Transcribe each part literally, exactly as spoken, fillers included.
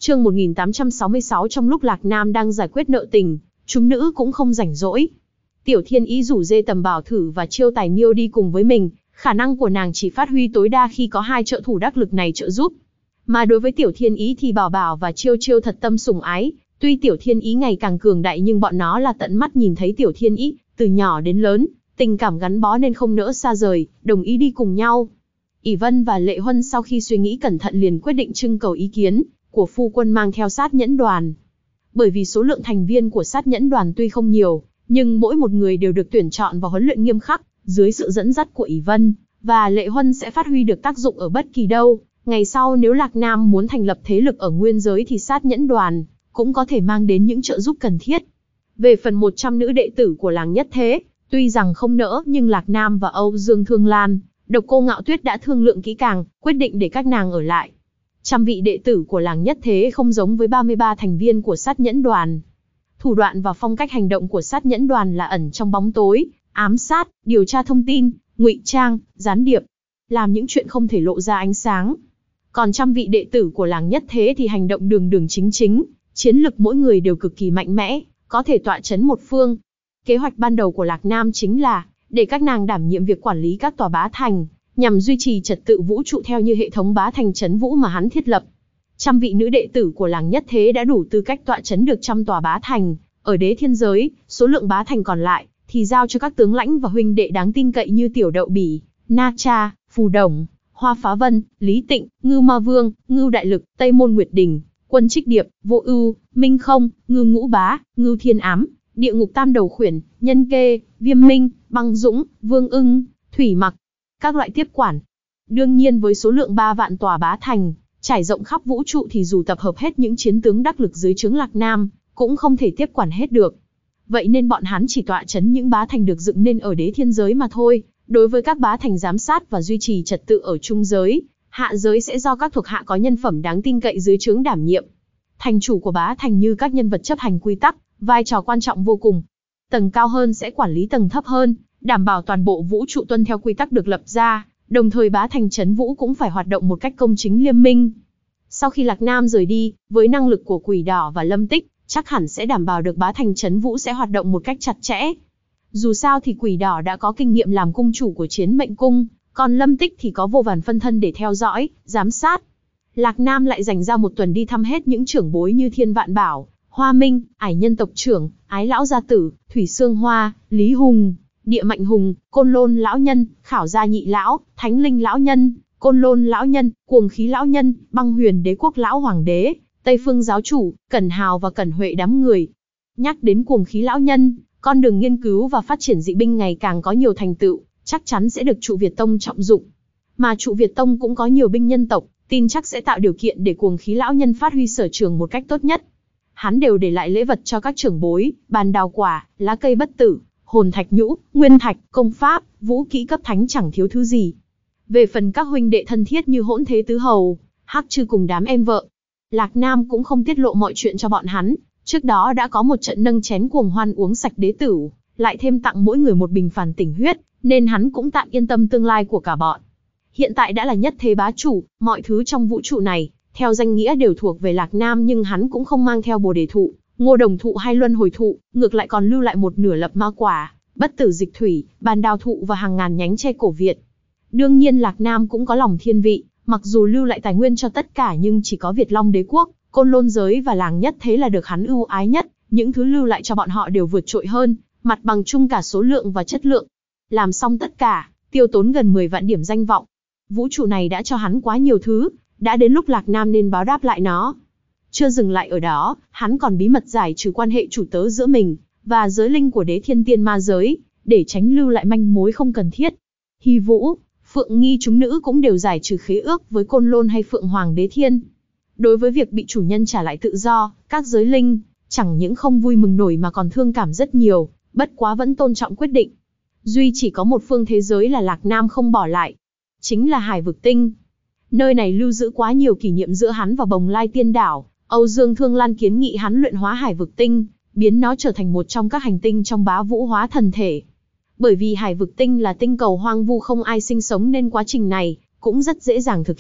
Chương một nghìn tám trăm sáu mươi sáu. Trong lúc Lạc Nam đang giải quyết nợ tình, chúng nữ cũng không rảnh rỗi. Tiểu Thiên Ý rủ dê Tầm Bảo Thử và Chiêu Tài Miêu đi cùng với mình, khả năng của nàng chỉ phát huy tối đa khi có hai trợ thủ đắc lực này trợ giúp. Mà đối với Tiểu Thiên Ý thì Bảo Bảo và Chiêu Chiêu thật tâm sủng ái, tuy Tiểu Thiên Ý ngày càng cường đại nhưng bọn nó là tận mắt nhìn thấy Tiểu Thiên Ý từ nhỏ đến lớn, tình cảm gắn bó nên không nỡ xa rời, đồng ý đi cùng nhau. ỷ Vân và Lệ Huân sau khi suy nghĩ cẩn thận liền quyết định trưng cầu ý kiến của phu quân mang theo sát nhẫn đoàn. Bởi vì số lượng thành viên của sát nhẫn đoàn tuy không nhiều, nhưng mỗi một người đều được tuyển chọn và huấn luyện nghiêm khắc, dưới sự dẫn dắt của ỷ Vân và Lệ Huân sẽ phát huy được tác dụng ở bất kỳ đâu. Ngày sau nếu Lạc Nam muốn thành lập thế lực ở nguyên giới thì sát nhẫn đoàn cũng có thể mang đến những trợ giúp cần thiết. Về phần một trăm nữ đệ tử của làng Nhất Thế, tuy rằng không nỡ nhưng Lạc Nam và Âu Dương Thương Lan, Độc Cô Ngạo Tuyết đã thương lượng kỹ càng, quyết định để các nàng ở lại. Trăm vị đệ tử của làng Nhất Thế không giống với ba mươi ba thành viên của sát nhẫn đoàn. Thủ đoạn và phong cách hành động của sát nhẫn đoàn là ẩn trong bóng tối, ám sát, điều tra thông tin, ngụy trang, gián điệp, làm những chuyện không thể lộ ra ánh sáng. Còn trăm vị đệ tử của làng Nhất Thế thì hành động đường đường chính chính, chiến lực mỗi người đều cực kỳ mạnh mẽ, có thể tọa chấn một phương. Kế hoạch ban đầu của Lạc Nam chính là để các nàng đảm nhiệm việc quản lý các tòa bá thành, nhằm duy trì trật tự vũ trụ theo như hệ thống bá thành trấn vũ mà hắn thiết lập. Trăm vị nữ đệ tử của làng Nhất Thế đã đủ tư cách tọa chấn được trăm tòa bá thành. Ở đế thiên giới, số lượng bá thành còn lại thì giao cho các tướng lãnh và huynh đệ đáng tin cậy như Tiểu Đậu Bỉ, Na Cha, Phù Đồng, Hoa Phá Vân, Lý Tịnh, Ngưu Ma Vương, Ngưu Đại Lực, Tây Môn Nguyệt Đình, Quân Trích Điệp, Vô Ưu, Minh Không, Ngưu Ngũ Bá, Ngưu Thiên Ám, Địa Ngục Tam Đầu Khuyển, Nhân Kê, Viêm Minh, Băng Dũng, Vương Ưng, Thủy Mặc, các loại tiếp quản. Đương nhiên với số lượng ba vạn tòa bá thành, trải rộng khắp vũ trụ thì dù tập hợp hết những chiến tướng đắc lực dưới trướng Lạc Nam, cũng không thể tiếp quản hết được. Vậy nên bọn hắn chỉ tọa chấn những bá thành được dựng nên ở đế thiên giới mà thôi. Đối với các bá thành giám sát và duy trì trật tự ở trung giới, hạ giới sẽ do các thuộc hạ có nhân phẩm đáng tin cậy dưới trướng đảm nhiệm. Thành chủ của bá thành như các nhân vật chấp hành quy tắc, vai trò quan trọng vô cùng. Tầng cao hơn sẽ quản lý tầng thấp hơn, đảm bảo toàn bộ vũ trụ tuân theo quy tắc được lập ra, đồng thời bá thành trấn vũ cũng phải hoạt động một cách công chính liêm minh. Sau khi Lạc Nam rời đi, với năng lực của Quỷ Đỏ và Lâm Tích, chắc hẳn sẽ đảm bảo được bá thành trấn vũ sẽ hoạt động một cách chặt chẽ. Dù sao thì Quỷ Đỏ đã có kinh nghiệm làm cung chủ của Chiến Mệnh Cung, còn Lâm Tích thì có vô vàn phân thân để theo dõi, giám sát. Lạc Nam lại dành ra một tuần đi thăm hết những trưởng bối như Thiên Vạn Bảo, Hoa Minh, Ải Nhân tộc trưởng, Ái Lão Gia Tử, Thủy Sương Hoa, Lý Hùng, Địa Mạnh Hùng, Côn Lôn Lão Nhân, Khảo Gia Nhị Lão, Thánh Linh Lão Nhân, Côn Lôn Lão Nhân, Cuồng Khí Lão Nhân, Băng Huyền Đế Quốc Lão Hoàng Đế, Tây Phương Giáo Chủ, Cẩn Hào và Cẩn Huệ đám người. Nhắc đến Cuồng Khí Lão Nhân, con đường nghiên cứu và phát triển dị binh ngày càng có nhiều thành tựu, chắc chắn sẽ được Trụ Việt Tông trọng dụng. Mà Trụ Việt Tông cũng có nhiều binh nhân tộc, tin chắc sẽ tạo điều kiện để Cuồng Khí Lão Nhân phát huy sở trường một cách tốt nhất. Hắn đều để lại lễ vật cho các trưởng bối, bàn đào quả, lá cây bất tử, hồn thạch nhũ, nguyên thạch, công pháp, vũ kỹ cấp thánh chẳng thiếu thứ gì. Về phần các huynh đệ thân thiết như Hỗn Thế Tứ Hầu, Hắc Trư cùng đám em vợ, Lạc Nam cũng không tiết lộ mọi chuyện cho bọn hắn. Trước đó đã có một trận nâng chén cuồng hoan uống sạch đế tửu, lại thêm tặng mỗi người một bình phản tỉnh huyết, nên hắn cũng tạm yên tâm tương lai của cả bọn. Hiện tại đã là nhất thế bá chủ, mọi thứ trong vũ trụ này, theo danh nghĩa đều thuộc về Lạc Nam, nhưng hắn cũng không mang theo Bồ Đề thụ, Ngô Đồng thụ hay Luân Hồi thụ, ngược lại còn lưu lại một nửa lập ma quả, bất tử dịch thủy, bàn đào thụ và hàng ngàn nhánh tre cổ Việt. Đương nhiên Lạc Nam cũng có lòng thiên vị, mặc dù lưu lại tài nguyên cho tất cả nhưng chỉ có Việt Long Đế Quốc, Côn Lôn giới và làng Nhất Thế là được hắn ưu ái nhất, những thứ lưu lại cho bọn họ đều vượt trội hơn, mặt bằng chung cả số lượng và chất lượng. Làm xong tất cả, tiêu tốn gần mười vạn điểm danh vọng. Vũ trụ này đã cho hắn quá nhiều thứ, đã đến lúc Lạc Nam nên báo đáp lại nó. Chưa dừng lại ở đó, hắn còn bí mật giải trừ quan hệ chủ tớ giữa mình và giới linh của Đế Thiên Tiên Ma giới, để tránh lưu lại manh mối không cần thiết. Hy Vũ, Phượng Nghi chúng nữ cũng đều giải trừ khế ước với Côn Lôn hay Phượng Hoàng Đế Thiên. Đối với việc bị chủ nhân trả lại tự do, các giới linh chẳng những không vui mừng nổi mà còn thương cảm rất nhiều, bất quá vẫn tôn trọng quyết định. Duy chỉ có một phương thế giới là Lạc Nam không bỏ lại, chính là Hải Vực Tinh. Nơi này lưu giữ quá nhiều kỷ niệm giữa hắn và Bồng Lai Tiên Đảo. Âu Dương Thương Lan kiến nghị hắn luyện hóa Hải Vực Tinh, biến nó trở thành một trong các hành tinh trong Bá Vũ Hóa Thần Thể. Bởi vì Hải Vực Tinh là tinh cầu hoang vu không ai sinh sống nên quá trình này cũng rất dễ dàng thực hiện,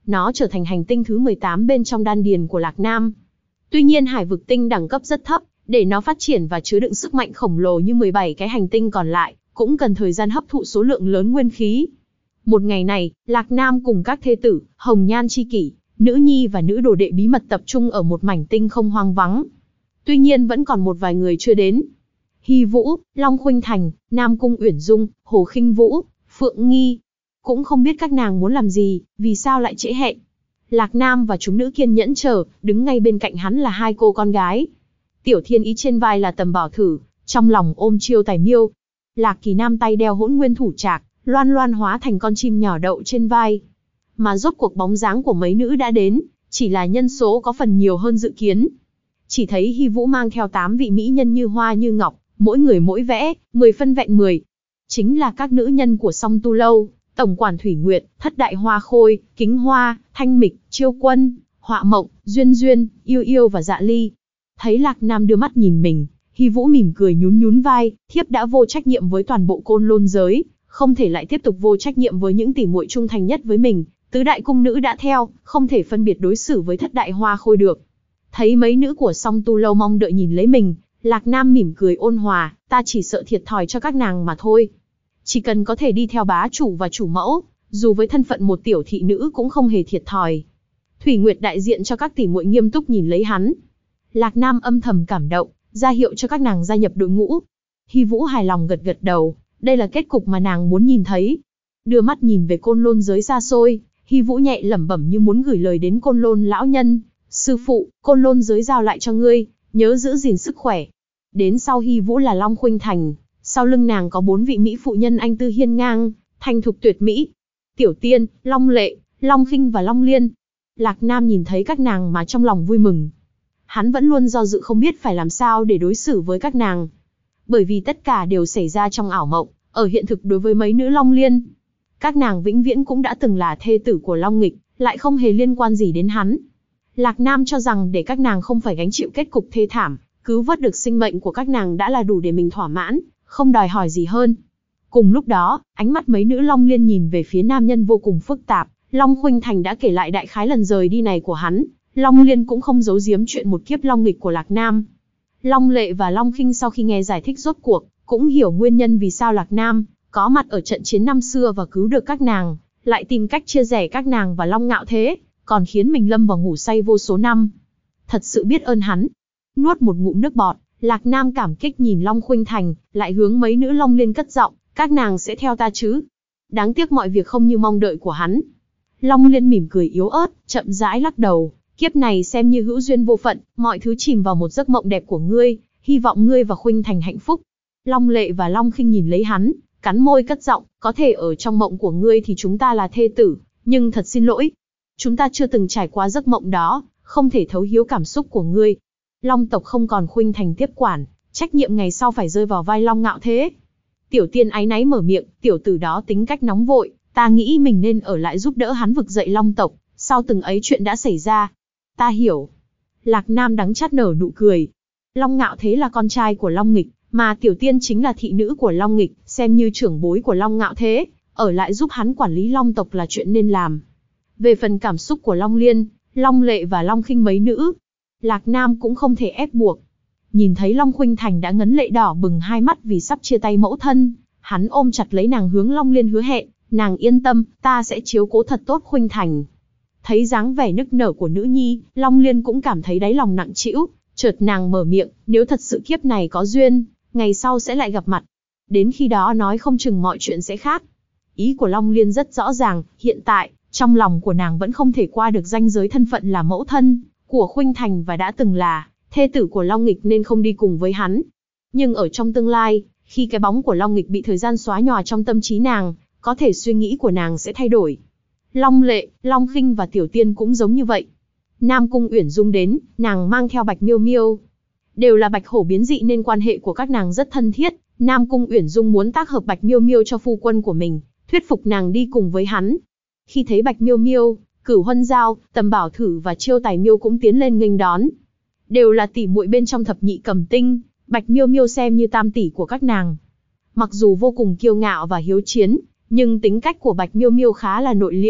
nó trở thành hành tinh thứ mười tám bên trong đan điền của Lạc Nam. Tuy nhiên hải vực tinh đẳng cấp rất thấp, để nó phát triển và chứa đựng sức mạnh khổng lồ như mười bảy cái hành tinh còn lại, cũng cần thời gian hấp thụ số lượng lớn nguyên khí. Một ngày này, Lạc Nam cùng các thê tử, Hồng Nhan chi kỷ, nữ nhi và nữ đồ đệ bí mật tập trung ở một mảnh tinh không hoang vắng. Tuy nhiên vẫn còn một vài người chưa đến. Hy Vũ, Long Khuynh Thành, Nam Cung Uyển Dung, Hồ Khinh Vũ, Phượng Nghi. Cũng không biết các nàng muốn làm gì, vì sao lại trễ hẹn. Lạc Nam và chúng nữ kiên nhẫn chờ, đứng ngay bên cạnh hắn là hai cô con gái. Tiểu Thiên Ý trên vai là Tầm Bảo Thử, trong lòng ôm Chiêu Tài Miêu. Lạc Kỳ Nam tay đeo Hỗn Nguyên Thủ Trạc, loan loan hóa thành con chim nhỏ đậu trên vai. Mà rốt cuộc bóng dáng của mấy nữ đã đến, chỉ là nhân số có phần nhiều hơn dự kiến. Chỉ thấy Hy Vũ mang theo tám vị mỹ nhân như hoa như ngọc, mỗi người mỗi vẽ, mười phân vẹn mười. Chính là các nữ nhân của Song Tu Lâu, Tổng quản Thủy Nguyệt, Thất Đại Hoa Khôi, Kính Hoa, Thanh Mịch, Chiêu Quân, Họa Mộng, Duyên Duyên, Yêu Yêu và Dạ Ly. Thấy Lạc Nam đưa mắt nhìn mình, Hy Vũ mỉm cười nhún nhún vai, thiếp đã vô trách nhiệm với toàn bộ Côn Lôn giới, không thể lại tiếp tục vô trách nhiệm với những tỷ muội trung thành nhất với mình. Tứ đại cung nữ đã theo, không thể phân biệt đối xử với Thất Đại Hoa Khôi được. Thấy mấy nữ của Song Tu Lâu mong đợi nhìn lấy mình, Lạc Nam mỉm cười ôn hòa, ta chỉ sợ thiệt thòi cho các nàng mà thôi. Chỉ cần có thể đi theo bá chủ và chủ mẫu, dù với thân phận một tiểu thị nữ cũng không hề thiệt thòi. Thủy Nguyệt đại diện cho các tỷ muội nghiêm túc nhìn lấy hắn. Lạc Nam âm thầm cảm động, ra hiệu cho các nàng gia nhập đội ngũ. Hy Vũ hài lòng gật gật đầu, đây là kết cục mà nàng muốn nhìn thấy. Đưa mắt nhìn về Côn Lôn giới xa xôi, Hy Vũ nhẹ lẩm bẩm như muốn gửi lời đến Côn Lôn lão nhân, sư phụ, Côn Lôn giới giao lại cho ngươi, nhớ giữ gìn sức khỏe. Đến sau Hy Vũ là Long Khuynh Thành, sau lưng nàng có bốn vị mỹ phụ nhân anh tư hiên ngang, thanh thục tuyệt mỹ. Tiểu Tiên, Long Lệ, Long Khinh và Long Liên. Lạc Nam nhìn thấy các nàng mà trong lòng vui mừng. Hắn vẫn luôn do dự không biết phải làm sao để đối xử với các nàng. Bởi vì tất cả đều xảy ra trong ảo mộng, ở hiện thực đối với mấy nữ Long Liên. Các nàng vĩnh viễn cũng đã từng là thê tử của Long Nghịch, lại không hề liên quan gì đến hắn. Lạc Nam cho rằng để các nàng không phải gánh chịu kết cục thê thảm, cứu vớt được sinh mệnh của các nàng đã là đủ để mình thỏa mãn, không đòi hỏi gì hơn. Cùng lúc đó, ánh mắt mấy nữ Long Liên nhìn về phía nam nhân vô cùng phức tạp. Long Khuynh Thành đã kể lại đại khái lần rời đi này của hắn, Long Liên cũng không giấu giếm chuyện một kiếp Long Nghịch của Lạc Nam. Long Lệ và Long Khinh sau khi nghe giải thích rốt cuộc, cũng hiểu nguyên nhân vì sao Lạc Nam có mặt ở trận chiến năm xưa và cứu được các nàng, lại tìm cách chia rẽ các nàng và Long Ngạo Thế, còn khiến mình lâm vào ngủ say vô số năm. Thật sự biết ơn hắn. Nuốt một ngụm nước bọt, Lạc Nam cảm kích nhìn Long Khuynh Thành, lại hướng mấy nữ Long Liên cất giọng, các nàng sẽ theo ta chứ? Đáng tiếc mọi việc không như mong đợi của hắn. Long Liên mỉm cười yếu ớt, chậm rãi lắc đầu, kiếp này xem như hữu duyên vô phận, mọi thứ chìm vào một giấc mộng đẹp của ngươi, hy vọng ngươi và Khuynh Thành hạnh phúc. Long Lệ và Long Khinh nhìn lấy hắn, cắn môi cất giọng, có thể ở trong mộng của ngươi thì chúng ta là thê tử, nhưng thật xin lỗi, chúng ta chưa từng trải qua giấc mộng đó, không thể thấu hiểu cảm xúc của ngươi. Long tộc không còn Khuynh Thành tiếp quản, trách nhiệm ngày sau phải rơi vào vai Long Ngạo Thế. Tiểu Tiên áy náy mở miệng, tiểu tử đó tính cách nóng vội, ta nghĩ mình nên ở lại giúp đỡ hắn vực dậy Long tộc, sau từng ấy chuyện đã xảy ra. Ta hiểu. Lạc Nam đắng chát nở nụ cười. Long Ngạo Thế là con trai của Long Nghịch, mà Tiểu Tiên chính là thị nữ của Long Nghịch, xem như trưởng bối của Long Ngạo Thế, ở lại giúp hắn quản lý Long tộc là chuyện nên làm. Về phần cảm xúc của Long Liên, Long Lệ và Long Khinh mấy nữ, Lạc Nam cũng không thể ép buộc. Nhìn thấy Long Khuynh Thành đã ngấn lệ đỏ bừng hai mắt vì sắp chia tay mẫu thân, hắn ôm chặt lấy nàng hướng Long Liên hứa hẹn, nàng yên tâm, ta sẽ chiếu cố thật tốt Khuynh Thành. Thấy dáng vẻ nức nở của nữ nhi, Long Liên cũng cảm thấy đáy lòng nặng trĩu, chợt nàng mở miệng, nếu thật sự kiếp này có duyên, ngày sau sẽ lại gặp mặt. Đến khi đó nói không chừng mọi chuyện sẽ khác. Ý của Long Liên rất rõ ràng, hiện tại, trong lòng của nàng vẫn không thể qua được ranh giới thân phận là mẫu thân của Khuynh Thành và đã từng là thê tử của Long Nghịch nên không đi cùng với hắn. Nhưng ở trong tương lai, khi cái bóng của Long Nghịch bị thời gian xóa nhòa trong tâm trí nàng, có thể suy nghĩ của nàng sẽ thay đổi. Long Lệ, Long Khinh và Tiểu Tiên cũng giống như vậy. Nam Cung Uyển Dung đến, nàng mang theo Bạch Miêu Miêu. Đều là bạch hổ biến dị nên quan hệ của các nàng rất thân thiết. Nam Cung Uyển Dung muốn tác hợp Bạch Miêu Miêu cho phu quân của mình, thuyết phục nàng đi cùng với hắn. Khi thấy Bạch Miêu Miêu, Cửu Huân Giao, Tầm Bảo Thử và Chiêu Tài Miêu cũng tiến lên nghênh đón. Đều là tỷ muội bên trong thập nhị cầm tinh, Bạch Miêu Miêu xem như tam tỷ của các nàng. Mặc dù vô cùng kiêu ngạo và hiếu chiến, nhưng tính cách của Bạch Miêu Miêu khá là nội liễm,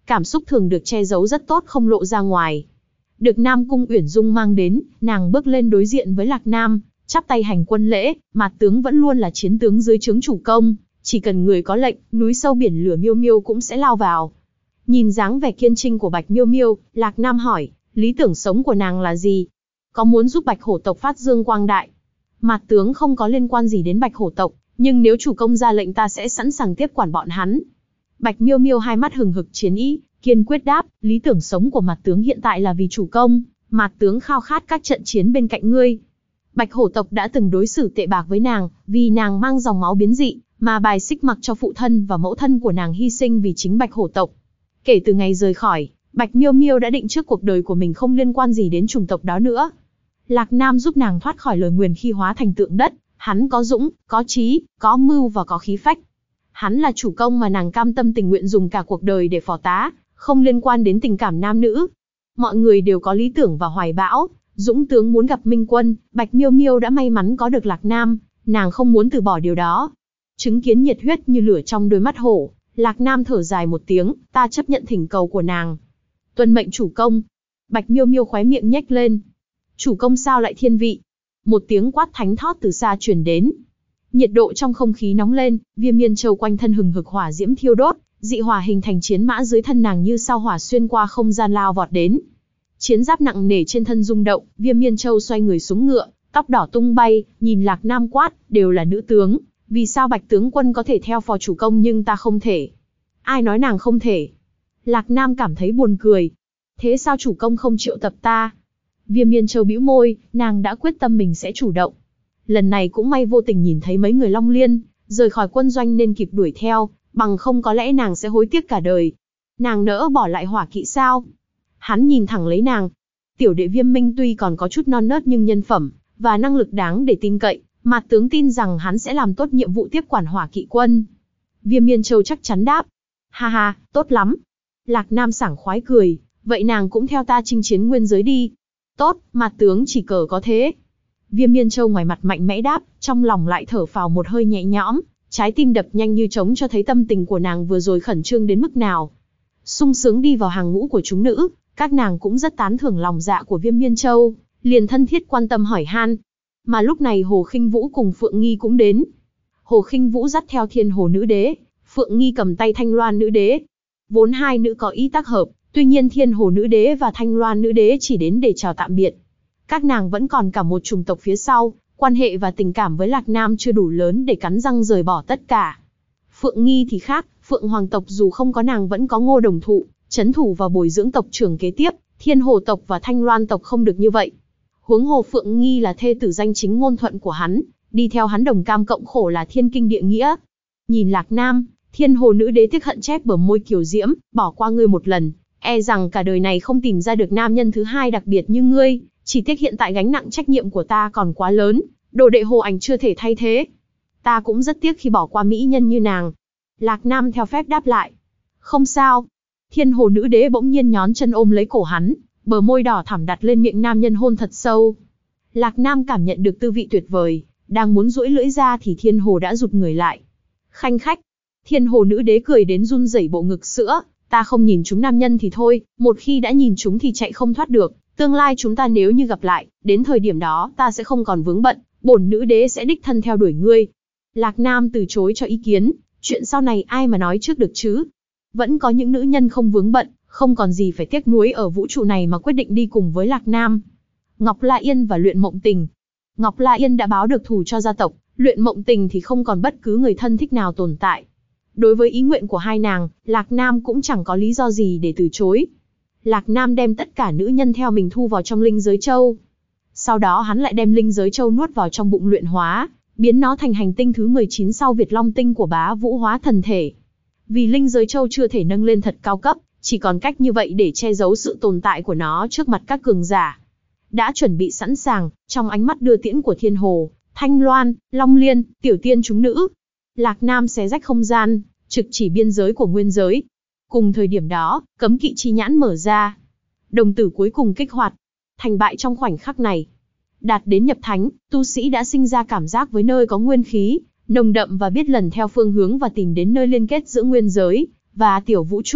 cảm xúc thường được che giấu rất tốt không lộ ra ngoài. Được Nam Cung Uyển Dung mang đến, nàng bước lên đối diện với Lạc Nam, chắp tay hành quân lễ. Mạt tướng vẫn luôn là chiến tướng dưới trướng chủ công, chỉ cần người có lệnh, núi sâu biển lửa Miêu Miêu cũng sẽ lao vào. Nhìn dáng vẻ kiên trinh của Bạch Miêu Miêu, Lạc Nam hỏi, lý tưởng sống của nàng là gì? Có muốn giúp Bạch Hổ tộc phát dương quang đại? Mạt tướng không có liên quan gì đến Bạch Hổ tộc, nhưng nếu chủ công ra lệnh ta sẽ sẵn sàng tiếp quản bọn hắn. Bạch Miêu Miêu hai mắt hừng hực chiến ý, kiên quyết đáp, lý tưởng sống của Mạt tướng hiện tại là vì chủ công, Mạt tướng khao khát các trận chiến bên cạnh ngươi. Bạch Hổ tộc đã từng đối xử tệ bạc với nàng, vì nàng mang dòng máu biến dị, mà bài xích mặc cho phụ thân và mẫu thân của nàng hy sinh vì chính Bạch Hổ tộc. Kể từ ngày rời khỏi, Bạch Miêu Miêu đã định trước cuộc đời của mình không liên quan gì đến chủng tộc đó nữa. Lạc Nam giúp nàng thoát khỏi lời nguyền khi hóa thành tượng đất, hắn có dũng, có trí, có mưu và có khí phách. Hắn là chủ công mà nàng cam tâm tình nguyện dùng cả cuộc đời để phò tá, không liên quan đến tình cảm nam nữ. Mọi người đều có lý tưởng và hoài bão, dũng tướng muốn gặp Minh Quân, Bạch Miêu Miêu đã may mắn có được Lạc Nam, nàng không muốn từ bỏ điều đó. Chứng kiến nhiệt huyết như lửa trong đôi mắt hổ, Lạc Nam thở dài một tiếng, ta chấp nhận thỉnh cầu của nàng. Tuân mệnh chủ công. Bạch Miêu Miêu khóe miệng nhếch lên. Chủ công sao lại thiên vị? Một tiếng quát thánh thót từ xa truyền đến. Nhiệt độ trong không khí nóng lên, Viêm Miên Châu quanh thân hừng hực hỏa diễm thiêu đốt, dị hỏa hình thành chiến mã dưới thân nàng như sao hỏa xuyên qua không gian lao vọt đến. Chiến giáp nặng nề trên thân rung động, Viêm Miên Châu xoay người xuống ngựa, tóc đỏ tung bay, nhìn Lạc Nam quát, đều là nữ tướng, vì sao Bạch tướng quân có thể theo phò chủ công nhưng ta không thể? Ai nói nàng không thể? Lạc Nam cảm thấy buồn cười. Thế sao chủ công không triệu tập ta? Viêm Miên Châu bĩu môi, nàng đã quyết tâm mình sẽ chủ động. Lần này cũng may vô tình nhìn thấy mấy người Long Liên, rời khỏi quân doanh nên kịp đuổi theo, bằng không có lẽ nàng sẽ hối tiếc cả đời. Nàng nỡ bỏ lại hỏa kỵ sao? Hắn nhìn thẳng lấy nàng. Tiểu đệ Viêm Minh tuy còn có chút non nớt nhưng nhân phẩm và năng lực đáng để tin cậy, Mạt tướng tin rằng hắn sẽ làm tốt nhiệm vụ tiếp quản hỏa kỵ quân. Viêm Miên Châu chắc chắn đáp. Ha ha, tốt lắm. Lạc Nam sảng khoái cười, vậy nàng cũng theo ta chinh chiến nguyên giới đi. Tốt, Mạt tướng chỉ cờ có thế. Viêm Miên Châu ngoài mặt mạnh mẽ đáp, trong lòng lại thở phào một hơi nhẹ nhõm, trái tim đập nhanh như trống cho thấy tâm tình của nàng vừa rồi khẩn trương đến mức nào. Sung sướng đi vào hàng ngũ của chúng nữ, các nàng cũng rất tán thưởng lòng dạ của Viêm Miên Châu, liền thân thiết quan tâm hỏi han. Mà lúc này Hồ Khinh Vũ cùng Phượng Nghi cũng đến. Hồ Khinh Vũ dắt theo Thiên Hồ Nữ Đế, Phượng Nghi cầm tay Thanh Loan Nữ Đế. Vốn hai nữ có ý tác hợp, tuy nhiên Thiên Hồ Nữ Đế và Thanh Loan Nữ Đế chỉ đến để chào tạm biệt. Các nàng vẫn còn cả một chủng tộc phía sau, quan hệ và tình cảm với Lạc Nam chưa đủ lớn để cắn răng rời bỏ tất cả. Phượng Nghi thì khác, Phượng Hoàng tộc dù không có nàng vẫn có Ngô Đồng Thụ, trấn thủ và bồi dưỡng tộc trưởng kế tiếp, Thiên Hồ tộc và Thanh Loan tộc không được như vậy. Huống hồ Phượng Nghi là thê tử danh chính ngôn thuận của hắn, đi theo hắn đồng cam cộng khổ là thiên kinh địa nghĩa. Nhìn Lạc Nam, Thiên Hồ Nữ Đế tiếc hận chép bờ môi kiều diễm, bỏ qua ngươi một lần, e rằng cả đời này không tìm ra được nam nhân thứ hai đặc biệt như ngươi, chỉ tiếc hiện tại gánh nặng trách nhiệm của ta còn quá lớn, đồ đệ Hồ Ảnh chưa thể thay thế. Ta cũng rất tiếc khi bỏ qua mỹ nhân như nàng. Lạc Nam theo phép đáp lại. Không sao. Thiên Hồ Nữ Đế bỗng nhiên nhón chân ôm lấy cổ hắn, bờ môi đỏ thẳm đặt lên miệng nam nhân hôn thật sâu. Lạc Nam cảm nhận được tư vị tuyệt vời, đang muốn duỗi lưỡi ra thì Thiên Hồ đã rụt người lại. Khanh khách. Thiên Hồ Nữ Đế cười đến run rẩy bộ ngực sữa, ta không nhìn chúng nam nhân thì thôi, một khi đã nhìn chúng thì chạy không thoát được, tương lai chúng ta nếu như gặp lại, đến thời điểm đó ta sẽ không còn vướng bận, bổn nữ đế sẽ đích thân theo đuổi ngươi. Lạc Nam từ chối cho ý kiến, chuyện sau này ai mà nói trước được chứ. Vẫn có những nữ nhân không vướng bận, không còn gì phải tiếc nuối ở vũ trụ này mà quyết định đi cùng với Lạc Nam. Ngọc La Yên và Luyện Mộng Tình. Ngọc La Yên đã báo được thù cho gia tộc, Luyện Mộng Tình thì không còn bất cứ người thân thích nào tồn tại. Đối với ý nguyện của hai nàng, Lạc Nam cũng chẳng có lý do gì để từ chối. Lạc Nam đem tất cả nữ nhân theo mình thu vào trong linh giới châu. Sau đó hắn lại đem linh giới châu nuốt vào trong bụng luyện hóa, biến nó thành hành tinh thứ mười chín sau Việt Long tinh của Bá Vũ Hóa Thần Thể. Vì linh giới châu chưa thể nâng lên thật cao cấp, chỉ còn cách như vậy để che giấu sự tồn tại của nó trước mặt các cường giả. Đã chuẩn bị sẵn sàng, trong ánh mắt đưa tiễn của Thiên Hồ, Thanh Loan, Long Liên, Tiểu Tiên chúng nữ, Lạc Nam xé rách không gian, trực chỉ biên giới của nguyên giới. Cùng thời điểm đó, cấm kỵ chi nhãn mở ra. Đồng tử cuối cùng kích hoạt. Thành bại trong khoảnh khắc này. Đạt đến nhập thánh, tu sĩ đã sinh ra cảm giác với nơi có nguyên khí, nồng đậm và biết lần theo phương hướng và tìm đến nơi liên kết giữa nguyên giới và tiểu vũ trụ.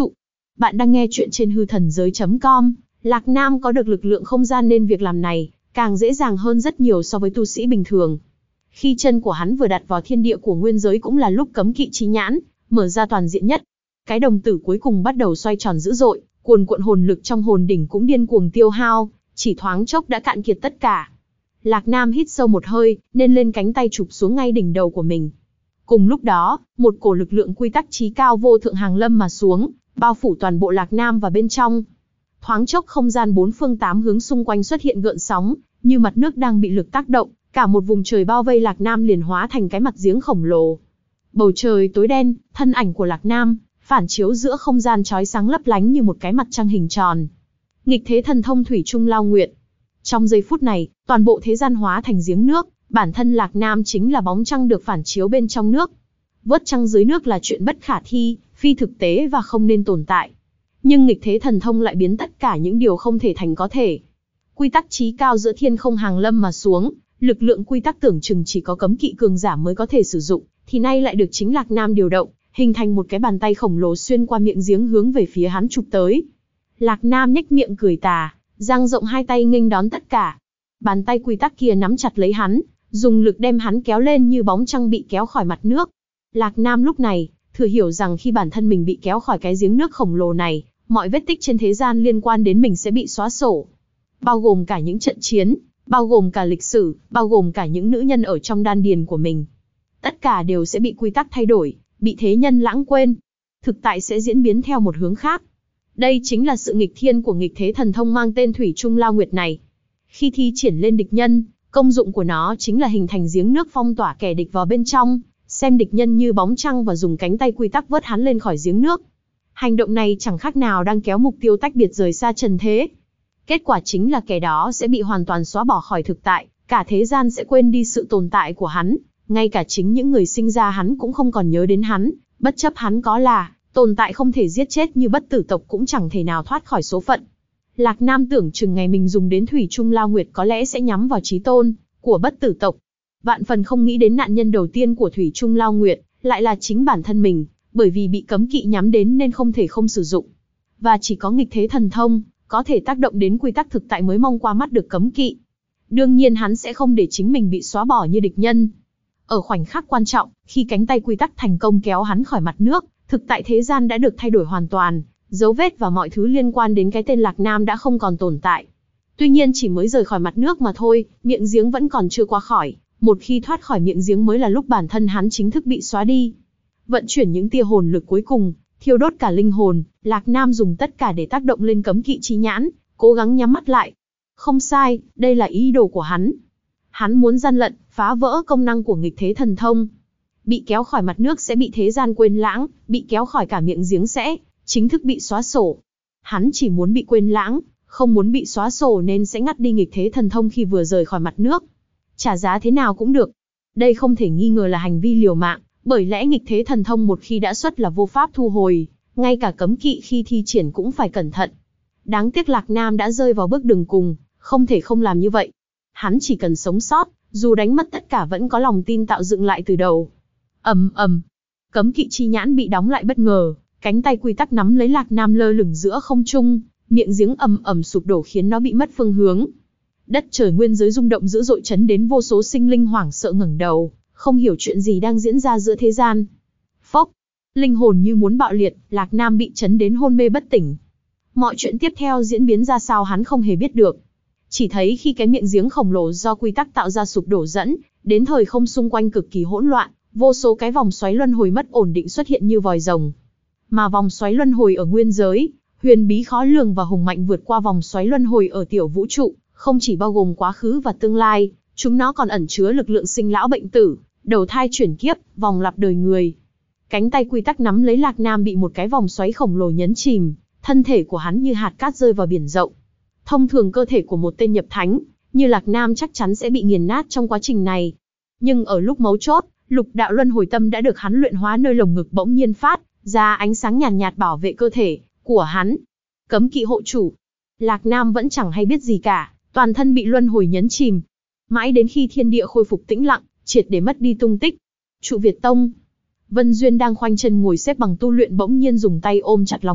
Bạn đang nghe chuyện trên hư thần giới chấm com. Lạc Nam có được lực lượng không gian nên việc làm này càng dễ dàng hơn rất nhiều so với tu sĩ bình thường. Khi chân của hắn vừa đặt vào thiên địa của nguyên giới cũng là lúc cấm kỵ chi nhãn mở ra toàn diện nhất. Cái đồng tử cuối cùng bắt đầu xoay tròn dữ dội, cuồn cuộn hồn lực trong hồn đỉnh cũng điên cuồng tiêu hao, chỉ thoáng chốc đã cạn kiệt tất cả. Lạc Nam hít sâu một hơi, nên lên cánh tay chụp xuống ngay đỉnh đầu của mình. Cùng lúc đó, một cổ lực lượng quy tắc chí cao vô thượng hàng lâm mà xuống, bao phủ toàn bộ Lạc Nam và bên trong. Thoáng chốc không gian bốn phương tám hướng xung quanh xuất hiện gợn sóng, như mặt nước đang bị lực tác động, cả một vùng trời bao vây Lạc Nam liền hóa thành cái mặt giếng khổng lồ. Bầu trời tối đen, thân ảnh của Lạc Nam phản chiếu giữa không gian chói sáng lấp lánh như một cái mặt trăng hình tròn. Nghịch thế thần thông thủy chung lao nguyện. Trong giây phút này, toàn bộ thế gian hóa thành giếng nước, bản thân Lạc Nam chính là bóng trăng được phản chiếu bên trong nước. Vớt trăng dưới nước là chuyện bất khả thi, phi thực tế và không nên tồn tại. Nhưng nghịch thế thần thông lại biến tất cả những điều không thể thành có thể. Quy tắc chí cao giữa thiên không hàng lâm mà xuống, lực lượng quy tắc tưởng chừng chỉ có cấm kỵ cường giả mới có thể sử dụng, thì nay lại được chính Lạc Nam điều động, hình thành một cái bàn tay khổng lồ xuyên qua miệng giếng hướng về phía hắn chụp tới. Lạc Nam nhếch miệng cười tà, dang rộng hai tay nghênh đón tất cả. Bàn tay quy tắc kia nắm chặt lấy hắn, dùng lực đem hắn kéo lên như bóng trăng bị kéo khỏi mặt nước. Lạc Nam lúc này thừa hiểu rằng khi bản thân mình bị kéo khỏi cái giếng nước khổng lồ này, mọi vết tích trên thế gian liên quan đến mình sẽ bị xóa sổ. Bao gồm cả những trận chiến, bao gồm cả lịch sử, bao gồm cả những nữ nhân ở trong đan điền của mình. Tất cả đều sẽ bị quy tắc thay đổi, bị thế nhân lãng quên. Thực tại sẽ diễn biến theo một hướng khác. Đây chính là sự nghịch thiên của nghịch thế thần thông mang tên Thủy Chung Lao Nguyệt này. Khi thi triển lên địch nhân, công dụng của nó chính là hình thành giếng nước phong tỏa kẻ địch vào bên trong, xem địch nhân như bóng trăng và dùng cánh tay quy tắc vớt hắn lên khỏi giếng nước. Hành động này chẳng khác nào đang kéo mục tiêu tách biệt rời xa trần thế. Kết quả chính là kẻ đó sẽ bị hoàn toàn xóa bỏ khỏi thực tại, cả thế gian sẽ quên đi sự tồn tại của hắn, ngay cả chính những người sinh ra hắn cũng không còn nhớ đến hắn, bất chấp hắn có là tồn tại không thể giết chết như bất tử tộc cũng chẳng thể nào thoát khỏi số phận. Lạc Nam tưởng chừng ngày mình dùng đến Thủy Chung Lao Nguyệt có lẽ sẽ nhắm vào chí tôn của bất tử tộc. Vạn phần không nghĩ đến nạn nhân đầu tiên của Thủy Chung Lao Nguyệt lại là chính bản thân mình, bởi vì bị cấm kỵ nhắm đến nên không thể không sử dụng. Và chỉ có nghịch thế thần thông có thể tác động đến quy tắc thực tại mới mong qua mắt được cấm kỵ. Đương nhiên hắn sẽ không để chính mình bị xóa bỏ như địch nhân. Ở khoảnh khắc quan trọng, khi cánh tay quy tắc thành công kéo hắn khỏi mặt nước, thực tại thế gian đã được thay đổi hoàn toàn, dấu vết và mọi thứ liên quan đến cái tên Lạc Nam đã không còn tồn tại. Tuy nhiên chỉ mới rời khỏi mặt nước mà thôi, miệng giếng vẫn còn chưa qua khỏi, một khi thoát khỏi miệng giếng mới là lúc bản thân hắn chính thức bị xóa đi. Vận chuyển những tia hồn lực cuối cùng, thiêu đốt cả linh hồn, Lạc Nam dùng tất cả để tác động lên cấm kỵ chi nhãn, cố gắng nhắm mắt lại. Không sai, đây là ý đồ của hắn. Hắn muốn gian lận, phá vỡ công năng của nghịch thế thần thông. Bị kéo khỏi mặt nước sẽ bị thế gian quên lãng, bị kéo khỏi cả miệng giếng sẽ chính thức bị xóa sổ. Hắn chỉ muốn bị quên lãng, không muốn bị xóa sổ nên sẽ ngắt đi nghịch thế thần thông khi vừa rời khỏi mặt nước. Trả giá thế nào cũng được. Đây không thể nghi ngờ là hành vi liều mạng, bởi lẽ nghịch thế thần thông một khi đã xuất là vô pháp thu hồi, ngay cả cấm kỵ khi thi triển cũng phải cẩn thận. Đáng tiếc Lạc Nam đã rơi vào bước đường cùng, không thể không làm như vậy. Hắn chỉ cần sống sót, dù đánh mất tất cả vẫn có lòng tin tạo dựng lại từ đầu. Ầm ầm, cấm kỵ chi nhãn bị đóng lại bất ngờ, cánh tay quy tắc nắm lấy Lạc Nam lơ lửng giữa không trung, miệng giếng ầm ầm sụp đổ khiến nó bị mất phương hướng. Đất trời nguyên giới rung động dữ dội chấn đến vô số sinh linh hoảng sợ ngẩng đầu, không hiểu chuyện gì đang diễn ra giữa thế gian. Phốc, linh hồn như muốn bạo liệt, Lạc Nam bị chấn đến hôn mê bất tỉnh. Mọi chuyện tiếp theo diễn biến ra sao hắn không hề biết được. Chỉ thấy khi cái miệng giếng khổng lồ do quy tắc tạo ra sụp đổ dẫn, đến thời không xung quanh cực kỳ hỗn loạn, vô số cái vòng xoáy luân hồi mất ổn định xuất hiện như vòi rồng. Mà vòng xoáy luân hồi ở nguyên giới, huyền bí khó lường và hùng mạnh vượt qua vòng xoáy luân hồi ở tiểu vũ trụ, không chỉ bao gồm quá khứ và tương lai, chúng nó còn ẩn chứa lực lượng sinh lão bệnh tử, đầu thai chuyển kiếp, vòng lặp đời người. Cánh tay quy tắc nắm lấy Lạc Nam bị một cái vòng xoáy khổng lồ nhấn chìm, thân thể của hắn như hạt cát rơi vào biển rộng. Thông thường cơ thể của một tên nhập thánh, như Lạc Nam chắc chắn sẽ bị nghiền nát trong quá trình này. Nhưng ở lúc mấu chốt, lục đạo luân hồi tâm đã được hắn luyện hóa nơi lồng ngực bỗng nhiên phát ra ánh sáng nhàn nhạt, nhạt bảo vệ cơ thể của hắn. Cấm kỵ hộ chủ. Lạc Nam vẫn chẳng hay biết gì cả, toàn thân bị luân hồi nhấn chìm. Mãi đến khi thiên địa khôi phục tĩnh lặng, triệt để mất đi tung tích. Trụ Việt Tông. Vân Duyên đang khoanh chân ngồi xếp bằng tu luyện bỗng nhiên dùng tay ôm chặt lòng ngực,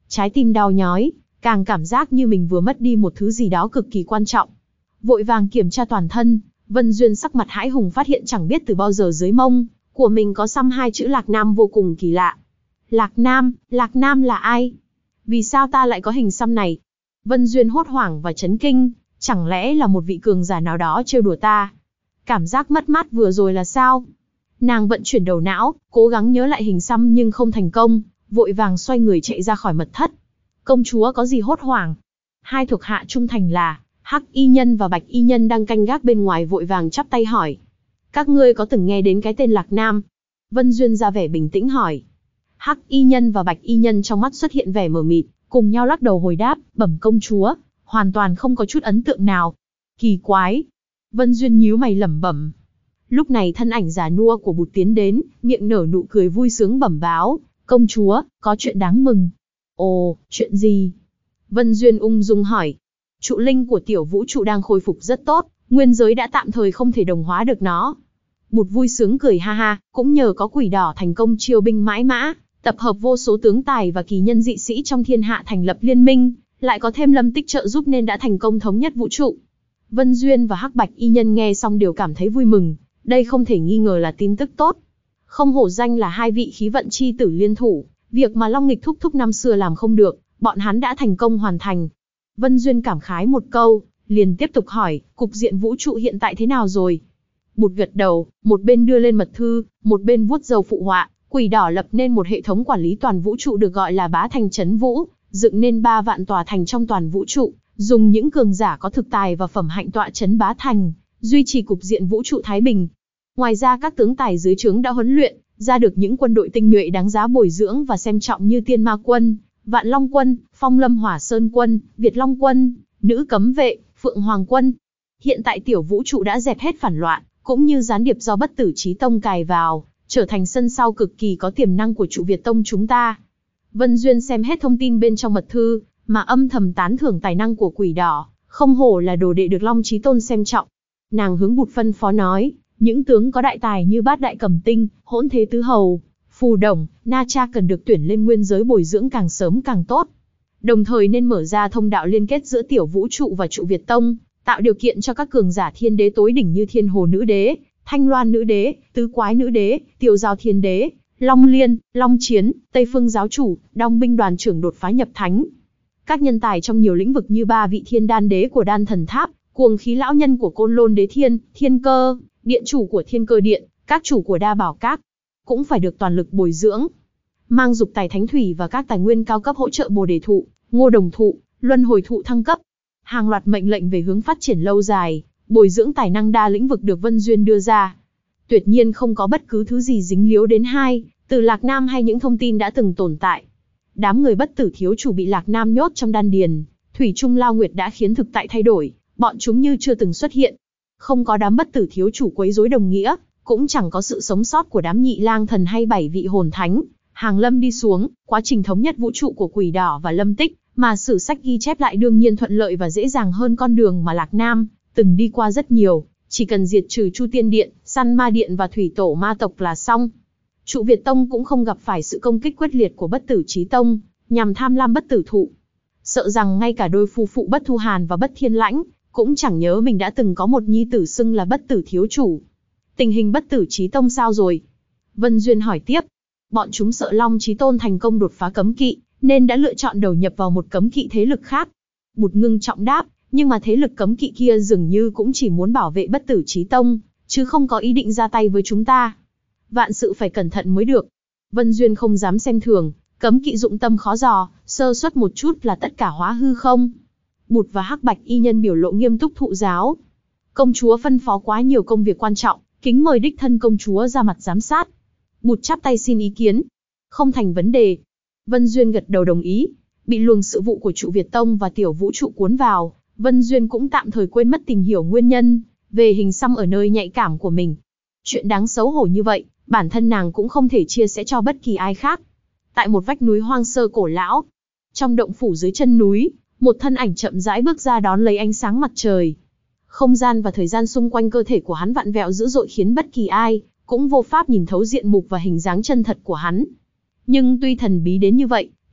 Trái tim đau nhói, càng cảm giác như mình vừa mất đi một thứ gì đó cực kỳ quan trọng. Vội vàng kiểm tra toàn thân, Vân Duyên sắc mặt hãi hùng phát hiện chẳng biết từ bao giờ dưới mông của mình có xăm hai chữ Lạc Nam vô cùng kỳ lạ. Lạc Nam, Lạc Nam là ai? Vì sao ta lại có hình xăm này? Vân Duyên hốt hoảng và chấn kinh, chẳng lẽ là một vị cường giả nào đó trêu đùa ta? Cảm giác mất mát vừa rồi là sao? Nàng vận chuyển đầu não, cố gắng nhớ lại hình xăm nhưng không thành công, vội vàng xoay người chạy ra khỏi mật thất. Công chúa có gì hốt hoảng? Hai thuộc hạ trung thành là Hắc Y Nhân và Bạch Y Nhân đang canh gác bên ngoài vội vàng chắp tay hỏi. Các ngươi có từng nghe đến cái tên Lạc Nam? Vân Duyên ra vẻ bình tĩnh hỏi. Hắc Y Nhân và Bạch Y Nhân trong mắt xuất hiện vẻ mờ mịt, cùng nhau lắc đầu hồi đáp, bẩm công chúa, hoàn toàn không có chút ấn tượng nào. Kỳ quái. Vân Duyên nhíu mày lẩm bẩm. Lúc này thân ảnh già nua của Bụt tiến đến, miệng nở nụ cười vui sướng bẩm báo, công chúa, có chuyện đáng mừng. Ồ, chuyện gì? Vân Duyên ung dung hỏi. Trụ linh của tiểu vũ trụ đang khôi phục rất tốt, nguyên giới đã tạm thời không thể đồng hóa được nó. Bụt vui sướng cười ha ha, cũng nhờ có quỷ đỏ thành công chiêu binh mãi mã, tập hợp vô số tướng tài và kỳ nhân dị sĩ trong thiên hạ thành lập liên minh, lại có thêm Lâm Tích trợ giúp nên đã thành công thống nhất vũ trụ. Vân Duyên và Hắc Bạch Y Nhân nghe xong đều cảm thấy vui mừng, đây không thể nghi ngờ là tin tức tốt. Không hổ danh là hai vị khí vận chi tử liên thủ, việc mà Long Nghịch thúc thúc năm xưa làm không được, bọn hắn đã thành công hoàn thành. Vân Duyên cảm khái một câu, liền tiếp tục hỏi, cục diện vũ trụ hiện tại thế nào rồi? Bụt gật đầu, một bên đưa lên mật thư, một bên vuốt râu phụ họa, quỷ đỏ lập nên một hệ thống quản lý toàn vũ trụ được gọi là Bá Thành Trấn Vũ, dựng nên ba vạn tòa thành trong toàn vũ trụ, dùng những cường giả có thực tài và phẩm hạnh tọa trấn bá thành, duy trì cục diện vũ trụ thái bình. Ngoài ra các tướng tài dưới trướng đã huấn luyện ra được những quân đội tinh nhuệ đáng giá bồi dưỡng và xem trọng như Tiên Ma Quân, Vạn Long Quân, Phong Lâm Hỏa Sơn Quân, Việt Long Quân, Nữ Cấm Vệ, Phượng Hoàng Quân. Hiện tại tiểu vũ trụ đã dẹp hết phản loạn, cũng như gián điệp do Bất Tử Chí Tông cài vào, trở thành sân sau cực kỳ có tiềm năng của trụ Việt Tông chúng ta. Vân Duyên xem hết thông tin bên trong mật thư, mà âm thầm tán thưởng tài năng của quỷ đỏ, không hổ là đồ đệ được Long Chí Tôn xem trọng. Nàng hướng Bụt phân phó nói, những tướng có đại tài như Bát Đại Cẩm Tinh, Hỗn Thế Tứ Hầu, Phù Đồng, Na Cha cần được tuyển lên nguyên giới bồi dưỡng càng sớm càng tốt. Đồng thời nên mở ra thông đạo liên kết giữa tiểu vũ trụ và trụ Việt Tông, tạo điều kiện cho các cường giả thiên đế tối đỉnh như Thiên Hồ Nữ Đế, Thanh Loan Nữ Đế, Tứ Quái Nữ Đế, Tiêu Giao Thiên Đế, Long Liên, Long Chiến, Tây Phương Giáo Chủ, Đong Binh Đoàn trưởng đột phá nhập thánh. Các nhân tài trong nhiều lĩnh vực như ba vị Thiên Đan Đế của Đan Thần Tháp, Cuồng Khí Lão Nhân của Côn Lôn Đế Thiên, Thiên Cơ, Điện chủ của Thiên Cơ Điện, các chủ của Đa Bảo Các, cũng phải được toàn lực bồi dưỡng. Mang dục tài thánh thủy và các tài nguyên cao cấp hỗ trợ Bồ Đề Thụ, Ngô Đồng Thụ, Luân Hồi Thụ thăng cấp. Hàng loạt mệnh lệnh về hướng phát triển lâu dài, bồi dưỡng tài năng đa lĩnh vực được Vân Duyên đưa ra. Tuyệt nhiên không có bất cứ thứ gì dính líu đến hai, từ Lạc Nam hay những thông tin đã từng tồn tại. Đám người Bất Tử thiếu chủ bị Lạc Nam nhốt trong đan điền, Thủy Trung Lao Nguyệt đã khiến thực tại thay đổi, bọn chúng như chưa từng xuất hiện. Không có đám Bất Tử thiếu chủ quấy rối đồng nghĩa, cũng chẳng có sự sống sót của đám Nhị Lang Thần hay bảy vị hồn thánh. Hàng lâm đi xuống, quá trình thống nhất vũ trụ của Quỷ Đỏ và Lâm Tích, mà sử sách ghi chép lại đương nhiên thuận lợi và dễ dàng hơn con đường mà Lạc Nam từng đi qua rất nhiều, chỉ cần diệt trừ Chu Tiên Điện, Săn Ma Điện và Thủy Tổ Ma tộc là xong. Trụ Việt Tông cũng không gặp phải sự công kích quyết liệt của Bất Tử Chí Tông, nhằm tham lam Bất Tử Thụ. Sợ rằng ngay cả đôi phu phụ Bất Thu Hàn và Bất Thiên Lãnh cũng chẳng nhớ mình đã từng có một nhi tử xưng là Bất Tử thiếu chủ. Tình hình Bất Tử Chí Tông sao rồi? Vân Duyên hỏi tiếp. Bọn chúng sợ Long Chí Tôn thành công đột phá cấm kỵ, nên đã lựa chọn đầu nhập vào một cấm kỵ thế lực khác. Bụt ngưng trọng đáp, nhưng mà thế lực cấm kỵ kia dường như cũng chỉ muốn bảo vệ Bất Tử Chí Tông, chứ không có ý định ra tay với chúng ta. Vạn sự phải cẩn thận mới được. Vân Duyên không dám xem thường, cấm kỵ dụng tâm khó dò, sơ suất một chút là tất cả hóa hư không. Bụt và Hắc Bạch Y Nhân biểu lộ nghiêm túc thụ giáo. Công chúa phân phó quá nhiều công việc quan trọng, kính mời đích thân công chúa ra mặt giám sát. Bụt chắp tay xin ý kiến. Không thành vấn đề. Vân Duyên gật đầu đồng ý. Bị luồng sự vụ của trụ Việt Tông và tiểu vũ trụ cuốn vào, Vân Duyên cũng tạm thời quên mất tìm hiểu nguyên nhân về hình xăm ở nơi nhạy cảm của mình. Chuyện đáng xấu hổ như vậy, bản thân nàng cũng không thể chia sẻ cho bất kỳ ai khác. Tại một vách núi hoang sơ cổ lão, trong động phủ dưới chân núi, một thân ảnh chậm rãi bước ra đón lấy ánh sáng mặt trời. Không gian và thời gian xung quanh cơ thể của hắn vặn vẹo dữ dội khiến bất kỳ ai cũng vô pháp nhìn thấu diện mục và hình dáng chân thật của hắn. Nhưng tuy thần bí đến như vậy,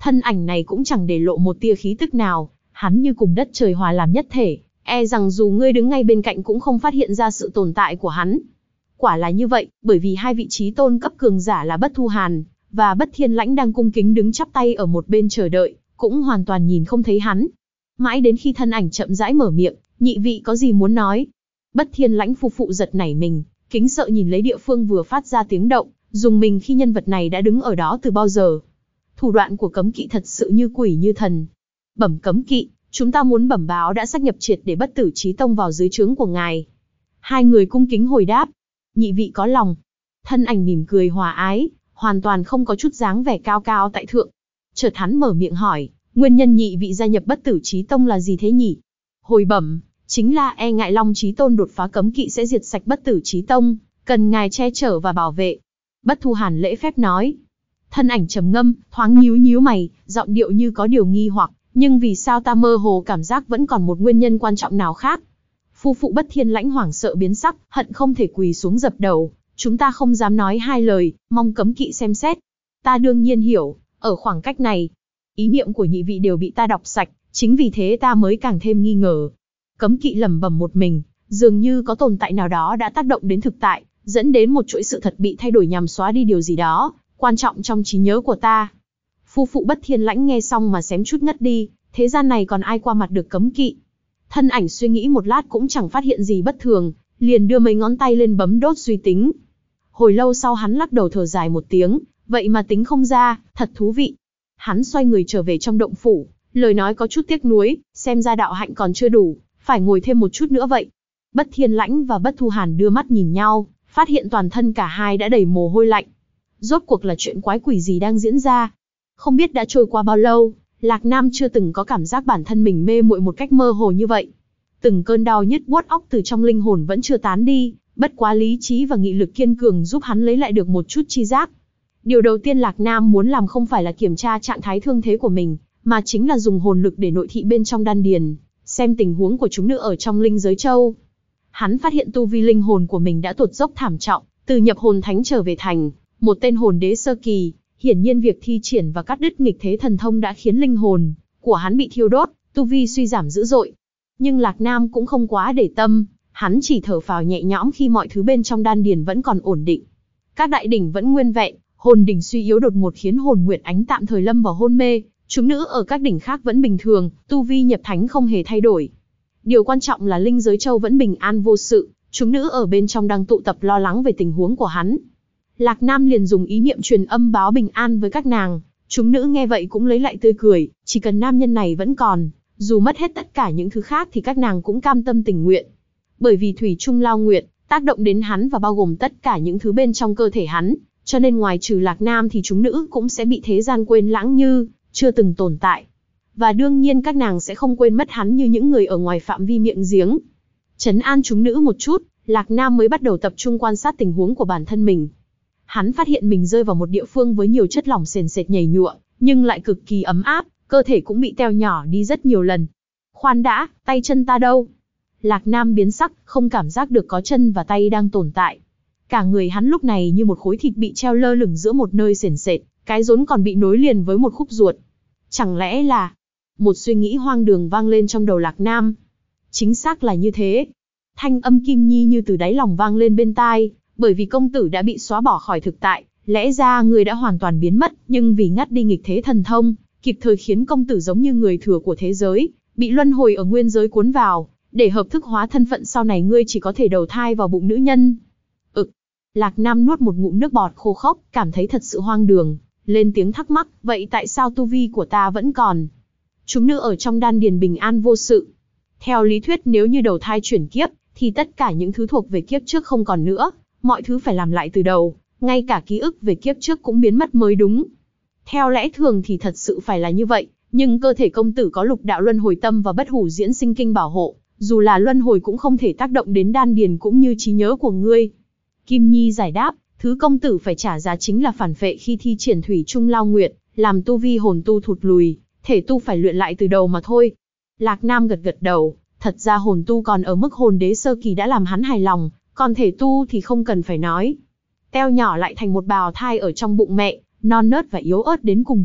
Thân ảnh này cũng chẳng để lộ một tia khí tức nào, hắn như cùng đất trời hòa làm nhất thể, e rằng dù ngươi đứng ngay bên cạnh cũng không phát hiện ra sự tồn tại của hắn. Quả là như vậy, bởi vì hai vị trí tôn cấp cường giả là Bất Thu Hàn và Bất Thiên Lãnh đang cung kính đứng chắp tay ở một bên chờ đợi, cũng hoàn toàn nhìn không thấy hắn. Mãi đến khi thân ảnh chậm rãi mở miệng, nhị vị có gì muốn nói? Bất Thiên Lãnh phu phụ giật nảy mình, kính sợ nhìn lấy địa phương vừa phát ra tiếng động, dùng mình khi nhân vật này đã đứng ở đó từ bao giờ. Thủ đoạn của cấm kỵ thật sự như quỷ như thần. Bẩm cấm kỵ, chúng ta muốn bẩm báo đã xác nhập triệt để Bất Tử Chí Tông vào dưới trướng của ngài. Hai người cung kính hồi đáp. Nhị vị có lòng. Thân ảnh mỉm cười hòa ái, hoàn toàn không có chút dáng vẻ cao cao tại thượng. Chợt hắn mở miệng hỏi, nguyên nhân nhị vị gia nhập Bất Tử Chí Tông là gì thế nhỉ? Hồi bẩm, chính là e ngại Long Chí Tôn đột phá cấm kỵ sẽ diệt sạch Bất Tử Chí Tông, cần ngài che chở và bảo vệ. Bất Thu Hàn lễ phép nói. Thân ảnh trầm ngâm, thoáng nhíu nhíu mày, giọng điệu như có điều nghi hoặc, nhưng vì sao ta mơ hồ cảm giác vẫn còn một nguyên nhân quan trọng nào khác? Phu phụ Bất Thiên Lãnh hoảng sợ biến sắc, hận không thể quỳ xuống dập đầu. Chúng ta không dám nói hai lời, mong cấm kỵ xem xét. Ta đương nhiên hiểu, ở khoảng cách này, ý niệm của nhị vị đều bị ta đọc sạch, chính vì thế ta mới càng thêm nghi ngờ. Cấm kỵ lẩm bẩm một mình, dường như có tồn tại nào đó đã tác động đến thực tại, dẫn đến một chuỗi sự thật bị thay đổi nhằm xóa đi điều gì đó quan trọng trong trí nhớ của ta. Phu phụ Bất Thiên Lãnh nghe xong mà xém chút ngất đi, thế gian này còn ai qua mặt được cấm kỵ. Thân ảnh suy nghĩ một lát cũng chẳng phát hiện gì bất thường, liền đưa mấy ngón tay lên bấm đốt suy tính. Hồi lâu sau hắn lắc đầu thở dài một tiếng, vậy mà tính không ra, thật thú vị. Hắn xoay người trở về trong động phủ, lời nói có chút tiếc nuối, xem ra đạo hạnh còn chưa đủ, phải ngồi thêm một chút nữa vậy. Bất Thiên Lãnh và Bất Thu Hàn đưa mắt nhìn nhau, phát hiện toàn thân cả hai đã đầy mồ hôi lạnh. Rốt cuộc là chuyện quái quỷ gì đang diễn ra? Không biết đã trôi qua bao lâu, Lạc Nam chưa từng có cảm giác bản thân mình mê muội một cách mơ hồ như vậy. Từng cơn đau nhức buốt óc từ trong linh hồn vẫn chưa tán đi, bất quá lý trí và nghị lực kiên cường giúp hắn lấy lại được một chút chi giác. Điều đầu tiên Lạc Nam muốn làm không phải là kiểm tra trạng thái thương thế của mình, mà chính là dùng hồn lực để nội thị bên trong đan điền, xem tình huống của chúng nữ ở trong linh giới châu. Hắn phát hiện tu vi linh hồn của mình đã tụt dốc thảm trọng, từ nhập hồn thánh trở về thành một tên hồn đế sơ kỳ. Hiển nhiên việc thi triển và cắt đứt nghịch thế thần thông đã khiến linh hồn của hắn bị thiêu đốt, tu vi suy giảm dữ dội. Nhưng Lạc Nam cũng không quá để tâm, hắn chỉ thở phào nhẹ nhõm khi mọi thứ bên trong đan điền vẫn còn ổn định. Các đại đỉnh vẫn nguyên vẹn, hồn đỉnh suy yếu đột ngột khiến hồn Nguyệt Ánh tạm thời lâm vào hôn mê, chúng nữ ở các đỉnh khác vẫn bình thường, tu vi nhập thánh không hề thay đổi. Điều quan trọng là linh giới châu vẫn bình an vô sự, chúng nữ ở bên trong đang tụ tập lo lắng về tình huống của hắn. Lạc Nam liền dùng ý niệm truyền âm báo bình an với các nàng, chúng nữ nghe vậy cũng lấy lại tươi cười, chỉ cần nam nhân này vẫn còn, dù mất hết tất cả những thứ khác thì các nàng cũng cam tâm tình nguyện. Bởi vì thủy chung lao nguyệt, tác động đến hắn và bao gồm tất cả những thứ bên trong cơ thể hắn, cho nên ngoài trừ Lạc Nam thì chúng nữ cũng sẽ bị thế gian quên lãng như chưa từng tồn tại. Và đương nhiên các nàng sẽ không quên mất hắn như những người ở ngoài phạm vi miệng giếng. Trấn an chúng nữ một chút, Lạc Nam mới bắt đầu tập trung quan sát tình huống của bản thân mình. Hắn phát hiện mình rơi vào một địa phương với nhiều chất lỏng sền sệt nhầy nhụa, nhưng lại cực kỳ ấm áp, cơ thể cũng bị teo nhỏ đi rất nhiều lần. Khoan đã, tay chân ta đâu? Lạc Nam biến sắc, không cảm giác được có chân và tay đang tồn tại. Cả người hắn lúc này như một khối thịt bị treo lơ lửng giữa một nơi sền sệt, cái rốn còn bị nối liền với một khúc ruột. Chẳng lẽ là... Một suy nghĩ hoang đường vang lên trong đầu Lạc Nam. Chính xác là như thế. Thanh âm Kim Nhi như từ đáy lòng vang lên bên tai. Bởi vì công tử đã bị xóa bỏ khỏi thực tại, lẽ ra người đã hoàn toàn biến mất, nhưng vì ngắt đi nghịch thế thần thông, kịp thời khiến công tử giống như người thừa của thế giới, bị luân hồi ở nguyên giới cuốn vào, để hợp thức hóa thân phận sau này ngươi chỉ có thể đầu thai vào bụng nữ nhân. Ực. Lạc Nam nuốt một ngụm nước bọt khô khốc, cảm thấy thật sự hoang đường, lên tiếng thắc mắc, vậy tại sao tu vi của ta vẫn còn? Chúng nữ ở trong đan điền bình an vô sự. Theo lý thuyết nếu như đầu thai chuyển kiếp, thì tất cả những thứ thuộc về kiếp trước không còn nữa. Mọi thứ phải làm lại từ đầu, ngay cả ký ức về kiếp trước cũng biến mất mới đúng. Theo lẽ thường thì thật sự phải là như vậy, nhưng cơ thể công tử có lục đạo luân hồi tâm và bất hủ diễn sinh kinh bảo hộ, dù là luân hồi cũng không thể tác động đến đan điền cũng như trí nhớ của ngươi. Kim Nhi giải đáp, thứ công tử phải trả giá chính là phản phệ khi thi triển thủy chung lao nguyệt, làm tu vi hồn tu thụt lùi, thể tu phải luyện lại từ đầu mà thôi. Lạc Nam gật gật đầu, thật ra hồn tu còn ở mức hồn đế sơ kỳ đã làm hắn hài lòng. Còn thể tu thì không cần phải nói. Teo nhỏ lại thành một bào thai ở trong bụng mẹ, non nớt và yếu ớt đến cùng cực,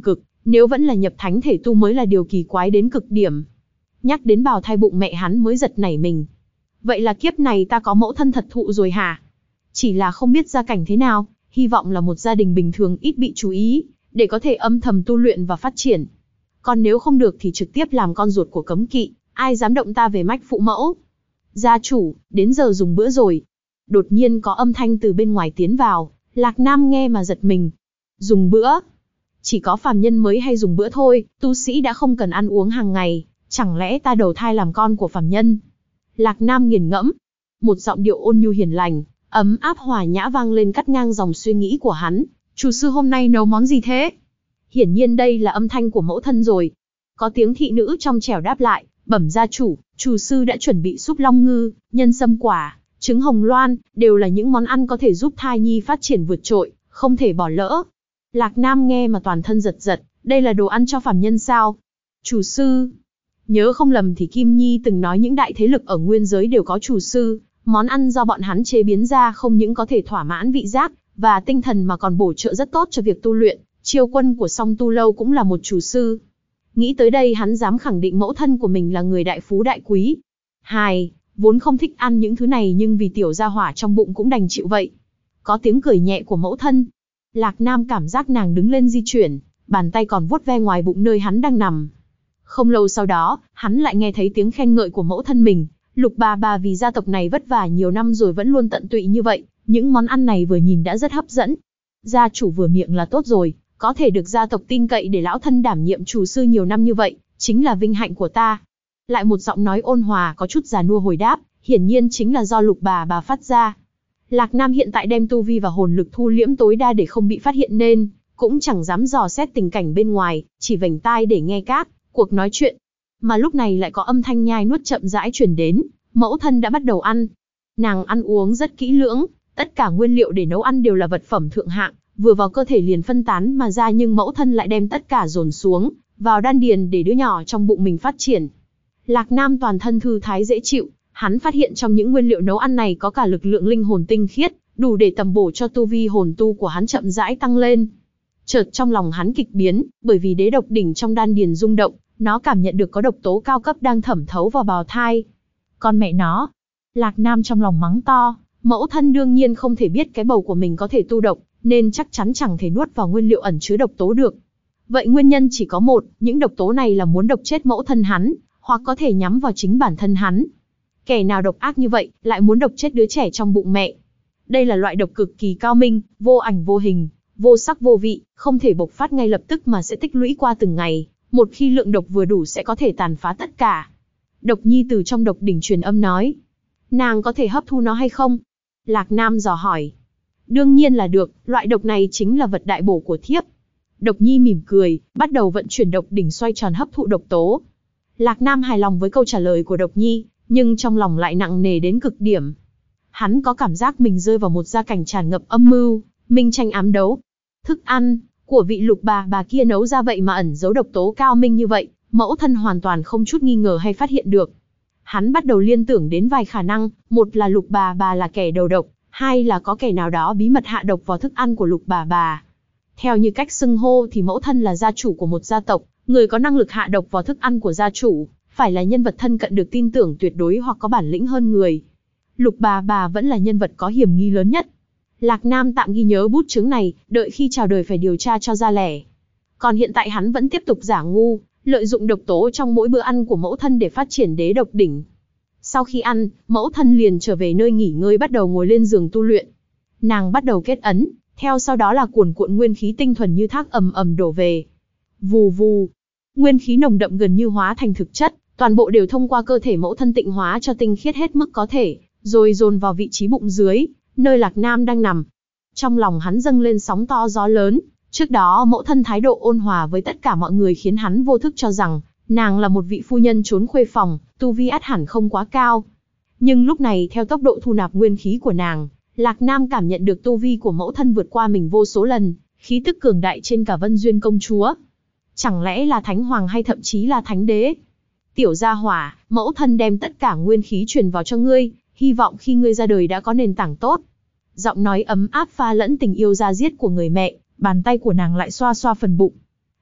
Nếu vẫn là nhập thánh thể tu mới là điều kỳ quái đến cực điểm. Nhắc đến bào thai bụng mẹ hắn mới giật nảy mình. Vậy là kiếp này ta có mẫu thân thật thụ rồi hả? Chỉ là không biết gia cảnh thế nào, hy vọng là một gia đình bình thường ít bị chú ý, để có thể âm thầm tu luyện và phát triển. Còn nếu không được thì trực tiếp làm con ruột của cấm kỵ, ai dám động ta về mách phụ mẫu. Gia chủ, đến giờ dùng bữa rồi. Đột nhiên có âm thanh từ bên ngoài tiến vào, Lạc Nam nghe mà giật mình. Dùng bữa? Chỉ có phàm nhân mới hay dùng bữa thôi, tu sĩ đã không cần ăn uống hàng ngày, chẳng lẽ ta đầu thai làm con của phàm nhân? Lạc Nam nghiền ngẫm, một giọng điệu ôn nhu hiền lành, ấm áp hòa nhã vang lên cắt ngang dòng suy nghĩ của hắn. Chủ sư hôm nay nấu món gì thế? Hiển nhiên đây là âm thanh của mẫu thân rồi. Có tiếng thị nữ trong trẻo đáp lại, bẩm gia chủ, chủ sư đã chuẩn bị súp long ngư, nhân sâm quả, trứng hồng loan, đều là những món ăn có thể giúp thai nhi phát triển vượt trội, không thể bỏ lỡ. Lạc Nam nghe mà toàn thân giật giật, đây là đồ ăn cho phàm nhân sao? Chủ sư, nhớ không lầm thì Kim Nhi từng nói những đại thế lực ở nguyên giới đều có chủ sư, món ăn do bọn hắn chế biến ra không những có thể thỏa mãn vị giác và tinh thần mà còn bổ trợ rất tốt cho việc tu luyện. Chiêu quân của Song Tu Lâu cũng là một chủ sư. Nghĩ tới đây hắn dám khẳng định mẫu thân của mình là người đại phú đại quý. Hài, vốn không thích ăn những thứ này nhưng vì tiểu gia hỏa trong bụng cũng đành chịu vậy. Có tiếng cười nhẹ của mẫu thân. Lạc Nam cảm giác nàng đứng lên di chuyển, bàn tay còn vuốt ve ngoài bụng nơi hắn đang nằm. Không lâu sau đó, hắn lại nghe thấy tiếng khen ngợi của mẫu thân mình. Lục bà bà vì gia tộc này vất vả nhiều năm rồi vẫn luôn tận tụy như vậy, những món ăn này vừa nhìn đã rất hấp dẫn. Gia chủ vừa miệng là tốt rồi, có thể được gia tộc tin cậy để lão thân đảm nhiệm chủ sư nhiều năm như vậy, chính là vinh hạnh của ta. Lại một giọng nói ôn hòa có chút già nua hồi đáp, hiển nhiên chính là do Lục bà bà phát ra. Lạc Nam hiện tại đem tu vi và hồn lực thu liễm tối đa để không bị phát hiện nên cũng chẳng dám dò xét tình cảnh bên ngoài, chỉ vểnh tai để nghe các cuộc nói chuyện. Mà lúc này lại có âm thanh nhai nuốt chậm rãi truyền đến, mẫu thân đã bắt đầu ăn. Nàng ăn uống rất kỹ lưỡng, tất cả nguyên liệu để nấu ăn đều là vật phẩm thượng hạng, vừa vào cơ thể liền phân tán mà ra, nhưng mẫu thân lại đem tất cả dồn xuống vào đan điền để đứa nhỏ trong bụng mình phát triển. Lạc Nam toàn thân thư thái dễ chịu, hắn phát hiện trong những nguyên liệu nấu ăn này có cả lực lượng linh hồn tinh khiết, đủ để tầm bổ cho tu vi hồn tu của hắn chậm rãi tăng lên. Chợt trong lòng hắn kịch biến, bởi vì đế độc đỉnh trong đan điền rung động, nó cảm nhận được có độc tố cao cấp đang thẩm thấu vào bào thai. Con mẹ nó! Lạc Nam trong lòng mắng to, mẫu thân đương nhiên không thể biết cái bầu của mình có thể tu độc, nên chắc chắn chẳng thể nuốt vào nguyên liệu ẩn chứa độc tố được. Vậy nguyên nhân chỉ có một, những độc tố này là muốn độc chết mẫu thân hắn, hoặc có thể nhắm vào chính bản thân hắn. Kẻ nào độc ác như vậy, lại muốn độc chết đứa trẻ trong bụng mẹ. Đây là loại độc cực kỳ cao minh, vô ảnh vô hình, vô sắc vô vị, không thể bộc phát ngay lập tức mà sẽ tích lũy qua từng ngày. Một khi lượng độc vừa đủ sẽ có thể tàn phá tất cả. Độc Nhi từ trong độc đỉnh truyền âm nói. Nàng có thể hấp thu nó hay không? Lạc Nam dò hỏi. Đương nhiên là được, loại độc này chính là vật đại bổ của thiếp. Độc Nhi mỉm cười, bắt đầu vận chuyển độc đỉnh xoay tròn hấp thụ độc tố. Lạc Nam hài lòng với câu trả lời của Độc Nhi, nhưng trong lòng lại nặng nề đến cực điểm. Hắn có cảm giác mình rơi vào một gia cảnh tràn ngập âm mưu, minh tranh ám đấu. Thức ăn của vị Lục bà bà kia nấu ra vậy mà ẩn giấu độc tố cao minh như vậy, mẫu thân hoàn toàn không chút nghi ngờ hay phát hiện được. Hắn bắt đầu liên tưởng đến vài khả năng, một là Lục bà bà là kẻ đầu độc, hai là có kẻ nào đó bí mật hạ độc vào thức ăn của Lục bà bà. Theo như cách xưng hô thì mẫu thân là gia chủ của một gia tộc, người có năng lực hạ độc vào thức ăn của gia chủ, phải là nhân vật thân cận được tin tưởng tuyệt đối hoặc có bản lĩnh hơn người. Lục bà bà vẫn là nhân vật có hiểm nghi lớn nhất. Lạc Nam tạm ghi nhớ bút chứng này, đợi khi chào đời phải điều tra cho ra lẻ. Còn hiện tại hắn vẫn tiếp tục giả ngu, lợi dụng độc tố trong mỗi bữa ăn của mẫu thân để phát triển đế độc đỉnh. Sau khi ăn, mẫu thân liền trở về nơi nghỉ ngơi, bắt đầu ngồi lên giường tu luyện. Nàng bắt đầu kết ấn, theo sau đó là cuồn cuộn nguyên khí tinh thuần như thác ầm ầm đổ về. Vù vù, nguyên khí nồng đậm gần như hóa thành thực chất, toàn bộ đều thông qua cơ thể mẫu thân tịnh hóa cho tinh khiết hết mức có thể, rồi dồn vào vị trí bụng dưới, nơi Lạc Nam đang nằm. Trong lòng hắn dâng lên sóng to gió lớn, trước đó mẫu thân thái độ ôn hòa với tất cả mọi người khiến hắn vô thức cho rằng, nàng là một vị phu nhân trốn khuê phòng, tu vi ắt hẳn không quá cao. Nhưng lúc này theo tốc độ thu nạp nguyên khí của nàng, Lạc Nam cảm nhận được tu vi của mẫu thân vượt qua mình vô số lần, khí tức cường đại trên cả Vân Duyên công chúa. Chẳng lẽ là thánh hoàng hay thậm chí là thánh đế? Tiểu gia hỏa, mẫu thân đem tất cả nguyên khí truyền vào cho ngươi, hy vọng khi ngươi ra đời đã có nền tảng tốt. Giọng nói ấm áp pha lẫn tình yêu da diết của người mẹ, bàn tay của nàng lại xoa xoa phần bụng.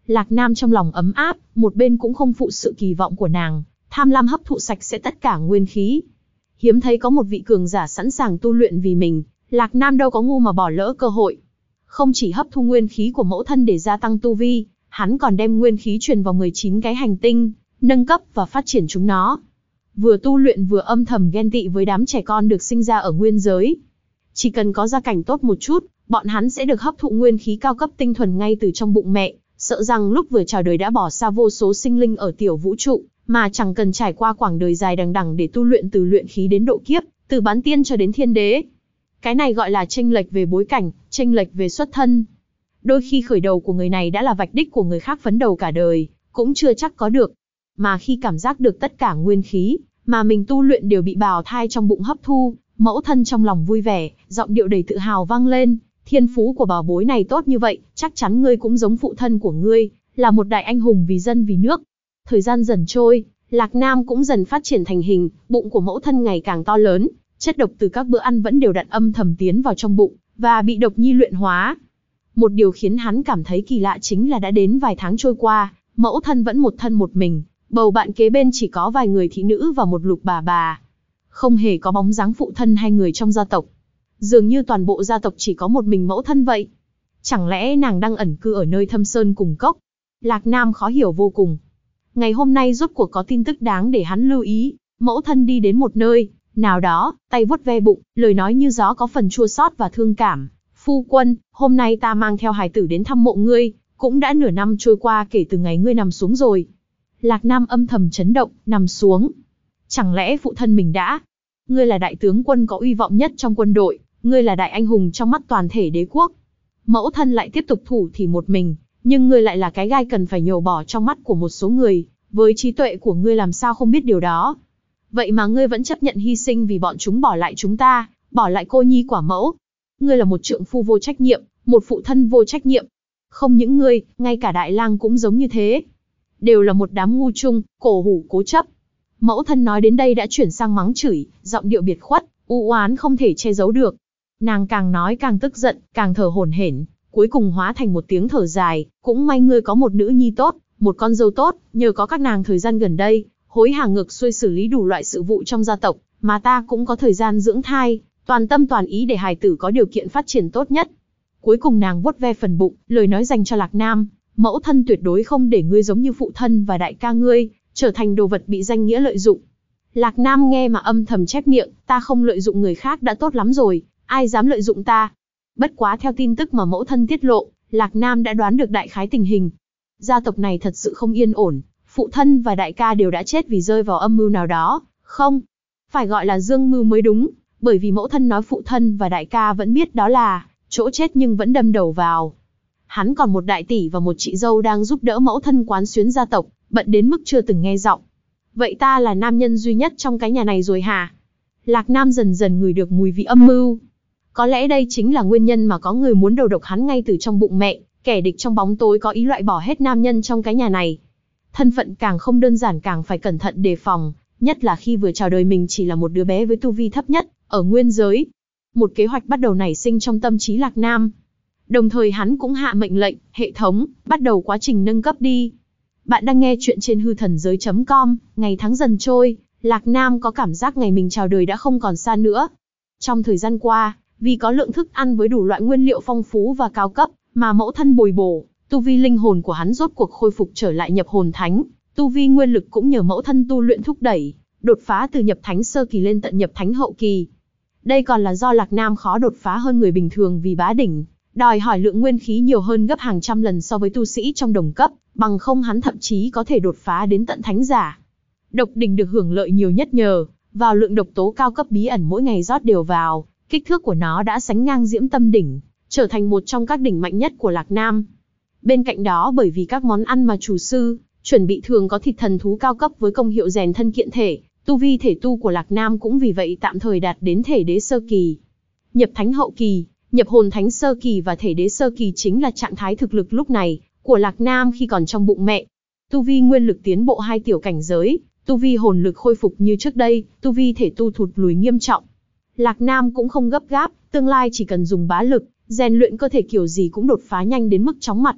Lạc Nam trong lòng ấm áp, một bên cũng không phụ sự kỳ vọng của nàng, tham lam hấp thụ sạch sẽ tất cả nguyên khí. Hiếm thấy có một vị cường giả sẵn sàng tu luyện vì mình, Lạc Nam đâu có ngu mà bỏ lỡ cơ hội. Không chỉ hấp thu nguyên khí của mẫu thân để gia tăng tu vi, hắn còn đem nguyên khí truyền vào mười chín cái hành tinh, nâng cấp và phát triển chúng nó. Vừa tu luyện vừa âm thầm ghen tị với đám trẻ con được sinh ra ở nguyên giới. Chỉ cần có gia cảnh tốt một chút, bọn hắn sẽ được hấp thụ nguyên khí cao cấp tinh thuần ngay từ trong bụng mẹ, sợ rằng lúc vừa chào đời đã bỏ xa vô số sinh linh ở tiểu vũ trụ, mà chẳng cần trải qua quãng đời dài đằng đẵng để tu luyện từ luyện khí đến độ kiếp, từ bán tiên cho đến thiên đế. Cái này gọi là chênh lệch về bối cảnh, chênh lệch về xuất thân. Đôi khi khởi đầu của người này đã là vạch đích của người khác phấn đầu cả đời, cũng chưa chắc có được. Mà khi cảm giác được tất cả nguyên khí mà mình tu luyện đều bị bào thai trong bụng hấp thu, mẫu thân trong lòng vui vẻ, giọng điệu đầy tự hào vang lên, thiên phú của bảo bối này tốt như vậy, chắc chắn ngươi cũng giống phụ thân của ngươi, là một đại anh hùng vì dân vì nước. Thời gian dần trôi, Lạc Nam cũng dần phát triển thành hình, bụng của mẫu thân ngày càng to lớn, chất độc từ các bữa ăn vẫn đều đặn âm thầm tiến vào trong bụng, và bị độc nhi luyện hóa. Một điều khiến hắn cảm thấy kỳ lạ chính là đã đến vài tháng trôi qua, mẫu thân vẫn một thân một mình, bầu bạn kế bên chỉ có vài người thị nữ và một lục bà bà. Không hề có bóng dáng phụ thân hay người trong gia tộc. Dường như toàn bộ gia tộc chỉ có một mình mẫu thân vậy. Chẳng lẽ nàng đang ẩn cư ở nơi thâm sơn cùng cốc? Lạc Nam khó hiểu vô cùng. Ngày hôm nay rốt cuộc có tin tức đáng để hắn lưu ý. Mẫu thân đi đến một nơi nào đó, tay vuốt ve bụng, lời nói như gió có phần chua xót và thương cảm. Phu quân, hôm nay ta mang theo hài tử đến thăm mộ ngươi, cũng đã nửa năm trôi qua kể từ ngày ngươi nằm xuống rồi. Lạc Nam âm thầm chấn động, nằm xuống. Chẳng lẽ phụ thân mình đã? Ngươi là đại tướng quân có uy vọng nhất trong quân đội, ngươi là đại anh hùng trong mắt toàn thể đế quốc. Mẫu thân lại tiếp tục thủ thì một mình, nhưng ngươi lại là cái gai cần phải nhổ bỏ trong mắt của một số người, với trí tuệ của ngươi làm sao không biết điều đó. Vậy mà ngươi vẫn chấp nhận hy sinh vì bọn chúng bỏ lại chúng ta, bỏ lại cô nhi quả mẫu. Ngươi là một trượng phu vô trách nhiệm, một phụ thân vô trách nhiệm. Không những ngươi, ngay cả Đại Lang cũng giống như thế. Đều là một đám ngu chung, cổ hủ cố chấp. Mẫu thân nói đến đây đã chuyển sang mắng chửi, giọng điệu biệt khuất, u oán không thể che giấu được. Nàng càng nói càng tức giận, càng thở hổn hển, cuối cùng hóa thành một tiếng thở dài, cũng may ngươi có một nữ nhi tốt, một con dâu tốt, nhờ có các nàng thời gian gần đây, hối hả ngược xuôi xử lý đủ loại sự vụ trong gia tộc, mà ta cũng có thời gian dưỡng thai, toàn tâm toàn ý để hài tử có điều kiện phát triển tốt nhất. Cuối cùng nàng vuốt ve phần bụng, lời nói dành cho Lạc Nam, mẫu thân tuyệt đối không để ngươi giống như phụ thân và đại ca ngươi, trở thành đồ vật bị danh nghĩa lợi dụng. Lạc Nam nghe mà âm thầm chép miệng, ta không lợi dụng người khác đã tốt lắm rồi, ai dám lợi dụng ta. Bất quá theo tin tức mà mẫu thân tiết lộ, Lạc Nam đã đoán được đại khái tình hình. Gia tộc này thật sự không yên ổn, phụ thân và đại ca đều đã chết vì rơi vào âm mưu nào đó, không, phải gọi là dương mưu mới đúng, bởi vì mẫu thân nói phụ thân và đại ca vẫn biết đó là chỗ chết nhưng vẫn đâm đầu vào. Hắn còn một đại tỷ và một chị dâu đang giúp đỡ mẫu thân quán xuyến gia tộc, bận đến mức chưa từng nghe giọng. Vậy ta là nam nhân duy nhất trong cái nhà này rồi hả? Lạc Nam dần dần ngửi được mùi vị âm mưu. Có lẽ đây chính là nguyên nhân mà có người muốn đầu độc hắn ngay từ trong bụng mẹ, kẻ địch trong bóng tối có ý loại bỏ hết nam nhân trong cái nhà này. Thân phận càng không đơn giản càng phải cẩn thận đề phòng, nhất là khi vừa chào đời mình chỉ là một đứa bé với tu vi thấp nhất, ở nguyên giới. Một kế hoạch bắt đầu nảy sinh trong tâm trí Lạc Nam. Đồng thời hắn cũng hạ mệnh lệnh, hệ thống, bắt đầu quá trình nâng cấp đi. Bạn đang nghe chuyện trên hư thần giới chấm com, ngày tháng dần trôi, Lạc Nam có cảm giác ngày mình chào đời đã không còn xa nữa. Trong thời gian qua, vì có lượng thức ăn với đủ loại nguyên liệu phong phú và cao cấp, mà mẫu thân bồi bổ, tu vi linh hồn của hắn rốt cuộc khôi phục trở lại nhập hồn thánh, tu vi nguyên lực cũng nhờ mẫu thân tu luyện thúc đẩy, đột phá từ nhập thánh sơ kỳ lên tận nhập thánh hậu kỳ. Đây còn là do Lạc Nam khó đột phá hơn người bình thường vì bá đỉnh, đòi hỏi lượng nguyên khí nhiều hơn gấp hàng trăm lần so với tu sĩ trong đồng cấp, bằng không hắn thậm chí có thể đột phá đến tận thánh giả. Độc đỉnh được hưởng lợi nhiều nhất nhờ vào lượng độc tố cao cấp bí ẩn mỗi ngày rót đều vào, kích thước của nó đã sánh ngang Diễm Tâm đỉnh, trở thành một trong các đỉnh mạnh nhất của Lạc Nam. Bên cạnh đó bởi vì các món ăn mà chủ sư chuẩn bị thường có thịt thần thú cao cấp với công hiệu rèn thân kiện thể, tu vi thể tu của Lạc Nam cũng vì vậy tạm thời đạt đến thể đế sơ kỳ. Nhập thánh hậu kỳ, nhập hồn thánh sơ kỳ và thể đế sơ kỳ chính là trạng thái thực lực lúc này của Lạc Nam khi còn trong bụng mẹ. Tu vi nguyên lực tiến bộ hai tiểu cảnh giới, tu vi hồn lực khôi phục như trước đây, tu vi thể tu thụt lùi nghiêm trọng. Lạc Nam cũng không gấp gáp, tương lai chỉ cần dùng bá lực, rèn luyện cơ thể kiểu gì cũng đột phá nhanh đến mức chóng mặt.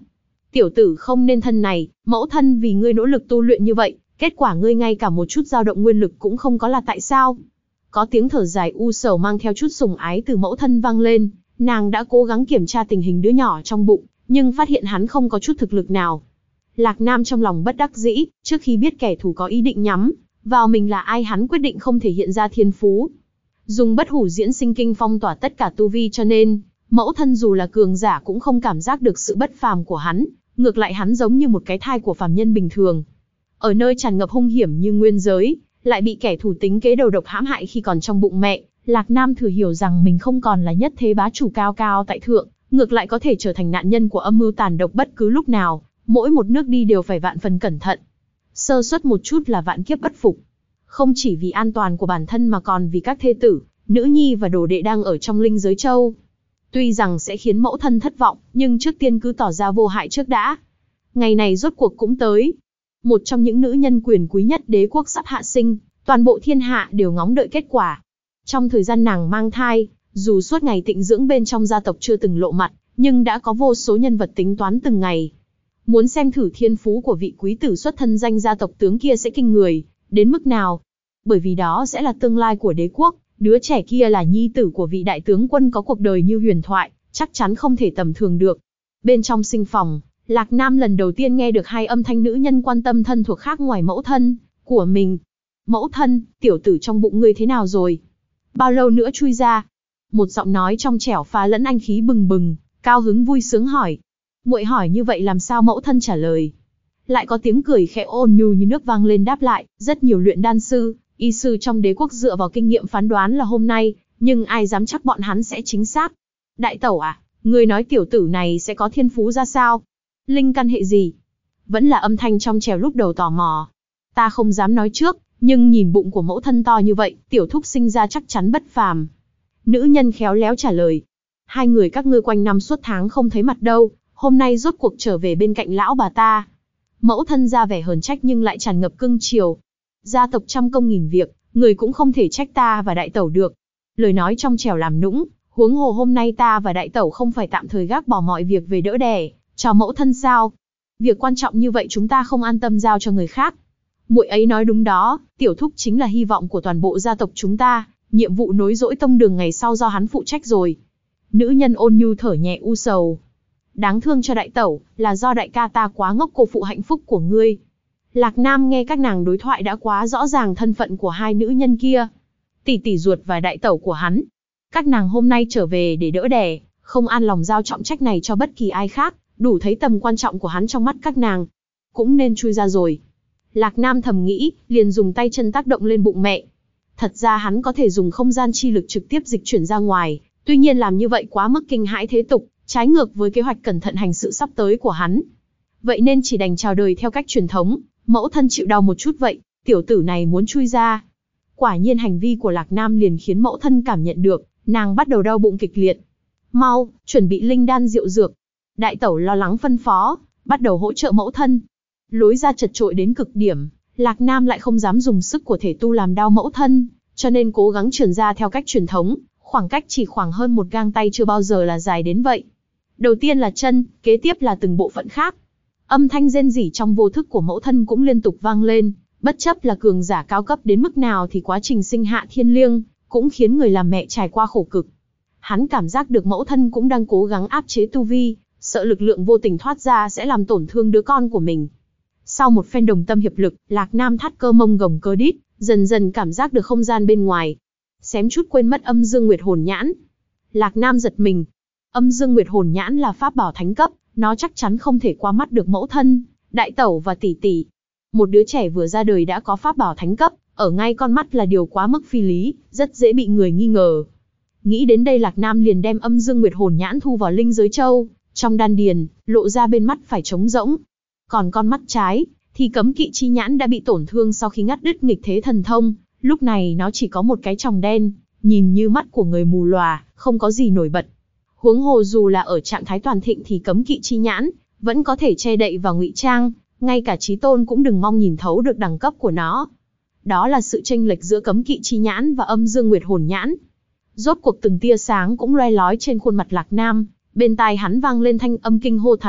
Tiểu tử không nên thân này, mẫu thân vì ngươi nỗ lực tu luyện như vậy, kết quả ngươi ngay cả một chút dao động nguyên lực cũng không có là tại sao? Có tiếng thở dài u sầu mang theo chút sủng ái từ mẫu thân vang lên, nàng đã cố gắng kiểm tra tình hình đứa nhỏ trong bụng, nhưng phát hiện hắn không có chút thực lực nào. Lạc Nam trong lòng bất đắc dĩ, trước khi biết kẻ thù có ý định nhắm vào mình là ai, hắn quyết định không thể hiện ra thiên phú. Dùng bất hủ diễn sinh kinh phong tỏa tất cả tu vi, cho nên mẫu thân dù là cường giả cũng không cảm giác được sự bất phàm của hắn, ngược lại hắn giống như một cái thai của phàm nhân bình thường. Ở nơi tràn ngập hung hiểm như nguyên giới, lại bị kẻ thù tính kế đầu độc hãm hại khi còn trong bụng mẹ, Lạc Nam thừa hiểu rằng mình không còn là nhất thế bá chủ cao cao tại thượng, ngược lại có thể trở thành nạn nhân của âm mưu tàn độc bất cứ lúc nào, mỗi một nước đi đều phải vạn phần cẩn thận. Sơ suất một chút là vạn kiếp bất phục. Không chỉ vì an toàn của bản thân mà còn vì các thê tử, nữ nhi và đồ đệ đang ở trong linh giới châu. Tuy rằng sẽ khiến mẫu thân thất vọng, nhưng trước tiên cứ tỏ ra vô hại trước đã. Ngày này rốt cuộc cũng tới. Một trong những nữ nhân quyền quý nhất đế quốc sắp hạ sinh, toàn bộ thiên hạ đều ngóng đợi kết quả. Trong thời gian nàng mang thai, dù suốt ngày tịnh dưỡng bên trong gia tộc chưa từng lộ mặt, nhưng đã có vô số nhân vật tính toán từng ngày. Muốn xem thử thiên phú của vị quý tử xuất thân danh gia tộc tướng kia sẽ kinh người đến mức nào. Bởi vì đó sẽ là tương lai của đế quốc, đứa trẻ kia là nhi tử của vị đại tướng quân có cuộc đời như huyền thoại, chắc chắn không thể tầm thường được. Bên trong sinh phòng, Lạc Nam lần đầu tiên nghe được hai âm thanh nữ nhân quan tâm thân thuộc khác ngoài mẫu thân của mình. Mẫu thân, tiểu tử trong bụng ngươi thế nào rồi? Bao lâu nữa chui ra? Một giọng nói trong trẻo pha lẫn anh khí bừng bừng, cao hứng vui sướng hỏi. Muội hỏi như vậy làm sao mẫu thân trả lời? Lại có tiếng cười khẽ ôn nhu như nước vang lên đáp lại. Rất nhiều luyện đan sư, y sư trong đế quốc dựa vào kinh nghiệm phán đoán là hôm nay, nhưng ai dám chắc bọn hắn sẽ chính xác. Đại tẩu à, ngươi nói tiểu tử này sẽ có thiên phú ra sao? Linh căn hệ gì? Vẫn là âm thanh trong trẻo lúc đầu tò mò. Ta không dám nói trước, nhưng nhìn bụng của mẫu thân to như vậy, tiểu thúc sinh ra chắc chắn bất phàm. Nữ nhân khéo léo trả lời. Hai người các ngươi quanh năm suốt tháng không thấy mặt đâu, hôm nay rốt cuộc trở về bên cạnh lão bà ta. Mẫu thân ra vẻ hờn trách nhưng lại tràn ngập cưng chiều. Gia tộc trăm công nghìn việc, người cũng không thể trách ta và đại tẩu được. Lời nói trong trẻo làm nũng, huống hồ hôm nay ta và đại tẩu không phải tạm thời gác bỏ mọi việc về đỡ đẻ cho mẫu thân sao? Việc quan trọng như vậy chúng ta không an tâm giao cho người khác. Muội ấy nói đúng đó, tiểu thúc chính là hy vọng của toàn bộ gia tộc chúng ta, nhiệm vụ nối dõi tông đường ngày sau do hắn phụ trách rồi. Nữ nhân ôn nhu thở nhẹ u sầu. Đáng thương cho đại tẩu, là do đại ca ta quá ngốc cô phụ hạnh phúc của ngươi. Lạc Nam nghe các nàng đối thoại đã quá rõ ràng thân phận của hai nữ nhân kia. Tỷ tỷ ruột và đại tẩu của hắn. Các nàng hôm nay trở về để đỡ đẻ, không an lòng giao trọng trách này cho bất kỳ ai khác, đủ thấy tầm quan trọng của hắn trong mắt các nàng. Cũng nên chui ra rồi. Lạc Nam thầm nghĩ, liền dùng tay chân tác động lên bụng mẹ. Thật ra hắn có thể dùng không gian chi lực trực tiếp dịch chuyển ra ngoài, tuy nhiên làm như vậy quá mức kinh hãi thế tục, trái ngược với kế hoạch cẩn thận hành sự sắp tới của hắn. Vậy nên chỉ đành chào đời theo cách truyền thống, mẫu thân chịu đau một chút vậy, tiểu tử này muốn chui ra. Quả nhiên hành vi của Lạc Nam liền khiến mẫu thân cảm nhận được, nàng bắt đầu đau bụng kịch liệt. Mau, chuẩn bị linh đan rượu dược. Đại tẩu lo lắng phân phó, bắt đầu hỗ trợ mẫu thân. Lối ra chật chội đến cực điểm, Lạc Nam lại không dám dùng sức của thể tu làm đau mẫu thân, cho nên cố gắng trườn ra theo cách truyền thống, khoảng cách chỉ khoảng hơn một gang tay chưa bao giờ là dài đến vậy. Đầu tiên là chân, kế tiếp là từng bộ phận khác. Âm thanh rên rỉ trong vô thức của mẫu thân cũng liên tục vang lên, bất chấp là cường giả cao cấp đến mức nào thì quá trình sinh hạ thiên liêng, cũng khiến người làm mẹ trải qua khổ cực. Hắn cảm giác được mẫu thân cũng đang cố gắng áp chế tu vi, sợ lực lượng vô tình thoát ra sẽ làm tổn thương đứa con của mình. Sau một phen đồng tâm hiệp lực, Lạc Nam thắt cơ mông gồng cơ đít, dần dần cảm giác được không gian bên ngoài. Xém chút quên mất âm dương nguyệt hồn nhãn. Lạc Nam giật mình. Âm dương nguyệt hồn nhãn là pháp bảo thánh cấp, nó chắc chắn không thể qua mắt được mẫu thân, đại tẩu và tỷ tỷ. Một đứa trẻ vừa ra đời đã có pháp bảo thánh cấp, ở ngay con mắt là điều quá mức phi lý, rất dễ bị người nghi ngờ. Nghĩ đến đây Lạc Nam liền đem âm dương nguyệt hồn nhãn thu vào linh giới châu, trong đan điền, lộ ra bên mắt phải trống rỗng. Còn con mắt trái, thì cấm kỵ chi nhãn đã bị tổn thương sau khi ngắt đứt nghịch thế thần thông, lúc này nó chỉ có một cái tròng đen, nhìn như mắt của người mù lòa, không có gì nổi bật. Huống hồ dù là ở trạng thái toàn thịnh thì cấm kỵ chi nhãn, vẫn có thể che đậy và ngụy trang, ngay cả chí tôn cũng đừng mong nhìn thấu được đẳng cấp của nó. Đó là sự chênh lệch giữa cấm kỵ chi nhãn và âm dương nguyệt hồn nhãn. Rốt cuộc từng tia sáng cũng loe lói trên khuôn mặt Lạc Nam, bên tai hắn vang lên thanh âm kinh hô thán phục,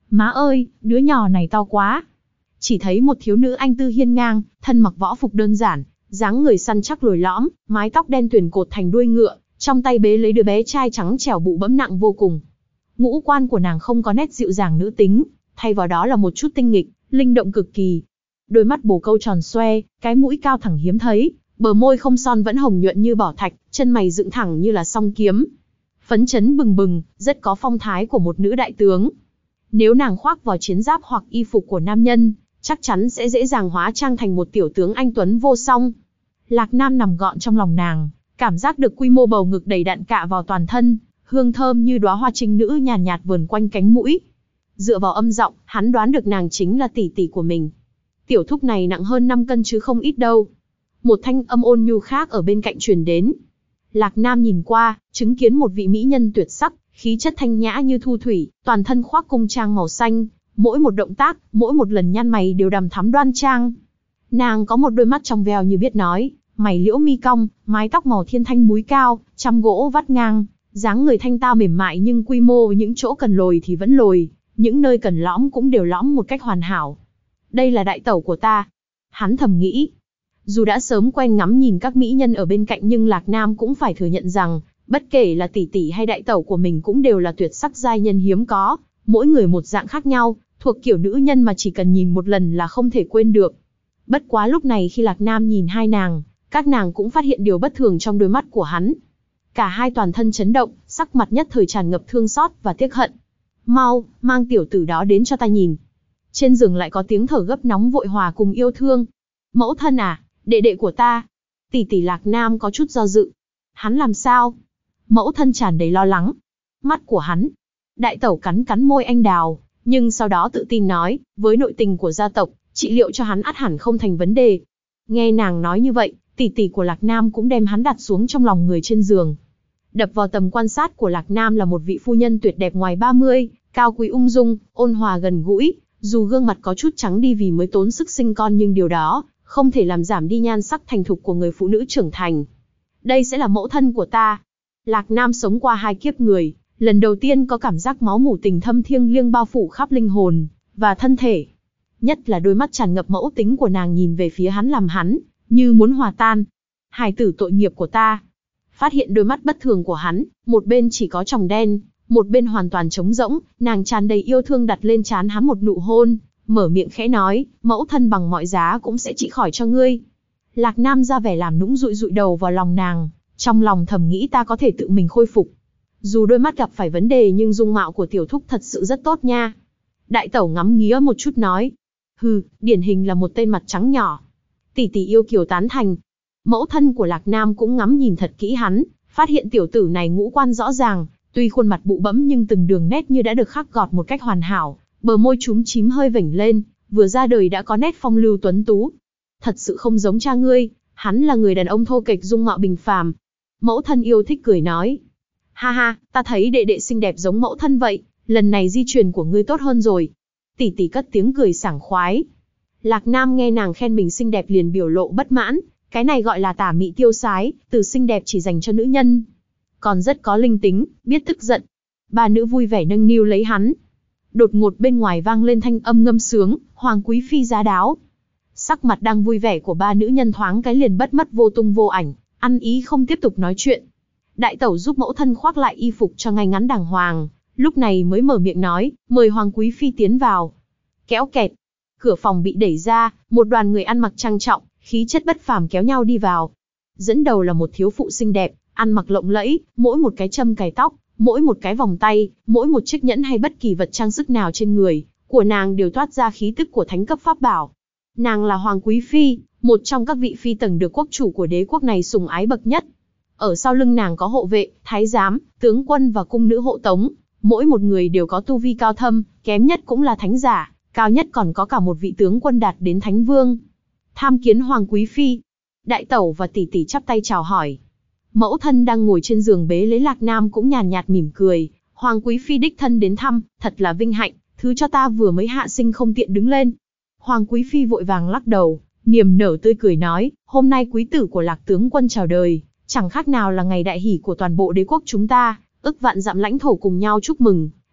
Má ơi, đứa nhỏ này to quá. Chỉ thấy một thiếu nữ anh tư hiên ngang, thân mặc võ phục đơn giản, dáng người săn chắc lồi lõm, mái tóc đen tuyền cột thành đuôi ngựa, trong tay bế lấy đứa bé trai trắng trẻo bụ bẫm nặng vô cùng. Ngũ quan của nàng không có nét dịu dàng nữ tính, thay vào đó là một chút tinh nghịch, linh động cực kỳ. Đôi mắt bồ câu tròn xoe, cái mũi cao thẳng hiếm thấy, bờ môi không son vẫn hồng nhuận như bảo thạch, chân mày dựng thẳng như là song kiếm. Phấn chấn bừng bừng, rất có phong thái của một nữ đại tướng. Nếu nàng khoác vào chiến giáp hoặc y phục của nam nhân, chắc chắn sẽ dễ dàng hóa trang thành một tiểu tướng anh tuấn vô song. Lạc Nam nằm gọn trong lòng nàng, cảm giác được quy mô bầu ngực đầy đặn cạ vào toàn thân, hương thơm như đóa hoa trinh nữ nhàn nhạt, nhạt vờn quanh cánh mũi. Dựa vào âm giọng, hắn đoán được nàng chính là tỷ tỷ của mình. Tiểu thúc này nặng hơn năm cân chứ không ít đâu. Một thanh âm ôn nhu khác ở bên cạnh truyền đến. Lạc Nam nhìn qua, chứng kiến một vị mỹ nhân tuyệt sắc, khí chất thanh nhã như thu thủy, toàn thân khoác cung trang màu xanh, mỗi một động tác, mỗi một lần nhăn mày đều đằm thắm đoan trang. Nàng có một đôi mắt trong veo như biết nói, mày liễu mi cong, mái tóc màu thiên thanh búi cao, trăm gỗ vắt ngang, dáng người thanh tao mềm mại nhưng quy mô những chỗ cần lồi thì vẫn lồi, những nơi cần lõm cũng đều lõm một cách hoàn hảo. Đây là đại tẩu của ta. Hắn thầm nghĩ. Dù đã sớm quen ngắm nhìn các mỹ nhân ở bên cạnh nhưng Lạc Nam cũng phải thừa nhận rằng, bất kể là tỷ tỷ hay đại tẩu của mình cũng đều là tuyệt sắc giai nhân hiếm có, mỗi người một dạng khác nhau, thuộc kiểu nữ nhân mà chỉ cần nhìn một lần là không thể quên được. Bất quá lúc này khi Lạc Nam nhìn hai nàng, các nàng cũng phát hiện điều bất thường trong đôi mắt của hắn. Cả hai toàn thân chấn động, sắc mặt nhất thời tràn ngập thương xót và tiếc hận. Mau, mang tiểu tử đó đến cho ta nhìn. Trên giường lại có tiếng thở gấp nóng vội hòa cùng yêu thương. Mẫu thân à, đệ đệ của ta. Tỷ tỷ Lạc Nam có chút do dự. Hắn làm sao? Mẫu thân tràn đầy lo lắng. Mắt của hắn. Đại tẩu cắn cắn môi anh đào, nhưng sau đó tự tin nói, với nội tình của gia tộc, trị liệu cho hắn ắt hẳn không thành vấn đề. Nghe nàng nói như vậy, tỷ tỷ của Lạc Nam cũng đem hắn đặt xuống trong lòng người trên giường. Đập vào tầm quan sát của Lạc Nam là một vị phu nhân tuyệt đẹp ngoài ba mươi, cao quý ung dung, ôn hòa gần gũi, dù gương mặt có chút trắng đi vì mới tốn sức sinh con nhưng điều đó không thể làm giảm đi nhan sắc thành thục của người phụ nữ trưởng thành. Đây sẽ là mẫu thân của ta. Lạc Nam sống qua hai kiếp người, lần đầu tiên có cảm giác máu mủ tình thâm thiêng liêng bao phủ khắp linh hồn và thân thể. Nhất là đôi mắt tràn ngập mẫu tính của nàng nhìn về phía hắn làm hắn như muốn hòa tan. Hài tử tội nghiệp của ta. Phát hiện đôi mắt bất thường của hắn, một bên chỉ có tròng đen, một bên hoàn toàn trống rỗng, nàng tràn đầy yêu thương đặt lên trán hắn một nụ hôn, mở miệng khẽ nói, mẫu thân bằng mọi giá cũng sẽ trị khỏi cho ngươi. Lạc Nam ra vẻ làm nũng dụi dụi đầu vào lòng nàng, trong lòng thầm nghĩ ta có thể tự mình khôi phục. Dù đôi mắt gặp phải vấn đề nhưng dung mạo của tiểu thúc thật sự rất tốt nha. Đại tẩu ngắm nghía một chút nói, hừ, điển hình là một tên mặt trắng nhỏ. Tỷ tỷ yêu kiều tán thành. Mẫu thân của Lạc Nam cũng ngắm nhìn thật kỹ hắn, phát hiện tiểu tử này ngũ quan rõ ràng, tuy khuôn mặt bụ bẫm nhưng từng đường nét như đã được khắc gọt một cách hoàn hảo, bờ môi chúm chím hơi vểnh lên, vừa ra đời đã có nét phong lưu tuấn tú. Thật sự không giống cha ngươi, hắn là người đàn ông thô kệch dung mạo bình phàm. Mẫu thân yêu thích cười nói, ha ha, ta thấy đệ đệ xinh đẹp giống mẫu thân vậy, lần này di truyền của ngươi tốt hơn rồi. Tỷ tỷ cất tiếng cười sảng khoái. Lạc Nam nghe nàng khen mình xinh đẹp liền biểu lộ bất mãn, cái này gọi là tả mị tiêu sái, từ xinh đẹp chỉ dành cho nữ nhân. Còn rất có linh tính, biết tức giận. Ba nữ vui vẻ nâng niu lấy hắn. Đột ngột bên ngoài vang lên thanh âm ngâm sướng, Hoàng quý phi giá đáo. Sắc mặt đang vui vẻ của ba nữ nhân thoáng cái liền bất mất vô tung vô ảnh, ăn ý không tiếp tục nói chuyện. Đại tẩu giúp mẫu thân khoác lại y phục cho ngay ngắn đàng hoàng, lúc này mới mở miệng nói, mời Hoàng quý phi tiến vào. Kéo kẹt, cửa phòng bị đẩy ra, một đoàn người ăn mặc trang trọng, khí chất bất phàm kéo nhau đi vào. Dẫn đầu là một thiếu phụ xinh đẹp, ăn mặc lộng lẫy, mỗi một cái châm cài tóc, mỗi một cái vòng tay, mỗi một chiếc nhẫn hay bất kỳ vật trang sức nào trên người của nàng đều toát ra khí tức của thánh cấp pháp bảo. Nàng là Hoàng quý phi, một trong các vị phi tầng được quốc chủ của đế quốc này sủng ái bậc nhất. Ở sau lưng nàng có hộ vệ, thái giám, tướng quân và cung nữ hộ tống, mỗi một người đều có tu vi cao thâm, kém nhất cũng là thánh giả, cao nhất còn có cả một vị tướng quân đạt đến thánh vương. Tham kiến Hoàng quý phi. Đại tẩu và tỷ tỷ chắp tay chào hỏi. Mẫu thân đang ngồi trên giường bế lấy Lạc Nam cũng nhàn nhạt mỉm cười, Hoàng quý phi đích thân đến thăm, thật là vinh hạnh, thứ cho ta vừa mới hạ sinh không tiện đứng lên. Hoàng quý phi vội vàng lắc đầu, niềm nở tươi cười nói, hôm nay quý tử của Lạc tướng quân chào đời, chẳng khác nào là ngày đại hỷ của toàn bộ đế quốc chúng ta, ức vạn dặm lãnh thổ cùng nhau chúc mừng,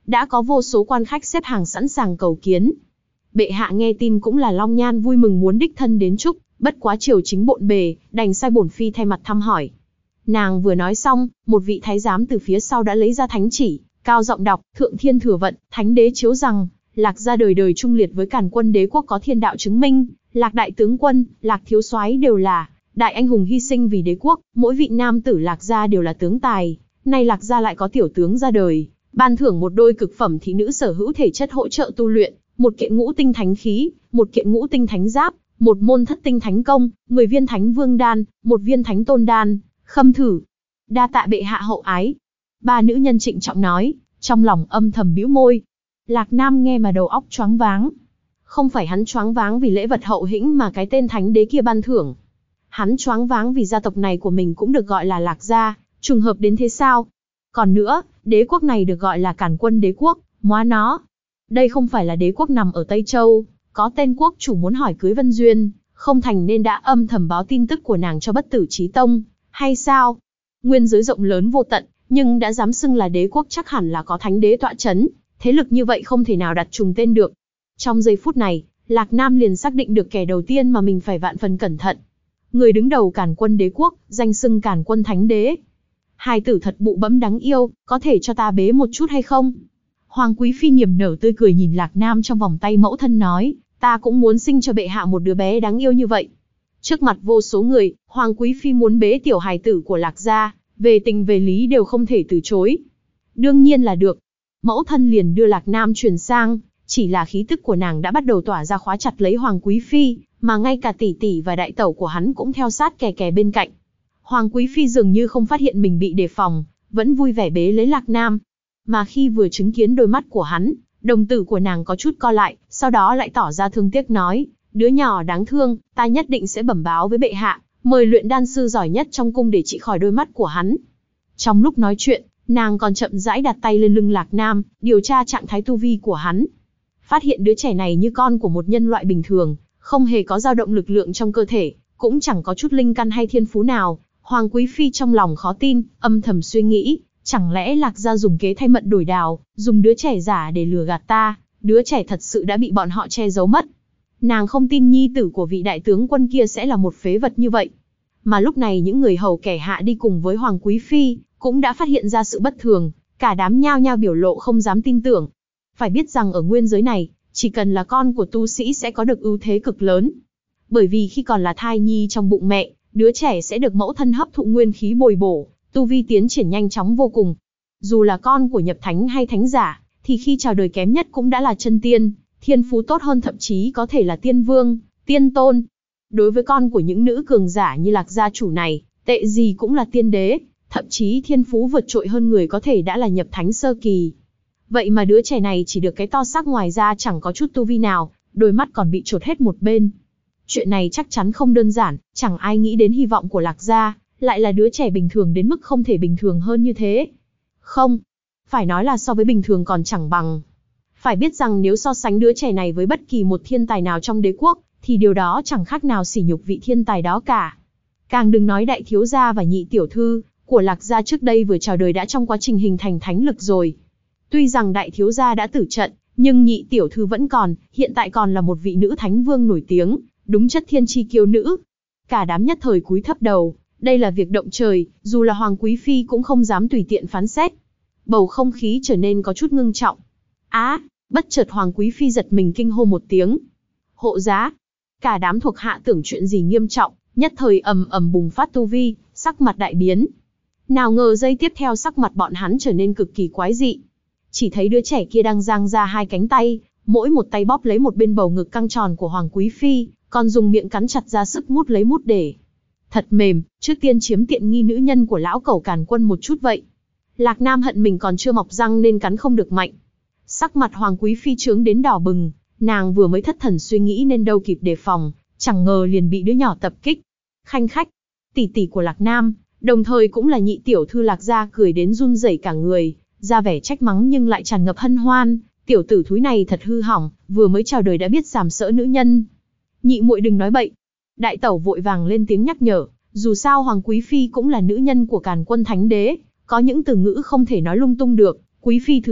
đã có vô số quan khách xếp hàng sẵn sàng cầu kiến. Bệ hạ nghe tin cũng là long nhan vui mừng muốn đích thân đến chúc, bất quá triều chính bộn bề, đành sai bổn phi thay mặt thăm hỏi. Nàng vừa nói xong, một vị thái giám từ phía sau đã lấy ra thánh chỉ, cao giọng đọc: Thượng thiên thừa vận, thánh đế chiếu rằng, Lạc gia đời đời trung liệt với càn quân đế quốc có thiên đạo chứng minh, Lạc đại tướng quân, Lạc thiếu soái đều là đại anh hùng hy sinh vì đế quốc, mỗi vị nam tử Lạc gia đều là tướng tài, nay Lạc gia lại có tiểu tướng ra đời, ban thưởng một đôi cực phẩm thị nữ sở hữu thể chất hỗ trợ tu luyện, một kiện ngũ tinh thánh khí, một kiện ngũ tinh thánh giáp, một môn thất tinh thánh công, mười viên thánh vương đan, một viên thánh tôn đan, khâm thử. Đa tạ bệ hạ hậu ái. Ba nữ nhân trịnh trọng nói, trong lòng âm thầm bĩu môi. Lạc Nam nghe mà đầu óc choáng váng. Không phải hắn choáng váng vì lễ vật hậu hĩnh mà cái tên thánh đế kia ban thưởng. Hắn choáng váng vì gia tộc này của mình cũng được gọi là Lạc gia, trùng hợp đến thế sao? Còn nữa, đế quốc này được gọi là Càn Quân đế quốc, móa nó. Đây không phải là đế quốc nằm ở Tây Châu, có tên quốc chủ muốn hỏi cưới Vân Duyên, không thành nên đã âm thầm báo tin tức của nàng cho Bất Tử Chí Tông, hay sao? Nguyên giới rộng lớn vô tận, nhưng đã dám xưng là đế quốc chắc hẳn là có thánh đế tọa chấn, thế lực như vậy không thể nào đặt trùng tên được. Trong giây phút này, Lạc Nam liền xác định được kẻ đầu tiên mà mình phải vạn phần cẩn thận. Người đứng đầu Càn Quân đế quốc, danh xưng Càn Quân thánh đế. Hai tử thật bụ bẫm đáng yêu, có thể cho ta bế một chút hay không? Hoàng quý phi niềm nở tươi cười nhìn Lạc Nam trong vòng tay mẫu thân nói, ta cũng muốn sinh cho bệ hạ một đứa bé đáng yêu như vậy. Trước mặt vô số người, Hoàng quý phi muốn bế tiểu hài tử của Lạc gia, về tình về lý đều không thể từ chối. Đương nhiên là được. Mẫu thân liền đưa Lạc Nam truyền sang, chỉ là khí tức của nàng đã bắt đầu tỏa ra khóa chặt lấy Hoàng quý phi, mà ngay cả tỷ tỷ và đại tẩu của hắn cũng theo sát kè kè bên cạnh. Hoàng quý phi dường như không phát hiện mình bị đề phòng, vẫn vui vẻ bế lấy Lạc Nam. Mà khi vừa chứng kiến đôi mắt của hắn, đồng tử của nàng có chút co lại, sau đó lại tỏ ra thương tiếc nói, đứa nhỏ đáng thương, ta nhất định sẽ bẩm báo với bệ hạ, mời luyện đan sư giỏi nhất trong cung để trị khỏi đôi mắt của hắn. Trong lúc nói chuyện, nàng còn chậm rãi đặt tay lên lưng Lạc Nam, điều tra trạng thái tu vi của hắn. Phát hiện đứa trẻ này như con của một nhân loại bình thường, không hề có dao động lực lượng trong cơ thể, cũng chẳng có chút linh căn hay thiên phú nào. Hoàng quý phi trong lòng khó tin, âm thầm suy nghĩ, chẳng lẽ Lạc gia dùng kế thay mận đổi đào, dùng đứa trẻ giả để lừa gạt ta, đứa trẻ thật sự đã bị bọn họ che giấu mất. Nàng không tin nhi tử của vị đại tướng quân kia sẽ là một phế vật như vậy. Mà lúc này những người hầu kẻ hạ đi cùng với Hoàng quý phi, cũng đã phát hiện ra sự bất thường, cả đám nhao nhao biểu lộ không dám tin tưởng. Phải biết rằng ở nguyên giới này, chỉ cần là con của tu sĩ sẽ có được ưu thế cực lớn. Bởi vì khi còn là thai nhi trong bụng mẹ, đứa trẻ sẽ được mẫu thân hấp thụ nguyên khí bồi bổ, tu vi tiến triển nhanh chóng vô cùng. Dù là con của nhập thánh hay thánh giả, thì khi chào đời kém nhất cũng đã là chân tiên, thiên phú tốt hơn thậm chí có thể là tiên vương, tiên tôn. Đối với con của những nữ cường giả như Lạc gia chủ này, tệ gì cũng là tiên đế, thậm chí thiên phú vượt trội hơn người có thể đã là nhập thánh sơ kỳ. Vậy mà đứa trẻ này chỉ được cái to xác ngoài ra chẳng có chút tu vi nào, đôi mắt còn bị chột hết một bên. Chuyện này chắc chắn không đơn giản, chẳng ai nghĩ đến hy vọng của Lạc gia, lại là đứa trẻ bình thường đến mức không thể bình thường hơn như thế. Không, phải nói là so với bình thường còn chẳng bằng. Phải biết rằng nếu so sánh đứa trẻ này với bất kỳ một thiên tài nào trong đế quốc, thì điều đó chẳng khác nào sỉ nhục vị thiên tài đó cả. Càng đừng nói đại thiếu gia và nhị tiểu thư của Lạc gia trước đây vừa chào đời đã trong quá trình hình thành thánh lực rồi. Tuy rằng đại thiếu gia đã tử trận, nhưng nhị tiểu thư vẫn còn, hiện tại còn là một vị nữ thánh vương nổi tiếng, đúng chất thiên chi kiêu nữ. Cả đám nhất thời cúi thấp đầu, đây là việc động trời, dù là Hoàng quý phi cũng không dám tùy tiện phán xét. Bầu không khí trở nên có chút ngưng trọng. Á, bất chợt Hoàng quý phi giật mình kinh hô một tiếng. Hộ giá! Cả đám thuộc hạ tưởng chuyện gì nghiêm trọng, nhất thời ầm ầm bùng phát tu vi, sắc mặt đại biến. Nào ngờ giây tiếp theo sắc mặt bọn hắn trở nên cực kỳ quái dị. Chỉ thấy đứa trẻ kia đang giang ra hai cánh tay, mỗi một tay bóp lấy một bên bầu ngực căng tròn của Hoàng quý phi, còn dùng miệng cắn chặt ra sức mút lấy mút để. Thật mềm, trước tiên chiếm tiện nghi nữ nhân của lão cẩu Càn Quân một chút vậy. Lạc Nam hận mình còn chưa mọc răng nên cắn không được mạnh. Sắc mặt Hoàng quý phi trướng đến đỏ bừng, nàng vừa mới thất thần suy nghĩ nên đâu kịp đề phòng, chẳng ngờ liền bị đứa nhỏ tập kích. Khanh khách, tỷ tỷ của Lạc Nam, đồng thời cũng là nhị tiểu thư Lạc gia cười đến run rẩy cả người, ra vẻ trách mắng nhưng lại tràn ngập hân hoan. Tiểu tử thúi này thật hư hỏng, vừa mới chào đời đã biết sàm sỡ nữ nhân. Nhị muội đừng nói bậy. Đại tẩu vội vàng lên tiếng nhắc nhở, dù sao Hoàng quý phi cũng là nữ nhân của Càn Quân thánh đế, có những từ ngữ không thể nói lung tung được. Quý phi thứ tội,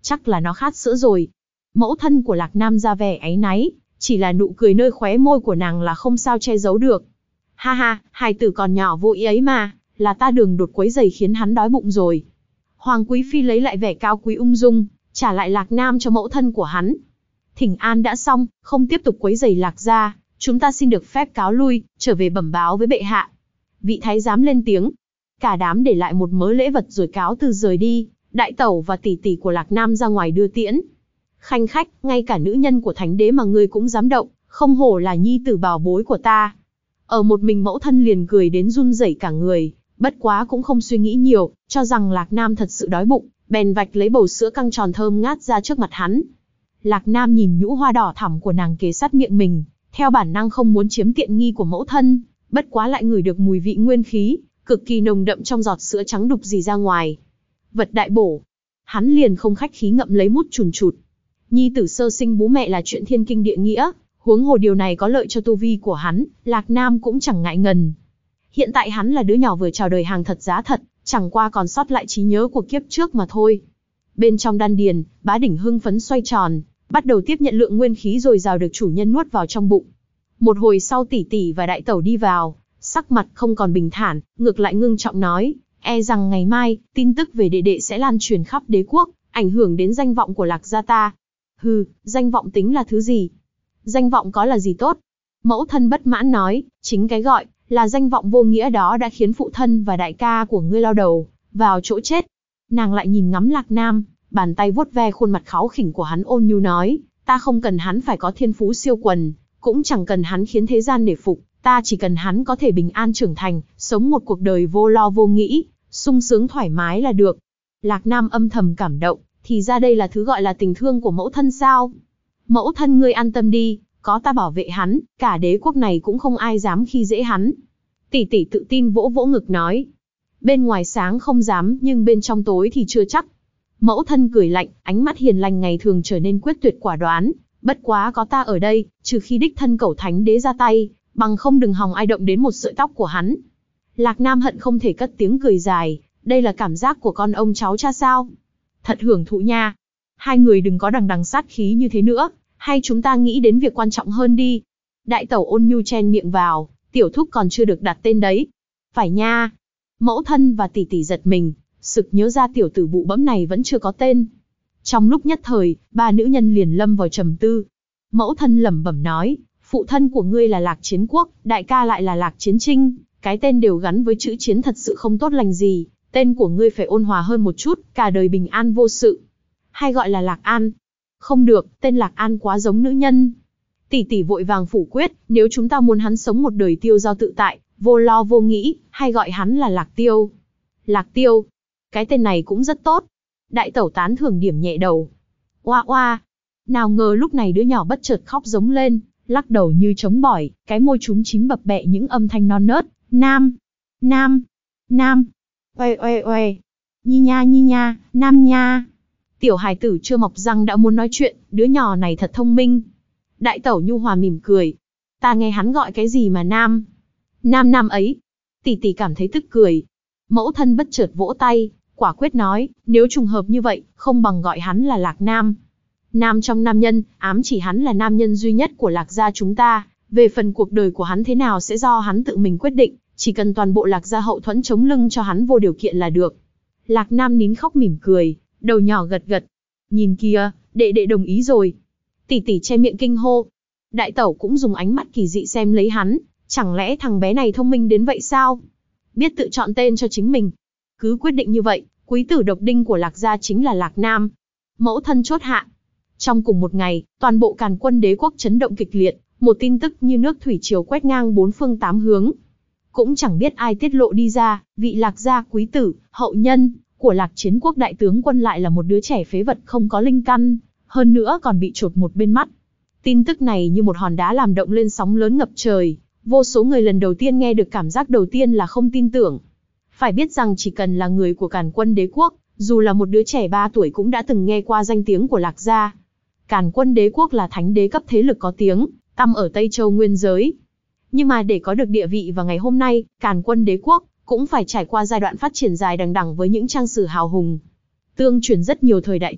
chắc là nó khát sữa rồi. Mẫu thân của Lạc Nam ra vẻ áy náy, chỉ là nụ cười nơi khóe môi của nàng là không sao che giấu được. Ha ha, hài tử còn nhỏ vô ý ấy mà, là ta đường đột quấy giày khiến hắn đói bụng rồi. Hoàng Quý Phi lấy lại vẻ cao quý ung dung, trả lại Lạc Nam cho mẫu thân của hắn. Thỉnh an đã xong, không tiếp tục quấy giày Lạc gia, chúng ta xin được phép cáo lui, trở về bẩm báo với bệ hạ. Vị thái giám lên tiếng. Cả đám để lại một mớ lễ vật rồi cáo từ rời đi, đại tẩu và tỷ tỷ của Lạc Nam ra ngoài đưa tiễn. Khanh khách, ngay cả nữ nhân của thánh đế mà ngươi cũng dám động, không hổ là nhi tử bảo bối của ta. Ở một mình mẫu thân liền cười đến run rẩy cả người, bất quá cũng không suy nghĩ nhiều, cho rằng Lạc Nam thật sự đói bụng, bèn vạch lấy bầu sữa căng tròn thơm ngát ra trước mặt hắn. Lạc Nam nhìn nhũ hoa đỏ thẳm của nàng kề sát miệng mình, theo bản năng không muốn chiếm tiện nghi của mẫu thân, bất quá lại ngửi được mùi vị nguyên khí, cực kỳ nồng đậm trong giọt sữa trắng đục rỉ ra ngoài. Vật đại bổ. Hắn liền không khách khí ngậm lấy mút chùn chụt. Nhi tử sơ sinh bú mẹ là chuyện thiên kinh địa nghĩa, huống hồ điều này có lợi cho tu vi của hắn, Lạc Nam cũng chẳng ngại ngần. Hiện tại hắn là đứa nhỏ vừa chào đời hàng thật giá thật, chẳng qua còn sót lại trí nhớ của kiếp trước mà thôi. Bên trong đan điền, bá đỉnh hưng phấn xoay tròn, bắt đầu tiếp nhận lượng nguyên khí dồi dào được chủ nhân nuốt vào trong bụng. Một hồi sau tỷ tỷ và đại tẩu đi vào, sắc mặt không còn bình thản, ngược lại ngưng trọng nói, e rằng ngày mai, tin tức về đệ đệ sẽ lan truyền khắp đế quốc, ảnh hưởng đến danh vọng của Lạc gia ta. Hừ, danh vọng tính là thứ gì? Danh vọng có là gì tốt? Mẫu thân bất mãn nói, chính cái gọi là danh vọng vô nghĩa đó đã khiến phụ thân và đại ca của ngươi lao đầu vào chỗ chết. Nàng lại nhìn ngắm Lạc Nam, bàn tay vuốt ve khuôn mặt kháu khỉnh của hắn ôn nhu nói, ta không cần hắn phải có thiên phú siêu quần, cũng chẳng cần hắn khiến thế gian nể phục, ta chỉ cần hắn có thể bình an trưởng thành, sống một cuộc đời vô lo vô nghĩ, sung sướng thoải mái là được. Lạc Nam âm thầm cảm động, thì ra đây là thứ gọi là tình thương của mẫu thân sao? Mẫu thân ngươi an tâm đi, có ta bảo vệ hắn, cả đế quốc này cũng không ai dám khi dễ hắn. Tỷ tỷ tự tin vỗ vỗ ngực nói. Bên ngoài sáng không dám, nhưng bên trong tối thì chưa chắc. Mẫu thân cười lạnh, ánh mắt hiền lành ngày thường trở nên quyết tuyệt quả đoán. Bất quá có ta ở đây, trừ khi đích thân cẩu thánh đế ra tay, bằng không đừng hòng ai động đến một sợi tóc của hắn. Lạc Nam hận không thể cất tiếng cười dài, đây là cảm giác của con ông cháu cha sao? Thật hưởng thụ nha. Hai người đừng có đằng đằng sát khí như thế nữa, hay chúng ta nghĩ đến việc quan trọng hơn đi. Đại tẩu ôn nhu chen miệng vào, tiểu thúc còn chưa được đặt tên đấy. Phải nha. Mẫu thân và tỷ tỷ giật mình, sực nhớ ra tiểu tử bụ bẫm này vẫn chưa có tên. Trong lúc nhất thời, ba nữ nhân liền lâm vào trầm tư. Mẫu thân lẩm bẩm nói, phụ thân của ngươi là Lạc Chiến Quốc, đại ca lại là Lạc Chiến Trinh, cái tên đều gắn với chữ chiến thật sự không tốt lành gì, tên của ngươi phải ôn hòa hơn một chút, cả đời bình an vô sự. Hay gọi là Lạc An. Không được, tên Lạc An quá giống nữ nhân. Tỷ tỷ vội vàng phủ quyết, nếu chúng ta muốn hắn sống một đời tiêu dao tự tại, vô lo vô nghĩ, hay gọi hắn là Lạc Tiêu. Lạc Tiêu. Cái tên này cũng rất tốt. Đại tẩu tán thưởng điểm nhẹ đầu. Oa oa. Nào ngờ lúc này đứa nhỏ bất chợt khóc giống lên, lắc đầu như trống bỏi, cái môi chúm chím bập bẹ những âm thanh non nớt. Nam. Nam. Nam. Oe oe oe. Nhi nha nhi nha, nam nha. Tiểu hài tử chưa mọc răng đã muốn nói chuyện, đứa nhỏ này thật thông minh. Đại tẩu nhu hòa mỉm cười. Ta nghe hắn gọi cái gì mà nam. Nam nam ấy. Tỷ tỷ cảm thấy tức cười. Mẫu thân bất chợt vỗ tay, quả quyết nói, nếu trùng hợp như vậy, không bằng gọi hắn là Lạc Nam. Nam trong nam nhân, ám chỉ hắn là nam nhân duy nhất của Lạc gia chúng ta. Về phần cuộc đời của hắn thế nào sẽ do hắn tự mình quyết định, chỉ cần toàn bộ Lạc gia hậu thuẫn chống lưng cho hắn vô điều kiện là được. Lạc Nam nín khóc mỉm cười, đầu nhỏ gật gật. Nhìn kìa, đệ đệ đồng ý rồi. Tỷ tỷ che miệng kinh hô. Đại tẩu cũng dùng ánh mắt kỳ dị xem lấy hắn, chẳng lẽ thằng bé này thông minh đến vậy sao? Biết tự chọn tên cho chính mình. Cứ quyết định như vậy, quý tử độc đinh của Lạc gia chính là Lạc Nam. Mẫu thân chốt hạ. Trong cùng một ngày, toàn bộ càn quân đế quốc chấn động kịch liệt, một tin tức như nước thủy triều quét ngang bốn phương tám hướng. Cũng chẳng biết ai tiết lộ đi ra, vị Lạc gia quý tử, hậu nhân của Lạc Chiến Quốc đại tướng quân lại là một đứa trẻ phế vật không có linh căn, hơn nữa còn bị chột một bên mắt. Tin tức này như một hòn đá làm động lên sóng lớn ngập trời, vô số người lần đầu tiên nghe được cảm giác đầu tiên là không tin tưởng. Phải biết rằng chỉ cần là người của Càn Quân Đế Quốc, dù là một đứa trẻ ba tuổi cũng đã từng nghe qua danh tiếng của Lạc gia. Càn Quân Đế Quốc là thánh đế cấp thế lực có tiếng tăm ở Tây Châu nguyên giới. Nhưng mà để có được địa vị vào ngày hôm nay, Càn Quân Đế Quốc cũng phải trải qua giai đoạn phát triển dài đằng đẵng với những trang sử hào hùng. Tương truyền rất nhiều thời đại trước,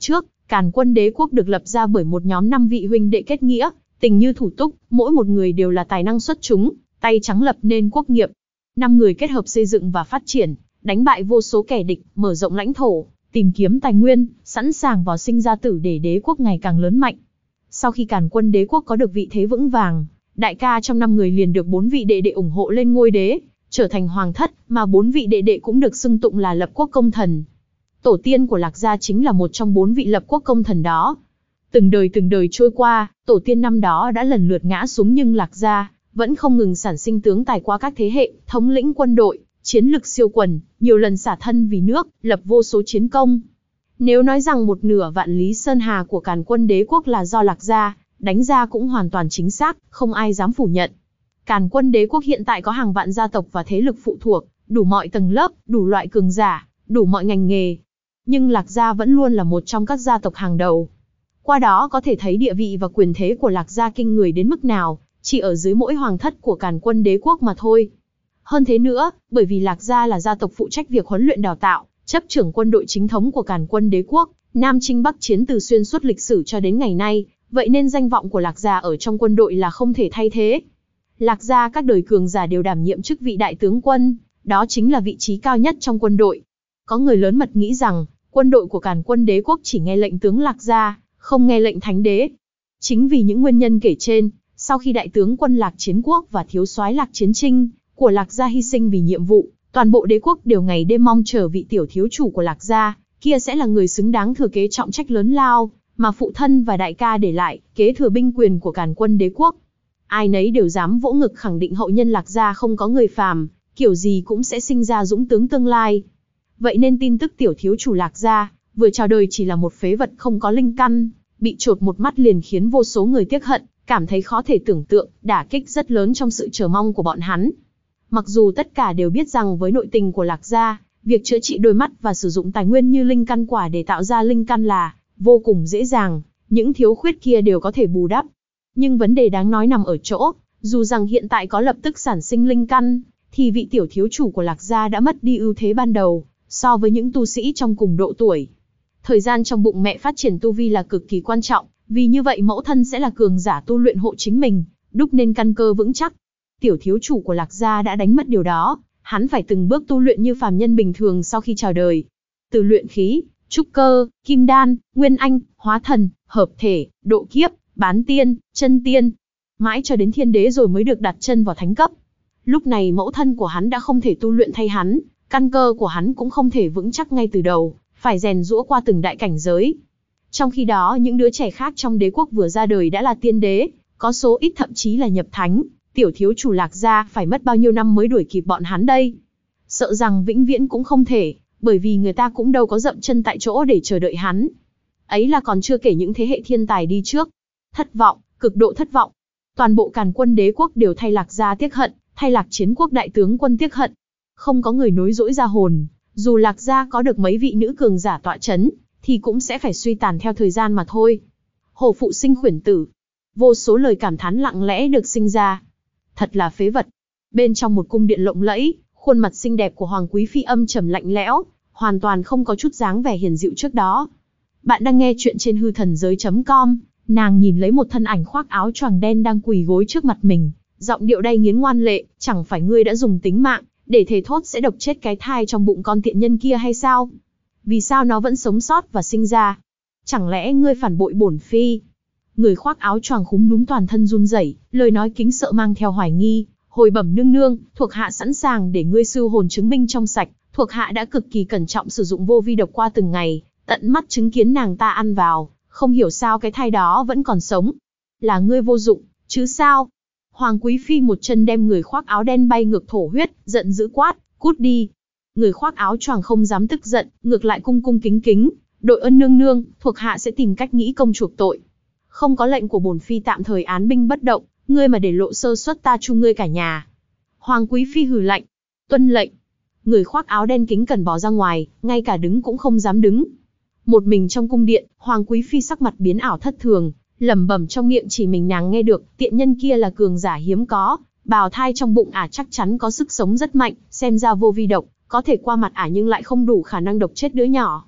Càn Quân Đế quốc được lập ra bởi một nhóm năm vị huynh đệ kết nghĩa, tình như thủ túc, mỗi một người đều là tài năng xuất chúng, tay trắng lập nên quốc nghiệp. Năm người kết hợp xây dựng và phát triển, đánh bại vô số kẻ địch, mở rộng lãnh thổ, tìm kiếm tài nguyên, sẵn sàng vào sinh ra tử để đế quốc ngày càng lớn mạnh. Sau khi Càn Quân Đế quốc có được vị thế vững vàng, đại ca trong năm người liền được bốn vị đệ đệ ủng hộ lên ngôi đế, trở thành hoàng thất, mà bốn vị đệ đệ cũng được xưng tụng là lập quốc công thần. Tổ tiên của Lạc gia chính là một trong bốn vị lập quốc công thần đó. Từng đời từng đời trôi qua, tổ tiên năm đó đã lần lượt ngã xuống nhưng Lạc gia vẫn không ngừng sản sinh tướng tài qua các thế hệ, thống lĩnh quân đội, chiến lực siêu quần, nhiều lần xả thân vì nước, lập vô số chiến công. Nếu nói rằng một nửa vạn lý sơn hà của Càn Quân Đế quốc là do Lạc gia đánh ra cũng hoàn toàn chính xác, không ai dám phủ nhận. Càn Quân Đế quốc hiện tại có hàng vạn gia tộc và thế lực phụ thuộc, đủ mọi tầng lớp, đủ loại cường giả, đủ mọi ngành nghề. Nhưng Lạc gia vẫn luôn là một trong các gia tộc hàng đầu. Qua đó có thể thấy địa vị và quyền thế của Lạc gia kinh người đến mức nào, chỉ ở dưới mỗi hoàng thất của Càn Quân Đế quốc mà thôi. Hơn thế nữa, bởi vì Lạc gia là gia tộc phụ trách việc huấn luyện đào tạo, chấp trưởng quân đội chính thống của Càn Quân Đế quốc, Nam chinh Bắc chiến từ xuyên suốt lịch sử cho đến ngày nay, vậy nên danh vọng của Lạc gia ở trong quân đội là không thể thay thế. Lạc gia các đời cường giả đều đảm nhiệm chức vị đại tướng quân, đó chính là vị trí cao nhất trong quân đội. Có người lớn mật nghĩ rằng, quân đội của Càn Quân Đế quốc chỉ nghe lệnh tướng Lạc gia, không nghe lệnh thánh đế. Chính vì những nguyên nhân kể trên, sau khi đại tướng quân Lạc Chiến Quốc và thiếu soái Lạc Chiến Trinh của Lạc gia hy sinh vì nhiệm vụ, toàn bộ đế quốc đều ngày đêm mong chờ vị tiểu thiếu chủ của Lạc gia kia sẽ là người xứng đáng thừa kế trọng trách lớn lao mà phụ thân và đại ca để lại, kế thừa binh quyền của Càn Quân Đế quốc. Ai nấy đều dám vỗ ngực khẳng định hậu nhân Lạc gia không có người phàm, kiểu gì cũng sẽ sinh ra dũng tướng tương lai. Vậy nên tin tức tiểu thiếu chủ Lạc gia vừa chào đời chỉ là một phế vật không có linh căn, bị chột một mắt liền khiến vô số người tiếc hận, cảm thấy khó thể tưởng tượng, đả kích rất lớn trong sự chờ mong của bọn hắn. Mặc dù tất cả đều biết rằng với nội tình của Lạc gia, việc chữa trị đôi mắt và sử dụng tài nguyên như linh căn quả để tạo ra linh căn là vô cùng dễ dàng, những thiếu khuyết kia đều có thể bù đắp. Nhưng vấn đề đáng nói nằm ở chỗ, dù rằng hiện tại có lập tức sản sinh linh căn, thì vị tiểu thiếu chủ của Lạc gia đã mất đi ưu thế ban đầu, so với những tu sĩ trong cùng độ tuổi. Thời gian trong bụng mẹ phát triển tu vi là cực kỳ quan trọng, vì như vậy mẫu thân sẽ là cường giả tu luyện hộ chính mình, đúc nên căn cơ vững chắc. Tiểu thiếu chủ của Lạc gia đã đánh mất điều đó, hắn phải từng bước tu luyện như phàm nhân bình thường sau khi chào đời. Từ luyện khí, trúc cơ, kim đan, nguyên anh, hóa thần, hợp thể, độ kiếp, bán tiên, chân tiên, mãi cho đến thiên đế rồi mới được đặt chân vào thánh cấp. Lúc này mẫu thân của hắn đã không thể tu luyện thay hắn, căn cơ của hắn cũng không thể vững chắc ngay từ đầu, phải rèn giũa qua từng đại cảnh giới. Trong khi đó những đứa trẻ khác trong đế quốc vừa ra đời đã là tiên đế, có số ít thậm chí là nhập thánh, tiểu thiếu chủ Lạc gia phải mất bao nhiêu năm mới đuổi kịp bọn hắn đây. Sợ rằng vĩnh viễn cũng không thể, bởi vì người ta cũng đâu có dậm chân tại chỗ để chờ đợi hắn. Ấy là còn chưa kể những thế hệ thiên tài đi trước. Thất vọng, cực độ thất vọng. Toàn bộ Càn Quân Đế quốc đều thay Lạc gia tiếc hận, thay Lạc Chiến Quốc đại tướng quân tiếc hận. Không có người nối dõi ra hồn, dù Lạc gia có được mấy vị nữ cường giả tọa chấn, thì cũng sẽ phải suy tàn theo thời gian mà thôi. Hổ phụ sinh khuyển tử. Vô số lời cảm thán lặng lẽ được sinh ra. Thật là phế vật. Bên trong một cung điện lộng lẫy, khuôn mặt xinh đẹp của Hoàng Quý Phi âm trầm lạnh lẽo, hoàn toàn không có chút dáng vẻ hiền dịu trước đó. Bạn đang nghe chuyện trên hư thần giới chấm com, nàng nhìn lấy một thân ảnh khoác áo choàng đen đang quỳ gối trước mặt mình, giọng điệu đay nghiến ngoan lệ, chẳng phải ngươi đã dùng tính mạng, để thề thốt sẽ độc chết cái thai trong bụng con tiện nhân kia hay sao? Vì sao nó vẫn sống sót và sinh ra? Chẳng lẽ ngươi phản bội bổn phi? Người khoác áo choàng khúm núm toàn thân run rẩy, lời nói kính sợ mang theo hoài nghi, hồi bẩm nương nương, thuộc hạ sẵn sàng để ngươi sư hồn chứng minh trong sạch, thuộc hạ đã cực kỳ cẩn trọng sử dụng vô vi độc qua từng ngày, tận mắt chứng kiến nàng ta ăn vào, không hiểu sao cái thai đó vẫn còn sống. Là ngươi vô dụng, chứ sao? Hoàng Quý Phi một chân đem người khoác áo đen bay ngược thổ huyết, giận dữ quát, cút đi. Người khoác áo choàng không dám tức giận, ngược lại cung cung kính kính, đội ơn nương nương, thuộc hạ sẽ tìm cách nghĩ công chuộc tội. Không có lệnh của bổn phi tạm thời án binh bất động, ngươi mà để lộ sơ suất ta chu ngươi cả nhà. Hoàng Quý Phi hừ lạnh, tuân lệnh. Người khoác áo đen kính cẩn bỏ ra ngoài, ngay cả đứng cũng không dám đứng. Một mình trong cung điện, Hoàng Quý Phi sắc mặt biến ảo thất thường, lẩm bẩm trong miệng chỉ mình nàng nghe được, tiện nhân kia là cường giả hiếm có, bào thai trong bụng ả chắc chắn có sức sống rất mạnh, xem ra vô vi độc, có thể qua mặt ả nhưng lại không đủ khả năng độc chết đứa nhỏ.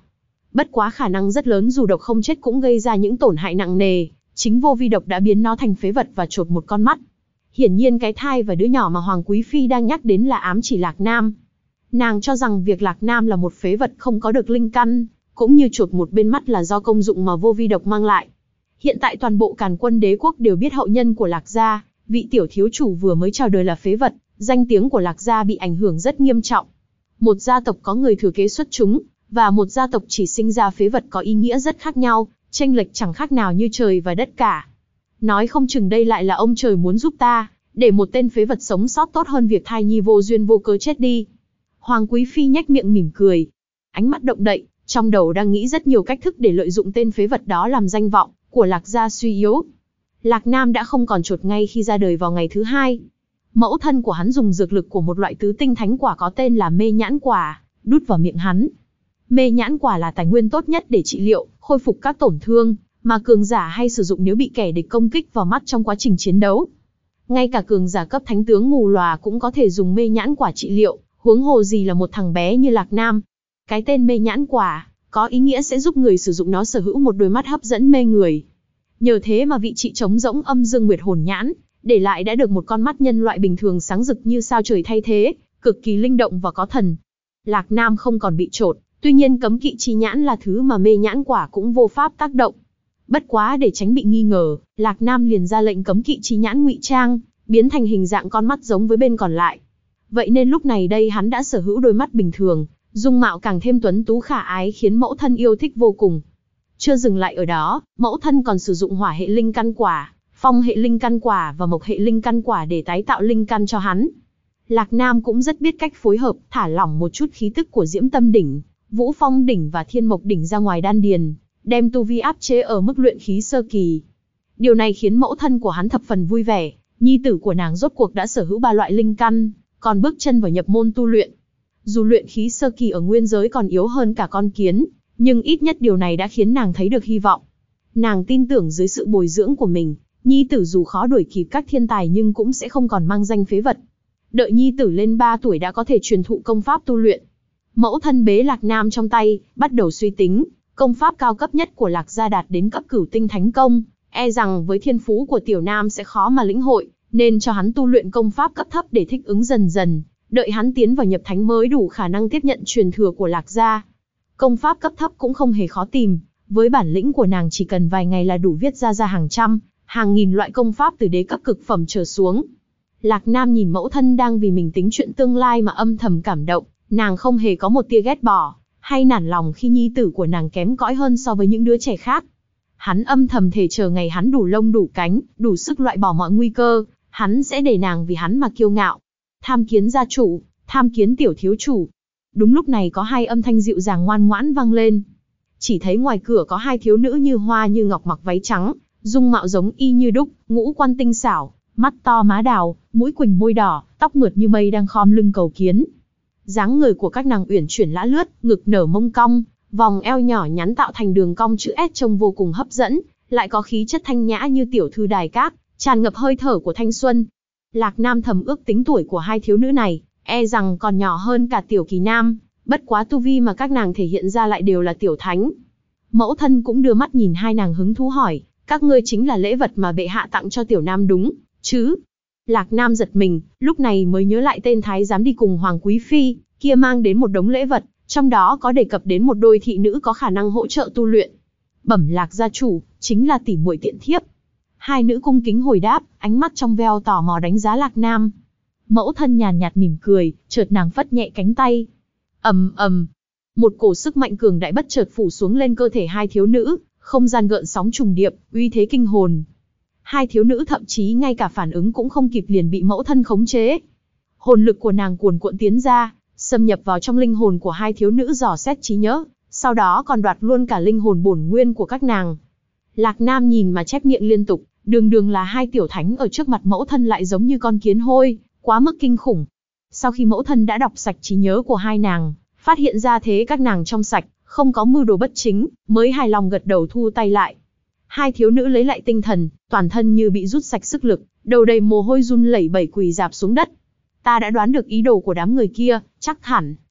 Bất quá khả năng rất lớn dù độc không chết cũng gây ra những tổn hại nặng nề, chính vô vi độc đã biến nó thành phế vật và chột một con mắt. Hiển nhiên cái thai và đứa nhỏ mà Hoàng Quý Phi đang nhắc đến là ám chỉ Lạc Nam. Nàng cho rằng việc Lạc Nam là một phế vật không có được linh căn, cũng như chột một bên mắt là do công dụng mà vô vi độc mang lại. Hiện tại toàn bộ Càn Quân đế quốc đều biết hậu nhân của Lạc gia, vị tiểu thiếu chủ vừa mới chào đời là phế vật, danh tiếng của Lạc gia bị ảnh hưởng rất nghiêm trọng. Một gia tộc có người thừa kế xuất chúng, và một gia tộc chỉ sinh ra phế vật có ý nghĩa rất khác nhau, chênh lệch chẳng khác nào như trời và đất cả. Nói không chừng đây lại là ông trời muốn giúp ta, để một tên phế vật sống sót tốt hơn việc thai nhi vô duyên vô cớ chết đi. Hoàng Quý Phi nhếch miệng mỉm cười, ánh mắt động đậy, trong đầu đang nghĩ rất nhiều cách thức để lợi dụng tên phế vật đó làm danh vọng của Lạc gia suy yếu. Lạc Nam đã không còn chột ngay khi ra đời vào ngày thứ hai. Mẫu thân của hắn dùng dược lực của một loại tứ tinh thánh quả có tên là mê nhãn quả, đút vào miệng hắn. Mê nhãn quả là tài nguyên tốt nhất để trị liệu, khôi phục các tổn thương, mà cường giả hay sử dụng nếu bị kẻ địch công kích vào mắt trong quá trình chiến đấu. Ngay cả cường giả cấp thánh tướng mù lòa cũng có thể dùng mê nhãn quả trị liệu, huống hồ gì là một thằng bé như Lạc Nam. Cái tên mê nhãn quả, có ý nghĩa sẽ giúp người sử dụng nó sở hữu một đôi mắt hấp dẫn mê người. Nhờ thế mà vị trí trống rỗng âm dương nguyệt hồn nhãn, để lại đã được một con mắt nhân loại bình thường sáng rực như sao trời thay thế, cực kỳ linh động và có thần. Lạc Nam không còn bị chột, tuy nhiên cấm kỵ chi nhãn là thứ mà mê nhãn quả cũng vô pháp tác động. Bất quá để tránh bị nghi ngờ, Lạc Nam liền ra lệnh cấm kỵ chi nhãn ngụy trang, biến thành hình dạng con mắt giống với bên còn lại. Vậy nên lúc này đây hắn đã sở hữu đôi mắt bình thường, dung mạo càng thêm tuấn tú khả ái khiến mẫu thân yêu thích vô cùng. Chưa dừng lại ở đó, mẫu thân còn sử dụng hỏa hệ linh căn quả, phong hệ linh căn quả và mộc hệ linh căn quả để tái tạo linh căn cho hắn. Lạc Nam cũng rất biết cách phối hợp, thả lỏng một chút khí tức của Diễm Tâm đỉnh, Vũ Phong đỉnh và Thiên Mộc đỉnh ra ngoài đan điền, đem tu vi áp chế ở mức luyện khí sơ kỳ. Điều này khiến mẫu thân của hắn thập phần vui vẻ, nhi tử của nàng rốt cuộc đã sở hữu ba loại linh căn, còn bước chân vào nhập môn tu luyện. Dù luyện khí sơ kỳ ở nguyên giới còn yếu hơn cả con kiến, nhưng ít nhất điều này đã khiến nàng thấy được hy vọng. Nàng tin tưởng dưới sự bồi dưỡng của mình, nhi tử dù khó đuổi kịp các thiên tài nhưng cũng sẽ không còn mang danh phế vật. Đợi nhi tử lên ba tuổi đã có thể truyền thụ công pháp tu luyện. Mẫu thân bế Lạc Nam trong tay, bắt đầu suy tính, công pháp cao cấp nhất của Lạc gia đạt đến cấp cửu tinh thánh công, e rằng với thiên phú của tiểu nam sẽ khó mà lĩnh hội, nên cho hắn tu luyện công pháp cấp thấp để thích ứng dần dần, đợi hắn tiến vào nhập thánh mới đủ khả năng tiếp nhận truyền thừa của Lạc gia. Công pháp cấp thấp cũng không hề khó tìm, với bản lĩnh của nàng chỉ cần vài ngày là đủ viết ra ra hàng trăm, hàng nghìn loại công pháp từ đế cấp cực phẩm trở xuống. Lạc Nam nhìn mẫu thân đang vì mình tính chuyện tương lai mà âm thầm cảm động, nàng không hề có một tia ghét bỏ, hay nản lòng khi nhi tử của nàng kém cỏi hơn so với những đứa trẻ khác. Hắn âm thầm thề chờ ngày hắn đủ lông đủ cánh, đủ sức loại bỏ mọi nguy cơ, hắn sẽ để nàng vì hắn mà kiêu ngạo. Tham kiến gia chủ, tham kiến tiểu thiếu chủ. Đúng lúc này có hai âm thanh dịu dàng ngoan ngoãn vang lên. Chỉ thấy ngoài cửa có hai thiếu nữ như hoa như ngọc mặc váy trắng, dung mạo giống y như đúc, ngũ quan tinh xảo, mắt to má đào, mũi quỳnh môi đỏ, tóc mượt như mây đang khom lưng cầu kiến. Dáng người của các nàng uyển chuyển lã lướt, ngực nở mông cong, vòng eo nhỏ nhắn tạo thành đường cong chữ S trông vô cùng hấp dẫn, lại có khí chất thanh nhã như tiểu thư đài cát, tràn ngập hơi thở của thanh xuân. Lạc Nam thầm ước tính tuổi của hai thiếu nữ này, e rằng còn nhỏ hơn cả tiểu kỳ nam, bất quá tu vi mà các nàng thể hiện ra lại đều là tiểu thánh. Mẫu thân cũng đưa mắt nhìn hai nàng hứng thú hỏi, các ngươi chính là lễ vật mà bệ hạ tặng cho tiểu nam đúng chứ? Lạc Nam giật mình, lúc này mới nhớ lại tên thái giám đi cùng Hoàng Quý Phi, kia mang đến một đống lễ vật, trong đó có đề cập đến một đôi thị nữ có khả năng hỗ trợ tu luyện. Bẩm Lạc gia chủ, chính là tỷ muội tiện thiếp. Hai nữ cung kính hồi đáp, ánh mắt trong veo tò mò đánh giá Lạc Nam. Mẫu thân nhàn nhạt mỉm cười, chợt nàng phất nhẹ cánh tay. Ầm ầm, một cổ sức mạnh cường đại bất chợt phủ xuống lên cơ thể hai thiếu nữ, không gian gợn sóng trùng điệp, uy thế kinh hồn. Hai thiếu nữ thậm chí ngay cả phản ứng cũng không kịp liền bị mẫu thân khống chế. Hồn lực của nàng cuồn cuộn tiến ra, xâm nhập vào trong linh hồn của hai thiếu nữ dò xét trí nhớ, sau đó còn đoạt luôn cả linh hồn bổn nguyên của các nàng. Lạc Nam nhìn mà chép miệng liên tục, đường đường là hai tiểu thánh ở trước mặt mẫu thân lại giống như con kiến hôi, quá mức kinh khủng. Sau khi mẫu thân đã đọc sạch trí nhớ của hai nàng, phát hiện ra thế các nàng trong sạch, không có mưu đồ bất chính, mới hài lòng gật đầu thu tay lại. Hai thiếu nữ lấy lại tinh thần, toàn thân như bị rút sạch sức lực, đầu đầy mồ hôi run lẩy bẩy quỳ rạp xuống đất. Ta đã đoán được ý đồ của đám người kia, chắc hẳn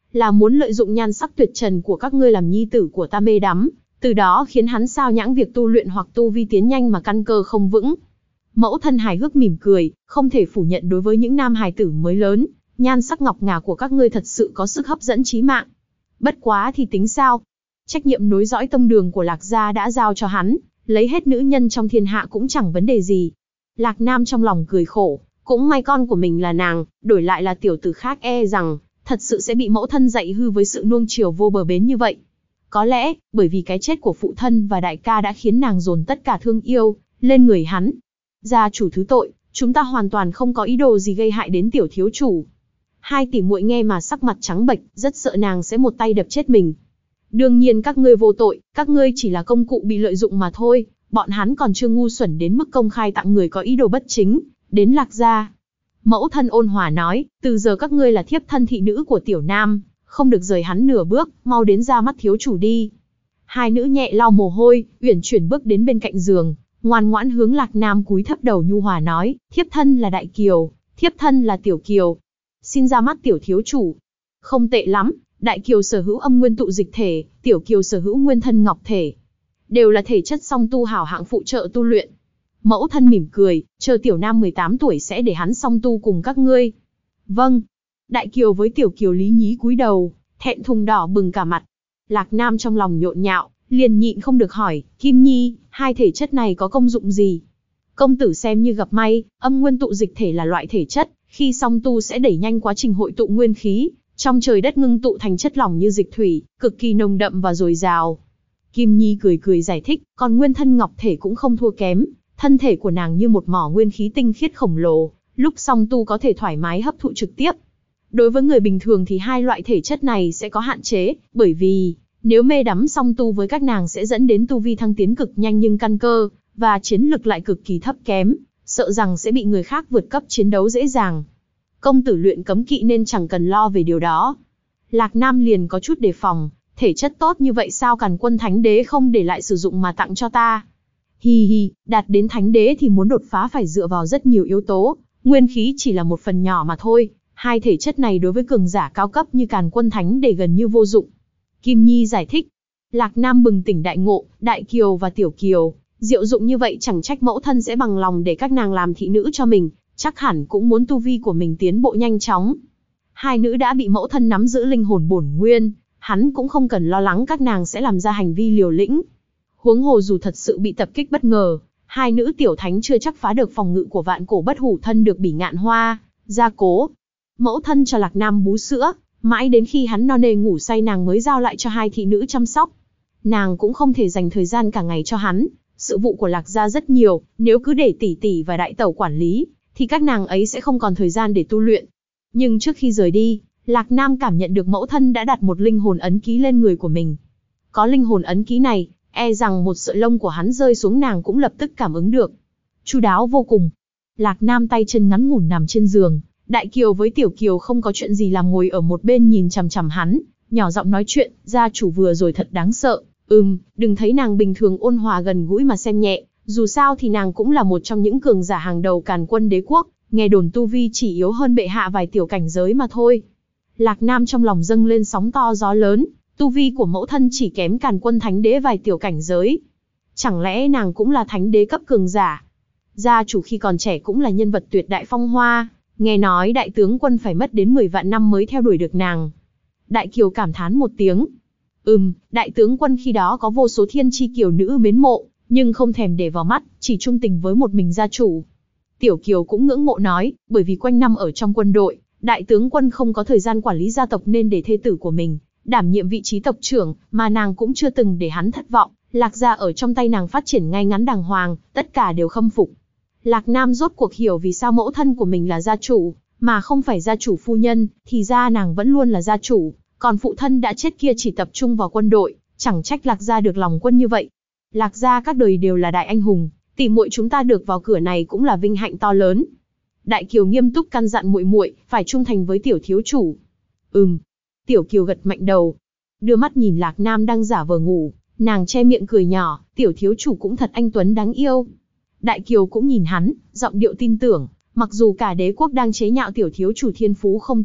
là muốn lợi dụng nhan sắc tuyệt trần của các ngươi làm nhi tử của ta mê đắm, từ đó khiến hắn sao nhãng việc tu luyện hoặc tu vi tiến nhanh mà căn cơ không vững. Mẫu thân hài hước mỉm cười, không thể phủ nhận đối với những nam hài tử mới lớn, nhan sắc ngọc ngà của các ngươi thật sự có sức hấp dẫn chí mạng. Bất quá thì tính sao? Trách nhiệm nối dõi tông đường của Lạc gia đã giao cho hắn, lấy hết nữ nhân trong thiên hạ cũng chẳng vấn đề gì. Lạc Nam trong lòng cười khổ, cũng may con của mình là nàng, đổi lại là tiểu tử khác e rằng, thật sự sẽ bị mẫu thân dạy hư với sự nuông chiều vô bờ bến như vậy. Có lẽ, bởi vì cái chết của phụ thân và đại ca đã khiến nàng dồn tất cả thương yêu lên người hắn. Gia chủ thứ tội, chúng ta hoàn toàn không có ý đồ gì gây hại đến tiểu thiếu chủ. Hai tỷ muội nghe mà sắc mặt trắng bệch, rất sợ nàng sẽ một tay đập chết mình. Đương nhiên các ngươi vô tội, các ngươi chỉ là công cụ bị lợi dụng mà thôi, bọn hắn còn chưa ngu xuẩn đến mức công khai tặng người có ý đồ bất chính, đến Lạc gia. Mẫu thân ôn hòa nói, từ giờ các ngươi là thiếp thân thị nữ của tiểu nam, không được rời hắn nửa bước, mau đến ra mắt thiếu chủ đi. Hai nữ nhẹ lau mồ hôi, uyển chuyển bước đến bên cạnh giường, ngoan ngoãn hướng Lạc Nam cúi thấp đầu nhu hòa nói, thiếp thân là Đại Kiều, thiếp thân là Tiểu Kiều. Xin ra mắt tiểu thiếu chủ. Không tệ lắm, Đại Kiều sở hữu âm nguyên tụ dịch thể, Tiểu Kiều sở hữu nguyên thân ngọc thể. Đều là thể chất song tu hảo hạng phụ trợ tu luyện. Mẫu thân mỉm cười, chờ tiểu nam mười tám tuổi sẽ để hắn song tu cùng các ngươi. Vâng. Đại Kiều với Tiểu Kiều lý nhí cúi đầu, thẹn thùng đỏ bừng cả mặt. Lạc Nam trong lòng nhộn nhạo, liền nhịn không được hỏi, Kim Nhi, hai thể chất này có công dụng gì? Công tử xem như gặp may, âm nguyên tụ dịch thể là loại thể chất, khi song tu sẽ đẩy nhanh quá trình hội tụ nguyên khí, trong trời đất ngưng tụ thành chất lỏng như dịch thủy, cực kỳ nồng đậm và dồi dào. Kim Nhi cười cười giải thích, còn nguyên thân ngọc thể cũng không thua kém, thân thể của nàng như một mỏ nguyên khí tinh khiết khổng lồ, lúc song tu có thể thoải mái hấp thụ trực tiếp. Đối với người bình thường thì hai loại thể chất này sẽ có hạn chế, bởi vì nếu mê đắm song tu với các nàng sẽ dẫn đến tu vi thăng tiến cực nhanh nhưng căn cơ và chiến lực lại cực kỳ thấp kém, sợ rằng sẽ bị người khác vượt cấp chiến đấu dễ dàng. Công tử luyện cấm kỵ nên chẳng cần lo về điều đó. Lạc Nam liền có chút đề phòng, thể chất tốt như vậy sao Càn Quân Thánh Đế không để lại sử dụng mà tặng cho ta? Hi hi, đạt đến Thánh Đế thì muốn đột phá phải dựa vào rất nhiều yếu tố, nguyên khí chỉ là một phần nhỏ mà thôi. Hai thể chất này đối với cường giả cao cấp như Càn Quân Thánh Đế gần như vô dụng. Kim Nhi giải thích. Lạc Nam bừng tỉnh đại ngộ, Đại Kiều và Tiểu Kiều, diệu dụng như vậy chẳng trách mẫu thân sẽ bằng lòng để các nàng làm thị nữ cho mình, chắc hẳn cũng muốn tu vi của mình tiến bộ nhanh chóng. Hai nữ đã bị mẫu thân nắm giữ linh hồn bổn nguyên, hắn cũng không cần lo lắng các nàng sẽ làm ra hành vi liều lĩnh. Huống hồ dù thật sự bị tập kích bất ngờ, hai nữ tiểu thánh chưa chắc phá được phòng ngự của vạn cổ bất hủ thân được Bỉ Ngạn Hoa gia cố. Mẫu thân cho Lạc Nam bú sữa, mãi đến khi hắn no nê ngủ say nàng mới giao lại cho hai thị nữ chăm sóc. Nàng cũng không thể dành thời gian cả ngày cho hắn, sự vụ của Lạc gia rất nhiều, nếu cứ để tỷ tỷ và đại tẩu quản lý, thì các nàng ấy sẽ không còn thời gian để tu luyện. Nhưng trước khi rời đi, Lạc Nam cảm nhận được mẫu thân đã đặt một linh hồn ấn ký lên người của mình. Có linh hồn ấn ký này, e rằng một sợi lông của hắn rơi xuống nàng cũng lập tức cảm ứng được. Chu đáo vô cùng. Lạc Nam tay chân ngắn ngủn nằm trên giường, Đại Kiều với Tiểu Kiều không có chuyện gì làm ngồi ở một bên nhìn chằm chằm hắn, nhỏ giọng nói chuyện, gia chủ vừa rồi thật đáng sợ. Ừm, đừng thấy nàng bình thường ôn hòa gần gũi mà xem nhẹ, dù sao thì nàng cũng là một trong những cường giả hàng đầu Càn Quân Đế quốc, nghe đồn tu vi chỉ yếu hơn bệ hạ vài tiểu cảnh giới mà thôi. Lạc Nam trong lòng dâng lên sóng to gió lớn, tu vi của mẫu thân chỉ kém Càn Quân Thánh Đế vài tiểu cảnh giới. Chẳng lẽ nàng cũng là Thánh Đế cấp cường giả? Gia chủ khi còn trẻ cũng là nhân vật tuyệt đại phong hoa, nghe nói đại tướng quân phải mất đến mười vạn năm mới theo đuổi được nàng. Đại Kiều cảm thán một tiếng. Ừm, đại tướng quân khi đó có vô số thiên chi kiều nữ mến mộ, nhưng không thèm để vào mắt, chỉ trung tình với một mình gia chủ. Tiểu Kiều cũng ngưỡng mộ nói, bởi vì quanh năm ở trong quân đội, đại tướng quân không có thời gian quản lý gia tộc nên để thê tử của mình đảm nhiệm vị trí tộc trưởng, mà nàng cũng chưa từng để hắn thất vọng. Lạc gia ở trong tay nàng phát triển ngay ngắn đàng hoàng, tất cả đều khâm phục. Lạc Nam rốt cuộc hiểu vì sao mẫu thân của mình là gia chủ, mà không phải gia chủ phu nhân, thì ra nàng vẫn luôn là gia chủ, còn phụ thân đã chết kia chỉ tập trung vào quân đội, chẳng trách Lạc gia được lòng quân như vậy. Lạc gia các đời đều là đại anh hùng, tỷ muội chúng ta được vào cửa này cũng là vinh hạnh to lớn. Đại Kiều nghiêm túc căn dặn muội muội phải trung thành với tiểu thiếu chủ. Ừm. Tiểu Kiều gật mạnh đầu, đưa mắt nhìn Lạc Nam đang giả vờ ngủ, nàng che miệng cười nhỏ, tiểu thiếu chủ cũng thật anh tuấn đáng yêu. Đại Kiều cũng nhìn hắn, giọng điệu tin tưởng, mặc dù cả đế quốc đang chế nhạo tiểu thiếu chủ thiên phú không tốt,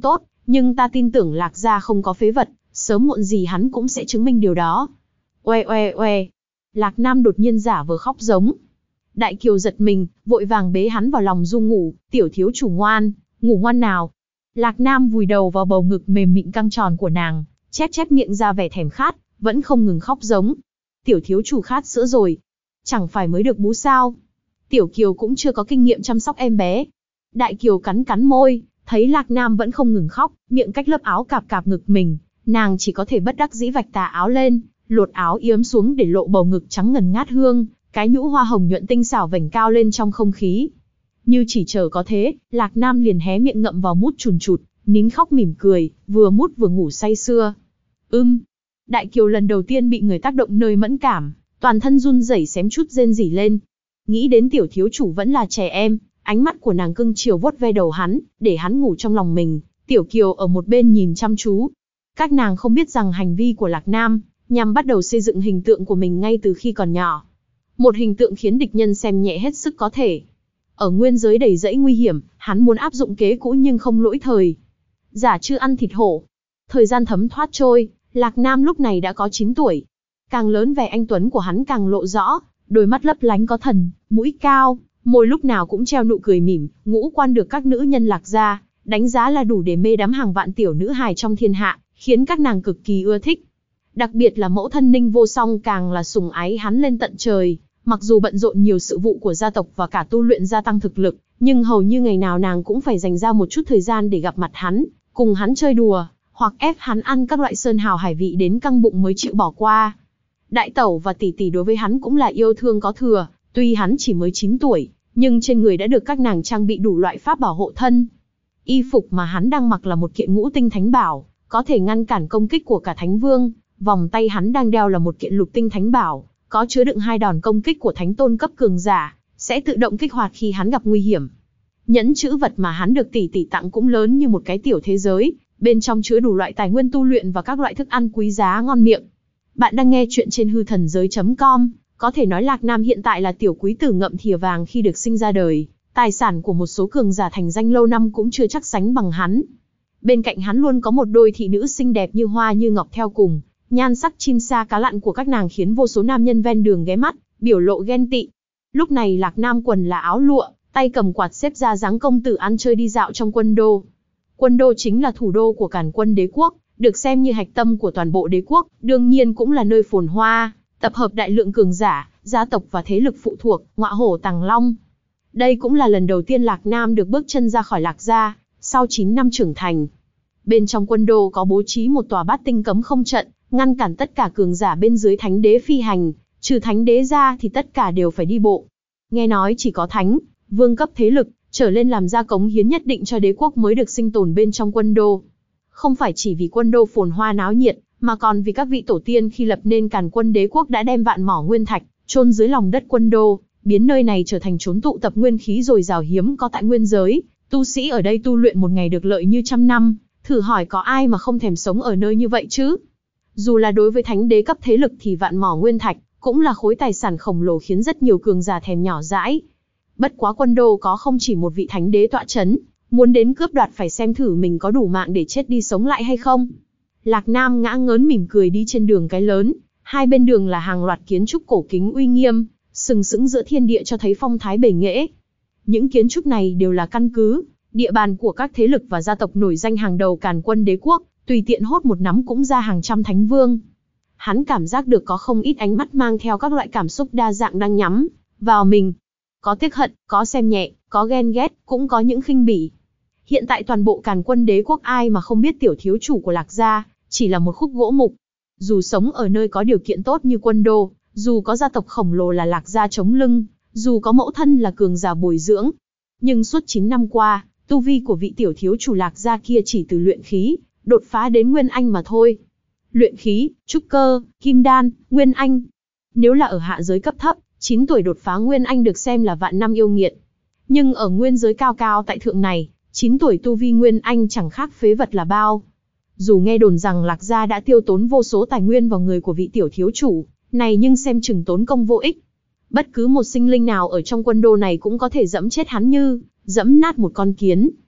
Nhưng ta tin tưởng Lạc gia không có phế vật, sớm muộn gì hắn cũng sẽ chứng minh điều đó. Oe oe oe. Lạc Nam đột nhiên giả vờ khóc giống. Đại Kiều giật mình, vội vàng bế hắn vào lòng ru ngủ, tiểu thiếu chủ ngoan, ngủ ngoan nào. Lạc Nam vùi đầu vào bầu ngực mềm mịn căng tròn của nàng, chép chép miệng ra vẻ thèm khát, vẫn không ngừng khóc giống. Tiểu thiếu chủ khát sữa rồi. Chẳng phải mới được bú sao? Tiểu Kiều cũng chưa có kinh nghiệm chăm sóc em bé. Đại Kiều cắn cắn môi, thấy Lạc Nam vẫn không ngừng khóc, miệng cách lớp áo cạp cạp ngực mình, nàng chỉ có thể bất đắc dĩ vạch tà áo lên, lột áo yếm xuống để lộ bầu ngực trắng ngần ngát hương, cái nhũ hoa hồng nhuận tinh xảo vểnh cao lên trong không khí. Như chỉ chờ có thế, Lạc Nam liền hé miệng ngậm vào mút chùn chụt, nín khóc mỉm cười, vừa mút vừa ngủ say sưa. Ưm. Đại Kiều lần đầu tiên bị người tác động nơi mẫn cảm, toàn thân run rẩy xém chút rên rỉ lên. Nghĩ đến tiểu thiếu chủ vẫn là trẻ em, ánh mắt của nàng cưng chiều vuốt ve đầu hắn, để hắn ngủ trong lòng mình. Tiểu Kiều ở một bên nhìn chăm chú. Các nàng không biết rằng hành vi của Lạc Nam nhằm bắt đầu xây dựng hình tượng của mình ngay từ khi còn nhỏ. Một hình tượng khiến địch nhân xem nhẹ hết sức có thể. Ở nguyên giới đầy rẫy nguy hiểm, hắn muốn áp dụng kế cũ nhưng không lỗi thời. Giả chưa ăn thịt hổ. Thời gian thấm thoát trôi, Lạc Nam lúc này đã có chín tuổi. Càng lớn vẻ anh tuấn của hắn càng lộ rõ, đôi mắt lấp lánh có thần, mũi cao, môi lúc nào cũng treo nụ cười mỉm, ngũ quan được các nữ nhân Lạc gia đánh giá là đủ để mê đắm hàng vạn tiểu nữ hài trong thiên hạ, khiến các nàng cực kỳ ưa thích. Đặc biệt là mẫu thân Ninh Vô Song càng là sủng ái hắn lên tận trời, mặc dù bận rộn nhiều sự vụ của gia tộc và cả tu luyện gia tăng thực lực, nhưng hầu như ngày nào nàng cũng phải dành ra một chút thời gian để gặp mặt hắn, cùng hắn chơi đùa, hoặc ép hắn ăn các loại sơn hào hải vị đến căng bụng mới chịu bỏ qua. Đại tẩu và tỷ tỷ đối với hắn cũng là yêu thương có thừa, tuy hắn chỉ mới chín tuổi, nhưng trên người đã được các nàng trang bị đủ loại pháp bảo hộ thân. Y phục mà hắn đang mặc là một kiện ngũ tinh thánh bảo, có thể ngăn cản công kích của cả thánh vương. Vòng tay hắn đang đeo là một kiện lục tinh thánh bảo, có chứa đựng hai đòn công kích của thánh tôn cấp cường giả, sẽ tự động kích hoạt khi hắn gặp nguy hiểm. Nhẫn chữ vật mà hắn được tỷ tỷ tặng cũng lớn như một cái tiểu thế giới, bên trong chứa đủ loại tài nguyên tu luyện và các loại thức ăn quý giá ngon miệng. Bạn đang nghe chuyện trên hư thần giới chấm com, có thể nói Lạc Nam hiện tại là tiểu quý tử ngậm thìa vàng khi được sinh ra đời, tài sản của một số cường giả thành danh lâu năm cũng chưa chắc sánh bằng hắn. Bên cạnh hắn luôn có một đôi thị nữ xinh đẹp như hoa như ngọc theo cùng. Nhan sắc chim sa cá lặn của các nàng khiến vô số nam nhân ven đường ghé mắt, biểu lộ ghen tị. Lúc này Lạc Nam quần là áo lụa, tay cầm quạt xếp ra dáng công tử ăn chơi đi dạo trong quân đô. Quân đô chính là thủ đô của Càn Quân đế quốc, được xem như hạch tâm của toàn bộ đế quốc, đương nhiên cũng là nơi phồn hoa, tập hợp đại lượng cường giả, gia tộc và thế lực phụ thuộc, ngọa hổ tàng long. Đây cũng là lần đầu tiên Lạc Nam được bước chân ra khỏi Lạc gia, sau chín năm trưởng thành. Bên trong quân đô có bố trí một tòa bát tinh cấm không trận, ngăn cản tất cả cường giả bên dưới thánh đế phi hành, trừ thánh đế ra thì tất cả đều phải đi bộ. Nghe nói chỉ có thánh, vương cấp thế lực, trở lên làm ra cống hiến nhất định cho đế quốc mới được sinh tồn bên trong quân đô. Không phải chỉ vì quân đô phồn hoa náo nhiệt, mà còn vì các vị tổ tiên khi lập nên Càn Quân đế quốc đã đem vạn mỏ nguyên thạch, chôn dưới lòng đất quân đô, biến nơi này trở thành chốn tụ tập nguyên khí dồi dào hiếm có tại nguyên giới. Tu sĩ ở đây tu luyện một ngày được lợi như trăm năm, thử hỏi có ai mà không thèm sống ở nơi như vậy chứ? Dù là đối với thánh đế cấp thế lực thì vạn mỏ nguyên thạch cũng là khối tài sản khổng lồ khiến rất nhiều cường giả thèm nhỏ dãi. Bất quá quân đô có không chỉ một vị thánh đế tọa chấn, muốn đến cướp đoạt phải xem thử mình có đủ mạng để chết đi sống lại hay không. Lạc Nam ngã ngớn mỉm cười đi trên đường cái lớn, hai bên đường là hàng loạt kiến trúc cổ kính uy nghiêm, sừng sững giữa thiên địa cho thấy phong thái bề nghệ. Những kiến trúc này đều là căn cứ, địa bàn của các thế lực và gia tộc nổi danh hàng đầu Càn Quân đế quốc, tùy tiện hốt một nắm cũng ra hàng trăm thánh vương. Hắn cảm giác được có không ít ánh mắt mang theo các loại cảm xúc đa dạng đang nhắm vào mình. Có tiếc hận, có xem nhẹ, có ghen ghét, cũng có những khinh bỉ. Hiện tại toàn bộ Càn Quân đế quốc ai mà không biết tiểu thiếu chủ của Lạc gia chỉ là một khúc gỗ mục. Dù sống ở nơi có điều kiện tốt như quân đô, dù có gia tộc khổng lồ là Lạc gia chống lưng, dù có mẫu thân là cường giả bồi dưỡng, nhưng suốt chín năm qua, tu vi của vị tiểu thiếu chủ Lạc gia kia chỉ từ luyện khí đột phá đến Nguyên Anh mà thôi. Luyện khí, trúc cơ, kim đan, Nguyên Anh. Nếu là ở hạ giới cấp thấp, chín tuổi đột phá Nguyên Anh được xem là vạn năm yêu nghiệt. Nhưng ở nguyên giới cao cao tại thượng này, chín tuổi tu vi Nguyên Anh chẳng khác phế vật là bao. Dù nghe đồn rằng Lạc gia đã tiêu tốn vô số tài nguyên vào người của vị tiểu thiếu chủ này, nhưng xem chừng tốn công vô ích. Bất cứ một sinh linh nào ở trong quân đô này cũng có thể dẫm chết hắn như dẫm nát một con kiến.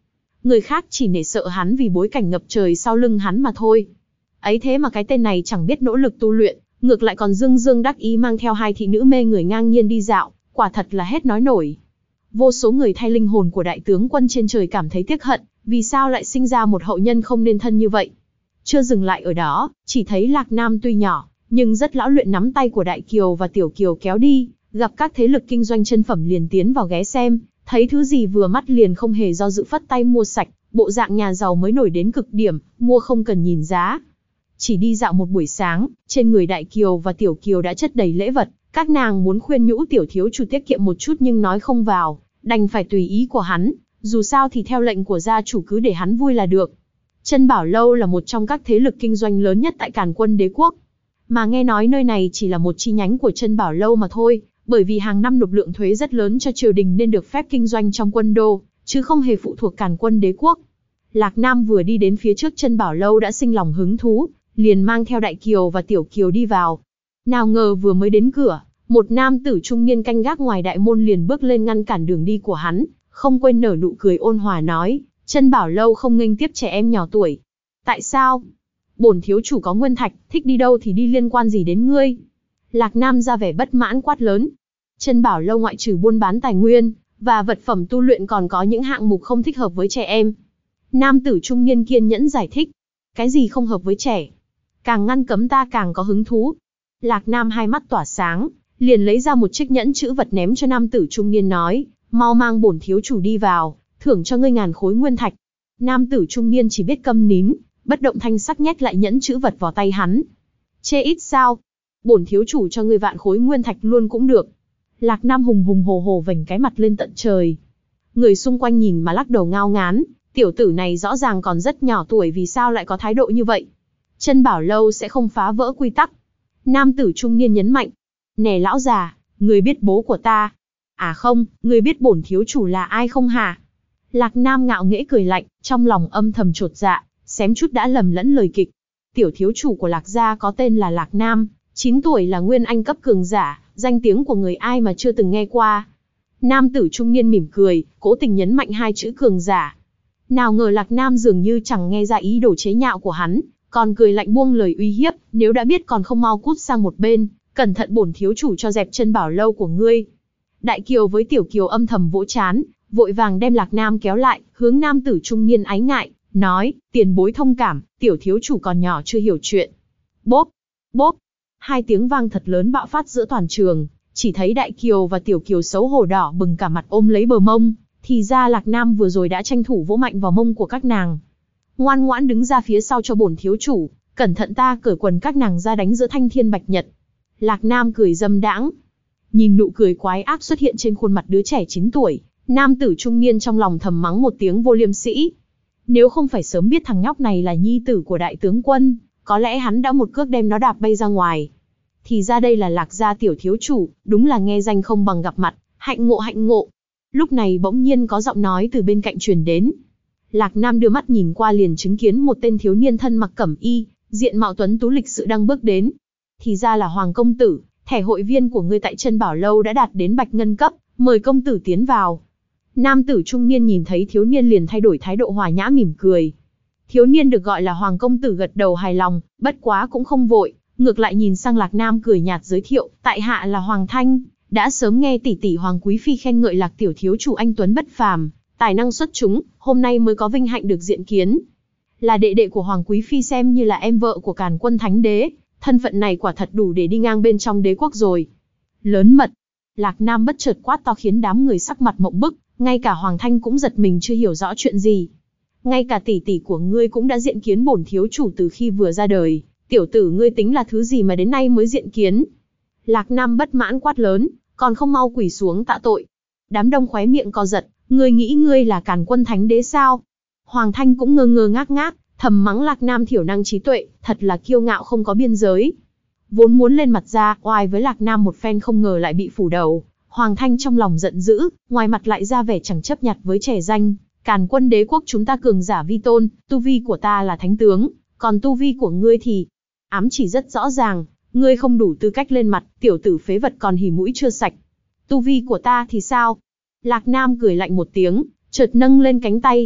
Người khác chỉ nể sợ hắn vì bối cảnh ngập trời sau lưng hắn mà thôi. Ấy thế mà cái tên này chẳng biết nỗ lực tu luyện, ngược lại còn dương dương đắc ý mang theo hai thị nữ mê người ngang nhiên đi dạo, quả thật là hết nói nổi. Vô số người thay linh hồn của đại tướng quân trên trời cảm thấy tiếc hận, vì sao lại sinh ra một hậu nhân không nên thân như vậy. Chưa dừng lại ở đó, chỉ thấy Lạc Nam tuy nhỏ, nhưng rất lão luyện nắm tay của Đại Kiều và Tiểu Kiều kéo đi, gặp các thế lực kinh doanh chân phẩm liền tiến vào ghé xem, thấy thứ gì vừa mắt liền không hề do dự phất tay mua sạch, bộ dạng nhà giàu mới nổi đến cực điểm, mua không cần nhìn giá. Chỉ đi dạo một buổi sáng, trên người Đại Kiều và Tiểu Kiều đã chất đầy lễ vật, các nàng muốn khuyên nhủ tiểu thiếu chủ tiết kiệm một chút nhưng nói không vào, đành phải tùy ý của hắn, dù sao thì theo lệnh của gia chủ cứ để hắn vui là được. Chân Bảo Lâu là một trong các thế lực kinh doanh lớn nhất tại Càn Quân Đế quốc, mà nghe nói nơi này chỉ là một chi nhánh của Chân Bảo Lâu mà thôi, bởi vì hàng năm nộp lượng thuế rất lớn cho triều đình nên được phép kinh doanh trong quân đô, chứ không hề phụ thuộc Càn Quân Đế quốc. Lạc Nam vừa đi đến phía trước Chân Bảo Lâu đã sinh lòng hứng thú, liền mang theo Đại Kiều và Tiểu Kiều đi vào. Nào ngờ vừa mới đến cửa, một nam tử trung niên canh gác ngoài đại môn liền bước lên ngăn cản đường đi của hắn, không quên nở nụ cười ôn hòa nói, Chân Bảo Lâu không nghênh tiếp trẻ em nhỏ tuổi. Tại sao? Bổn thiếu chủ có nguyên thạch, thích đi đâu thì đi, liên quan gì đến ngươi? Lạc Nam ra vẻ bất mãn quát lớn. Chân Bảo Lâu ngoại trừ buôn bán tài nguyên và vật phẩm tu luyện còn có những hạng mục không thích hợp với trẻ em. Nam tử trung niên kiên nhẫn giải thích. Cái gì không hợp với trẻ? Càng ngăn cấm ta càng có hứng thú. Lạc Nam hai mắt tỏa sáng, liền lấy ra một chiếc nhẫn chữ vật ném cho nam tử trung niên nói, mau mang bổn thiếu chủ đi vào, thưởng cho ngươi ngàn khối nguyên thạch. Nam tử trung niên chỉ biết câm nín, bất động thanh sắc nhét lại nhẫn chữ vật vào tay hắn. Chê ít sao? Bổn thiếu chủ cho ngươi vạn khối nguyên thạch luôn cũng được. Lạc Nam hùng hùng hồ hồ vểnh cái mặt lên tận trời. Người xung quanh nhìn mà lắc đầu ngao ngán, tiểu tử này rõ ràng còn rất nhỏ tuổi, vì sao lại có thái độ như vậy? Chân Bảo Lâu sẽ không phá vỡ quy tắc. Nam tử trung niên nhấn mạnh. Nè lão già, người biết bố của ta? À không, người biết bổn thiếu chủ là ai không hả? Lạc Nam ngạo nghễ cười lạnh, trong lòng âm thầm chột dạ, xém chút đã lầm lẫn lời kịch. Tiểu thiếu chủ của Lạc gia có tên là Lạc Nam, chín tuổi là nguyên anh cấp cường giả, danh tiếng của người ai mà chưa từng nghe qua. Nam tử trung niên mỉm cười, cố tình nhấn mạnh hai chữ cường giả. Nào ngờ Lạc Nam dường như chẳng nghe ra ý đồ chế nhạo của hắn, còn cười lạnh buông lời uy hiếp, nếu đã biết còn không mau cút sang một bên, cẩn thận bổn thiếu chủ cho dẹp Chân Bảo Lâu của ngươi. Đại Kiều với Tiểu Kiều âm thầm vỗ chán, vội vàng đem Lạc Nam kéo lại, hướng nam tử trung niên ái ngại, nói, tiền bối thông cảm, tiểu thiếu chủ còn nhỏ chưa hiểu chuyện. Bốp, bốp, hai tiếng vang thật lớn bạo phát giữa toàn trường, chỉ thấy Đại Kiều và Tiểu Kiều xấu hổ đỏ bừng cả mặt ôm lấy bờ mông, thì ra Lạc Nam vừa rồi đã tranh thủ vỗ mạnh vào mông của các nàng. Ngoan ngoãn đứng ra phía sau cho bổn thiếu chủ, cẩn thận ta cởi quần các nàng ra đánh giữa thanh thiên bạch nhật. Lạc Nam cười dâm đãng. Nhìn nụ cười quái ác xuất hiện trên khuôn mặt đứa trẻ chín tuổi, nam tử trung niên trong lòng thầm mắng một tiếng vô liêm sỉ. Nếu không phải sớm biết thằng nhóc này là nhi tử của đại tướng quân, có lẽ hắn đã một cước đem nó đạp bay ra ngoài. Thì ra đây là Lạc gia tiểu thiếu chủ, đúng là nghe danh không bằng gặp mặt, hạnh ngộ hạnh ngộ. Lúc này bỗng nhiên có giọng nói từ bên cạnh truyền đến. Lạc Nam đưa mắt nhìn qua liền chứng kiến một tên thiếu niên thân mặc cẩm y, diện mạo tuấn tú lịch sự đang bước đến. Thì ra là Hoàng công tử, thẻ hội viên của ngươi tại Chân Bảo Lâu đã đạt đến bạch ngân cấp, mời công tử tiến vào. Nam tử trung niên nhìn thấy thiếu niên liền thay đổi thái độ hòa nhã mỉm cười. Thiếu niên được gọi là Hoàng công tử gật đầu hài lòng, bất quá cũng không vội, ngược lại nhìn sang Lạc Nam cười nhạt giới thiệu, tại hạ là Hoàng Thanh, đã sớm nghe tỷ tỷ Hoàng quý phi khen ngợi Lạc tiểu thiếu chủ anh tuấn bất phàm, tài năng xuất chúng, hôm nay mới có vinh hạnh được diện kiến. Là đệ đệ của Hoàng quý phi, xem như là em vợ của Càn Quân Thánh đế, thân phận này quả thật đủ để đi ngang bên trong đế quốc rồi. Lớn mật. Lạc Nam bất chợt quát to khiến đám người sắc mặt mộng bức, ngay cả Hoàng Thanh cũng giật mình chưa hiểu rõ chuyện gì. Ngay cả tỷ tỷ của ngươi cũng đã diện kiến bổn thiếu chủ từ khi vừa ra đời, tiểu tử ngươi tính là thứ gì mà đến nay mới diện kiến? Lạc Nam bất mãn quát lớn, còn không mau quỳ xuống tạ tội. Đám đông khóe miệng co giật, ngươi nghĩ ngươi là Càn Quân Thánh đế sao? Hoàng Thanh cũng ngơ ngơ ngác ngác, thầm mắng Lạc Nam thiểu năng trí tuệ, thật là kiêu ngạo không có biên giới. Vốn muốn lên mặt ra oai với Lạc Nam một phen, không ngờ lại bị phủ đầu. Hoàng Thanh trong lòng giận dữ, ngoài mặt lại ra vẻ chẳng chấp nhặt với trẻ danh. Càn Quân đế quốc chúng ta cường giả vi tôn, tu vi của ta là thánh tướng, còn tu vi của ngươi thì... Ám chỉ rất rõ ràng, ngươi không đủ tư cách lên mặt, tiểu tử phế vật còn hỉ mũi chưa sạch. Tu vi của ta thì sao? Lạc Nam cười lạnh một tiếng, chợt nâng lên cánh tay.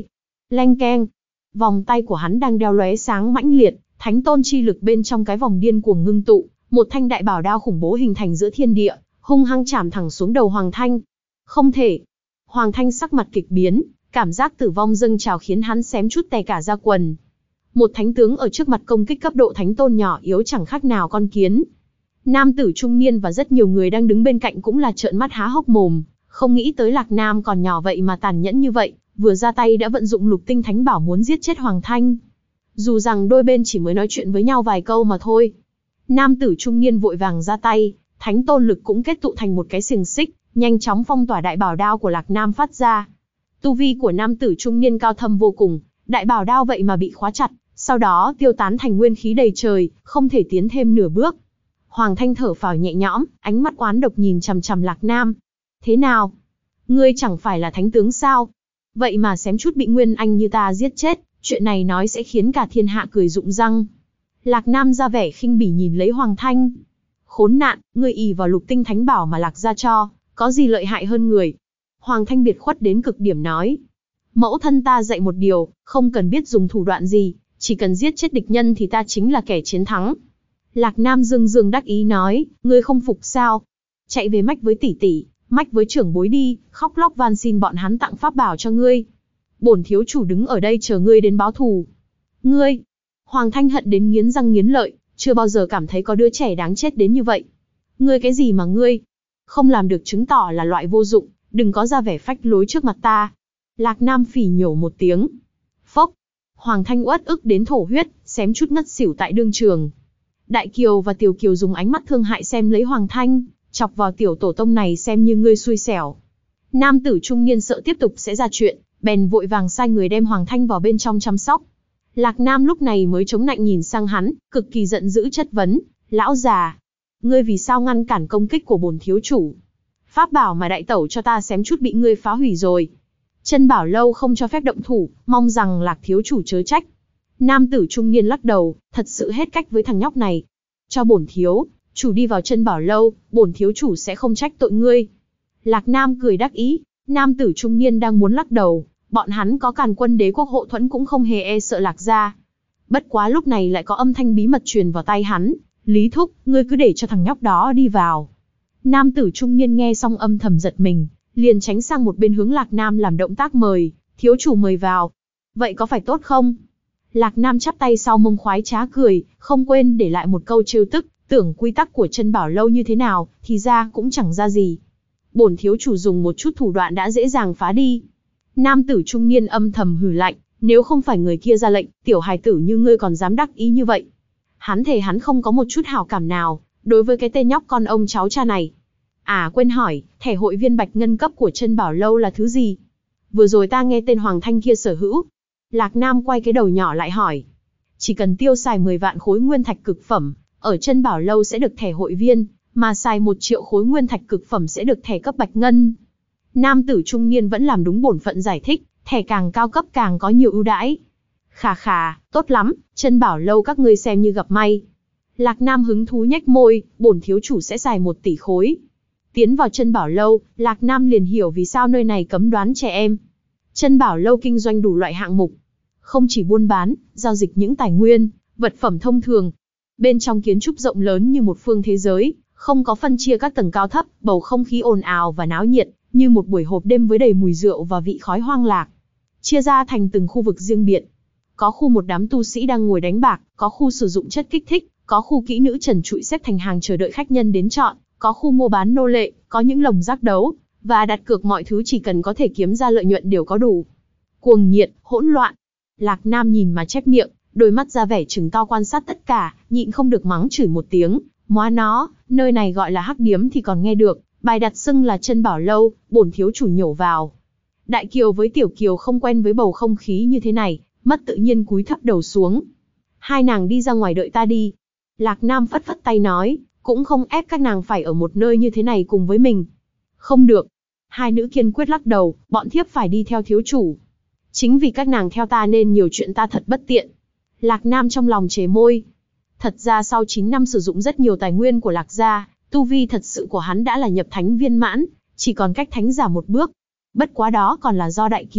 Leng keng. Vòng tay của hắn đang đeo lóe sáng mãnh liệt, thánh tôn chi lực bên trong cái vòng điên cuồng ngưng tụ, một thanh đại bảo đao khủng bố hình thành giữa thiên địa, hung hăng chạm thẳng xuống đầu Hoàng Thanh. Không thể. Hoàng Thanh sắc mặt kịch biến, cảm giác tử vong dâng trào khiến hắn xém chút tè cả da quần. Một thánh tướng ở trước mặt công kích cấp độ thánh tôn nhỏ yếu chẳng khác nào con kiến. Nam tử trung niên và rất nhiều người đang đứng bên cạnh cũng là trợn mắt há hốc mồm, không nghĩ tới Lạc Nam còn nhỏ vậy mà tàn nhẫn như vậy, vừa ra tay đã vận dụng lục tinh thánh bảo muốn giết chết Hoàng Thanh. Dù rằng đôi bên chỉ mới nói chuyện với nhau vài câu mà thôi. Nam tử trung niên vội vàng ra tay, thánh tôn lực cũng kết tụ thành một cái xiềng xích, nhanh chóng phong tỏa đại bảo đao của Lạc Nam phát ra. Tu vi của nam tử trung niên cao thâm vô cùng, đại bảo đao vậy mà bị khóa chặt, sau đó tiêu tán thành nguyên khí đầy trời, không thể tiến thêm nửa bước. Hoàng Thanh thở phào nhẹ nhõm, ánh mắt oán độc nhìn chằm chằm Lạc Nam. Thế nào? Ngươi chẳng phải là thánh tướng sao? Vậy mà xém chút bị Nguyên Anh như ta giết chết, chuyện này nói sẽ khiến cả thiên hạ cười rụng răng. Lạc Nam ra vẻ khinh bỉ nhìn lấy Hoàng Thanh. Khốn nạn, ngươi ỷ vào lục tinh thánh bảo mà Lạc gia cho, có gì lợi hại hơn người? Hoàng Thanh biệt khuất đến cực điểm nói. Mẫu thân ta dạy một điều, không cần biết dùng thủ đoạn gì, chỉ cần giết chết địch nhân thì ta chính là kẻ chiến thắng. Lạc Nam dương dương đắc ý nói, ngươi không phục sao? Chạy về mách với tỷ tỷ, mách với trưởng bối đi, khóc lóc van xin bọn hắn tặng pháp bảo cho ngươi. Bổn thiếu chủ đứng ở đây chờ ngươi đến báo thù. Ngươi! Hoàng Thanh hận đến nghiến răng nghiến lợi, chưa bao giờ cảm thấy có đứa trẻ đáng chết đến như vậy. Ngươi cái gì mà ngươi? Không làm được chứng tỏ là loại vô dụng, đừng có ra vẻ phách lối trước mặt ta. Lạc Nam phỉ nhổ một tiếng. Phốc! Hoàng Thanh uất ức đến thổ huyết, xém chút ngất xỉu tại đương trường. Đại Kiều và Tiểu Kiều dùng ánh mắt thương hại xem lấy Hoàng Thanh, chọc vào tiểu tổ tông này xem như ngươi xui xẻo. Nam tử trung niên sợ tiếp tục sẽ ra chuyện, bèn vội vàng sai người đem Hoàng Thanh vào bên trong chăm sóc. Lạc Nam lúc này mới chống nạnh nhìn sang hắn, cực kỳ giận dữ chất vấn, lão già, ngươi vì sao ngăn cản công kích của bổn thiếu chủ? Pháp bảo mà đại tẩu cho ta xém chút bị ngươi phá hủy rồi. Chân bảo lâu không cho phép động thủ, mong rằng Lạc thiếu chủ chớ trách. Nam tử trung niên lắc đầu, thật sự hết cách với thằng nhóc này. Cho bổn thiếu chủ đi vào chân bảo lâu, bổn thiếu chủ sẽ không trách tội ngươi. Lạc Nam cười đắc ý, nam tử trung niên đang muốn lắc đầu, bọn hắn có Càn Quân Đế quốc hộ thuẫn cũng không hề e sợ Lạc gia. Bất quá lúc này lại có âm thanh bí mật truyền vào tai hắn, Lý thúc, ngươi cứ để cho thằng nhóc đó đi vào. Nam tử trung niên nghe xong âm thầm giật mình, liền tránh sang một bên hướng Lạc Nam làm động tác mời, thiếu chủ mời vào. Vậy có phải tốt không? Lạc Nam chắp tay sau mông khoái trá cười, không quên để lại một câu trêu tức, tưởng quy tắc của chân bảo lâu như thế nào, thì ra cũng chẳng ra gì. Bổn thiếu chủ dùng một chút thủ đoạn đã dễ dàng phá đi. Nam tử trung niên âm thầm hừ lạnh, nếu không phải người kia ra lệnh, tiểu hài tử như ngươi còn dám đắc ý như vậy. Hắn thề hắn không có một chút hảo cảm nào, đối với cái tên nhóc con ông cháu cha này. À quên hỏi, thẻ hội viên bạch ngân cấp của chân bảo lâu là thứ gì? Vừa rồi ta nghe tên Hoàng Thanh kia sở hữu. Lạc Nam quay cái đầu nhỏ lại hỏi. Chỉ cần tiêu xài mười vạn khối nguyên thạch cực phẩm, ở chân bảo lâu sẽ được thẻ hội viên, mà xài một triệu khối nguyên thạch cực phẩm sẽ được thẻ cấp bạch ngân. Nam tử trung niên vẫn làm đúng bổn phận giải thích, thẻ càng cao cấp càng có nhiều ưu đãi. Khà khà, tốt lắm, chân bảo lâu các ngươi xem như gặp may. Lạc Nam hứng thú nhếch môi, bổn thiếu chủ sẽ xài một tỷ khối. Tiến vào chân bảo lâu, Lạc Nam liền hiểu vì sao nơi này cấm đoán trẻ em. Chân bảo lâu kinh doanh đủ loại hạng mục, không chỉ buôn bán, giao dịch những tài nguyên, vật phẩm thông thường. Bên trong kiến trúc rộng lớn như một phương thế giới, không có phân chia các tầng cao thấp, bầu không khí ồn ào và náo nhiệt, như một buổi hộp đêm với đầy mùi rượu và vị khói hoang lạc. Chia ra thành từng khu vực riêng biệt. Có khu một đám tu sĩ đang ngồi đánh bạc, có khu sử dụng chất kích thích, có khu kỹ nữ trần trụi xếp thành hàng chờ đợi khách nhân đến chọn, có khu mua bán nô lệ, có những lồng giác đấu, và đặt cược mọi thứ chỉ cần có thể kiếm ra lợi nhuận đều có đủ. Cuồng nhiệt, hỗn loạn. Lạc Nam nhìn mà chép miệng, đôi mắt ra vẻ trừng to quan sát tất cả, nhịn không được mắng chửi một tiếng, móa nó, nơi này gọi là hắc điếm thì còn nghe được, bài đặt xưng là chân bảo lâu, bổn thiếu chủ nhổ vào. Đại Kiều với Tiểu Kiều không quen với bầu không khí như thế này, mất tự nhiên cúi thấp đầu xuống. Hai nàng đi ra ngoài đợi ta đi. Lạc Nam phất phất tay nói, cũng không ép các nàng phải ở một nơi như thế này cùng với mình. Không được. Hai nữ kiên quyết lắc đầu, bọn thiếp phải đi theo thiếu chủ. Chính vì các nàng theo ta nên nhiều chuyện ta thật bất tiện. Lạc Nam trong lòng chế môi. Thật ra sau chín năm sử dụng rất nhiều tài nguyên của Lạc gia, tu vi thật sự của hắn đã là nhập thánh viên mãn, chỉ còn cách thánh giả một bước. Bất quá đó còn là do Đại Kiều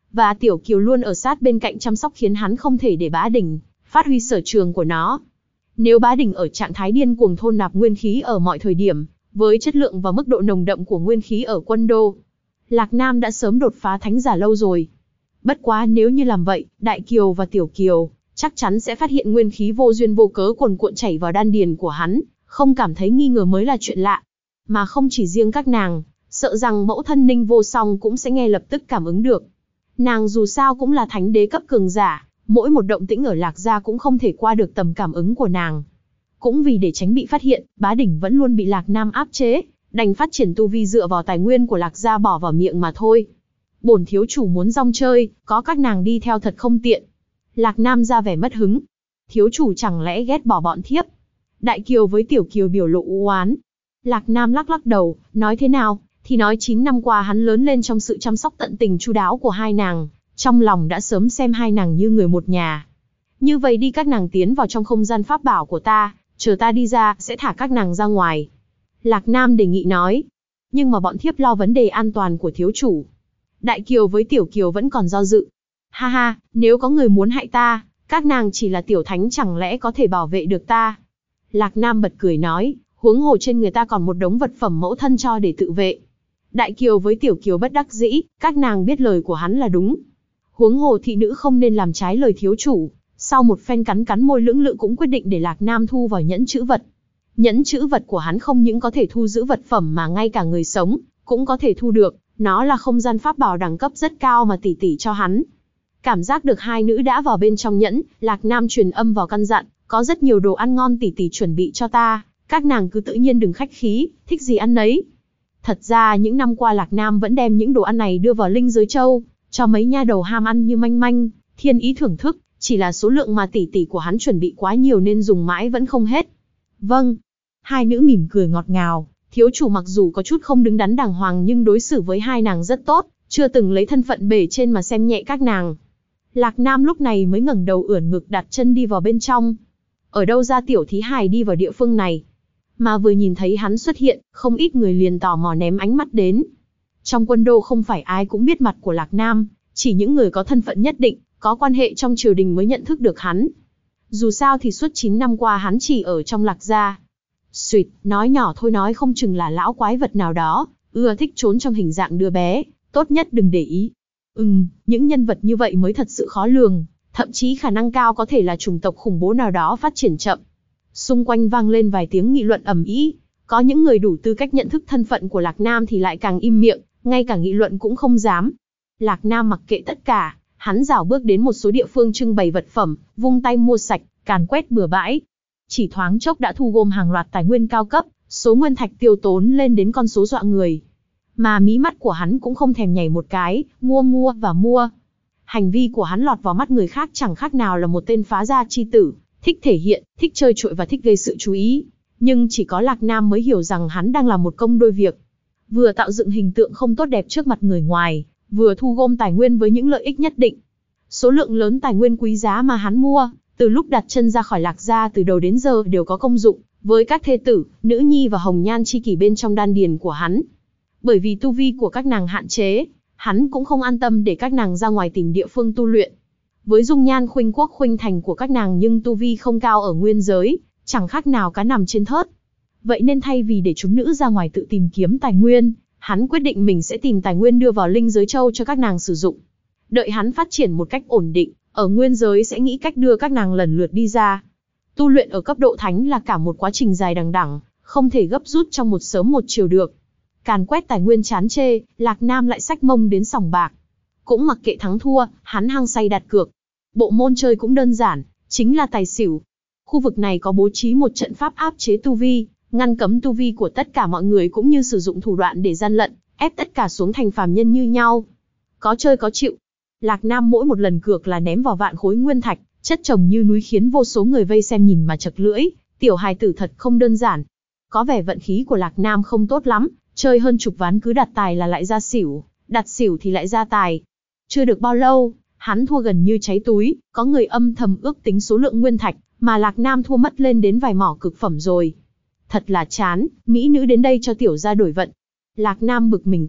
và Tiểu Kiều luôn ở sát bên cạnh chăm sóc khiến hắn không thể để Bá Đỉnh phát huy sở trường của nó. Nếu Bá Đỉnh ở trạng thái điên cuồng thôn nạp nguyên khí ở mọi thời điểm, với chất lượng và mức độ nồng đậm của nguyên khí ở quân đô, Lạc Nam đã sớm đột phá thánh giả lâu rồi. Bất quá nếu như làm vậy, Đại Kiều và Tiểu Kiều chắc chắn sẽ phát hiện nguyên khí vô duyên vô cớ cuồn cuộn chảy vào đan điền của hắn, không cảm thấy nghi ngờ mới là chuyện lạ. Mà không chỉ riêng các nàng, sợ rằng mẫu thân Ninh Vô Song cũng sẽ nghe lập tức cảm ứng được. Nàng dù sao cũng là thánh đế cấp cường giả, mỗi một động tĩnh ở Lạc gia cũng không thể qua được tầm cảm ứng của nàng. Cũng vì để tránh bị phát hiện, Bá Đỉnh vẫn luôn bị Lạc Nam áp chế, đành phát triển tu vi dựa vào tài nguyên của Lạc gia bỏ vào miệng mà thôi. Bổn thiếu chủ muốn rong chơi, có các nàng đi theo thật không tiện. Lạc Nam ra vẻ mất hứng. Thiếu chủ chẳng lẽ ghét bỏ bọn thiếp? Đại Kiều với Tiểu Kiều biểu lộ u oán. Lạc Nam lắc lắc đầu, nói thế nào, thì nói chín năm qua hắn lớn lên trong sự chăm sóc tận tình chu đáo của hai nàng, trong lòng đã sớm xem hai nàng như người một nhà. Như vậy đi, các nàng tiến vào trong không gian pháp bảo của ta, chờ ta đi ra, sẽ thả các nàng ra ngoài. Lạc Nam đề nghị nói. Nhưng mà bọn thiếp lo vấn đề an toàn của thiếu chủ. Đại Kiều với Tiểu Kiều vẫn còn do dự. Ha ha, nếu có người muốn hại ta, các nàng chỉ là tiểu thánh chẳng lẽ có thể bảo vệ được ta? Lạc Nam bật cười nói, huống hồ trên người ta còn một đống vật phẩm mẫu thân cho để tự vệ. Đại Kiều với Tiểu Kiều bất đắc dĩ, các nàng biết lời của hắn là đúng. Huống hồ thị nữ không nên làm trái lời thiếu chủ. Sau một phen cắn cắn môi lưỡng lự cũng quyết định để Lạc Nam thu vào nhẫn chữ vật. Nhẫn chữ vật của hắn không những có thể thu giữ vật phẩm mà ngay cả người sống cũng có thể thu được. Nó là không gian pháp bảo đẳng cấp rất cao mà tỷ tỷ cho hắn. Cảm giác được hai nữ đã vào bên trong nhẫn, Lạc Nam truyền âm vào căn dặn, có rất nhiều đồ ăn ngon tỷ tỷ chuẩn bị cho ta, các nàng cứ tự nhiên đừng khách khí, thích gì ăn nấy. Thật ra những năm qua Lạc Nam vẫn đem những đồ ăn này đưa vào linh giới châu, cho mấy nha đầu ham ăn như Manh Manh, Thiên Ý thưởng thức, chỉ là số lượng mà tỷ tỷ của hắn chuẩn bị quá nhiều nên dùng mãi vẫn không hết. Vâng. Hai nữ mỉm cười ngọt ngào, thiếu chủ mặc dù có chút không đứng đắn đàng hoàng nhưng đối xử với hai nàng rất tốt, chưa từng lấy thân phận bề trên mà xem nhẹ các nàng. Lạc Nam lúc này mới ngẩng đầu ưỡn ngực đặt chân đi vào bên trong. Ở đâu ra tiểu thí hài đi vào địa phương này? Mà vừa nhìn thấy hắn xuất hiện, không ít người liền tò mò ném ánh mắt đến. Trong quân đô không phải ai cũng biết mặt của Lạc Nam, chỉ những người có thân phận nhất định, có quan hệ trong triều đình mới nhận thức được hắn. Dù sao thì suốt chín năm qua hắn chỉ ở trong Lạc gia. Xuyệt, nói nhỏ thôi, nói không chừng là lão quái vật nào đó, ưa thích trốn trong hình dạng đứa bé, tốt nhất đừng để ý. Ừm, những nhân vật như vậy mới thật sự khó lường, thậm chí khả năng cao có thể là chủng tộc khủng bố nào đó phát triển chậm. Xung quanh vang lên vài tiếng nghị luận ầm ĩ, có những người đủ tư cách nhận thức thân phận của Lạc Nam thì lại càng im miệng, ngay cả nghị luận cũng không dám. Lạc Nam mặc kệ tất cả, hắn rảo bước đến một số địa phương trưng bày vật phẩm, vung tay mua sạch, càn quét bừa bãi. Chỉ thoáng chốc đã thu gom hàng loạt tài nguyên cao cấp, số nguyên thạch tiêu tốn lên đến con số dọa người. Mà mí mắt của hắn cũng không thèm nhảy một cái, mua mua và mua. Hành vi của hắn lọt vào mắt người khác chẳng khác nào là một tên phá gia chi tử, thích thể hiện, thích chơi trội và thích gây sự chú ý. Nhưng chỉ có Lạc Nam mới hiểu rằng hắn đang làm một công đôi việc. Vừa tạo dựng hình tượng không tốt đẹp trước mặt người ngoài, vừa thu gom tài nguyên với những lợi ích nhất định. Số lượng lớn tài nguyên quý giá mà hắn mua, từ lúc đặt chân ra khỏi Lạc gia từ đầu đến giờ đều có công dụng với các thê tử, nữ nhi và hồng nhan chi kỷ bên trong đan điền của hắn. Bởi vì tu vi của các nàng hạn chế, hắn cũng không an tâm để các nàng ra ngoài tìm địa phương tu luyện. Với dung nhan khuynh quốc khuynh thành của các nàng nhưng tu vi không cao ở nguyên giới, chẳng khác nào cá nằm trên thớt. Vậy nên thay vì để chúng nữ ra ngoài tự tìm kiếm tài nguyên, hắn quyết định mình sẽ tìm tài nguyên đưa vào linh giới châu cho các nàng sử dụng. Đợi hắn phát triển một cách ổn định, ở nguyên giới sẽ nghĩ cách đưa các nàng lần lượt đi ra. Tu luyện ở cấp độ thánh là cả một quá trình dài đằng đẵng, không thể gấp rút trong một sớm một chiều được. Càn quét tài nguyên chán chê, Lạc Nam lại xách mông đến sòng bạc. Cũng mặc kệ thắng thua, hắn hăng say đặt cược. Bộ môn chơi cũng đơn giản, chính là tài xỉu. Khu vực này có bố trí một trận pháp áp chế tu vi, ngăn cấm tu vi của tất cả mọi người cũng như sử dụng thủ đoạn để gian lận, ép tất cả xuống thành phàm nhân như nhau. Có chơi có chịu. Lạc Nam mỗi một lần cược là ném vào vạn khối nguyên thạch, chất chồng như núi khiến vô số người vây xem nhìn mà chật lưỡi. Tiểu hài tử thật không đơn giản. Có vẻ vận khí của Lạc Nam không tốt lắm, chơi hơn chục ván cứ đặt tài là lại ra xỉu, đặt xỉu thì lại ra tài. Chưa được bao lâu, hắn thua gần như cháy túi, có người âm thầm ước tính số lượng nguyên thạch mà Lạc Nam thua mất lên đến vài mỏ cực phẩm rồi. Thật là chán, mỹ nữ đến đây cho tiểu gia đổi vận. Lạc Nam bực mình quát,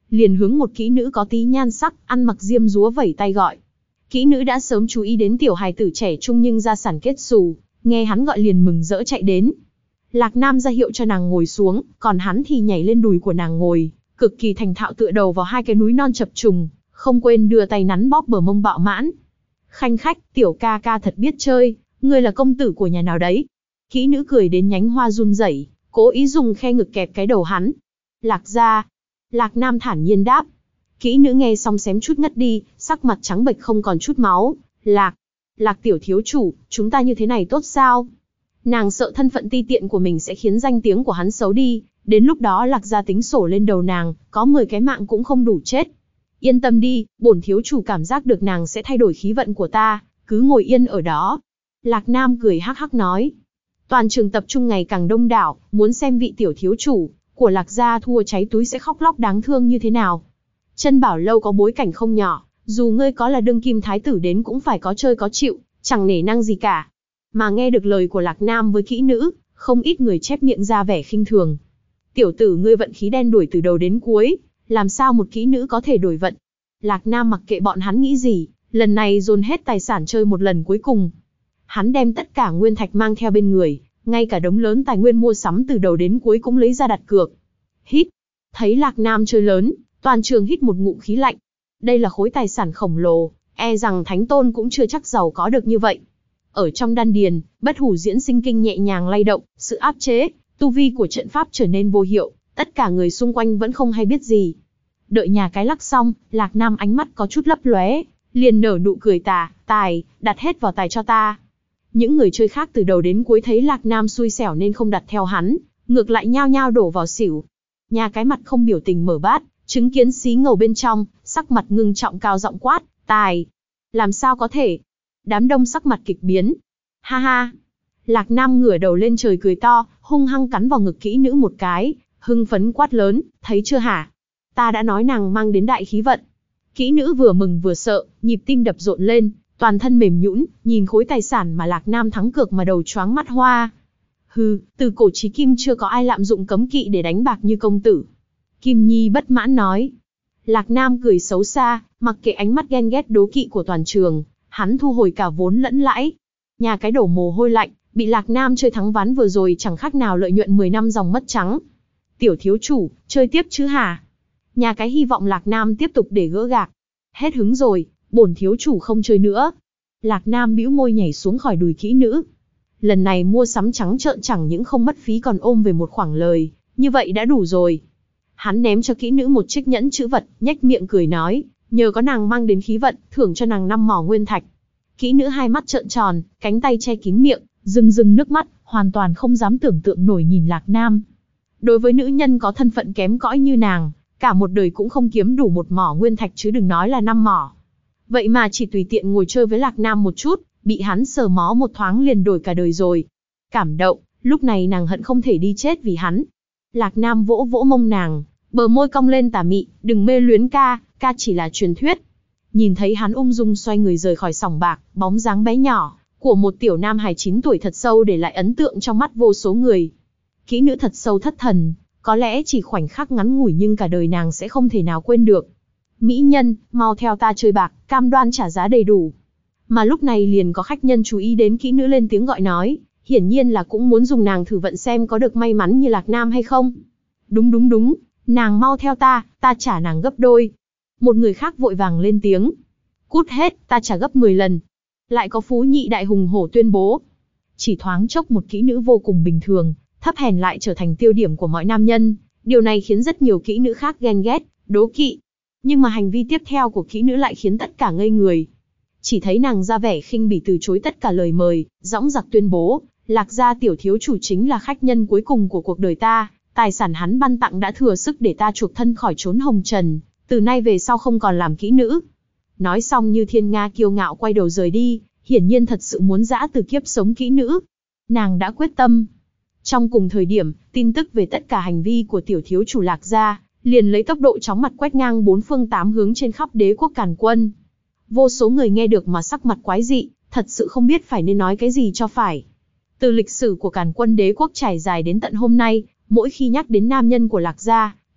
liền hướng một kỹ nữ có tí nhan sắc, ăn mặc diêm dúa vẩy tay gọi. Kỹ nữ đã sớm chú ý đến tiểu hài tử trẻ trung nhưng gia sản kết xù, nghe hắn gọi liền mừng rỡ chạy đến. Lạc Nam ra hiệu cho nàng ngồi xuống, còn hắn thì nhảy lên đùi của nàng ngồi, cực kỳ thành thạo tựa đầu vào hai cái núi non chập trùng, không quên đưa tay nắn bóp bờ mông bạo mãn. Khanh khách, tiểu ca ca thật biết chơi, ngươi là công tử của nhà nào đấy? Kỹ nữ cười đến nhánh hoa run rẩy, cố ý dùng khe ngực kẹp cái đầu hắn. Lạc gia. Lạc Nam thản nhiên đáp. Kỹ nữ nghe xong xém chút ngất đi, sắc mặt trắng bệch không còn chút máu. Lạc. Lạc tiểu thiếu chủ, chúng ta như thế này tốt sao? Nàng sợ thân phận ti tiện của mình sẽ khiến danh tiếng của hắn xấu đi, đến lúc đó Lạc gia tính sổ lên đầu nàng, có mười cái mạng cũng không đủ chết. Yên tâm đi, bổn thiếu chủ cảm giác được nàng sẽ thay đổi khí vận của ta, cứ ngồi yên ở đó. Lạc Nam cười hắc hắc nói. Toàn trường tập trung ngày càng đông đảo, muốn xem vị tiểu thiếu chủ của Lạc gia thua cháy túi sẽ khóc lóc đáng thương như thế nào. Chân bảo lâu có bối cảnh không nhỏ, dù ngươi có là đương kim thái tử đến cũng phải có chơi có chịu, chẳng nể năng gì cả. Mà nghe được lời của Lạc Nam với kỹ nữ, không ít người chép miệng ra vẻ khinh thường. Tiểu tử ngươi vận khí đen đuổi từ đầu đến cuối, làm sao một kỹ nữ có thể đổi vận? Lạc Nam mặc kệ bọn hắn nghĩ gì, lần này dồn hết tài sản chơi một lần cuối cùng. Hắn đem tất cả nguyên thạch mang theo bên người, ngay cả đống lớn tài nguyên mua sắm từ đầu đến cuối cũng lấy ra đặt cược. Hít, thấy Lạc Nam chơi lớn, toàn trường hít một ngụm khí lạnh. Đây là khối tài sản khổng lồ, e rằng Thánh Tôn cũng chưa chắc giàu có được như vậy. Ở trong đan điền, bất hủ diễn sinh kinh nhẹ nhàng lay động, sự áp chế, tu vi của trận pháp trở nên vô hiệu, tất cả người xung quanh vẫn không hay biết gì. Đợi nhà cái lắc xong, Lạc Nam ánh mắt có chút lấp lóe, liền nở nụ cười tà, tài, đặt hết vào tài cho ta. Những người chơi khác từ đầu đến cuối thấy Lạc Nam xui xẻo nên không đặt theo hắn, ngược lại nhao nhao đổ vào xỉu. Nhà cái mặt không biểu tình mở bát, chứng kiến xí ngầu bên trong, sắc mặt ngưng trọng cao giọng quát, tài. Làm sao có thể? Đám đông sắc mặt kịch biến. Ha ha. Lạc Nam ngửa đầu lên trời cười to, hung hăng cắn vào ngực kỹ nữ một cái, hưng phấn quát lớn, thấy chưa hả? Ta đã nói nàng mang đến đại khí vận. Kỹ nữ vừa mừng vừa sợ, nhịp tim đập rộn lên, toàn thân mềm nhũn, nhìn khối tài sản mà Lạc Nam thắng cược mà đầu choáng mắt hoa. Hừ, từ cổ chí kim chưa có ai lạm dụng cấm kỵ để đánh bạc như công tử. Kim Nhi bất mãn nói. Lạc Nam cười xấu xa, mặc kệ ánh mắt ghen ghét đố kỵ của toàn trường, hắn thu hồi cả vốn lẫn lãi. Nhà cái đổ mồ hôi lạnh, bị Lạc Nam chơi thắng ván vừa rồi chẳng khác nào lợi nhuận mười năm dòng mất trắng. Tiểu thiếu chủ, chơi tiếp chứ hả? Nhà cái hy vọng Lạc Nam tiếp tục để gỡ gạc. Hết hứng rồi, bổn thiếu chủ không chơi nữa. Lạc Nam bĩu môi nhảy xuống khỏi đùi kỹ nữ. Lần này mua sắm trắng trợn chẳng những không mất phí còn ôm về một khoản lời, như vậy đã đủ rồi. Hắn ném cho kỹ nữ một chiếc nhẫn chữ vật, nhếch miệng cười nói, nhờ có nàng mang đến khí vận, thưởng cho nàng năm mỏ nguyên thạch. Kỹ nữ hai mắt trợn tròn, cánh tay che kín miệng, rưng rưng nước mắt, hoàn toàn không dám tưởng tượng nổi nhìn Lạc Nam. Đối với nữ nhân có thân phận kém cỏi như nàng, cả một đời cũng không kiếm đủ một mỏ nguyên thạch chứ đừng nói là năm mỏ. Vậy mà chỉ tùy tiện ngồi chơi với Lạc Nam một chút, bị hắn sờ mó một thoáng liền đổi cả đời rồi. Cảm động, lúc này nàng hận không thể đi chết vì hắn. Lạc Nam vỗ vỗ mông nàng, bờ môi cong lên tà mị, đừng mê luyến ca, ca chỉ là truyền thuyết. Nhìn thấy hắn ung dung xoay người rời khỏi sòng bạc, bóng dáng bé nhỏ của một tiểu nam hài chín tuổi thật sâu để lại ấn tượng trong mắt vô số người. Kỹ nữ thật sâu thất thần, có lẽ chỉ khoảnh khắc ngắn ngủi nhưng cả đời nàng sẽ không thể nào quên được. Mỹ nhân, mau theo ta chơi bạc, cam đoan trả giá đầy đủ. Mà lúc này liền có khách nhân chú ý đến kỹ nữ lên tiếng gọi nói, hiển nhiên là cũng muốn dùng nàng thử vận xem có được may mắn như Lạc Nam hay không. Đúng đúng đúng, nàng mau theo ta, ta trả nàng gấp đôi. Một người khác vội vàng lên tiếng. Cút hết, ta trả gấp mười lần. Lại có phú nhị đại hùng hổ tuyên bố. Chỉ thoáng chốc một kỹ nữ vô cùng bình thường, thấp hèn lại trở thành tiêu điểm của mọi nam nhân. Điều này khiến rất nhiều kỹ nữ khác ghen ghét, đố kỵ. Nhưng mà hành vi tiếp theo của kỹ nữ lại khiến tất cả ngây người. Chỉ thấy nàng ra vẻ khinh bỉ từ chối tất cả lời mời, dõng dạc tuyên bố, Lạc gia tiểu thiếu chủ chính là khách nhân cuối cùng của cuộc đời ta, tài sản hắn ban tặng đã thừa sức để ta chuộc thân khỏi chốn hồng trần, từ nay về sau không còn làm kỹ nữ. Nói xong như thiên nga kiêu ngạo quay đầu rời đi, hiển nhiên thật sự muốn giã từ kiếp sống kỹ nữ. Nàng đã quyết tâm. Trong cùng thời điểm, tin tức về tất cả hành vi của tiểu thiếu chủ Lạc gia, liền lấy tốc độ chóng mặt quét ngang bốn phương tám hướng trên khắp đế quốc Càn Quân. Vô số người nghe được mà sắc mặt quái dị, thật sự không biết phải nên nói cái gì cho phải. Từ lịch sử của Càn Quân đế quốc trải dài đến tận hôm nay, mỗi khi nhắc đến nam nhân của Lạc gia,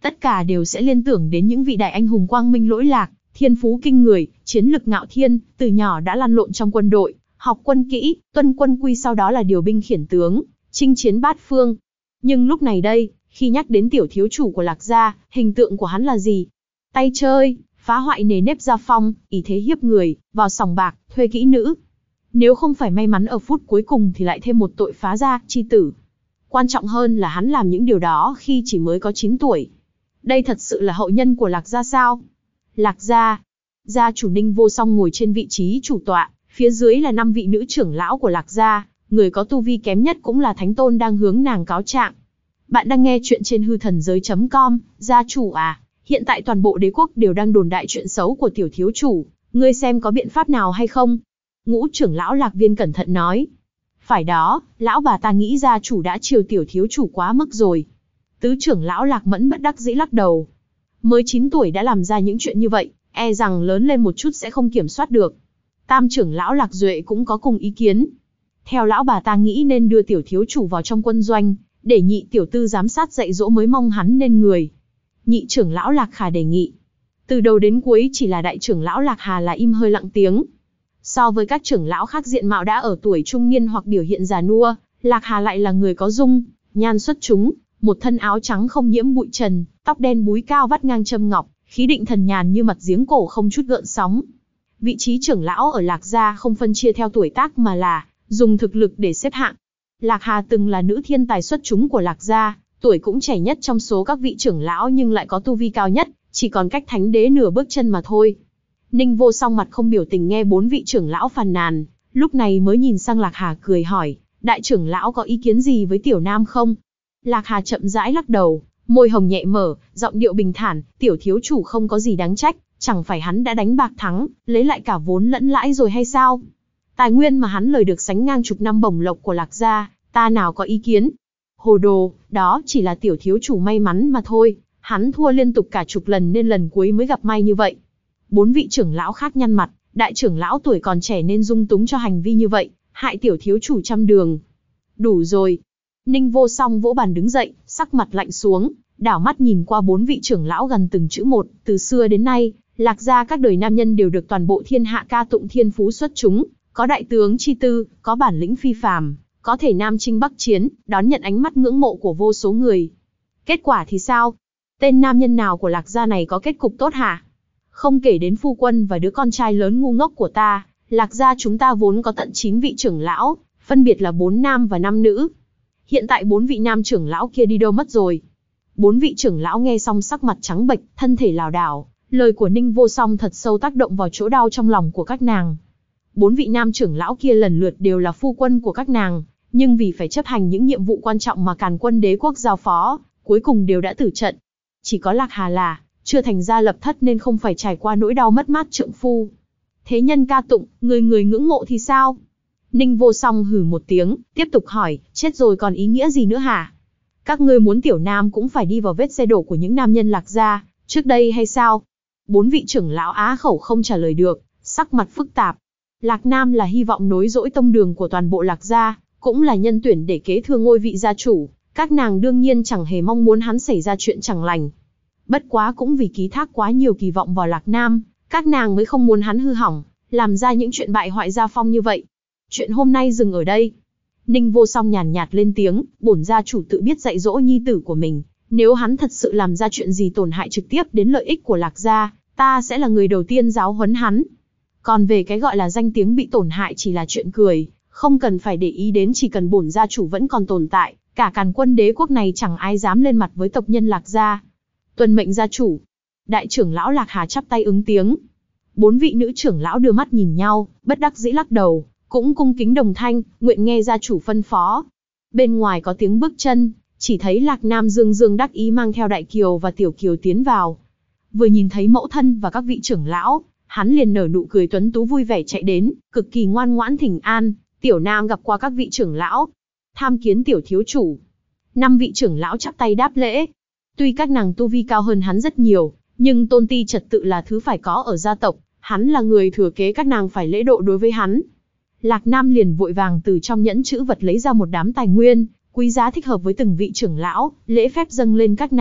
tất cả đều sẽ liên tưởng đến những vị đại anh hùng quang minh lỗi lạc, thiên phú kinh người, chiến lực ngạo thiên, từ nhỏ đã lăn lộn trong quân đội, học quân kỹ, tuân quân quy, sau đó là điều binh khiển tướng, chinh chiến bát phương. Nhưng lúc này đây, khi nhắc đến tiểu thiếu chủ của Lạc gia, hình tượng của hắn là gì? Tay chơi, phá hoại nề nếp gia phong, ý thế hiếp người, vào sòng bạc, thuê kỹ nữ. Nếu không phải may mắn ở phút cuối cùng thì lại thêm một tội phá gia, chi tử. Quan trọng hơn là hắn làm những điều đó khi chỉ mới có chín tuổi. Đây thật sự là hậu nhân của Lạc gia sao? Lạc gia, gia chủ Ninh Vô Song ngồi trên vị trí chủ tọa, phía dưới là năm vị nữ trưởng lão của Lạc gia, người có tu vi kém nhất cũng là thánh tôn đang hướng nàng cáo trạng. Bạn đang nghe chuyện trên hư thần giới chấm com, gia chủ à, hiện tại toàn bộ đế quốc đều đang đồn đại chuyện xấu của tiểu thiếu chủ, ngươi xem có biện pháp nào hay không? Ngũ trưởng lão Lạc Viên cẩn thận nói. Phải đó, lão bà ta nghĩ gia chủ đã chiều tiểu thiếu chủ quá mức rồi. Tứ trưởng lão Lạc Mẫn bất đắc dĩ lắc đầu. Mới chín tuổi đã làm ra những chuyện như vậy, e rằng lớn lên một chút sẽ không kiểm soát được. Tam trưởng lão Lạc Duệ cũng có cùng ý kiến. Theo lão bà ta nghĩ nên đưa tiểu thiếu chủ vào trong quân doanh, để nhị tiểu tư giám sát dạy dỗ mới mong hắn nên người. Nhị trưởng lão Lạc Hà đề nghị. Từ đầu đến cuối chỉ là đại trưởng lão Lạc Hà là im hơi lặng tiếng. So với các trưởng lão khác diện mạo đã ở tuổi trung niên hoặc biểu hiện già nua, Lạc Hà lại là người có dung, nhan xuất chúng, một thân áo trắng không nhiễm bụi trần, tóc đen búi cao vắt ngang châm ngọc, khí định thần nhàn như mặt giếng cổ không chút gợn sóng. Vị trí trưởng lão ở Lạc gia không phân chia theo tuổi tác mà là dùng thực lực để xếp hạng. Lạc Hà từng là nữ thiên tài xuất chúng của Lạc gia, tuổi cũng trẻ nhất trong số các vị trưởng lão nhưng lại có tu vi cao nhất, chỉ còn cách thánh đế nửa bước chân mà thôi. Ninh Vô Song mặt không biểu tình nghe bốn vị trưởng lão phàn nàn, lúc này mới nhìn sang Lạc Hà cười hỏi, đại trưởng lão có ý kiến gì với tiểu nam không? Lạc Hà chậm rãi lắc đầu, môi hồng nhẹ mở, giọng điệu bình thản, tiểu thiếu chủ không có gì đáng trách, chẳng phải hắn đã đánh bạc thắng, lấy lại cả vốn lẫn lãi rồi hay sao? Tài nguyên mà hắn lời được sánh ngang chục năm bổng lộc của Lạc gia, ta nào có ý kiến. Hồ đồ, đó chỉ là tiểu thiếu chủ may mắn mà thôi, hắn thua liên tục cả chục lần nên lần cuối mới gặp may như vậy. Bốn vị trưởng lão khác nhăn mặt, đại trưởng lão tuổi còn trẻ nên dung túng cho hành vi như vậy, hại tiểu thiếu chủ trăm đường. Đủ rồi. Ninh Vô Song vỗ bàn đứng dậy, sắc mặt lạnh xuống, đảo mắt nhìn qua bốn vị trưởng lão gần từng chữ một, từ xưa đến nay, Lạc gia các đời nam nhân đều được toàn bộ thiên hạ ca tụng thiên phú xuất chúng, có đại tướng chi tư, có bản lĩnh phi phàm, có thể nam chinh bắc chiến, đón nhận ánh mắt ngưỡng mộ của vô số người. Kết quả thì sao? Tên nam nhân nào của Lạc gia này có kết cục tốt hả? Không kể đến phu quân và đứa con trai lớn ngu ngốc của ta, Lạc gia chúng ta vốn có tận chín vị trưởng lão, phân biệt là bốn nam và năm nữ. Hiện tại bốn vị nam trưởng lão kia đi đâu mất rồi? Bốn vị trưởng lão nghe xong sắc mặt trắng bệch, thân thể lảo đảo, lời của Ninh Vô Song thật sâu tác động vào chỗ đau trong lòng của các nàng. Bốn vị nam trưởng lão kia lần lượt đều là phu quân của các nàng, nhưng vì phải chấp hành những nhiệm vụ quan trọng mà Càn Quân đế quốc giao phó, cuối cùng đều đã tử trận. Chỉ có Lạc Hà là chưa thành gia lập thất nên không phải trải qua nỗi đau mất mát trượng phu. Thế nhân ca tụng, người người ngưỡng mộ thì sao? Ninh Vô Song hừ một tiếng, tiếp tục hỏi, chết rồi còn ý nghĩa gì nữa hả? Các ngươi muốn tiểu nam cũng phải đi vào vết xe đổ của những nam nhân Lạc gia trước đây hay sao? Bốn vị trưởng lão á khẩu không trả lời được, sắc mặt phức tạp. Lạc Nam là hy vọng nối dõi tông đường của toàn bộ Lạc gia, cũng là nhân tuyển để kế thừa ngôi vị gia chủ, các nàng đương nhiên chẳng hề mong muốn hắn xảy ra chuyện chẳng lành. Bất quá cũng vì ký thác quá nhiều kỳ vọng vào Lạc Nam, các nàng mới không muốn hắn hư hỏng, làm ra những chuyện bại hoại gia phong như vậy. Chuyện hôm nay dừng ở đây. Ninh Vô Song nhàn nhạt lên tiếng, bổn gia chủ tự biết dạy dỗ nhi tử của mình, nếu hắn thật sự làm ra chuyện gì tổn hại trực tiếp đến lợi ích của Lạc gia, ta sẽ là người đầu tiên giáo huấn hắn. Còn về cái gọi là danh tiếng bị tổn hại chỉ là chuyện cười, không cần phải để ý đến, chỉ cần bổn gia chủ vẫn còn tồn tại, cả Càn Quân đế quốc này chẳng ai dám lên mặt với tộc nhân Lạc gia. Tuân mệnh gia chủ. Đại trưởng lão Lạc Hà chắp tay ứng tiếng. Bốn vị nữ trưởng lão đưa mắt nhìn nhau, bất đắc dĩ lắc đầu, cũng cung kính đồng thanh, nguyện nghe gia chủ phân phó. Bên ngoài có tiếng bước chân, chỉ thấy Lạc Nam dương dương đắc ý mang theo Đại Kiều và Tiểu Kiều tiến vào. Vừa nhìn thấy mẫu thân và các vị trưởng lão, hắn liền nở nụ cười tuấn tú vui vẻ chạy đến, cực kỳ ngoan ngoãn thỉnh an. Tiểu Nam gặp qua các vị trưởng lão, tham kiến tiểu thiếu chủ. Năm vị trưởng lão chắp tay đáp lễ. Tuy các nàng tu vi cao hơn hắn rất nhiều, nhưng tôn ti trật tự là thứ phải có ở gia tộc, hắn là người thừa kế, các nàng phải lễ độ đối với hắn. Lạc Nam liền vội vàng từ trong nhẫn chữ vật lấy ra một đám tài nguyên, quý giá thích hợp với từng vị trưởng lão, lễ phép dâng lên các nàng,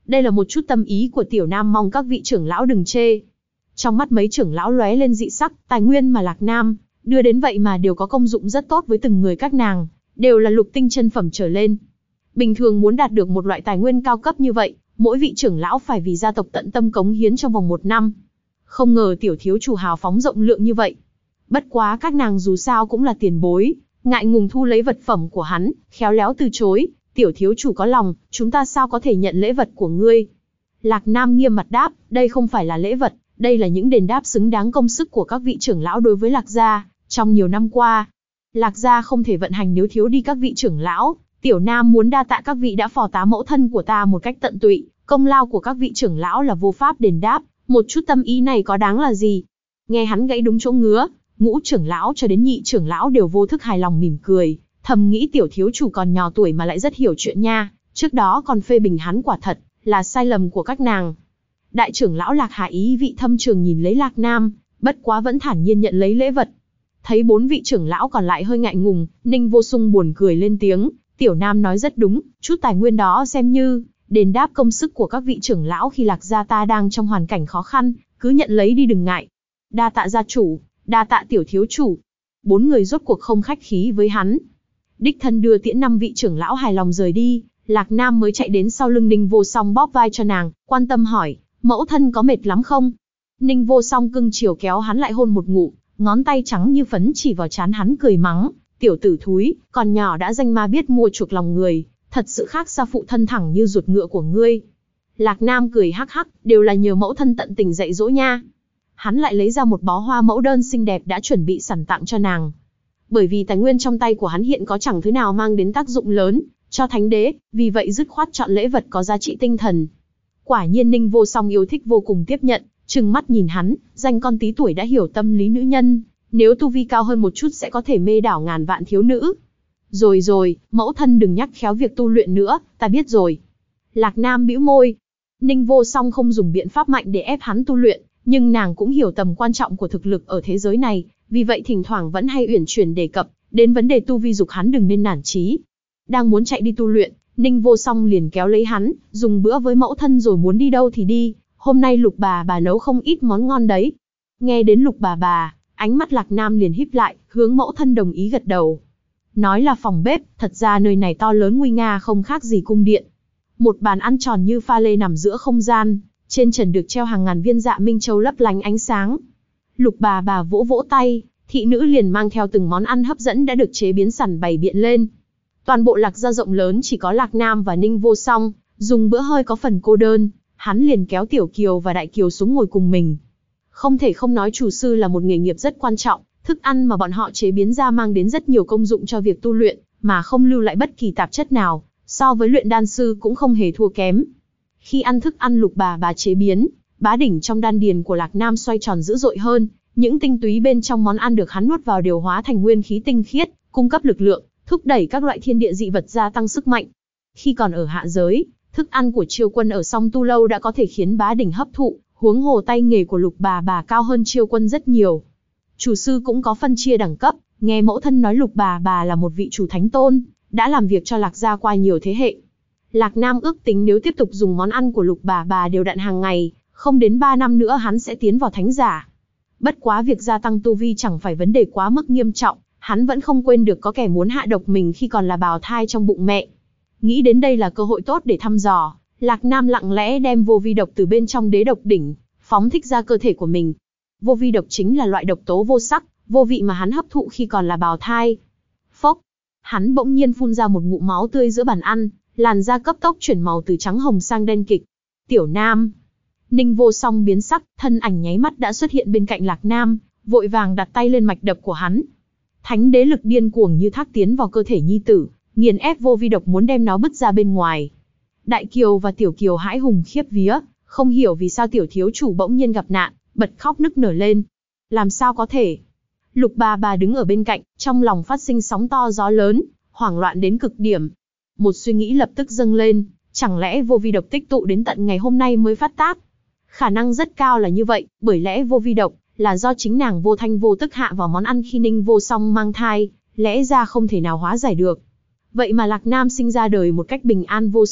Đây là một chút tâm ý của Tiểu Nam, mong các vị trưởng lão đừng chê. Trong mắt mấy trưởng lão lóe lên dị sắc, tài nguyên mà Lạc Nam đưa đến vậy mà đều có công dụng rất tốt với từng người các nàng, đều là lục tinh chân phẩm trở lên. Bình thường muốn đạt được một loại tài nguyên cao cấp như vậy, mỗi vị trưởng lão phải vì gia tộc tận tâm cống hiến trong vòng một năm. Không ngờ tiểu thiếu chủ hào phóng rộng lượng như vậy. Bất quá các nàng dù sao cũng là tiền bối, ngại ngùng thu lấy vật phẩm của hắn, khéo léo từ chối. Tiểu thiếu chủ có lòng, chúng ta sao có thể nhận lễ vật của ngươi? Lạc Nam nghiêm mặt đáp, đây không phải là lễ vật, đây là những đền đáp xứng đáng công sức của các vị trưởng lão đối với Lạc gia, trong nhiều năm qua. Lạc gia không thể vận hành nếu thiếu đi các vị trưởng lão, Tiểu Nam muốn đa tạ các vị đã phò tá mẫu thân của ta một cách tận tụy, công lao của các vị trưởng lão là vô pháp đền đáp, một chút tâm ý này có đáng là gì? Nghe hắn gãy đúng chỗ ngứa, ngũ trưởng lão cho đến nhị trưởng lão đều vô thức hài lòng mỉm cười, thầm nghĩ tiểu thiếu chủ còn nhỏ tuổi mà lại rất hiểu chuyện nha, trước đó còn phê bình hắn quả thật là sai lầm của các nàng. Đại trưởng lão Lạc Hà ý vị thâm trường nhìn lấy Lạc Nam, bất quá vẫn thản nhiên nhận lấy lễ vật. Thấy bốn vị trưởng lão còn lại hơi ngại ngùng, Ninh Vô Sung buồn cười lên tiếng, Tiểu Nam nói rất đúng, chút tài nguyên đó xem như đền đáp công sức của các vị trưởng lão khi Lạc gia ta đang trong hoàn cảnh khó khăn, cứ nhận lấy đi đừng ngại. Đa tạ gia chủ, đa tạ tiểu thiếu chủ. Bốn người rốt cuộc không khách khí với hắn. Đích thân đưa tiễn năm vị trưởng lão hài lòng rời đi, Lạc Nam mới chạy đến sau lưng Ninh Vô Song bóp vai cho nàng, quan tâm hỏi, mẫu thân có mệt lắm không? Ninh Vô Song cưng chiều kéo hắn lại hôn một ngụm, ngón tay trắng như phấn chỉ vào trán hắn cười mắng, tiểu tử thúi, còn nhỏ đã danh ma biết mua chuộc lòng người, thật sự khác xa phụ thân thẳng như ruột ngựa của ngươi. Lạc Nam cười hắc hắc, đều là nhờ mẫu thân tận tình dạy dỗ nha. Hắn lại lấy ra một bó hoa mẫu đơn xinh đẹp đã chuẩn bị sẵn tặng cho nàng. Bởi vì tài nguyên trong tay của hắn hiện có chẳng thứ nào mang đến tác dụng lớn cho thánh đế, vì vậy dứt khoát chọn lễ vật có giá trị tinh thần. Quả nhiên Ninh Vô Song yêu thích vô cùng tiếp nhận, trừng mắt nhìn hắn, danh con tí tuổi đã hiểu tâm lý nữ nhân, nếu tu vi cao hơn một chút sẽ có thể mê đảo ngàn vạn thiếu nữ. Rồi rồi, mẫu thân đừng nhắc khéo việc tu luyện nữa, ta biết rồi. Lạc Nam bĩu môi. Ninh Vô Song không dùng biện pháp mạnh để ép hắn tu luyện, nhưng nàng cũng hiểu tầm quan trọng của thực lực ở thế giới này, vì vậy thỉnh thoảng vẫn hay uyển chuyển đề cập đến vấn đề tu vi, dục hắn đừng nên nản chí. Đang muốn chạy đi tu luyện, Ninh Vô Song liền kéo lấy hắn, dùng bữa với mẫu thân rồi muốn đi đâu thì đi, hôm nay Lục bà bà nấu không ít món ngon đấy. Nghe đến Lục bà bà, ánh mắt Lạc Nam liền híp lại, hướng mẫu thân đồng ý gật đầu. Nói là phòng bếp, thật ra nơi này to lớn nguy nga không khác gì cung điện. Một bàn ăn tròn như pha lê nằm giữa không gian, trên trần được treo hàng ngàn viên dạ minh châu lấp lánh ánh sáng. Lục bà bà vỗ vỗ tay, thị nữ liền mang theo từng món ăn hấp dẫn đã được chế biến sẵn bày biện lên. Toàn bộ Lạc gia rộng lớn chỉ có Lạc Nam và Ninh Vô Song, dùng bữa hơi có phần cô đơn, hắn liền kéo Tiểu Kiều và Đại Kiều xuống ngồi cùng mình. Không thể không nói chủ sư là một nghề nghiệp rất quan trọng, thức ăn mà bọn họ chế biến ra mang đến rất nhiều công dụng cho việc tu luyện, mà không lưu lại bất kỳ tạp chất nào, so với luyện đan sư cũng không hề thua kém. Khi ăn thức ăn Lục bà bà chế biến, bá đỉnh trong đan điền của Lạc Nam xoay tròn dữ dội hơn, những tinh túy bên trong món ăn được hắn nuốt vào đều hóa thành nguyên khí tinh khiết, cung cấp lực lượng, thúc đẩy các loại thiên địa dị vật gia tăng sức mạnh. Khi còn ở hạ giới, thức ăn của Chiêu Quân ở Song Tu Lâu đã có thể khiến bá đỉnh hấp thụ, huống hồ tay nghề của Lục bà bà cao hơn Chiêu Quân rất nhiều. Chủ sư cũng có phân chia đẳng cấp, nghe mẫu thân nói Lục bà bà là một vị chủ thánh tôn, đã làm việc cho Lạc gia qua nhiều thế hệ. Lạc Nam ước tính nếu tiếp tục dùng món ăn của Lục bà bà đều đặn hàng ngày, không đến ba năm nữa hắn sẽ tiến vào thánh giả. Bất quá việc gia tăng tu vi chẳng phải vấn đề quá mức nghiêm trọng, hắn vẫn không quên được có kẻ muốn hạ độc mình khi còn là bào thai trong bụng mẹ. Nghĩ đến đây là cơ hội tốt để thăm dò, Lạc Nam lặng lẽ đem vô vi độc từ bên trong đế độc đỉnh, phóng thích ra cơ thể của mình. Vô vi độc chính là loại độc tố vô sắc, vô vị mà hắn hấp thụ khi còn là bào thai. Phốc, hắn bỗng nhiên phun ra một ngụm máu tươi giữa bàn ăn, làn da cấp tốc chuyển màu từ trắng hồng sang đen kịch. Tiểu Nam. Ninh Vô Song biến sắc, thân ảnh nháy mắt đã xuất hiện bên cạnh Lạc Nam, vội vàng đặt tay lên mạch đập của hắn. Thánh đế lực điên cuồng như thác tiến vào cơ thể nhi tử, nghiền ép vô vi độc muốn đem nó bứt ra bên ngoài. Đại Kiều và Tiểu Kiều hãi hùng khiếp vía, không hiểu vì sao tiểu thiếu chủ bỗng nhiên gặp nạn, bật khóc nức nở lên. Làm sao có thể? Lục bà bà đứng ở bên cạnh, trong lòng phát sinh sóng to gió lớn, hoảng loạn đến cực điểm. Một suy nghĩ lập tức dâng lên, chẳng lẽ vô vi độc tích tụ đến tận ngày hôm nay mới phát tác? Khả năng rất cao là như vậy, bởi lẽ vô vi độc là do chính nàng vô thanh vô tức hạ vào món ăn khi Ninh Vô Song mang thai, lẽ ra không thể nào hóa giải được. Vậy mà Lạc Nam sinh ra đời một cách bình an vô sự,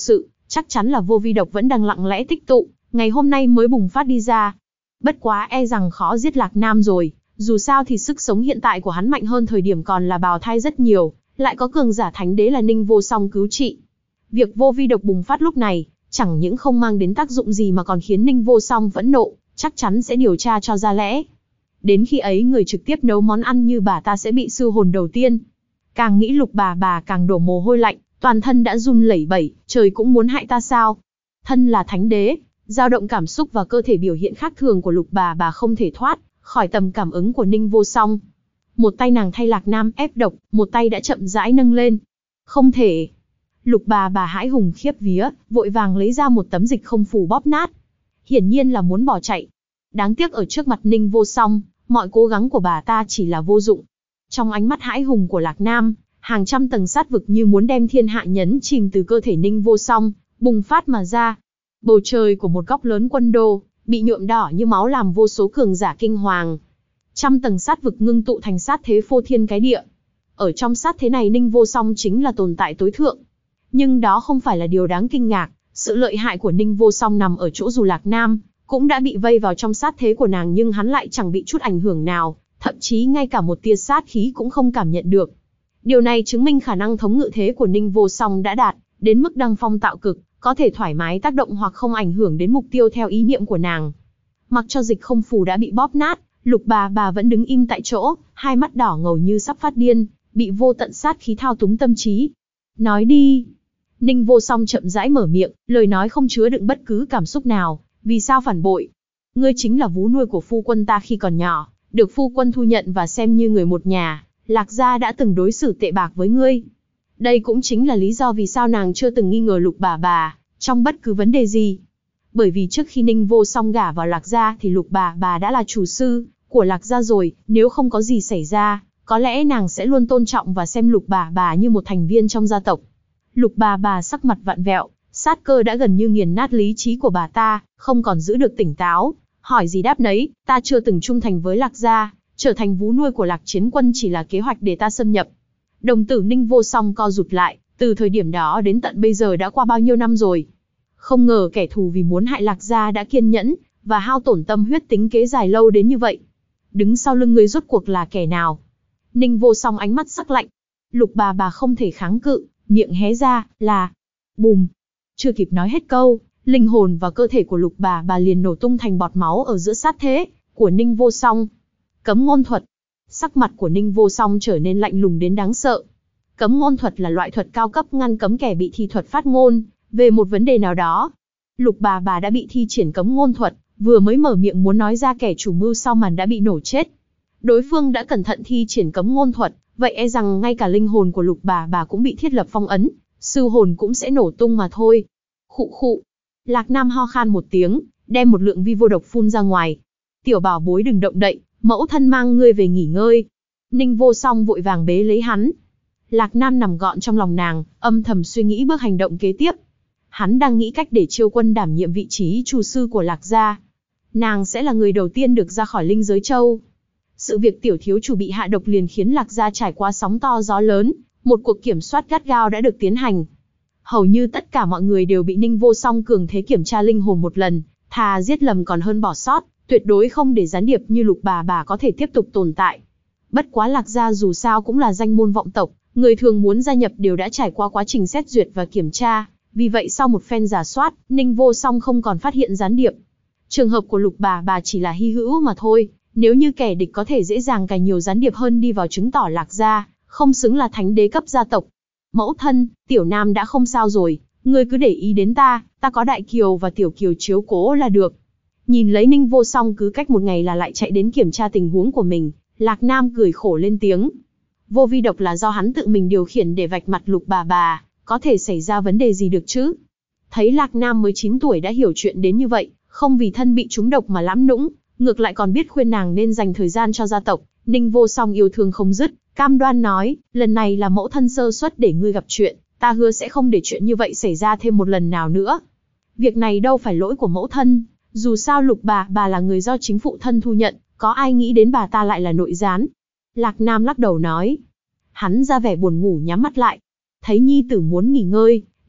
chắc chắn là vô vi độc vẫn đang lặng lẽ tích tụ, ngày hôm nay mới bùng phát đi ra. Bất quá e rằng khó giết Lạc Nam rồi, dù sao thì sức sống hiện tại của hắn mạnh hơn thời điểm còn là bào thai rất nhiều, lại có cường giả thánh đế là Ninh Vô Song cứu trị. Việc vô vi độc bùng phát lúc này, chẳng những không mang đến tác dụng gì mà còn khiến Ninh Vô Song phẫn nộ, chắc chắn sẽ điều tra cho ra lẽ. Đến khi ấy người trực tiếp nấu món ăn như bà ta sẽ bị sư hồn đầu tiên. Càng nghĩ Lục bà bà càng đổ mồ hôi lạnh, toàn thân đã run lẩy bẩy, trời cũng muốn hại ta sao? Thân là thánh đế, dao động cảm xúc và cơ thể biểu hiện khác thường của Lục bà bà không thể thoát khỏi tầm cảm ứng của Ninh Vô Song. Một tay nàng thay Lạc Nam ép độc, một tay đã chậm rãi nâng lên. Không thể. Lục bà bà hãi hùng khiếp vía, vội vàng lấy ra một tấm dịch không phù bóp nát. Hiển nhiên là muốn bỏ chạy. Đáng tiếc ở trước mặt Ninh Vô Song, mọi cố gắng của bà ta chỉ là vô dụng. Trong ánh mắt hãi hùng của Lạc Nam, hàng trăm tầng sát vực như muốn đem thiên hạ nhấn chìm từ cơ thể Ninh Vô Song, bùng phát mà ra. Bầu trời của một góc lớn quân đô, bị nhuộm đỏ như máu làm vô số cường giả kinh hoàng. Trăm tầng sát vực ngưng tụ thành sát thế phô thiên cái địa. Ở trong sát thế này Ninh Vô Song chính là tồn tại tối thượng. Nhưng đó không phải là điều đáng kinh ngạc, sự lợi hại của Ninh Vô Song nằm ở chỗ dù Lạc Nam cũng đã bị vây vào trong sát thế của nàng nhưng hắn lại chẳng bị chút ảnh hưởng nào, thậm chí ngay cả một tia sát khí cũng không cảm nhận được. Điều này chứng minh khả năng thống ngự thế của Ninh Vô Song đã đạt đến mức đăng phong tạo cực, có thể thoải mái tác động hoặc không ảnh hưởng đến mục tiêu theo ý niệm của nàng. Mặc cho dịch không phù đã bị bóp nát, Lục bà bà vẫn đứng im tại chỗ, hai mắt đỏ ngầu như sắp phát điên, bị vô tận sát khí thao túng tâm trí. Nói đi. Ninh Vô Song chậm rãi mở miệng, lời nói không chứa đựng bất cứ cảm xúc nào. Vì sao phản bội? Ngươi chính là vú nuôi của phu quân ta khi còn nhỏ, được phu quân thu nhận và xem như người một nhà. Lạc gia đã từng đối xử tệ bạc với ngươi. Đây cũng chính là lý do vì sao nàng chưa từng nghi ngờ Lục bà bà trong bất cứ vấn đề gì. Bởi vì trước khi Ninh Vô Song gả vào Lạc gia thì Lục bà bà đã là chủ sư của Lạc gia rồi, nếu không có gì xảy ra, có lẽ nàng sẽ luôn tôn trọng và xem Lục bà bà như một thành viên trong gia tộc. Lục bà bà sắc mặt vặn vẹo, sát cơ đã gần như nghiền nát lý trí của bà ta, không còn giữ được tỉnh táo, hỏi gì đáp nấy, ta chưa từng trung thành với Lạc gia, trở thành vú nuôi của Lạc Chiến Quân chỉ là kế hoạch để ta xâm nhập. Đồng tử Ninh Vô Song co rụt lại, từ thời điểm đó đến tận bây giờ đã qua bao nhiêu năm rồi. Không ngờ kẻ thù vì muốn hại Lạc gia đã kiên nhẫn và hao tổn tâm huyết tính kế dài lâu đến như vậy. Đứng sau lưng ngươi rốt cuộc là kẻ nào? Ninh Vô Song ánh mắt sắc lạnh. Lục bà bà không thể kháng cự, miệng hé ra, là... Bùm! Chưa kịp nói hết câu, linh hồn và cơ thể của Lục bà bà liền nổ tung thành bọt máu ở giữa sát thế của Ninh Vô Song. Cấm ngôn thuật. Sắc mặt của Ninh Vô Song trở nên lạnh lùng đến đáng sợ. Cấm ngôn thuật là loại thuật cao cấp ngăn cấm kẻ bị thi thuật phát ngôn về một vấn đề nào đó. Lục bà bà đã bị thi triển cấm ngôn thuật, vừa mới mở miệng muốn nói ra kẻ chủ mưu sau màn đã bị nổ chết. Đối phương đã cẩn thận thi triển cấm ngôn thuật, vậy e rằng ngay cả linh hồn của Lục bà bà cũng bị thiết lập phong ấn, sư hồn cũng sẽ nổ tung mà thôi. Khụ khụ. Lạc Nam ho khan một tiếng, đem một lượng vi vô độc phun ra ngoài. Tiểu bảo bối đừng động đậy, mẫu thân mang ngươi về nghỉ ngơi. Ninh Vô Song vội vàng bế lấy hắn. Lạc Nam nằm gọn trong lòng nàng, âm thầm suy nghĩ bước hành động kế tiếp. Hắn đang nghĩ cách để Chiêu Quân đảm nhiệm vị trí chủ sư của Lạc gia. Nàng sẽ là người đầu tiên được ra khỏi Linh Giới Châu. Sự việc tiểu thiếu chủ bị hạ độc liền khiến Lạc gia trải qua sóng to gió lớn, một cuộc kiểm soát gắt gao đã được tiến hành. Hầu như tất cả mọi người đều bị Ninh Vô Song cường thế kiểm tra linh hồn một lần, thà giết lầm còn hơn bỏ sót, tuyệt đối không để gián điệp như Lục bà bà có thể tiếp tục tồn tại. Bất quá Lạc gia dù sao cũng là danh môn vọng tộc, người thường muốn gia nhập đều đã trải qua quá trình xét duyệt và kiểm tra, vì vậy sau một phen rà soát, Ninh Vô Song không còn phát hiện gián điệp. Trường hợp của Lục bà bà chỉ là hy hữu mà thôi, nếu như kẻ địch có thể dễ dàng cài nhiều gián điệp hơn đi vào chứng tỏ Lạc gia không xứng là thánh đế cấp gia tộc. Mẫu thân, Tiểu Nam đã không sao rồi, ngươi cứ để ý đến ta, ta có Đại Kiều và Tiểu Kiều chiếu cố là được. Nhìn lấy Ninh Vô Song cứ cách một ngày là lại chạy đến kiểm tra tình huống của mình, Lạc Nam cười khổ lên tiếng. Vô vi độc là do hắn tự mình điều khiển để vạch mặt Lục bà bà, có thể xảy ra vấn đề gì được chứ? Thấy Lạc Nam mới chín tuổi đã hiểu chuyện đến như vậy, không vì thân bị trúng độc mà lãm nũng, ngược lại còn biết khuyên nàng nên dành thời gian cho gia tộc. Ninh Vô Song yêu thương không dứt, cam đoan nói, lần này là mẫu thân sơ suất để ngươi gặp chuyện, ta hứa sẽ không để chuyện như vậy xảy ra thêm một lần nào nữa. Việc này đâu phải lỗi của mẫu thân, dù sao Lục bà bà là người do chính phụ thân thu nhận, có ai nghĩ đến bà ta lại là nội gián. Lạc Nam lắc đầu nói. Hắn ra vẻ buồn ngủ nhắm mắt lại. Thấy nhi tử muốn nghỉ ngơi,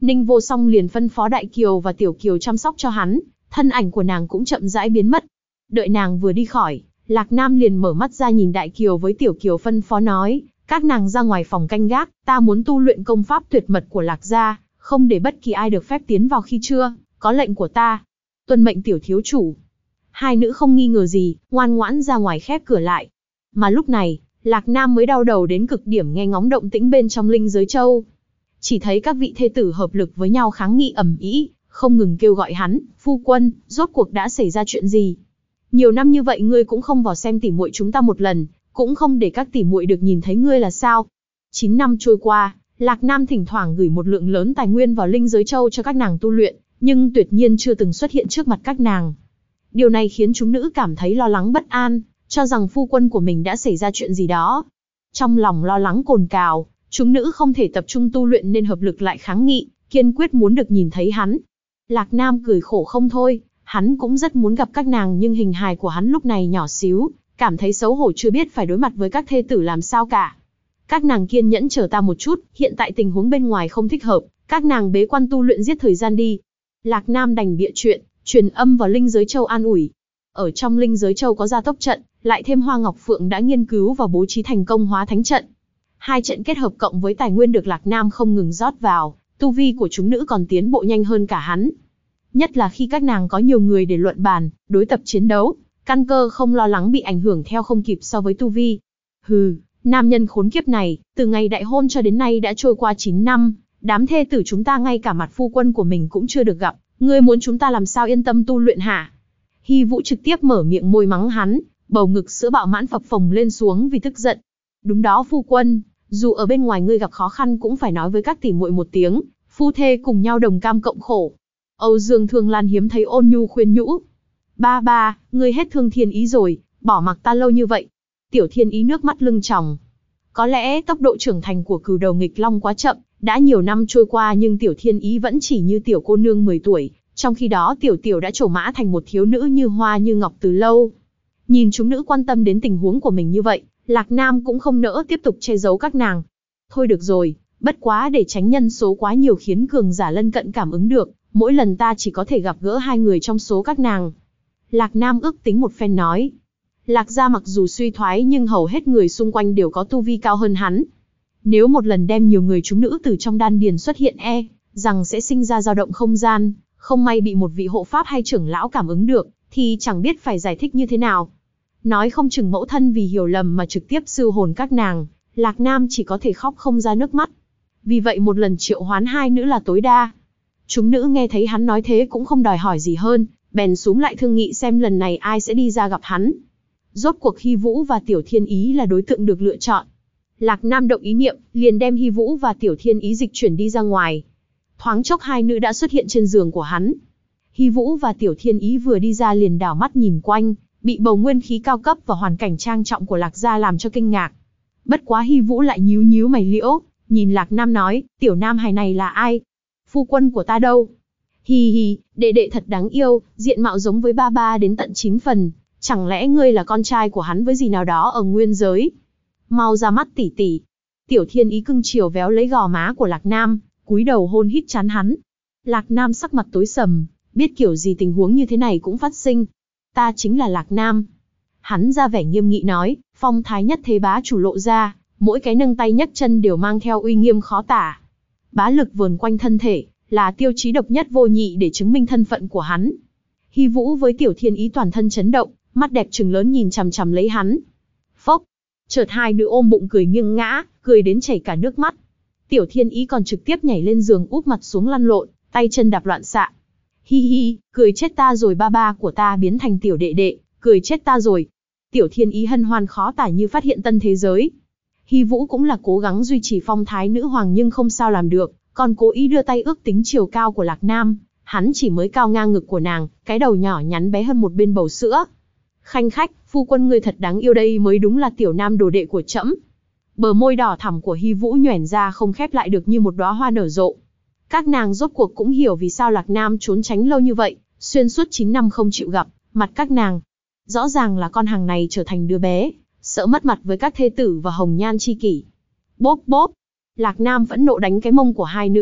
Ninh Vô Song liền phân phó Đại Kiều và Tiểu Kiều chăm sóc cho hắn, thân ảnh của nàng cũng chậm rãi biến mất. Đợi nàng vừa đi khỏi, Lạc Nam liền mở mắt ra nhìn Đại Kiều với Tiểu Kiều phân phó nói, các nàng ra ngoài phòng canh gác, ta muốn tu luyện công pháp tuyệt mật của Lạc gia, không để bất kỳ ai được phép tiến vào khi chưa có lệnh của ta. Tuân mệnh tiểu thiếu chủ. Hai nữ không nghi ngờ gì, ngoan ngoãn ra ngoài khép cửa lại. Mà lúc này, Lạc Nam mới đau đầu đến cực điểm nghe ngóng động tĩnh bên trong linh giới châu. Chỉ thấy các vị thê tử hợp lực với nhau kháng nghị ầm ĩ, không ngừng kêu gọi hắn, phu quân, rốt cuộc đã xảy ra chuyện gì? Nhiều năm như vậy ngươi cũng không vào xem tỉ muội chúng ta một lần, cũng không để các tỉ muội được nhìn thấy ngươi là sao? Chín năm trôi qua, Lạc Nam thỉnh thoảng gửi một lượng lớn tài nguyên vào linh giới châu cho các nàng tu luyện, nhưng tuyệt nhiên chưa từng xuất hiện trước mặt các nàng. Điều này khiến chúng nữ cảm thấy lo lắng bất an, cho rằng phu quân của mình đã xảy ra chuyện gì đó. Trong lòng lo lắng cồn cào, chúng nữ không thể tập trung tu luyện nên hợp lực lại kháng nghị, kiên quyết muốn được nhìn thấy hắn. Lạc Nam cười khổ không thôi, hắn cũng rất muốn gặp các nàng nhưng hình hài của hắn lúc này nhỏ xíu, cảm thấy xấu hổ chưa biết phải đối mặt với các thê tử làm sao cả. Các nàng kiên nhẫn chờ ta một chút, hiện tại tình huống bên ngoài không thích hợp, các nàng bế quan tu luyện giết thời gian đi. Lạc Nam đành bịa chuyện, truyền âm vào linh giới châu an ủi. Ở trong linh giới châu có gia tốc trận, lại thêm Hoa Ngọc Phượng đã nghiên cứu và bố trí thành công hóa thánh trận. Hai trận kết hợp cộng với tài nguyên được Lạc Nam không ngừng rót vào, tu vi của chúng nữ còn tiến bộ nhanh hơn cả hắn. Nhất là khi các nàng có nhiều người để luận bàn, đối tập chiến đấu, căn cơ không lo lắng bị ảnh hưởng theo không kịp so với tu vi. Hừ, nam nhân khốn kiếp này, từ ngày đại hôn cho đến nay đã trôi qua chín năm, đám thê tử chúng ta ngay cả mặt phu quân của mình cũng chưa được gặp, ngươi muốn chúng ta làm sao yên tâm tu luyện hả? Hy Vũ trực tiếp mở miệng môi mắng hắn, bầu ngực sữa bạo mãn phập phồng lên xuống vì tức giận. Đúng đó phu quân, dù ở bên ngoài ngươi gặp khó khăn cũng phải nói với các tỷ muội một tiếng, phu thê cùng nhau đồng cam cộng khổ. Âu Dương Thương Lan hiếm thấy ôn nhu khuyên nhủ. Ba ba, ngươi hết thương Thiên Ý rồi, bỏ mặc ta lâu như vậy. Tiểu Thiên Ý nước mắt lưng tròng. Có lẽ tốc độ trưởng thành của cừu đầu nghịch long quá chậm, đã nhiều năm trôi qua nhưng Tiểu Thiên Ý vẫn chỉ như tiểu cô nương mười tuổi, trong khi đó Tiểu Tiểu đã trổ mã thành một thiếu nữ như hoa như ngọc từ lâu. Nhìn chúng nữ quan tâm đến tình huống của mình như vậy, Lạc Nam cũng không nỡ tiếp tục che giấu các nàng. Thôi được rồi, bất quá để tránh nhân số quá nhiều khiến cường giả lân cận cảm ứng được, mỗi lần ta chỉ có thể gặp gỡ hai người trong số các nàng. Lạc Nam ước tính một phen nói. Lạc gia mặc dù suy thoái nhưng hầu hết người xung quanh đều có tu vi cao hơn hắn. Nếu một lần đem nhiều người chúng nữ từ trong đan điền xuất hiện e, rằng sẽ sinh ra dao động không gian, không may bị một vị hộ pháp hay trưởng lão cảm ứng được, thì chẳng biết phải giải thích như thế nào. Nói không chừng mẫu thân vì hiểu lầm mà trực tiếp siêu hồn các nàng, Lạc Nam chỉ có thể khóc không ra nước mắt. Vì vậy một lần triệu hoán hai nữ là tối đa. Chúng nữ nghe thấy hắn nói thế cũng không đòi hỏi gì hơn, bèn xúm lại thương nghị xem lần này ai sẽ đi ra gặp hắn. Rốt cuộc Hy Vũ và Tiểu Thiên Ý là đối tượng được lựa chọn. Lạc Nam động ý niệm, liền đem Hy Vũ và Tiểu Thiên Ý dịch chuyển đi ra ngoài. Thoáng chốc hai nữ đã xuất hiện trên giường của hắn. Hy Vũ và Tiểu Thiên Ý vừa đi ra liền đảo mắt nhìn quanh, bị bầu nguyên khí cao cấp và hoàn cảnh trang trọng của Lạc gia làm cho kinh ngạc. Bất quá Hy Vũ lại nhíu nhíu mày liễu, nhìn Lạc Nam nói, tiểu nam hài này là ai? Phu quân của ta đâu? Hi hi, đệ đệ thật đáng yêu, diện mạo giống với ba ba đến tận chín phần, chẳng lẽ ngươi là con trai của hắn với gì nào đó ở nguyên giới? Mau ra mắt tỷ tỷ. Tiểu Thiên Ý cưng chiều véo lấy gò má của Lạc Nam, cúi đầu hôn hít trán hắn. Lạc Nam sắc mặt tối sầm, biết kiểu gì tình huống như thế này cũng phát sinh. Ta chính là Lạc Nam. Hắn ra vẻ nghiêm nghị nói, phong thái nhất thế bá chủ lộ ra, mỗi cái nâng tay nhấc chân đều mang theo uy nghiêm khó tả. Bá lực vờn quanh thân thể, là tiêu chí độc nhất vô nhị để chứng minh thân phận của hắn. Hy Vũ với Tiểu Thiên Ý toàn thân chấn động, mắt đẹp trừng lớn nhìn chằm chằm lấy hắn. Phốc, chợt hai nữ ôm bụng cười nghiêng ngã, cười đến chảy cả nước mắt. Tiểu Thiên Ý còn trực tiếp nhảy lên giường úp mặt xuống lăn lộn, tay chân đạp loạn xạ. Hi hi, cười chết ta rồi, ba ba của ta biến thành tiểu đệ đệ, cười chết ta rồi. Tiểu Thiên Ý hân hoan khó tả như phát hiện tân thế giới. Hy Vũ cũng là cố gắng duy trì phong thái nữ hoàng nhưng không sao làm được, còn cố ý đưa tay ước tính chiều cao của Lạc Nam. Hắn chỉ mới cao ngang ngực của nàng, cái đầu nhỏ nhắn bé hơn một bên bầu sữa. Khanh khách, phu quân ngươi thật đáng yêu, đây mới đúng là tiểu nam đồ đệ của trẫm. Bờ môi đỏ thẳm của Hy Vũ nhoẻn ra không khép lại được như một đóa hoa nở rộ. Các nàng rốt cuộc cũng hiểu vì sao Lạc Nam trốn tránh lâu như vậy, xuyên suốt chín năm không chịu gặp mặt các nàng. Rõ ràng là con hàng này trở thành đứa bé, sợ mất mặt với các thê tử và hồng nhan chi kỷ. Bốp bốp, Lạc Nam phẫn nộ đánh cái mông của hai nữ,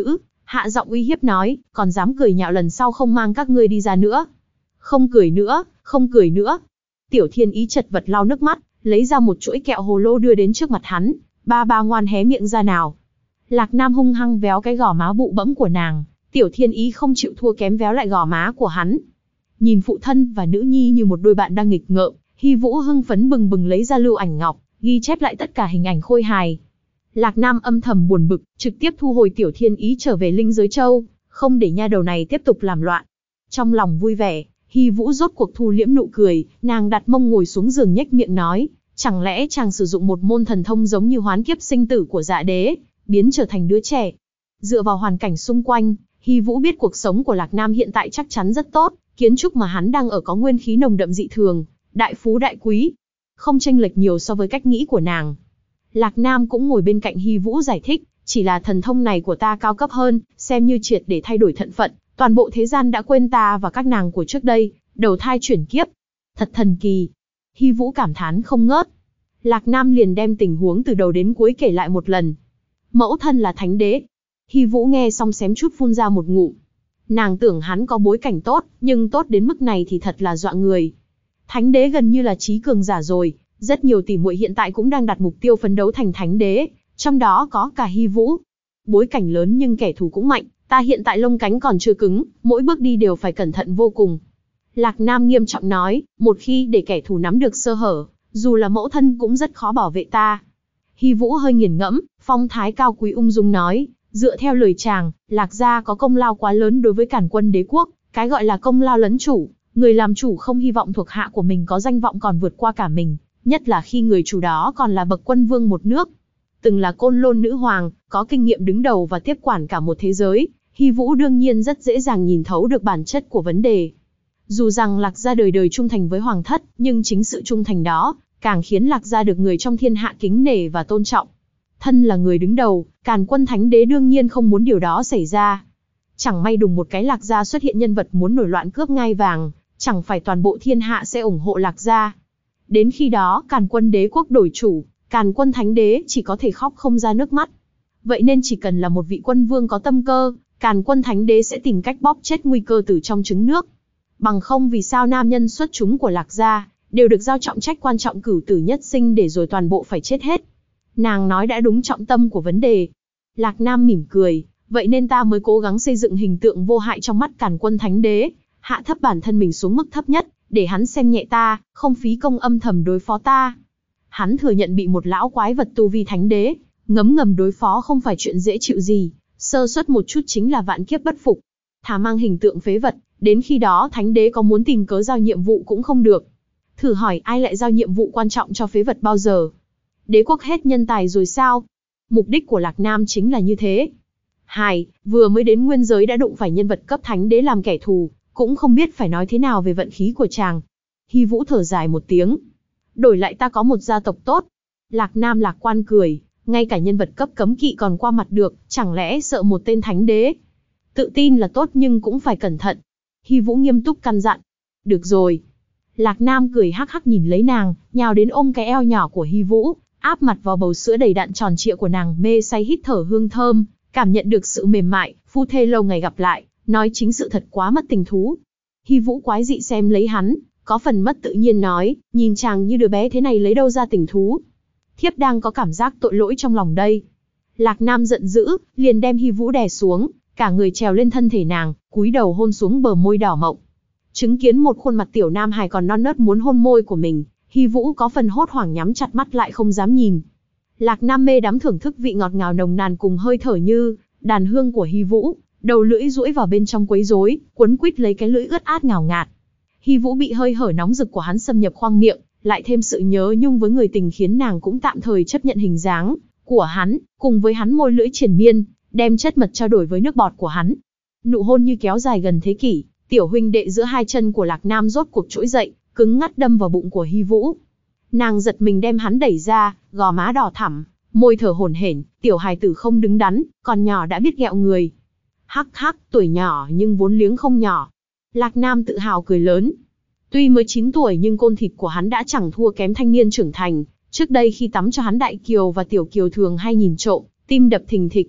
hạ giọng uy hiếp nói, còn dám cười nhạo lần sau không mang các ngươi đi ra nữa. Không cười nữa, không cười nữa. Tiểu Thiên Ý chật vật lau nước mắt, lấy ra một chuỗi kẹo hồ lô đưa đến trước mặt hắn, ba ba ngoan hé miệng ra nào. Lạc Nam hung hăng véo cái gò má bụ bẫm của nàng, Tiểu Thiên Ý không chịu thua kém véo lại gò má của hắn. Nhìn phụ thân và nữ nhi như một đôi bạn đang nghịch ngợm, Hy Vũ hưng phấn bừng bừng lấy ra lưu ảnh ngọc, ghi chép lại tất cả hình ảnh khôi hài. Lạc Nam âm thầm buồn bực, trực tiếp thu hồi Tiểu Thiên Ý trở về Linh Giới Châu, không để nha đầu này tiếp tục làm loạn. Trong lòng vui vẻ, Hy Vũ rốt cuộc thu liễm nụ cười, nàng đặt mông ngồi xuống giường nhếch miệng nói, chẳng lẽ chàng sử dụng một môn thần thông giống như hoán kiếp sinh tử của Dạ Đế, biến trở thành đứa trẻ. Dựa vào hoàn cảnh xung quanh, Hy Vũ biết cuộc sống của Lạc Nam hiện tại chắc chắn rất tốt, kiến trúc mà hắn đang ở có nguyên khí nồng đậm dị thường, đại phú đại quý, không chênh lệch nhiều so với cách nghĩ của nàng. Lạc Nam cũng ngồi bên cạnh Hy Vũ giải thích, chỉ là thần thông này của ta cao cấp hơn, xem như triệt để thay đổi thân phận, toàn bộ thế gian đã quên ta và các nàng của trước đây, đầu thai chuyển kiếp. Thật thần kỳ. Hy Vũ cảm thán không ngớt. Lạc Nam liền đem tình huống từ đầu đến cuối kể lại một lần. Mẫu thân là thánh đế. Hy Vũ nghe xong xém chút phun ra một ngụm. Nàng tưởng hắn có bối cảnh tốt, nhưng tốt đến mức này thì thật là dọa người. Thánh đế gần như là trí cường giả rồi, rất nhiều tỷ muội hiện tại cũng đang đặt mục tiêu phấn đấu thành thánh đế, trong đó có cả Hy Vũ. Bối cảnh lớn nhưng kẻ thù cũng mạnh, ta hiện tại lông cánh còn chưa cứng, mỗi bước đi đều phải cẩn thận vô cùng. Lạc Nam nghiêm trọng nói, một khi để kẻ thù nắm được sơ hở, dù là mẫu thân cũng rất khó bảo vệ ta. Hy Vũ hơi nghiền ngẫm, phong thái cao quý ung dung nói, dựa theo lời chàng, Lạc gia có công lao quá lớn đối với Càn Quân đế quốc, cái gọi là công lao lấn chủ, người làm chủ không hy vọng thuộc hạ của mình có danh vọng còn vượt qua cả mình, nhất là khi người chủ đó còn là bậc quân vương một nước. Từng là côn lôn nữ hoàng, có kinh nghiệm đứng đầu và tiếp quản cả một thế giới, Hy Vũ đương nhiên rất dễ dàng nhìn thấu được bản chất của vấn đề. Dù rằng Lạc gia đời đời trung thành với hoàng thất, nhưng chính sự trung thành đó, càng khiến Lạc gia được người trong thiên hạ kính nể và tôn trọng. Thân là người đứng đầu, Càn Quân thánh đế đương nhiên không muốn điều đó xảy ra. Chẳng may đùng một cái Lạc gia xuất hiện nhân vật muốn nổi loạn cướp ngai vàng, chẳng phải toàn bộ thiên hạ sẽ ủng hộ Lạc gia. Đến khi đó Càn Quân đế quốc đổi chủ, Càn Quân thánh đế chỉ có thể khóc không ra nước mắt. Vậy nên chỉ cần là một vị quân vương có tâm cơ, Càn Quân thánh đế sẽ tìm cách bóp chết nguy cơ từ trong trứng nước. Bằng không vì sao nam nhân xuất chúng của Lạc gia đều được giao trọng trách quan trọng cửu tử nhất sinh để rồi toàn bộ phải chết hết. Nàng nói đã đúng trọng tâm của vấn đề. Lạc Nam mỉm cười, vậy nên ta mới cố gắng xây dựng hình tượng vô hại trong mắt Càn Quân thánh đế, hạ thấp bản thân mình xuống mức thấp nhất, để hắn xem nhẹ ta, không phí công âm thầm đối phó ta. Hắn thừa nhận bị một lão quái vật tu vi thánh đế, ngấm ngầm đối phó không phải chuyện dễ chịu gì, sơ suất một chút chính là vạn kiếp bất phục. Thà mang hình tượng phế vật, đến khi đó thánh đế có muốn tìm cớ giao nhiệm vụ cũng không được. Thử hỏi ai lại giao nhiệm vụ quan trọng cho phế vật bao giờ? Đế quốc hết nhân tài rồi sao? Mục đích của Lạc Nam chính là như thế. Hai, vừa mới đến nguyên giới đã đụng phải nhân vật cấp thánh đế làm kẻ thù, cũng không biết phải nói thế nào về vận khí của chàng. Hy Vũ thở dài một tiếng. Đổi lại ta có một gia tộc tốt. Lạc Nam lạc quan cười, ngay cả nhân vật cấp cấm kỵ còn qua mặt được, chẳng lẽ sợ một tên thánh đế? Tự tin là tốt nhưng cũng phải cẩn thận. Hy Vũ nghiêm túc căn dặn. Được rồi. Lạc Nam cười hắc hắc nhìn lấy nàng, nhào đến ôm cái eo nhỏ của Hy Vũ, áp mặt vào bầu sữa đầy đặn tròn trịa của nàng, mê say hít thở hương thơm, cảm nhận được sự mềm mại, phu thê lâu ngày gặp lại, nói chính sự thật quá mất tình thú. Hy Vũ quái dị xem lấy hắn, có phần mất tự nhiên nói, nhìn chàng như đứa bé thế này lấy đâu ra tình thú. Thiếp đang có cảm giác tội lỗi trong lòng đây. Lạc Nam giận dữ, liền đem Hy Vũ đè xuống, cả người trèo lên thân thể nàng, cúi đầu hôn xuống bờ môi đỏ mọng. Chứng kiến một khuôn mặt tiểu nam hài còn non nớt muốn hôn môi của mình, Hy Vũ có phần hốt hoảng nhắm chặt mắt lại không dám nhìn. Lạc Nam mê đắm thưởng thức vị ngọt ngào nồng nàn cùng hơi thở như đàn hương của Hy Vũ, đầu lưỡi duỗi vào bên trong quấy rối, quấn quýt lấy cái lưỡi ướt át ngào ngạt. Hy Vũ bị hơi hở nóng rực của hắn xâm nhập khoang miệng, lại thêm sự nhớ nhung với người tình khiến nàng cũng tạm thời chấp nhận hình dáng của hắn, cùng với hắn môi lưỡi triền miên, đem chất mật trao đổi với nước bọt của hắn. Nụ hôn như kéo dài gần thế kỷ, tiểu huynh đệ giữa hai chân của Lạc Nam rốt cuộc trỗi dậy, cứng ngắt đâm vào bụng của Hy Vũ. Nàng giật mình đem hắn đẩy ra, gò má đỏ thẳm, môi thở hổn hển, tiểu hài tử không đứng đắn, còn nhỏ đã biết ghẹo người. Hắc hắc, tuổi nhỏ nhưng vốn liếng không nhỏ. Lạc Nam tự hào cười lớn. Tuy mới chín tuổi nhưng côn thịt của hắn đã chẳng thua kém thanh niên trưởng thành. Trước đây khi tắm cho hắn Đại Kiều và Tiểu Kiều thường hay nhìn trộm, tim đập thình thịch.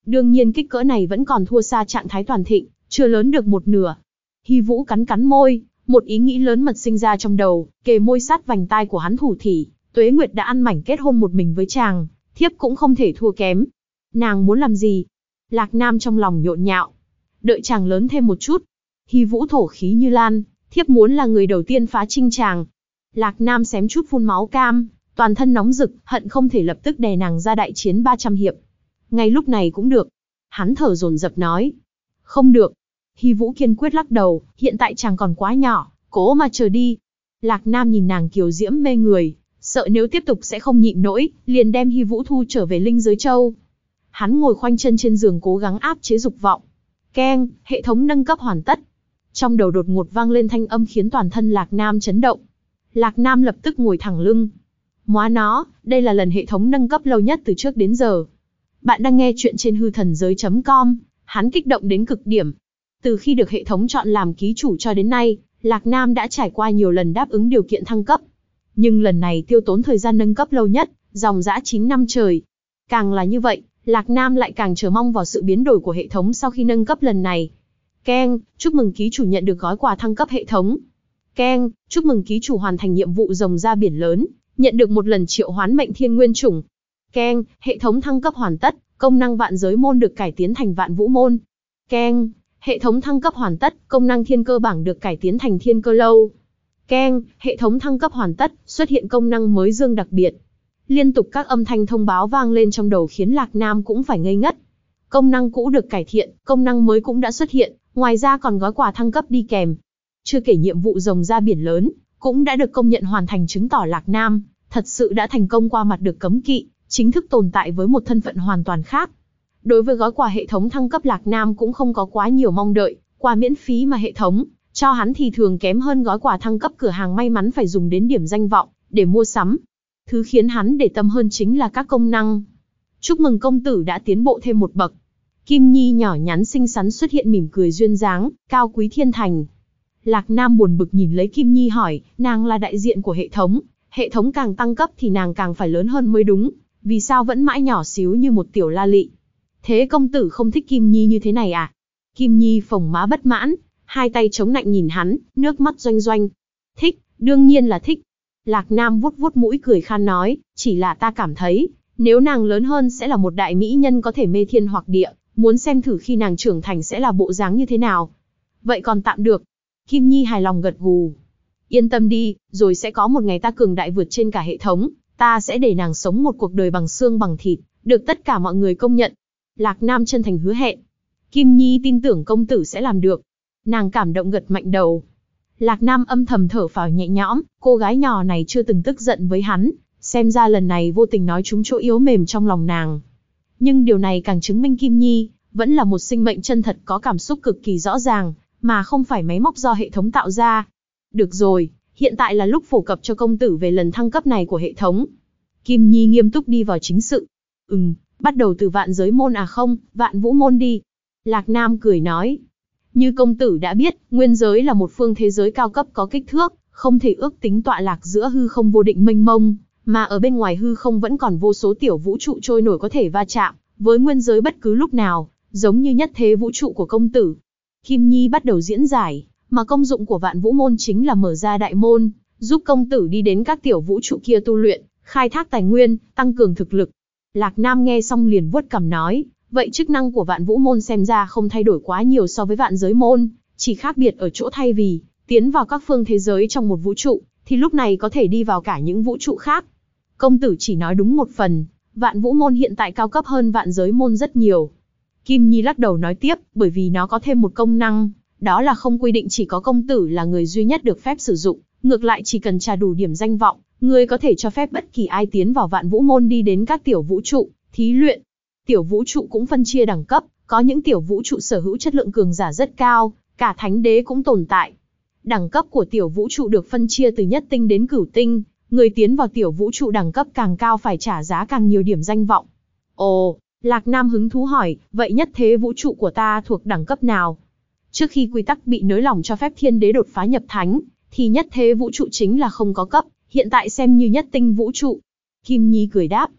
Đương nhiên kích cỡ này vẫn còn thua xa trạng thái toàn thịnh, chưa lớn được một nửa. Hy Vũ cắn cắn môi, một ý nghĩ lớn mật sinh ra trong đầu, kề môi sát vành tai của hắn thủ thỉ, Tuế Nguyệt đã ăn mảnh kết hôn một mình với chàng, thiếp cũng không thể thua kém. Nàng muốn làm gì? Lạc Nam trong lòng nhộn nhạo. Đợi chàng lớn thêm một chút. Hy Vũ thổ khí như lan, thiếp muốn là người đầu tiên phá trinh chàng. Lạc Nam xém chút phun máu cam, toàn thân nóng rực, hận không thể lập tức đè nàng ra đại chiến ba trăm hiệp. Ngay lúc này cũng được. Hắn thở dồn dập nói. Không được. Hy Vũ kiên quyết lắc đầu, hiện tại chàng còn quá nhỏ, cố mà chờ đi. Lạc Nam nhìn nàng kiều diễm mê người, sợ nếu tiếp tục sẽ không nhịn nổi, liền đem Hy Vũ thu trở về Linh Giới Châu. Hắn ngồi khoanh chân trên giường cố gắng áp chế dục vọng. Keng, hệ thống nâng cấp hoàn tất. Trong đầu đột ngột vang lên thanh âm khiến toàn thân Lạc Nam chấn động. Lạc Nam lập tức ngồi thẳng lưng. Móa nó, đây là lần hệ thống nâng cấp lâu nhất từ trước đến giờ. Bạn đang nghe chuyện trên hư thần giới chấm com, hắn kích động đến cực điểm. Từ khi được hệ thống chọn làm ký chủ cho đến nay, Lạc Nam đã trải qua nhiều lần đáp ứng điều kiện thăng cấp. Nhưng lần này tiêu tốn thời gian nâng cấp lâu nhất, dòng dã chín năm trời. Càng là như vậy, Lạc Nam lại càng chờ mong vào sự biến đổi của hệ thống sau khi nâng cấp lần này. Keng, chúc mừng ký chủ nhận được gói quà thăng cấp hệ thống. Keng, chúc mừng ký chủ hoàn thành nhiệm vụ rồng ra biển lớn, nhận được một lần triệu hoán mệnh thiên nguyên chủng. Keng, hệ thống thăng cấp hoàn tất, công năng vạn giới môn được cải tiến thành vạn vũ môn. Keng, hệ thống thăng cấp hoàn tất, công năng thiên cơ bảng được cải tiến thành thiên cơ lâu. Keng, hệ thống thăng cấp hoàn tất, xuất hiện công năng mới dương đặc biệt. Liên tục các âm thanh thông báo vang lên trong đầu khiến Lạc Nam cũng phải ngây ngất. Công năng cũ được cải thiện, công năng mới cũng đã xuất hiện, ngoài ra còn gói quà thăng cấp đi kèm. Chưa kể nhiệm vụ rồng ra biển lớn, cũng đã được công nhận hoàn thành, chứng tỏ Lạc Nam thật sự đã thành công qua mặt được cấm kỵ, chính thức tồn tại với một thân phận hoàn toàn khác. Đối với gói quà hệ thống thăng cấp, Lạc Nam cũng không có quá nhiều mong đợi, quà miễn phí mà hệ thống cho hắn thì thường kém hơn gói quà thăng cấp cửa hàng may mắn phải dùng đến điểm danh vọng để mua sắm. Thứ khiến hắn để tâm hơn chính là các công năng. Chúc mừng công tử đã tiến bộ thêm một bậc. Kim Nhi nhỏ nhắn xinh xắn xuất hiện mỉm cười duyên dáng, cao quý thiên thành. Lạc Nam buồn bực nhìn lấy Kim Nhi hỏi, nàng là đại diện của hệ thống, hệ thống càng tăng cấp thì nàng càng phải lớn hơn mới đúng, vì sao vẫn mãi nhỏ xíu như một tiểu la lị. Thế công tử không thích Kim Nhi như thế này à? Kim Nhi phồng má bất mãn, hai tay chống nạnh nhìn hắn, nước mắt doanh doanh. Thích, đương nhiên là thích. Lạc Nam vuốt vuốt mũi cười khan nói, chỉ là ta cảm thấy, nếu nàng lớn hơn sẽ là một đại mỹ nhân có thể mê thiên hoặc địa, muốn xem thử khi nàng trưởng thành sẽ là bộ dáng như thế nào. Vậy còn tạm được. Kim Nhi hài lòng gật gù. Yên tâm đi, rồi sẽ có một ngày ta cường đại vượt trên cả hệ thống, ta sẽ để nàng sống một cuộc đời bằng xương bằng thịt, được tất cả mọi người công nhận. Lạc Nam chân thành hứa hẹn. Kim Nhi tin tưởng công tử sẽ làm được. Nàng cảm động gật mạnh đầu. Lạc Nam âm thầm thở phào nhẹ nhõm, cô gái nhỏ này chưa từng tức giận với hắn, xem ra lần này vô tình nói trúng chỗ yếu mềm trong lòng nàng. Nhưng điều này càng chứng minh Kim Nhi vẫn là một sinh mệnh chân thật có cảm xúc cực kỳ rõ ràng, mà không phải máy móc do hệ thống tạo ra. Được rồi, hiện tại là lúc phổ cập cho công tử về lần thăng cấp này của hệ thống. Kim Nhi nghiêm túc đi vào chính sự. Ừm, bắt đầu từ vạn giới môn à không, vạn vũ môn đi. Lạc Nam cười nói. Như công tử đã biết, nguyên giới là một phương thế giới cao cấp có kích thước, không thể ước tính tọa lạc giữa hư không vô định mênh mông, mà ở bên ngoài hư không vẫn còn vô số tiểu vũ trụ trôi nổi có thể va chạm với nguyên giới bất cứ lúc nào, giống như nhất thế vũ trụ của công tử. Kim Nhi bắt đầu diễn giải, mà công dụng của vạn vũ môn chính là mở ra đại môn, giúp công tử đi đến các tiểu vũ trụ kia tu luyện, khai thác tài nguyên, tăng cường thực lực. Lạc Nam nghe xong liền vuốt cằm nói, vậy chức năng của vạn vũ môn xem ra không thay đổi quá nhiều so với vạn giới môn, chỉ khác biệt ở chỗ thay vì tiến vào các phương thế giới trong một vũ trụ, thì lúc này có thể đi vào cả những vũ trụ khác. Công tử chỉ nói đúng một phần, vạn vũ môn hiện tại cao cấp hơn vạn giới môn rất nhiều. Kim Nhi lắc đầu nói tiếp, bởi vì nó có thêm một công năng, đó là không quy định chỉ có công tử là người duy nhất được phép sử dụng, ngược lại chỉ cần trả đủ điểm danh vọng, người có thể cho phép bất kỳ ai tiến vào vạn vũ môn đi đến các tiểu vũ trụ, thí luyện. Tiểu vũ trụ cũng phân chia đẳng cấp, có những tiểu vũ trụ sở hữu chất lượng cường giả rất cao, cả thánh đế cũng tồn tại. Đẳng cấp của tiểu vũ trụ được phân chia từ nhất tinh đến cửu tinh, người tiến vào tiểu vũ trụ đẳng cấp càng cao phải trả giá càng nhiều điểm danh vọng. Ồ, Lạc Nam hứng thú hỏi, vậy nhất thế vũ trụ của ta thuộc đẳng cấp nào? Trước khi quy tắc bị nới lỏng cho phép thiên đế đột phá nhập thánh, thì nhất thế vũ trụ chính là không có cấp, hiện tại xem như nhất tinh vũ trụ. Kim Nhi cười đáp.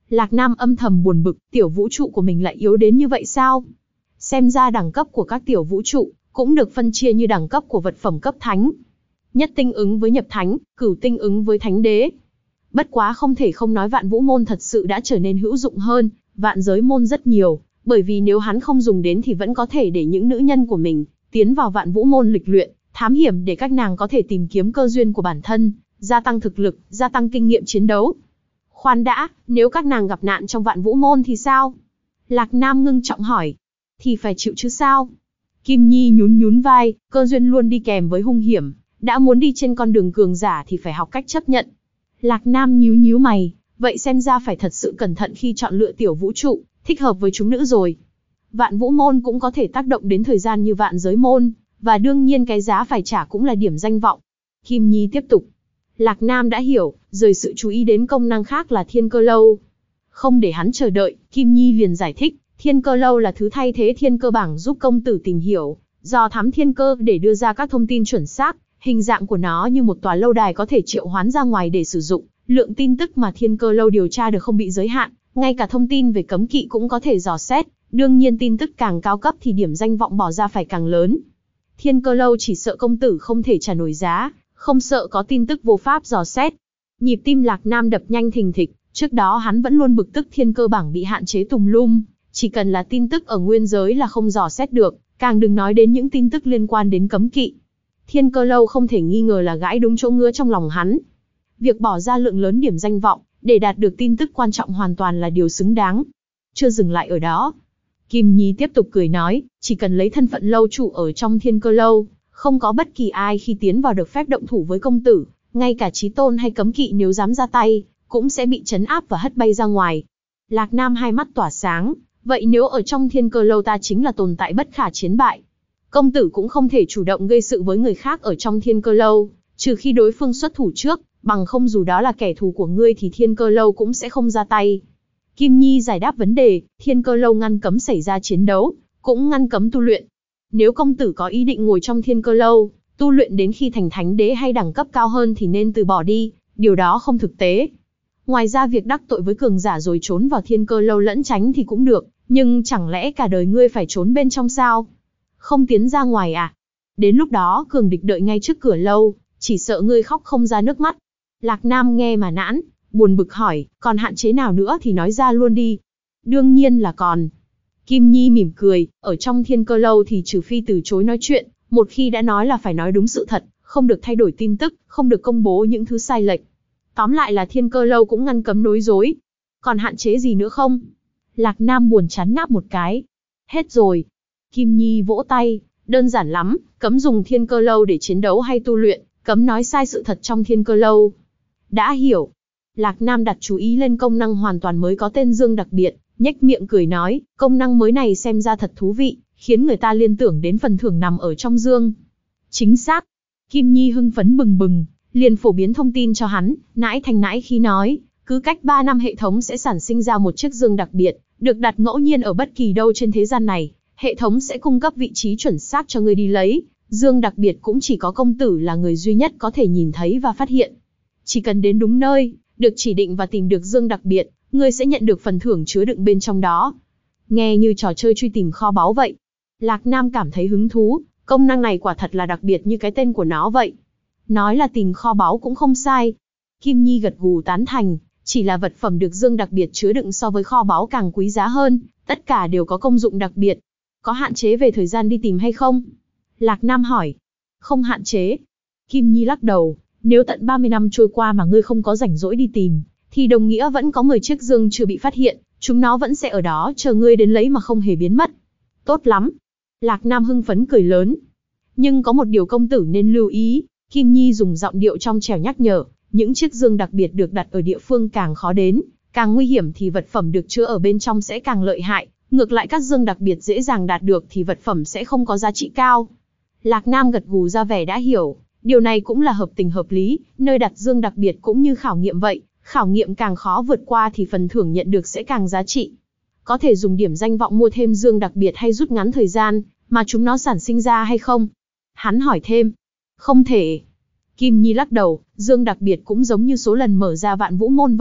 Lạc Nam âm thầm buồn bực, tiểu vũ trụ của mình lại yếu đến như vậy sao? Xem ra đẳng cấp của các tiểu vũ trụ cũng được phân chia như đẳng cấp của vật phẩm cấp thánh. Nhất tinh ứng với nhập thánh, cửu tinh ứng với thánh đế. Bất quá không thể không nói Vạn Vũ môn thật sự đã trở nên hữu dụng hơn Vạn Giới môn rất nhiều, bởi vì nếu hắn không dùng đến thì vẫn có thể để những nữ nhân của mình tiến vào Vạn Vũ môn lịch luyện, thám hiểm để các nàng có thể tìm kiếm cơ duyên của bản thân, gia tăng thực lực, gia tăng kinh nghiệm chiến đấu. Khoan đã, nếu các nàng gặp nạn trong Vạn Vũ môn thì sao? Lạc Nam ngưng trọng hỏi. Thì phải chịu chứ sao? Kim Nhi nhún nhún vai, cơ duyên luôn đi kèm với hung hiểm, đã muốn đi trên con đường cường giả thì phải học cách chấp nhận. Lạc Nam nhíu nhíu mày, vậy xem ra phải thật sự cẩn thận khi chọn lựa tiểu vũ trụ, thích hợp với chúng nữ rồi. Vạn Vũ môn cũng có thể tác động đến thời gian như Vạn Giới môn, và đương nhiên cái giá phải trả cũng là điểm danh vọng. Kim Nhi tiếp tục. Lạc Nam đã hiểu, rời sự chú ý đến công năng khác là Thiên Cơ Lâu. Không để hắn chờ đợi, Kim Nhi liền giải thích, Thiên Cơ Lâu là thứ thay thế Thiên Cơ bảng giúp công tử tìm hiểu, do thám thiên cơ để đưa ra các thông tin chuẩn xác. Hình dạng của nó như một tòa lâu đài có thể triệu hoán ra ngoài để sử dụng, lượng tin tức mà Thiên Cơ Lâu điều tra được không bị giới hạn, ngay cả thông tin về cấm kỵ cũng có thể dò xét, đương nhiên tin tức càng cao cấp thì điểm danh vọng bỏ ra phải càng lớn. Thiên Cơ Lâu chỉ sợ công tử không thể trả nổi giá, không sợ có tin tức vô pháp dò xét. Nhịp tim Lạc Nam đập nhanh thình thịch, trước đó hắn vẫn luôn bực tức Thiên Cơ bảng bị hạn chế tùm lum, chỉ cần là tin tức ở nguyên giới là không dò xét được, càng đừng nói đến những tin tức liên quan đến cấm kỵ. Thiên Cơ Lâu không thể nghi ngờ là gãi đúng chỗ ngứa trong lòng hắn. Việc bỏ ra lượng lớn điểm danh vọng, để đạt được tin tức quan trọng hoàn toàn là điều xứng đáng. Chưa dừng lại ở đó. Kim Nhi tiếp tục cười nói, chỉ cần lấy thân phận lâu chủ ở trong Thiên Cơ Lâu, không có bất kỳ ai khi tiến vào được phép động thủ với công tử, ngay cả chí tôn hay cấm kỵ nếu dám ra tay, cũng sẽ bị trấn áp và hất bay ra ngoài. Lạc Nam hai mắt tỏa sáng, vậy nếu ở trong Thiên Cơ Lâu ta chính là tồn tại bất khả chiến bại. Công tử cũng không thể chủ động gây sự với người khác ở trong Thiên Cơ Lâu, trừ khi đối phương xuất thủ trước, bằng không dù đó là kẻ thù của ngươi thì Thiên Cơ Lâu cũng sẽ không ra tay. Kim Nhi giải đáp vấn đề, Thiên Cơ Lâu ngăn cấm xảy ra chiến đấu, cũng ngăn cấm tu luyện. Nếu công tử có ý định ngồi trong Thiên Cơ Lâu, tu luyện đến khi thành thánh đế hay đẳng cấp cao hơn thì nên từ bỏ đi, điều đó không thực tế. Ngoài ra việc đắc tội với cường giả rồi trốn vào Thiên Cơ Lâu lẫn tránh thì cũng được, nhưng chẳng lẽ cả đời ngươi phải trốn bên trong sao? Không tiến ra ngoài à? Đến lúc đó cường địch đợi ngay trước cửa lâu, chỉ sợ ngươi khóc không ra nước mắt. Lạc Nam nghe mà nản, buồn bực hỏi, còn hạn chế nào nữa thì nói ra luôn đi. Đương nhiên là còn. Kim Nhi mỉm cười, ở trong Thiên Cơ Lâu thì trừ phi từ chối nói chuyện, một khi đã nói là phải nói đúng sự thật, không được thay đổi tin tức, không được công bố những thứ sai lệch. Tóm lại là Thiên Cơ Lâu cũng ngăn cấm nói dối. Còn hạn chế gì nữa không? Lạc Nam buồn chán ngáp một cái. Hết rồi. Kim Nhi vỗ tay, đơn giản lắm, cấm dùng Thiên Cơ Lâu để chiến đấu hay tu luyện, cấm nói sai sự thật trong Thiên Cơ Lâu. Đã hiểu. Lạc Nam đặt chú ý lên công năng hoàn toàn mới có tên Dương đặc biệt, nhếch miệng cười nói, công năng mới này xem ra thật thú vị, khiến người ta liên tưởng đến phần thưởng nằm ở trong Dương. Chính xác. Kim Nhi hưng phấn bừng bừng, liền phổ biến thông tin cho hắn, nãi thành nãi khi nói, cứ cách ba năm hệ thống sẽ sản sinh ra một chiếc Dương đặc biệt, được đặt ngẫu nhiên ở bất kỳ đâu trên thế gian này. Hệ thống sẽ cung cấp vị trí chuẩn xác cho người đi lấy, Dương đặc biệt cũng chỉ có công tử là người duy nhất có thể nhìn thấy và phát hiện. Chỉ cần đến đúng nơi, được chỉ định và tìm được Dương đặc biệt, ngươi sẽ nhận được phần thưởng chứa đựng bên trong đó. Nghe như trò chơi truy tìm kho báu vậy. Lạc Nam cảm thấy hứng thú, công năng này quả thật là đặc biệt như cái tên của nó vậy. Nói là tìm kho báu cũng không sai. Kim Nhi gật gù tán thành, chỉ là vật phẩm được Dương đặc biệt chứa đựng so với kho báu càng quý giá hơn, tất cả đều có công dụng đặc biệt. Có hạn chế về thời gian đi tìm hay không? Lạc Nam hỏi. Không hạn chế. Kim Nhi lắc đầu, nếu tận ba mươi năm trôi qua mà ngươi không có rảnh rỗi đi tìm, thì đồng nghĩa vẫn có mười chiếc dương chưa bị phát hiện, chúng nó vẫn sẽ ở đó chờ ngươi đến lấy mà không hề biến mất. Tốt lắm. Lạc Nam hưng phấn cười lớn. Nhưng có một điều công tử nên lưu ý, Kim Nhi dùng giọng điệu trong trẻo nhắc nhở, những chiếc dương đặc biệt được đặt ở địa phương càng khó đến, càng nguy hiểm thì vật phẩm được chứa ở bên trong sẽ càng lợi hại. Ngược lại các dương đặc biệt dễ dàng đạt được thì vật phẩm sẽ không có giá trị cao. Lạc Nam gật gù ra vẻ đã hiểu, điều này cũng là hợp tình hợp lý, nơi đặt dương đặc biệt cũng như khảo nghiệm vậy, khảo nghiệm càng khó vượt qua thì phần thưởng nhận được sẽ càng giá trị. Có thể dùng điểm danh vọng mua thêm dương đặc biệt hay rút ngắn thời gian mà chúng nó sản sinh ra hay không? Hắn hỏi thêm. Không thể. Kim Nhi lắc đầu, dương đặc biệt cũng giống như số lần mở ra Vạn Vũ môn vậy,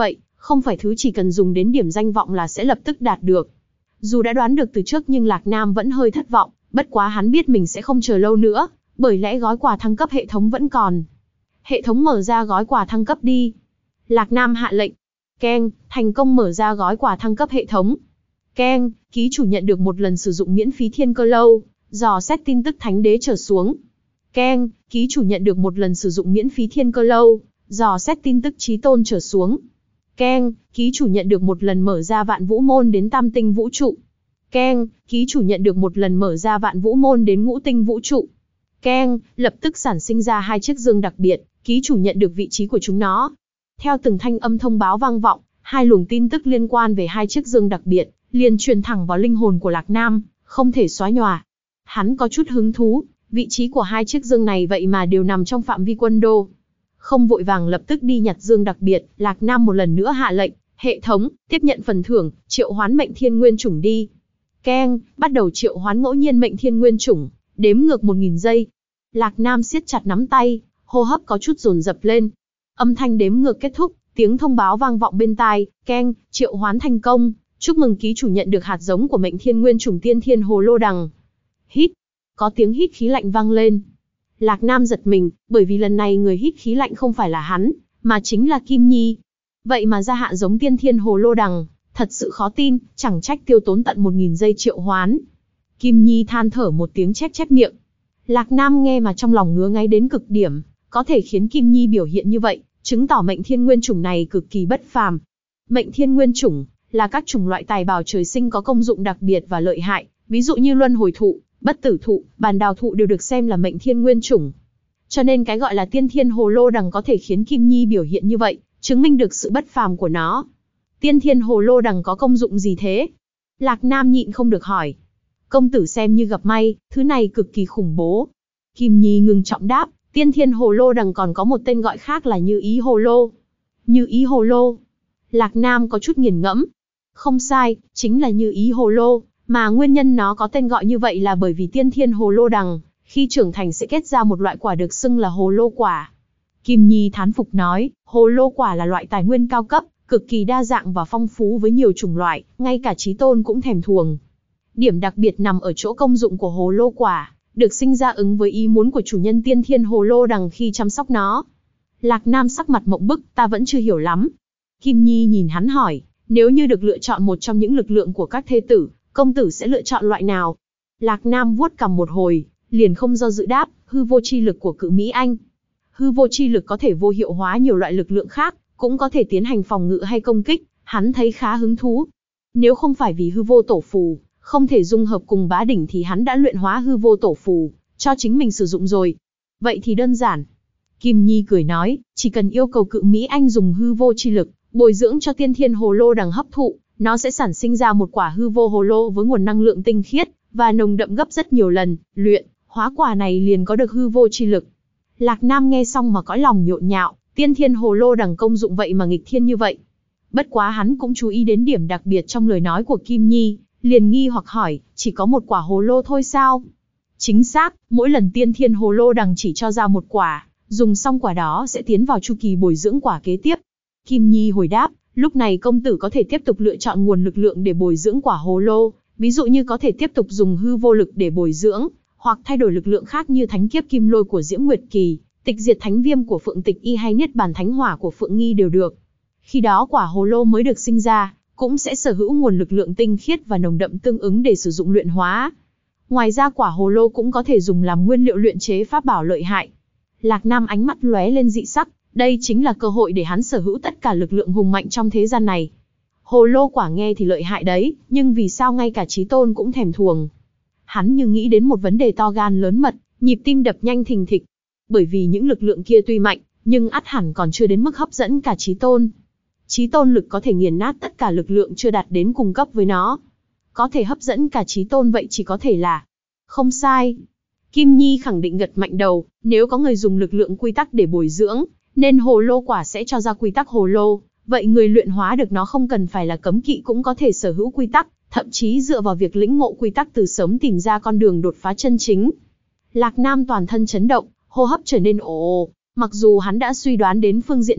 không phải thứ chỉ cần dùng đến điểm danh vọng là sẽ lập tức đạt được. Dù đã đoán được từ trước nhưng Lạc Nam vẫn hơi thất vọng, bất quá hắn biết mình sẽ không chờ lâu nữa, bởi lẽ gói quà thăng cấp hệ thống vẫn còn. Hệ thống mở ra gói quà thăng cấp đi. Lạc Nam hạ lệnh. Keng, thành công mở ra gói quà thăng cấp hệ thống. Keng, ký chủ nhận được một lần sử dụng miễn phí thiên cơ lâu, dò xét tin tức thánh đế trở xuống. Keng, ký chủ nhận được một lần sử dụng miễn phí thiên cơ lâu, dò xét tin tức chí tôn trở xuống. Keng, ký chủ nhận được một lần mở ra vạn vũ môn đến tam tinh vũ trụ. Keng, ký chủ nhận được một lần mở ra vạn vũ môn đến ngũ tinh vũ trụ. Keng, lập tức sản sinh ra hai chiếc dương đặc biệt, ký chủ nhận được vị trí của chúng nó. Theo từng thanh âm thông báo vang vọng, hai luồng tin tức liên quan về hai chiếc dương đặc biệt, liền truyền thẳng vào linh hồn của Lạc Nam, không thể xóa nhòa. Hắn có chút hứng thú, vị trí của hai chiếc dương này vậy mà đều nằm trong phạm vi quân đô. Không vội vàng lập tức đi nhặt dương đặc biệt, Lạc Nam một lần nữa hạ lệnh, hệ thống, tiếp nhận phần thưởng, triệu hoán mệnh thiên nguyên chủng đi. Keng, bắt đầu triệu hoán ngẫu nhiên mệnh thiên nguyên chủng, đếm ngược một nghìn giây. Lạc Nam siết chặt nắm tay, hô hấp có chút dồn dập lên. Âm thanh đếm ngược kết thúc, tiếng thông báo vang vọng bên tai, keng, triệu hoán thành công, chúc mừng ký chủ nhận được hạt giống của mệnh thiên nguyên chủng tiên thiên hồ lô đằng. Hít, có tiếng hít khí lạnh vang lên. Lạc Nam giật mình, bởi vì lần này người hít khí lạnh không phải là hắn, mà chính là Kim Nhi. Vậy mà ra hạ giống tiên thiên hồ lô đằng, thật sự khó tin, chẳng trách tiêu tốn tận một nghìn giây triệu hoán. Kim Nhi than thở một tiếng chép chép miệng. Lạc Nam nghe mà trong lòng ngứa ngáy đến cực điểm, có thể khiến Kim Nhi biểu hiện như vậy, chứng tỏ mệnh thiên nguyên chủng này cực kỳ bất phàm. Mệnh thiên nguyên chủng là các chủng loại tài bào trời sinh có công dụng đặc biệt và lợi hại, ví dụ như luân hồi thụ, bất tử thụ, bàn đào thụ đều được xem là mệnh thiên nguyên chủng. Cho nên cái gọi là tiên thiên hồ lô đằng có thể khiến Kim Nhi biểu hiện như vậy, chứng minh được sự bất phàm của nó. Tiên thiên hồ lô đằng có công dụng gì thế? Lạc Nam nhịn không được hỏi. Công tử xem như gặp may, thứ này cực kỳ khủng bố. Kim Nhi ngừng trọng đáp, tiên thiên hồ lô đằng còn có một tên gọi khác là như ý hồ lô. Như ý hồ lô. Lạc Nam có chút nghiền ngẫm. Không sai, chính là như ý hồ lô, mà nguyên nhân nó có tên gọi như vậy là bởi vì tiên thiên hồ lô đằng, khi trưởng thành sẽ kết ra một loại quả được xưng là hồ lô quả. Kim Nhi thán phục nói, hồ lô quả là loại tài nguyên cao cấp, cực kỳ đa dạng và phong phú với nhiều chủng loại, ngay cả chí tôn cũng thèm thuồng. Điểm đặc biệt nằm ở chỗ công dụng của hồ lô quả, được sinh ra ứng với ý muốn của chủ nhân tiên thiên hồ lô đằng khi chăm sóc nó. Lạc Nam sắc mặt mộng bức, ta vẫn chưa hiểu lắm. Kim Nhi nhìn hắn hỏi, nếu như được lựa chọn một trong những lực lượng của các thê tử, công tử sẽ lựa chọn loại nào? Lạc Nam vuốt cằm một hồi, liền không do dự đáp, hư vô chi lực của Cự Mỹ Anh. Hư vô chi lực có thể vô hiệu hóa nhiều loại lực lượng khác, cũng có thể tiến hành phòng ngự hay công kích, hắn thấy khá hứng thú. Nếu không phải vì hư vô tổ phù, không thể dung hợp cùng bá đỉnh thì hắn đã luyện hóa hư vô tổ phù, cho chính mình sử dụng rồi. Vậy thì đơn giản. Kim Nhi cười nói, chỉ cần yêu cầu Cự Mỹ Anh dùng hư vô chi lực, bồi dưỡng cho tiên thiên hồ lô đằng hấp thụ, nó sẽ sản sinh ra một quả hư vô hồ lô với nguồn năng lượng tinh khiết, và nồng đậm gấp rất nhiều lần, luyện, hóa quả này liền có được hư vô chi lực. Lạc Nam nghe xong mà cõi lòng nhộn nhạo, tiên thiên hồ lô đằng công dụng vậy mà nghịch thiên như vậy. Bất quá hắn cũng chú ý đến điểm đặc biệt trong lời nói của Kim Nhi, liền nghi hoặc hỏi, chỉ có một quả hồ lô thôi sao? Chính xác, mỗi lần tiên thiên hồ lô đằng chỉ cho ra một quả, dùng xong quả đó sẽ tiến vào chu kỳ bồi dưỡng quả kế tiếp. Kim Nhi hồi đáp, lúc này công tử có thể tiếp tục lựa chọn nguồn lực lượng để bồi dưỡng quả hồ lô, ví dụ như có thể tiếp tục dùng hư vô lực để bồi dưỡng, hoặc thay đổi lực lượng khác như thánh kiếp kim lôi của Diễm Nguyệt Kỳ, tịch diệt thánh viêm của Phượng Tịch Y hay niết bàn thánh hỏa của Phượng Nghi đều được. Khi đó quả hồ lô mới được sinh ra, cũng sẽ sở hữu nguồn lực lượng tinh khiết và nồng đậm tương ứng để sử dụng luyện hóa. Ngoài ra quả hồ lô cũng có thể dùng làm nguyên liệu luyện chế pháp bảo lợi hại. Lạc Nam ánh mắt lóe lên dị sắc, đây chính là cơ hội để hắn sở hữu tất cả lực lượng hùng mạnh trong thế gian này. Hồ lô quả nghe thì lợi hại đấy, nhưng vì sao ngay cả chí tôn cũng thèm thuồng? Hắn như nghĩ đến một vấn đề to gan lớn mật, nhịp tim đập nhanh thình thịch. Bởi vì những lực lượng kia tuy mạnh, nhưng ắt hẳn còn chưa đến mức hấp dẫn cả chí tôn. Chí tôn lực có thể nghiền nát tất cả lực lượng chưa đạt đến cùng cấp với nó. Có thể hấp dẫn cả chí tôn vậy chỉ có thể là... Không sai. Kim Nhi khẳng định gật mạnh đầu, nếu có người dùng lực lượng quy tắc để bồi dưỡng, nên hồ lô quả sẽ cho ra quy tắc hồ lô. Vậy người luyện hóa được nó không cần phải là cấm kỵ cũng có thể sở hữu quy tắc, thậm chí dựa vào việc lĩnh ngộ quy tắc từ sớm tìm ra con đường đột phá chân chính. Lạc Nam toàn thân chấn động, hô hấp trở nên ồ ồ, mặc dù hắn đã suy đoán đến phương diện này,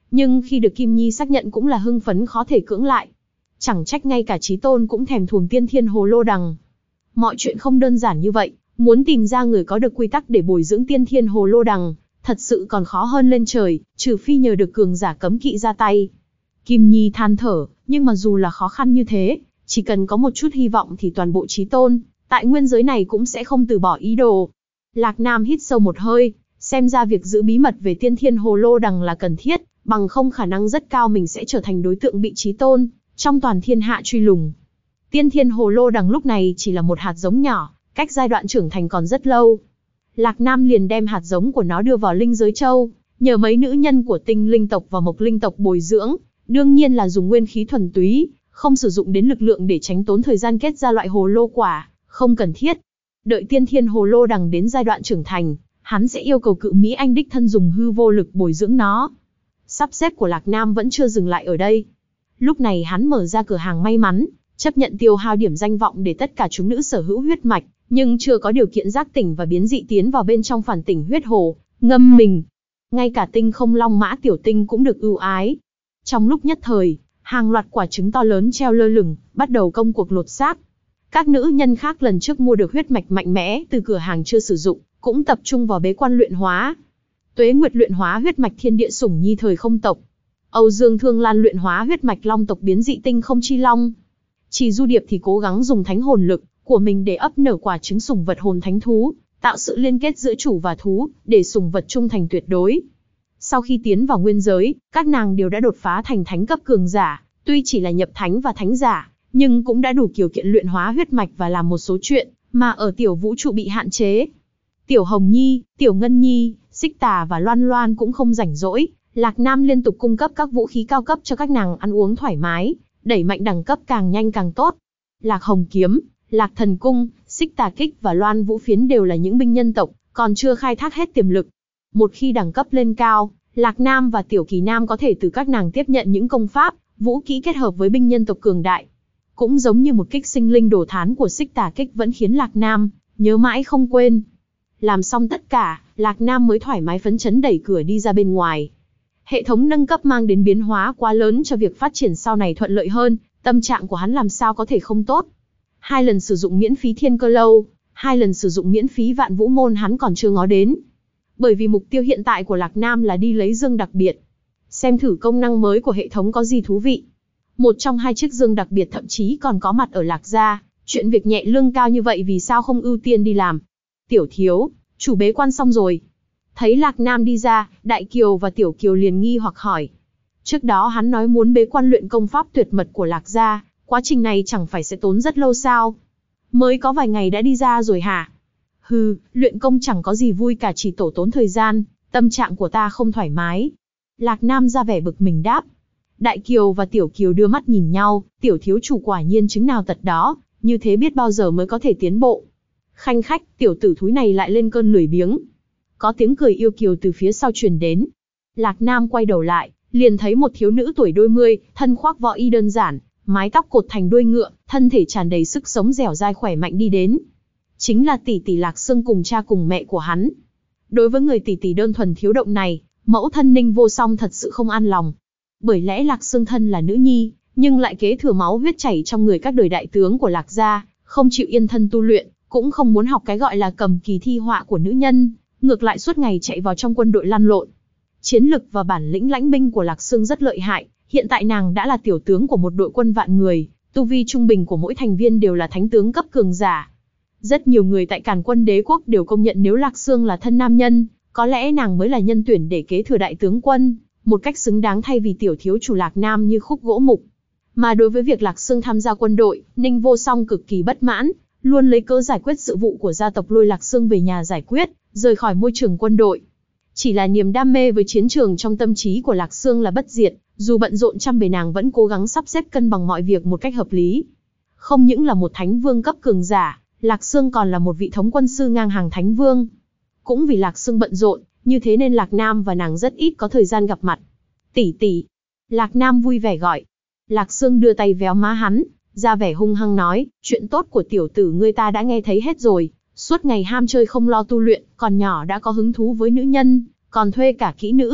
nhưng khi được Kim Nhi xác nhận cũng là hưng phấn khó thể cưỡng lại. Chẳng trách ngay cả Chí Tôn cũng thèm thuồng tiên thiên hồ lô đằng. Mọi chuyện không đơn giản như vậy, muốn tìm ra người có được quy tắc để bồi dưỡng tiên thiên hồ lô đằng, thật sự còn khó hơn lên trời, trừ phi nhờ được cường giả cấm kỵ ra tay. Kim Nhi than thở, nhưng mà dù là khó khăn như thế, chỉ cần có một chút hy vọng thì toàn bộ Chí Tôn, tại nguyên giới này cũng sẽ không từ bỏ ý đồ. Lạc Nam hít sâu một hơi, xem ra việc giữ bí mật về tiên thiên hồ lô đằng là cần thiết, bằng không khả năng rất cao mình sẽ trở thành đối tượng bị Chí Tôn trong toàn thiên hạ truy lùng. Tiên thiên hồ lô đằng lúc này chỉ là một hạt giống nhỏ, cách giai đoạn trưởng thành còn rất lâu. Lạc Nam liền đem hạt giống của nó đưa vào linh giới châu, nhờ mấy nữ nhân của tinh linh tộc và mộc linh tộc bồi dưỡng, đương nhiên là dùng nguyên khí thuần túy, không sử dụng đến lực lượng để tránh tốn thời gian kết ra loại hồ lô quả, không cần thiết. Đợi tiên thiên hồ lô đằng đến giai đoạn trưởng thành, hắn sẽ yêu cầu Cự Mỹ Anh đích thân dùng hư vô lực bồi dưỡng nó. Sắp xếp của Lạc Nam vẫn chưa dừng lại ở đây. Lúc này hắn mở ra cửa hàng may mắn, chấp nhận tiêu hao điểm danh vọng để tất cả chúng nữ sở hữu huyết mạch, nhưng chưa có điều kiện giác tỉnh và biến dị tiến vào bên trong phản tỉnh huyết hồ, ngâm mình. Ngay cả tinh không long mã tiểu tinh cũng được ưu ái. Trong lúc nhất thời, hàng loạt quả trứng to lớn treo lơ lửng, bắt đầu công cuộc lột xác. Các nữ nhân khác lần trước mua được huyết mạch mạnh mẽ từ cửa hàng chưa sử dụng, cũng tập trung vào bế quan luyện hóa. Tuế Nguyệt luyện hóa huyết mạch thiên địa sủng nhi thời không tộc. Âu Dương Thương Lan luyện hóa huyết mạch long tộc biến dị tinh không chi long. Chỉ Du Điệp thì cố gắng dùng thánh hồn lực của mình để ấp nở quả trứng sủng vật hồn thánh thú, tạo sự liên kết giữa chủ và thú, để sủng vật trung thành tuyệt đối. Sau khi tiến vào nguyên giới, các nàng đều đã đột phá thành thánh cấp cường giả, tuy chỉ là nhập thánh và thánh giả, nhưng cũng đã đủ điều kiện luyện hóa huyết mạch và làm một số chuyện mà ở tiểu vũ trụ bị hạn chế. Tiểu Hồng Nhi, Tiểu Ngân Nhi, Xích Tà và Loan Loan cũng không rảnh rỗi, Lạc Nam liên tục cung cấp các vũ khí cao cấp cho các nàng ăn uống thoải mái, đẩy mạnh đẳng cấp càng nhanh càng tốt. Lạc Hồng Kiếm, Lạc Thần Cung, Xích Tà Kích và Loan Vũ Phiến đều là những binh nhân tộc, còn chưa khai thác hết tiềm lực. Một khi đẳng cấp lên cao, Lạc Nam và Tiểu Kỳ Nam có thể từ các nàng tiếp nhận những công pháp, vũ kỹ kết hợp với binh nhân tộc cường đại. Cũng giống như một kích sinh linh đồ thán của Xích Tà Kích vẫn khiến Lạc Nam nhớ mãi không quên. Làm xong tất cả, Lạc Nam mới thoải mái phấn chấn đẩy cửa đi ra bên ngoài. Hệ thống nâng cấp mang đến biến hóa quá lớn cho việc phát triển sau này thuận lợi hơn, tâm trạng của hắn làm sao có thể không tốt. Hai lần sử dụng miễn phí thiên cơ lâu, hai lần sử dụng miễn phí vạn vũ môn hắn còn chưa ngó đến. Bởi vì mục tiêu hiện tại của Lạc Nam là đi lấy dương đặc biệt. Xem thử công năng mới của hệ thống có gì thú vị. Một trong hai chiếc dương đặc biệt thậm chí còn có mặt ở Lạc gia, chuyện việc nhẹ lương cao như vậy vì sao không ưu tiên đi làm. Tiểu thiếu, chủ bế quan xong rồi. Thấy Lạc Nam đi ra, Đại Kiều và Tiểu Kiều liền nghi hoặc hỏi. Trước đó hắn nói muốn bế quan luyện công pháp tuyệt mật của Lạc gia, quá trình này chẳng phải sẽ tốn rất lâu sao? Mới có vài ngày đã đi ra rồi hả? Hừ, luyện công chẳng có gì vui cả, chỉ tổ tốn thời gian, tâm trạng của ta không thoải mái. Lạc Nam ra vẻ bực mình đáp. Đại Kiều và Tiểu Kiều đưa mắt nhìn nhau, Tiểu thiếu chủ quả nhiên chứng nào tật đó, như thế biết bao giờ mới có thể tiến bộ. Khanh khách, tiểu tử thúi này lại lên cơn lười biếng. Có tiếng cười yêu kiều từ phía sau truyền đến. Lạc Nam quay đầu lại, liền thấy một thiếu nữ tuổi đôi mươi, thân khoác võ y đơn giản, mái tóc cột thành đuôi ngựa, thân thể tràn đầy sức sống dẻo dai khỏe mạnh đi đến. Chính là tỷ tỷ Lạc Sương cùng cha cùng mẹ của hắn. Đối với người tỷ tỷ đơn thuần thiếu động này, mẫu thân Ninh Vô Song thật sự không an lòng. Bởi lẽ Lạc Sương thân là nữ nhi, nhưng lại kế thừa máu huyết chảy trong người các đời đại tướng của Lạc gia, không chịu yên thân tu luyện, cũng không muốn học cái gọi là cầm kỳ thi họa của nữ nhân, ngược lại suốt ngày chạy vào trong quân đội lăn lộn. Chiến lực và bản lĩnh lãnh binh của Lạc Sương rất lợi hại, hiện tại nàng đã là tiểu tướng của một đội quân vạn người, tu vi trung bình của mỗi thành viên đều là thánh tướng cấp cường giả. Rất nhiều người tại Càn Quân Đế quốc đều công nhận nếu Lạc Sương là thân nam nhân, có lẽ nàng mới là nhân tuyển để kế thừa đại tướng quân, một cách xứng đáng thay vì tiểu thiếu chủ Lạc Nam như khúc gỗ mục. Mà đối với việc Lạc Sương tham gia quân đội, Ninh Vô Song cực kỳ bất mãn, luôn lấy cớ giải quyết sự vụ của gia tộc lôi Lạc Sương về nhà giải quyết, rời khỏi môi trường quân đội. Chỉ là niềm đam mê với chiến trường trong tâm trí của Lạc Sương là bất diệt, dù bận rộn trăm bề nàng vẫn cố gắng sắp xếp cân bằng mọi việc một cách hợp lý. Không những là một thánh vương cấp cường giả, Lạc Sương còn là một vị thống quân sư ngang hàng thánh vương. Cũng vì Lạc Sương bận rộn, như thế nên Lạc Nam và nàng rất ít có thời gian gặp mặt. Tỷ tỷ. Lạc Nam vui vẻ gọi. Lạc Sương đưa tay véo má hắn, ra vẻ hung hăng nói, chuyện tốt của tiểu tử ngươi ta đã nghe thấy hết rồi, suốt ngày ham chơi không lo tu luyện, còn nhỏ đã có hứng thú với nữ nhân, còn thuê cả kỹ nữ.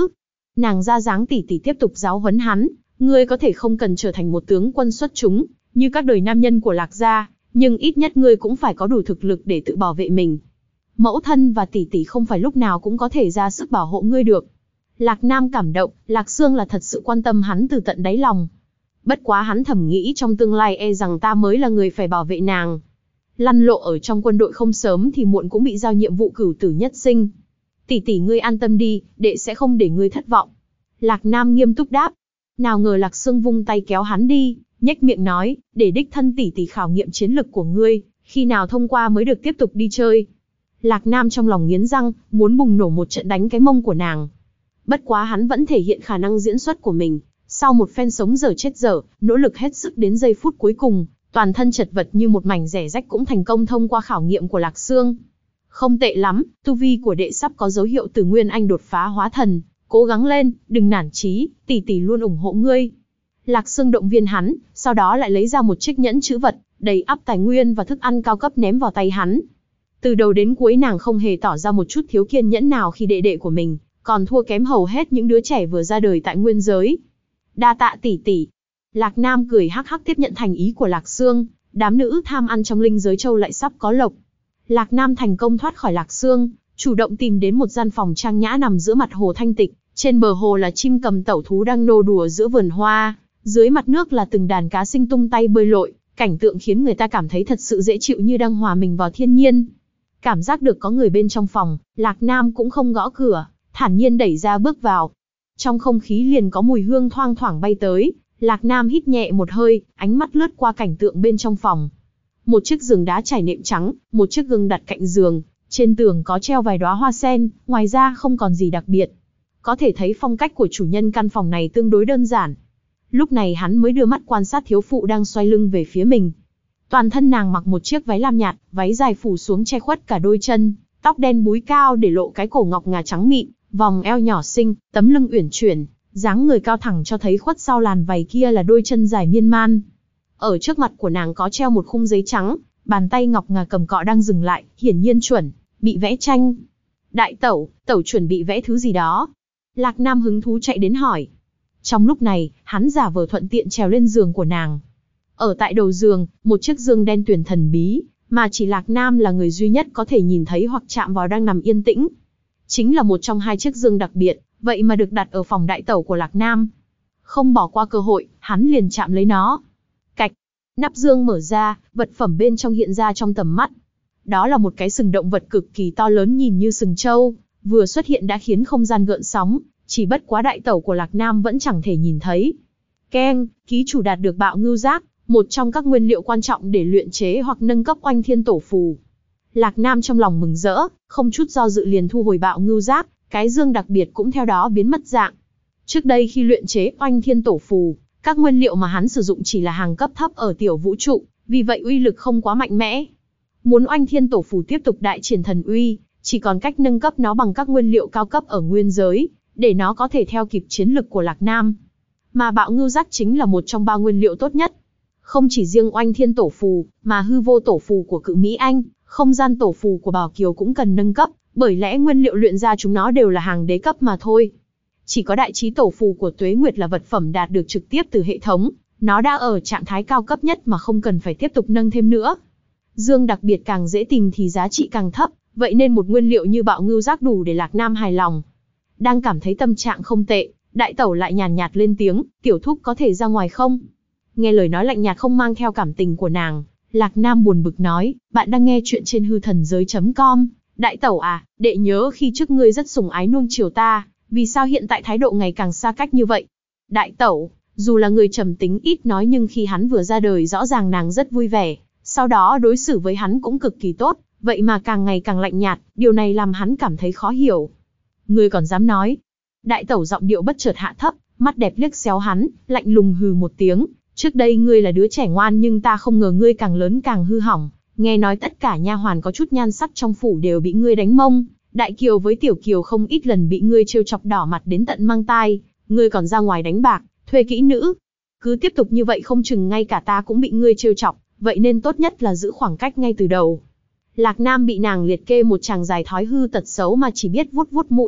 Nàng ra dáng tỉ tỉ tiếp tục giáo huấn hắn, ngươi có thể không cần trở thành một tướng quân xuất chúng, như các đời nam nhân của Lạc gia, nhưng ít nhất ngươi cũng phải có đủ thực lực để tự bảo vệ mình. Mẫu thân và tỷ tỷ không phải lúc nào cũng có thể ra sức bảo hộ ngươi được. Lạc Nam cảm động, Lạc Sương là thật sự quan tâm hắn từ tận đáy lòng. Bất quá hắn thầm nghĩ trong tương lai e rằng ta mới là người phải bảo vệ nàng. Lăn lộ ở trong quân đội không sớm thì muộn cũng bị giao nhiệm vụ cửu tử nhất sinh. Tỷ tỷ ngươi an tâm đi, đệ sẽ không để ngươi thất vọng. Lạc Nam nghiêm túc đáp. Nào ngờ Lạc Sương vung tay kéo hắn đi, nhếch miệng nói, để đích thân tỷ tỷ khảo nghiệm chiến lực của ngươi, khi nào thông qua mới được tiếp tục đi chơi. Lạc Nam trong lòng nghiến răng, muốn bùng nổ một trận đánh cái mông của nàng. Bất quá hắn vẫn thể hiện khả năng diễn xuất của mình, sau một phen sống dở chết dở, nỗ lực hết sức đến giây phút cuối cùng, toàn thân chật vật như một mảnh rẻ rách cũng thành công thông qua khảo nghiệm của Lạc Sương. Không tệ lắm, tu vi của đệ sắp có dấu hiệu từ Nguyên Anh đột phá hóa thần, cố gắng lên, đừng nản chí, tỷ tỷ luôn ủng hộ ngươi. Lạc Sương động viên hắn, sau đó lại lấy ra một chiếc nhẫn trữ vật, đầy ắp tài nguyên và thức ăn cao cấp ném vào tay hắn. Từ đầu đến cuối nàng không hề tỏ ra một chút thiếu kiên nhẫn nào khi đệ đệ của mình, còn thua kém hầu hết những đứa trẻ vừa ra đời tại nguyên giới. Đa tạ tỷ tỷ. Lạc Nam cười hắc hắc tiếp nhận thành ý của Lạc Sương, đám nữ tham ăn trong linh giới châu lại sắp có lộc. Lạc Nam thành công thoát khỏi Lạc Sương, chủ động tìm đến một gian phòng trang nhã nằm giữa mặt hồ thanh tịch, trên bờ hồ là chim cầm tẩu thú đang nô đùa giữa vườn hoa, dưới mặt nước là từng đàn cá sinh tung tay bơi lội, cảnh tượng khiến người ta cảm thấy thật sự dễ chịu như đang hòa mình vào thiên nhiên. Cảm giác được có người bên trong phòng, Lạc Nam cũng không gõ cửa, thản nhiên đẩy ra bước vào. Trong không khí liền có mùi hương thoang thoảng bay tới, Lạc Nam hít nhẹ một hơi, ánh mắt lướt qua cảnh tượng bên trong phòng. Một chiếc giường đá trải nệm trắng, một chiếc gương đặt cạnh giường, trên tường có treo vài đóa hoa sen, ngoài ra không còn gì đặc biệt. Có thể thấy phong cách của chủ nhân căn phòng này tương đối đơn giản. Lúc này hắn mới đưa mắt quan sát thiếu phụ đang xoay lưng về phía mình. Toàn thân nàng mặc một chiếc váy lam nhạt, váy dài phủ xuống che khuất cả đôi chân, tóc đen búi cao để lộ cái cổ ngọc ngà trắng mịn, vòng eo nhỏ xinh, tấm lưng uyển chuyển, dáng người cao thẳng cho thấy khuất sau làn váy kia là đôi chân dài miên man. Ở trước mặt của nàng có treo một khung giấy trắng, bàn tay ngọc ngà cầm cọ đang dừng lại, hiển nhiên chuẩn bị vẽ tranh. Đại tẩu, tẩu chuẩn bị vẽ thứ gì đó? Lạc Nam hứng thú chạy đến hỏi. Trong lúc này, hắn giả vờ thuận tiện trèo lên giường của nàng. Ở tại đầu giường, một chiếc giường đen tuyền thần bí, mà chỉ Lạc Nam là người duy nhất có thể nhìn thấy hoặc chạm vào đang nằm yên tĩnh. Chính là một trong hai chiếc giường đặc biệt, vậy mà được đặt ở phòng đại tẩu của Lạc Nam. Không bỏ qua cơ hội, hắn liền chạm lấy nó. Cạch, nắp giường mở ra, vật phẩm bên trong hiện ra trong tầm mắt. Đó là một cái sừng động vật cực kỳ to lớn nhìn như sừng trâu, vừa xuất hiện đã khiến không gian gợn sóng, chỉ bất quá đại tẩu của Lạc Nam vẫn chẳng thể nhìn thấy. Keng, ký chủ đạt được bạo ngưu giác, một trong các nguyên liệu quan trọng để luyện chế hoặc nâng cấp oanh thiên tổ phù. Lạc Nam trong lòng mừng rỡ, không chút do dự liền thu hồi bạo ngưu giác, cái dương đặc biệt cũng theo đó biến mất dạng. Trước đây khi luyện chế oanh thiên tổ phù, các nguyên liệu mà hắn sử dụng chỉ là hàng cấp thấp ở tiểu vũ trụ, vì vậy uy lực không quá mạnh mẽ. Muốn oanh thiên tổ phù tiếp tục đại triển thần uy, chỉ còn cách nâng cấp nó bằng các nguyên liệu cao cấp ở nguyên giới, để nó có thể theo kịp chiến lực của Lạc Nam. Mà bạo ngưu giác chính là một trong ba nguyên liệu tốt nhất. Không chỉ riêng oanh thiên tổ phù, mà hư vô tổ phù của Cự Mỹ Anh, không gian tổ phù của Bảo Kiều cũng cần nâng cấp, bởi lẽ nguyên liệu luyện ra chúng nó đều là hàng đế cấp mà thôi. Chỉ có đại trí tổ phù của Tuế Nguyệt là vật phẩm đạt được trực tiếp từ hệ thống, nó đã ở trạng thái cao cấp nhất mà không cần phải tiếp tục nâng thêm nữa. Dương đặc biệt càng dễ tìm thì giá trị càng thấp, vậy nên một nguyên liệu như bạo ngưu giác đủ để Lạc Nam hài lòng. Đang cảm thấy tâm trạng không tệ, đại tẩu lại nhàn nhạt lên tiếng, tiểu thúc có thể ra ngoài không? Nghe lời nói lạnh nhạt không mang theo cảm tình của nàng, Lạc Nam buồn bực nói, bạn đang nghe chuyện trên hư thần giới chấm com. Đại tẩu à, đệ nhớ khi trước ngươi rất sủng ái nuông chiều ta, vì sao hiện tại thái độ ngày càng xa cách như vậy? Đại tẩu, dù là người trầm tính ít nói nhưng khi hắn vừa ra đời rõ ràng nàng rất vui vẻ, sau đó đối xử với hắn cũng cực kỳ tốt, vậy mà càng ngày càng lạnh nhạt, điều này làm hắn cảm thấy khó hiểu. Ngươi còn dám nói? Đại tẩu giọng điệu bất chợt hạ thấp, mắt đẹp liếc xéo hắn, lạnh lùng hừ một tiếng. Trước đây ngươi là đứa trẻ ngoan nhưng ta không ngờ ngươi càng lớn càng hư hỏng. Nghe nói tất cả nha hoàn có chút nhan sắc trong phủ đều bị ngươi đánh mông. Đại Kiều với Tiểu Kiều không ít lần bị ngươi trêu chọc đỏ mặt đến tận mang tai. Ngươi còn ra ngoài đánh bạc, thuê kỹ nữ. Cứ tiếp tục như vậy không chừng ngay cả ta cũng bị ngươi trêu chọc. Vậy nên tốt nhất là giữ khoảng cách ngay từ đầu. Lạc Nam bị nàng liệt kê một chàng dài thói hư tật xấu mà chỉ biết vuốt vuốt mũi,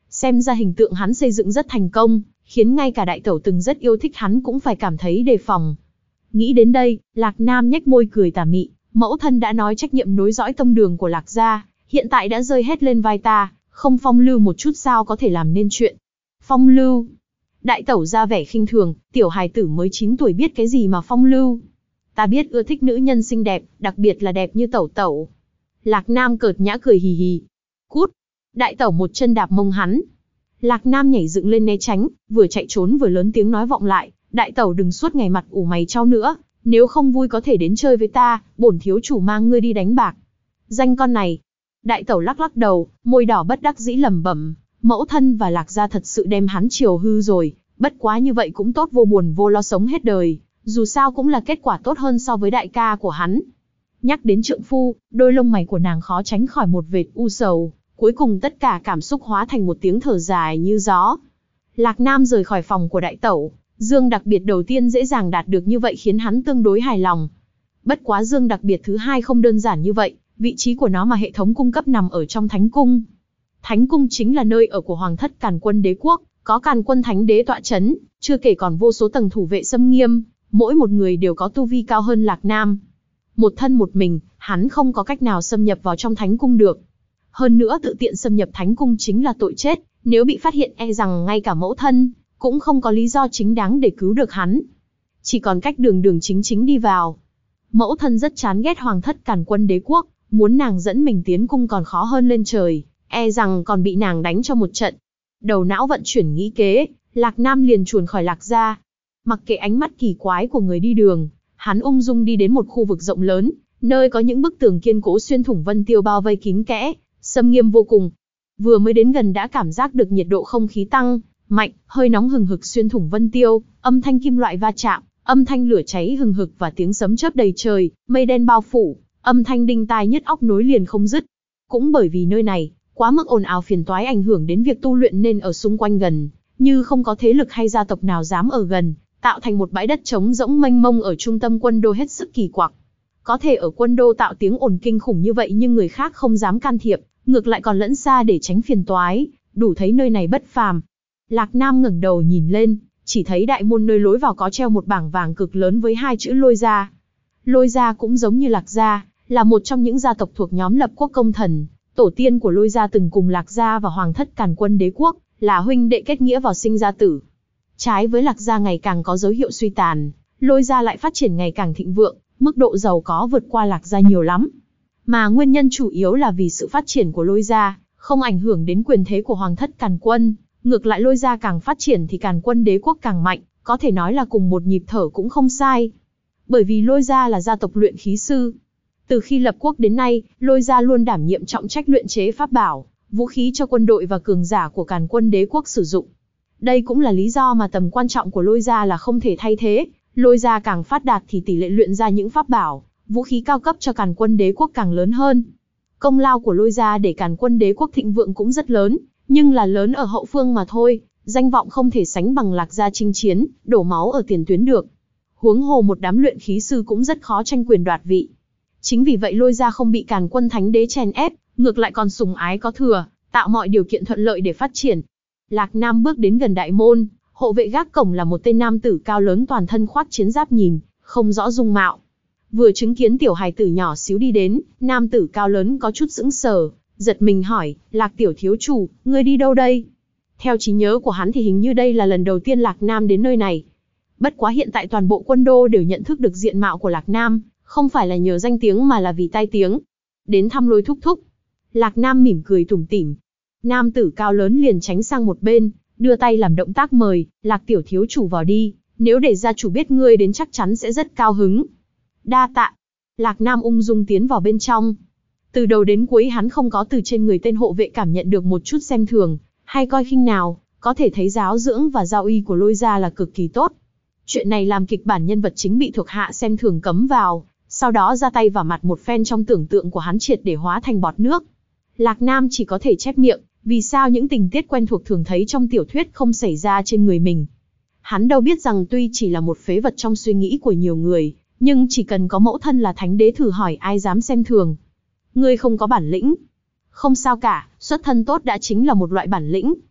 Xem ra hình tượng hắn xây dựng rất thành công, khiến ngay cả đại tẩu từng rất yêu thích hắn cũng phải cảm thấy đề phòng. Nghĩ đến đây, Lạc Nam nhếch môi cười tà mị, mẫu thân đã nói trách nhiệm nối dõi tông đường của Lạc gia, hiện tại đã rơi hết lên vai ta, không phong lưu một chút sao có thể làm nên chuyện. Phong lưu? Đại tẩu ra vẻ khinh thường, tiểu hài tử mới chín tuổi biết cái gì mà phong lưu. Ta biết ưa thích nữ nhân xinh đẹp, đặc biệt là đẹp như tẩu tẩu. Lạc Nam cợt nhã cười hì hì. Cút! Đại tẩu một chân đạp mông hắn. Lạc Nam nhảy dựng lên né tránh, vừa chạy trốn vừa lớn tiếng nói vọng lại, đại tẩu đừng suốt ngày mặt ủ mày trao nữa, nếu không vui có thể đến chơi với ta, bổn thiếu chủ mang ngươi đi đánh bạc. Danh con này. Đại tẩu lắc lắc đầu, môi đỏ bất đắc dĩ lẩm bẩm, mẫu thân và Lạc gia thật sự đem hắn chiều hư rồi, bất quá như vậy cũng tốt, vô buồn vô lo sống hết đời, dù sao cũng là kết quả tốt hơn so với đại ca của hắn. Nhắc đến trượng phu, đôi lông mày của nàng khó tránh khỏi một vệt u sầu, cuối cùng tất cả cảm xúc hóa thành một tiếng thở dài như gió. Lạc Nam rời khỏi phòng của đại tẩu, dương đặc biệt đầu tiên dễ dàng đạt được như vậy khiến hắn tương đối hài lòng. Bất quá dương đặc biệt thứ hai không đơn giản như vậy, vị trí của nó mà hệ thống cung cấp nằm ở trong Thánh Cung. Thánh Cung chính là nơi ở của Hoàng thất Càn Quân Đế quốc, có Càn Quân Thánh Đế tọa chấn, chưa kể còn vô số tầng thủ vệ xâm nghiêm, mỗi một người đều có tu vi cao hơn Lạc Nam. Một thân một mình, hắn không có cách nào xâm nhập vào trong Thánh Cung được. Hơn nữa tự tiện xâm nhập Thánh Cung chính là tội chết, nếu bị phát hiện e rằng ngay cả mẫu thân cũng không có lý do chính đáng để cứu được hắn. Chỉ còn cách đường đường chính chính đi vào. Mẫu thân rất chán ghét Hoàng thất Càn Quân Đế quốc, muốn nàng dẫn mình tiến cung còn khó hơn lên trời, e rằng còn bị nàng đánh cho một trận. Đầu não vận chuyển nghĩ kế, Lạc Nam liền chuồn khỏi Lạc gia. Mặc kệ ánh mắt kỳ quái của người đi đường, hắn ung dung đi đến một khu vực rộng lớn, nơi có những bức tường kiên cố xuyên thủng vân tiêu bao vây kín kẽ, xâm nghiêm vô cùng. Vừa mới đến gần đã cảm giác được nhiệt độ không khí tăng mạnh, hơi nóng hừng hực xuyên thủng vân tiêu, âm thanh kim loại va chạm, âm thanh lửa cháy hừng hực và tiếng sấm chớp đầy trời, mây đen bao phủ, âm thanh đinh tai nhức óc nối liền không dứt. Cũng bởi vì nơi này quá mức ồn ào phiền toái ảnh hưởng đến việc tu luyện nên ở xung quanh gần như không có thế lực hay gia tộc nào dám ở gần, tạo thành một bãi đất trống rỗng mênh mông ở trung tâm quân đô hết sức kỳ quặc. Có thể ở quân đô tạo tiếng ồn kinh khủng như vậy nhưng người khác không dám can thiệp, ngược lại còn lẫn xa để tránh phiền toái, đủ thấy nơi này bất phàm. Lạc Nam ngẩng đầu nhìn lên, chỉ thấy đại môn nơi lối vào có treo một bảng vàng cực lớn với hai chữ Lôi gia. Lôi gia cũng giống như Lạc gia, là một trong những gia tộc thuộc nhóm lập quốc công thần. Tổ tiên của Lôi gia từng cùng Lạc gia và Hoàng thất Càn Quân Đế quốc là huynh đệ kết nghĩa vào sinh ra tử. Trái với Lạc gia ngày càng có dấu hiệu suy tàn, Lôi gia lại phát triển ngày càng thịnh vượng, mức độ giàu có vượt qua Lạc gia nhiều lắm. Mà nguyên nhân chủ yếu là vì sự phát triển của Lôi gia không ảnh hưởng đến quyền thế của Hoàng thất Càn Quân, ngược lại Lôi gia càng phát triển thì Càn Quân Đế quốc càng mạnh, có thể nói là cùng một nhịp thở cũng không sai. Bởi vì Lôi gia là gia tộc luyện khí sư. Từ khi lập quốc đến nay, Lôi gia luôn đảm nhiệm trọng trách luyện chế pháp bảo, vũ khí cho quân đội và cường giả của Càn Quân Đế quốc sử dụng. Đây cũng là lý do mà tầm quan trọng của Lôi gia là không thể thay thế. Lôi gia càng phát đạt thì tỷ lệ luyện ra những pháp bảo, vũ khí cao cấp cho Càn Quân Đế quốc càng lớn hơn. Công lao của Lôi gia để Càn Quân Đế quốc thịnh vượng cũng rất lớn, nhưng là lớn ở hậu phương mà thôi, danh vọng không thể sánh bằng Lạc gia chinh chiến, đổ máu ở tiền tuyến được. Huống hồ một đám luyện khí sư cũng rất khó tranh quyền đoạt vị. Chính vì vậy Lôi gia không bị Càn Quân Thánh Đế chèn ép, ngược lại còn sủng ái có thừa, tạo mọi điều kiện thuận lợi để phát triển. Lạc Nam bước đến gần đại môn, hộ vệ gác cổng là một tên nam tử cao lớn toàn thân khoác chiến giáp nhìn không rõ dung mạo. Vừa chứng kiến tiểu hài tử nhỏ xíu đi đến, nam tử cao lớn có chút sững sờ, giật mình hỏi, Lạc tiểu thiếu chủ, ngươi đi đâu đây? Theo trí nhớ của hắn thì hình như đây là lần đầu tiên Lạc Nam đến nơi này. Bất quá hiện tại toàn bộ quân đô đều nhận thức được diện mạo của Lạc Nam, không phải là nhờ danh tiếng mà là vì tai tiếng. Đến thăm Lôi thúc thúc. Lạc Nam mỉm cười tủm tỉm. Nam tử cao lớn liền tránh sang một bên, đưa tay làm động tác mời, Lạc tiểu thiếu chủ vào đi, nếu để gia chủ biết ngươi đến chắc chắn sẽ rất cao hứng. Đa tạ. Lạc Nam ung dung tiến vào bên trong. Từ đầu đến cuối hắn không có từ trên người tên hộ vệ cảm nhận được một chút xem thường, hay coi khinh nào, có thể thấy giáo dưỡng và giáo uy của Lôi gia là cực kỳ tốt. Chuyện này làm kịch bản nhân vật chính bị thuộc hạ xem thường cấm vào, sau đó ra tay vào mặt một phen trong tưởng tượng của hắn triệt để hóa thành bọt nước. Lạc Nam chỉ có thể chép miệng, vì sao những tình tiết quen thuộc thường thấy trong tiểu thuyết không xảy ra trên người mình. Hắn đâu biết rằng tuy chỉ là một phế vật trong suy nghĩ của nhiều người, nhưng chỉ cần có mẫu thân là thánh đế thử hỏi ai dám xem thường. Ngươi không có bản lĩnh. Không sao cả, xuất thân tốt đã chính là một loại bản lĩnh.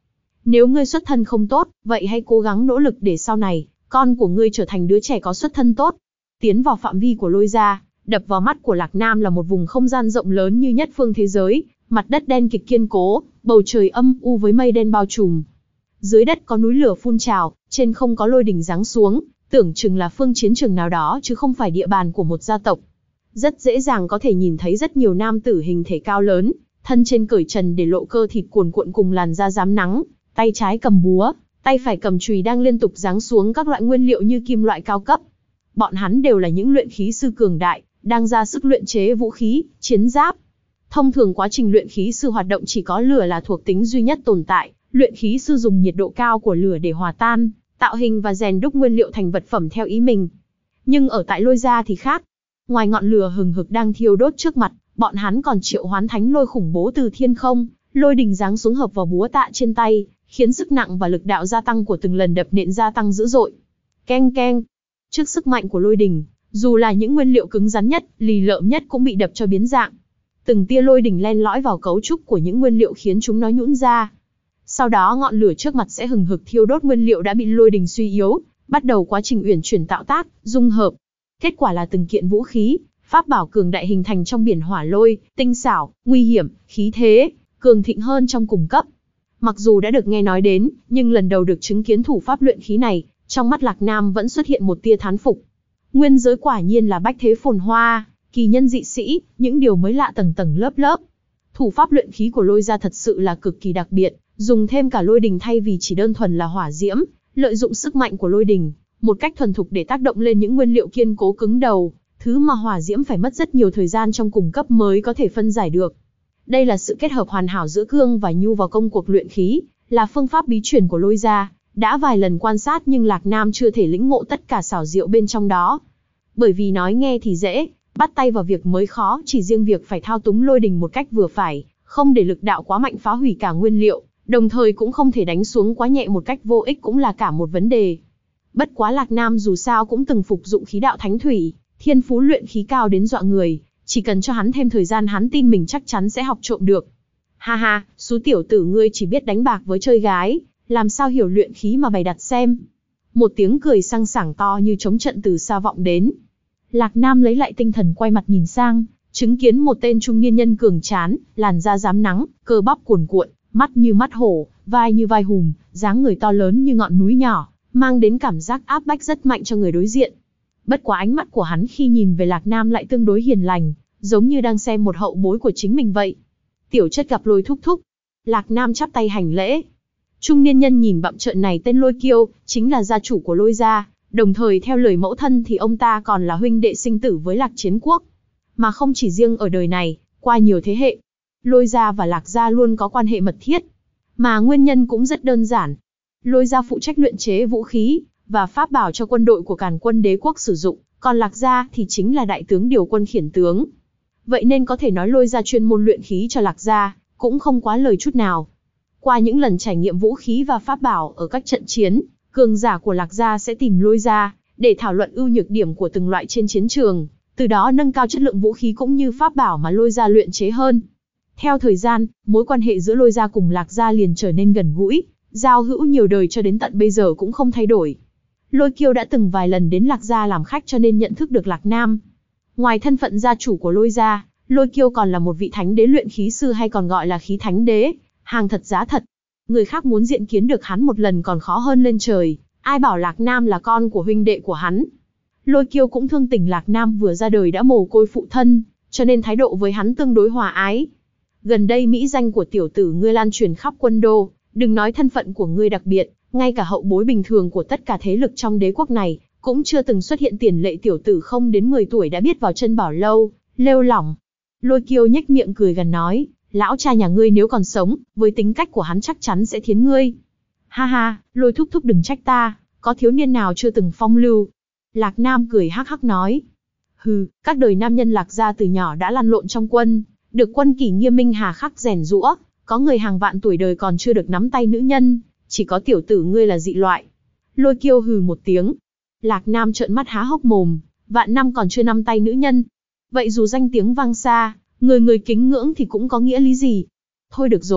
Nếu ngươi xuất thân không tốt, vậy hãy cố gắng nỗ lực để sau này, con của ngươi trở thành đứa trẻ có xuất thân tốt. Tiến vào phạm vi của Lôi gia, đập vào mắt của Lạc Nam là một vùng không gian rộng lớn như nhất phương thế giới, mặt đất đen kịt kiên cố, bầu trời âm u với mây đen bao trùm. Dưới đất có núi lửa phun trào, trên không có lôi đỉnh giáng xuống, tưởng chừng là phương chiến trường nào đó chứ không phải địa bàn của một gia tộc. Rất dễ dàng có thể nhìn thấy rất nhiều nam tử hình thể cao lớn, thân trên cởi trần để lộ cơ thịt cuồn cuộn cùng làn da rám nắng, tay trái cầm búa, tay phải cầm chùy đang liên tục giáng xuống các loại nguyên liệu như kim loại cao cấp. Bọn hắn đều là những luyện khí sư cường đại, đang ra sức luyện chế vũ khí, chiến giáp. Thông thường quá trình luyện khí sư hoạt động chỉ có lửa là thuộc tính duy nhất tồn tại, luyện khí sư dùng nhiệt độ cao của lửa để hòa tan, tạo hình và rèn đúc nguyên liệu thành vật phẩm theo ý mình. Nhưng ở tại Lôi gia thì khác. Ngoài ngọn lửa hừng hực đang thiêu đốt trước mặt, bọn hắn còn triệu hoán thánh lôi khủng bố từ thiên không, lôi đình giáng xuống hợp vào búa tạ trên tay, khiến sức nặng và lực đạo gia tăng của từng lần đập nện gia tăng dữ dội. Keng keng. Trước sức mạnh của lôi đình, dù là những nguyên liệu cứng rắn nhất, lì lợm nhất cũng bị đập cho biến dạng. Từng tia lôi đình len lỏi vào cấu trúc của những nguyên liệu khiến chúng nó nhũn ra. Sau đó ngọn lửa trước mặt sẽ hừng hực thiêu đốt nguyên liệu đã bị lôi đình suy yếu, bắt đầu quá trình uyển chuyển tạo tác, dung hợp. Kết quả là từng kiện vũ khí, pháp bảo cường đại hình thành trong biển hỏa lôi, tinh xảo, nguy hiểm, khí thế, cường thịnh hơn trong cùng cấp. Mặc dù đã được nghe nói đến, nhưng lần đầu được chứng kiến thủ pháp luyện khí này, trong mắt Lạc Nam vẫn xuất hiện một tia thán phục. Nguyên giới quả nhiên là bách thế phồn hoa, kỳ nhân dị sĩ, những điều mới lạ tầng tầng lớp lớp. Thủ pháp luyện khí của Lôi gia thật sự là cực kỳ đặc biệt, dùng thêm cả lôi đình thay vì chỉ đơn thuần là hỏa diễm, lợi dụng sức mạnh của lôi đình, một cách thuần thục để tác động lên những nguyên liệu kiên cố cứng đầu, thứ mà hỏa diễm phải mất rất nhiều thời gian trong cùng cấp mới có thể phân giải được. Đây là sự kết hợp hoàn hảo giữa cương và nhu vào công cuộc luyện khí, là phương pháp bí truyền của Lôi gia. Đã vài lần quan sát nhưng Lạc Nam chưa thể lĩnh ngộ tất cả xảo diệu bên trong đó. Bởi vì nói nghe thì dễ, bắt tay vào việc mới khó, chỉ riêng việc phải thao túng lôi đình một cách vừa phải, không để lực đạo quá mạnh phá hủy cả nguyên liệu, đồng thời cũng không thể đánh xuống quá nhẹ một cách vô ích cũng là cả một vấn đề. Bất quá Lạc Nam dù sao cũng từng phục dụng khí đạo thánh thủy, thiên phú luyện khí cao đến dọa người, chỉ cần cho hắn thêm thời gian hắn tin mình chắc chắn sẽ học trộm được. Ha ha, số tiểu tử ngươi chỉ biết đánh bạc với chơi gái, làm sao hiểu luyện khí mà bày đặt xem. Một tiếng cười sang sảng to như trống trận từ xa vọng đến. Lạc Nam lấy lại tinh thần quay mặt nhìn sang, chứng kiến một tên trung niên nhân cường tráng, làn da rám nắng, cơ bắp cuồn cuộn, mắt như mắt hổ, vai như vai hùm, dáng người to lớn như ngọn núi nhỏ, mang đến cảm giác áp bách rất mạnh cho người đối diện. Bất quá ánh mắt của hắn khi nhìn về Lạc Nam lại tương đối hiền lành, giống như đang xem một hậu bối của chính mình vậy. Tiểu chất gặp Lôi thúc thúc. Lạc Nam chắp tay hành lễ. Trung niên nhân nhìn bặm trợn này tên Lôi Kiêu, chính là gia chủ của Lôi gia, đồng thời theo lời mẫu thân thì ông ta còn là huynh đệ sinh tử với Lạc Chiến Quốc. Mà không chỉ riêng ở đời này, qua nhiều thế hệ, Lôi gia và Lạc gia luôn có quan hệ mật thiết. Mà nguyên nhân cũng rất đơn giản. Lôi gia phụ trách luyện chế vũ khí và pháp bảo cho quân đội của Càn Quân Đế quốc sử dụng, còn Lạc gia thì chính là đại tướng điều quân khiển tướng. Vậy nên có thể nói Lôi gia chuyên môn luyện khí cho Lạc gia, cũng không quá lời chút nào. Qua những lần trải nghiệm vũ khí và pháp bảo ở các trận chiến, cường giả của Lạc gia sẽ tìm Lôi gia để thảo luận ưu nhược điểm của từng loại trên chiến trường, từ đó nâng cao chất lượng vũ khí cũng như pháp bảo mà Lôi gia luyện chế hơn. Theo thời gian, mối quan hệ giữa Lôi gia cùng Lạc gia liền trở nên gần gũi, giao hữu nhiều đời cho đến tận bây giờ cũng không thay đổi. Lôi Kiêu đã từng vài lần đến Lạc gia làm khách cho nên nhận thức được Lạc Nam. Ngoài thân phận gia chủ của Lôi gia, Lôi Kiêu còn là một vị thánh đế luyện khí sư hay còn gọi là khí thánh đế, hàng thật giá thật. Người khác muốn diện kiến được hắn một lần còn khó hơn lên trời, ai bảo Lạc Nam là con của huynh đệ của hắn. Lôi Kiêu cũng thương tình Lạc Nam vừa ra đời đã mồ côi phụ thân, cho nên thái độ với hắn tương đối hòa ái. Gần đây mỹ danh của tiểu tử ngươi lan truyền khắp quân đô, đừng nói thân phận của ngươi đặc biệt, ngay cả hậu bối bình thường của tất cả thế lực trong đế quốc này, cũng chưa từng xuất hiện tiền lệ tiểu tử không đến mười tuổi đã biết vào chân bảo lâu, lêu lỏng. Lôi Kiêu nhếch miệng cười gần nói, lão cha nhà ngươi nếu còn sống, với tính cách của hắn chắc chắn sẽ thiến ngươi. Ha ha, Lôi thúc thúc đừng trách ta, có thiếu niên nào chưa từng phong lưu. Lạc Nam cười hắc hắc nói, hừ, các đời nam nhân Lạc gia từ nhỏ đã lăn lộn trong quân, được quân kỷ nghiêm minh hà khắc rèn giũa, có người hàng vạn tuổi đời còn chưa được nắm tay nữ nhân, chỉ có tiểu tử ngươi là dị loại. Lôi Kiêu hừ một tiếng. Lạc Nam trợn mắt há hốc mồm, vạn năm còn chưa nắm tay nữ nhân. Vậy dù danh tiếng vang xa, người người kính ngưỡng thì cũng có nghĩa lý gì? Thôi được rồi,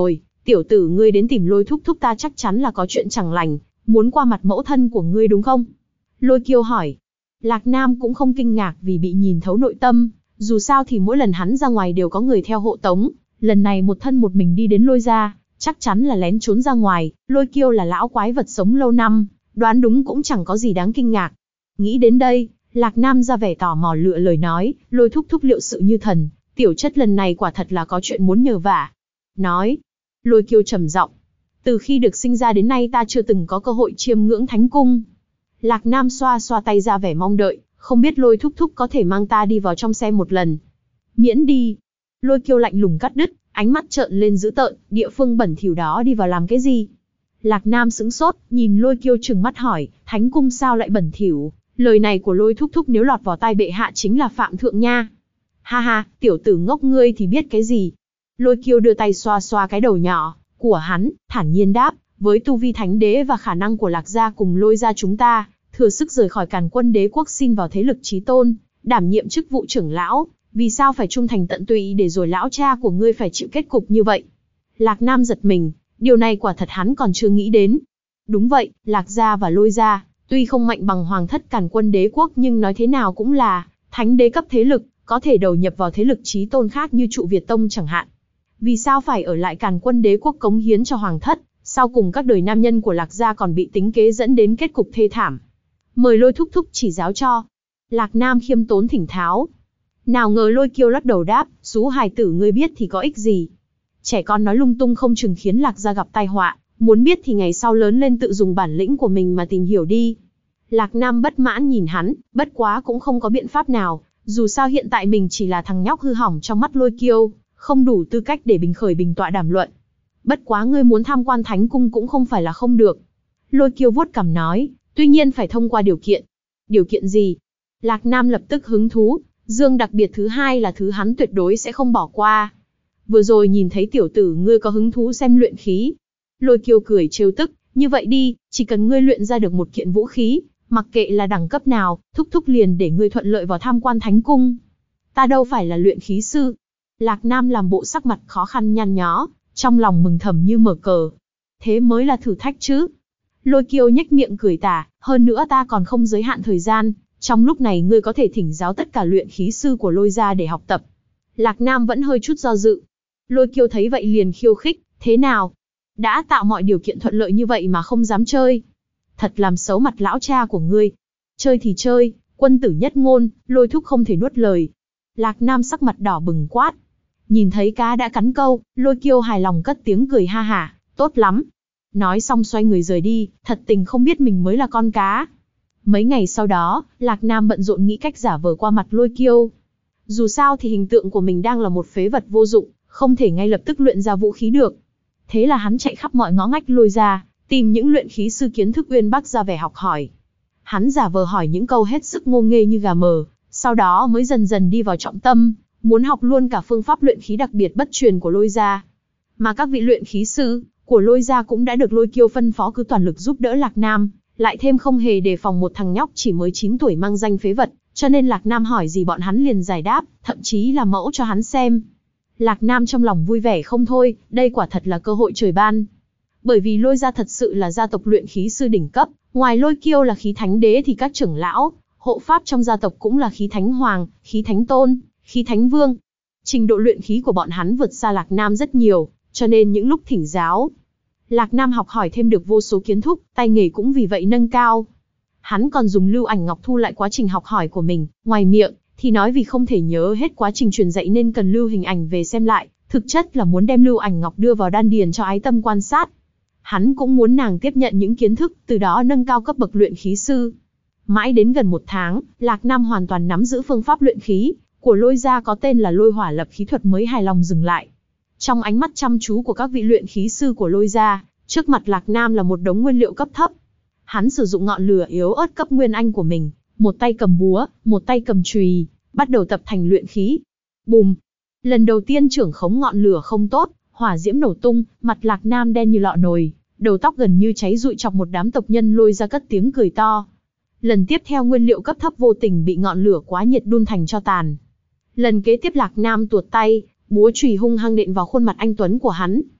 Tiểu tử ngươi đến tìm Lôi thúc thúc ta chắc chắn là có chuyện chẳng lành, muốn qua mặt mẫu thân của ngươi đúng không? Lôi Kiêu hỏi. Lạc Nam cũng không kinh ngạc vì bị nhìn thấu nội tâm, dù sao thì mỗi lần hắn ra ngoài đều có người theo hộ tống, lần này một thân một mình đi đến Lôi gia, chắc chắn là lén trốn ra ngoài. Lôi Kiêu là lão quái vật sống lâu năm, đoán đúng cũng chẳng có gì đáng kinh ngạc. Nghĩ đến đây, Lạc Nam ra vẻ tò mò lựa lời nói, Lôi thúc thúc liệu sự như thần, tiểu chất lần này quả thật là có chuyện muốn nhờ vả. Nói. Lôi Kiêu trầm giọng. Từ khi được sinh ra đến nay ta chưa từng có cơ hội chiêm ngưỡng thánh cung. Lạc Nam xoa xoa tay ra vẻ mong đợi, không biết Lôi thúc thúc có thể mang ta đi vào trong xem một lần. Miễn đi. Lôi Kiêu lạnh lùng cắt đứt, ánh mắt trợn lên dữ tợn, địa phương bẩn thỉu đó đi vào làm cái gì? Lạc Nam sững sốt, nhìn Lôi Kiêu trừng mắt hỏi, thánh cung sao lại bẩn thỉu? Lời này của Lôi thúc thúc nếu lọt vào tai bệ hạ chính là phạm thượng nha. Ha ha, tiểu tử ngốc ngươi thì biết cái gì? Lôi Kiêu đưa tay xoa xoa cái đầu nhỏ của hắn, thản nhiên đáp, với tu vi thánh đế và khả năng của Lạc gia cùng Lôi gia chúng ta, thừa sức rời khỏi Càn Quân đế quốc xin vào thế lực chí tôn, đảm nhiệm chức vụ trưởng lão, vì sao phải trung thành tận tụy để rồi lão cha của ngươi phải chịu kết cục như vậy? Lạc Nam giật mình, điều này quả thật hắn còn chưa nghĩ đến. Đúng vậy, Lạc gia và Lôi gia, tuy không mạnh bằng hoàng thất Càn Quân đế quốc nhưng nói thế nào cũng là thánh đế cấp thế lực, có thể đầu nhập vào thế lực chí tôn khác như trụ Việt Tông chẳng hạn. Vì sao phải ở lại Càn Quân đế quốc cống hiến cho hoàng thất, sau cùng các đời nam nhân của Lạc gia còn bị tính kế dẫn đến kết cục thê thảm. Mời Lôi thúc thúc chỉ giáo cho. Lạc Nam khiêm tốn thỉnh tháo. Nào ngờ Lôi Kiêu lắc đầu đáp, xú hài tử ngươi biết thì có ích gì. Trẻ con nói lung tung không chừng khiến Lạc gia gặp tai họa, muốn biết thì ngày sau lớn lên tự dùng bản lĩnh của mình mà tìm hiểu đi. Lạc Nam bất mãn nhìn hắn, bất quá cũng không có biện pháp nào, dù sao hiện tại mình chỉ là thằng nhóc hư hỏng trong mắt Lôi Kiêu, không đủ tư cách để bình khởi bình tọa đàm luận. Bất quá ngươi muốn tham quan thánh cung cũng không phải là không được. Lôi Kiêu vuốt cằm nói, tuy nhiên phải thông qua điều kiện. Điều kiện gì? Lạc Nam lập tức hứng thú, dương đặc biệt thứ hai là thứ hắn tuyệt đối sẽ không bỏ qua. Vừa rồi nhìn thấy tiểu tử ngươi có hứng thú xem luyện khí. Lôi Kiêu cười trêu tức, như vậy đi, chỉ cần ngươi luyện ra được một kiện vũ khí, mặc kệ là đẳng cấp nào, thúc thúc liền để ngươi thuận lợi vào tham quan thánh cung. Ta đâu phải là luyện khí sư. Lạc Nam làm bộ sắc mặt khó khăn nhăn nhó, trong lòng mừng thầm như mở cờ. Thế mới là thử thách chứ. Lôi Kiêu nhếch miệng cười tà, hơn nữa ta còn không giới hạn thời gian, trong lúc này ngươi có thể thỉnh giáo tất cả luyện khí sư của Lôi gia để học tập. Lạc Nam vẫn hơi chút do dự. Lôi Kiêu thấy vậy liền khiêu khích, thế nào? Đã tạo mọi điều kiện thuận lợi như vậy mà không dám chơi. Thật làm xấu mặt lão cha của ngươi. Chơi thì chơi, quân tử nhất ngôn, Lôi thúc không thể nuốt lời. Lạc Nam sắc mặt đỏ bừng quát. Nhìn thấy cá đã cắn câu, Lôi Kiêu hài lòng cất tiếng cười ha hả, tốt lắm. Nói xong xoay người rời đi, thật tình không biết mình mới là con cá. Mấy ngày sau đó, Lạc Nam bận rộn nghĩ cách giả vờ qua mặt Lôi Kiêu. Dù sao thì hình tượng của mình đang là một phế vật vô dụng, không thể ngay lập tức luyện ra vũ khí được. Thế là hắn chạy khắp mọi ngõ ngách Lôi gia, tìm những luyện khí sư kiến thức uyên bác ra vẻ học hỏi. Hắn giả vờ hỏi những câu hết sức ngô nghê như gà mờ, sau đó mới dần dần đi vào trọng tâm, muốn học luôn cả phương pháp luyện khí đặc biệt bất truyền của Lôi gia. Mà các vị luyện khí sư của Lôi gia cũng đã được Lôi Kiêu phân phó cứ toàn lực giúp đỡ Lạc Nam, lại thêm không hề đề phòng một thằng nhóc chỉ mới chín tuổi mang danh phế vật, cho nên Lạc Nam hỏi gì bọn hắn liền giải đáp, thậm chí là mẫu cho hắn xem. Lạc Nam trong lòng vui vẻ không thôi, đây quả thật là cơ hội trời ban. Bởi vì Lôi gia thật sự là gia tộc luyện khí sư đỉnh cấp, ngoài Lôi Kiêu là khí thánh đế thì các trưởng lão, hộ pháp trong gia tộc cũng là khí thánh hoàng, khí thánh tôn, khí thánh vương. Trình độ luyện khí của bọn hắn vượt xa Lạc Nam rất nhiều, cho nên những lúc thỉnh giáo, Lạc Nam học hỏi thêm được vô số kiến thức, tay nghề cũng vì vậy nâng cao. Hắn còn dùng lưu ảnh ngọc thu lại quá trình học hỏi của mình, ngoài miệng thì nói vì không thể nhớ hết quá trình truyền dạy nên cần lưu hình ảnh về xem lại, thực chất là muốn đem lưu ảnh ngọc đưa vào đan điền cho ái tâm quan sát. Hắn cũng muốn nàng tiếp nhận những kiến thức, từ đó nâng cao cấp bậc luyện khí sư. Mãi đến gần một tháng, Lạc Nam hoàn toàn nắm giữ phương pháp luyện khí của Lôi gia có tên là Lôi hỏa lập khí thuật mới hài lòng dừng lại. Trong ánh mắt chăm chú của các vị luyện khí sư của Lôi gia, trước mặt Lạc Nam là một đống nguyên liệu cấp thấp. Hắn sử dụng ngọn lửa yếu ớt cấp nguyên anh của mình, một tay cầm búa, một tay cầm chùy, bắt đầu tập thành luyện khí. Bùm! Lần đầu tiên trưởng khống ngọn lửa không tốt, hỏa diễm nổ tung, mặt Lạc Nam đen như lọ nồi, đầu tóc gần như cháy rụi chọc một đám tộc nhân Lôi gia cất tiếng cười to. Lần tiếp theo nguyên liệu cấp thấp vô tình bị ngọn lửa quá nhiệt đun thành tro tàn. Lần kế tiếp Lạc Nam tuột tay, búa chùy hung hăng nện vào khuôn mặt anh tuấn của hắn.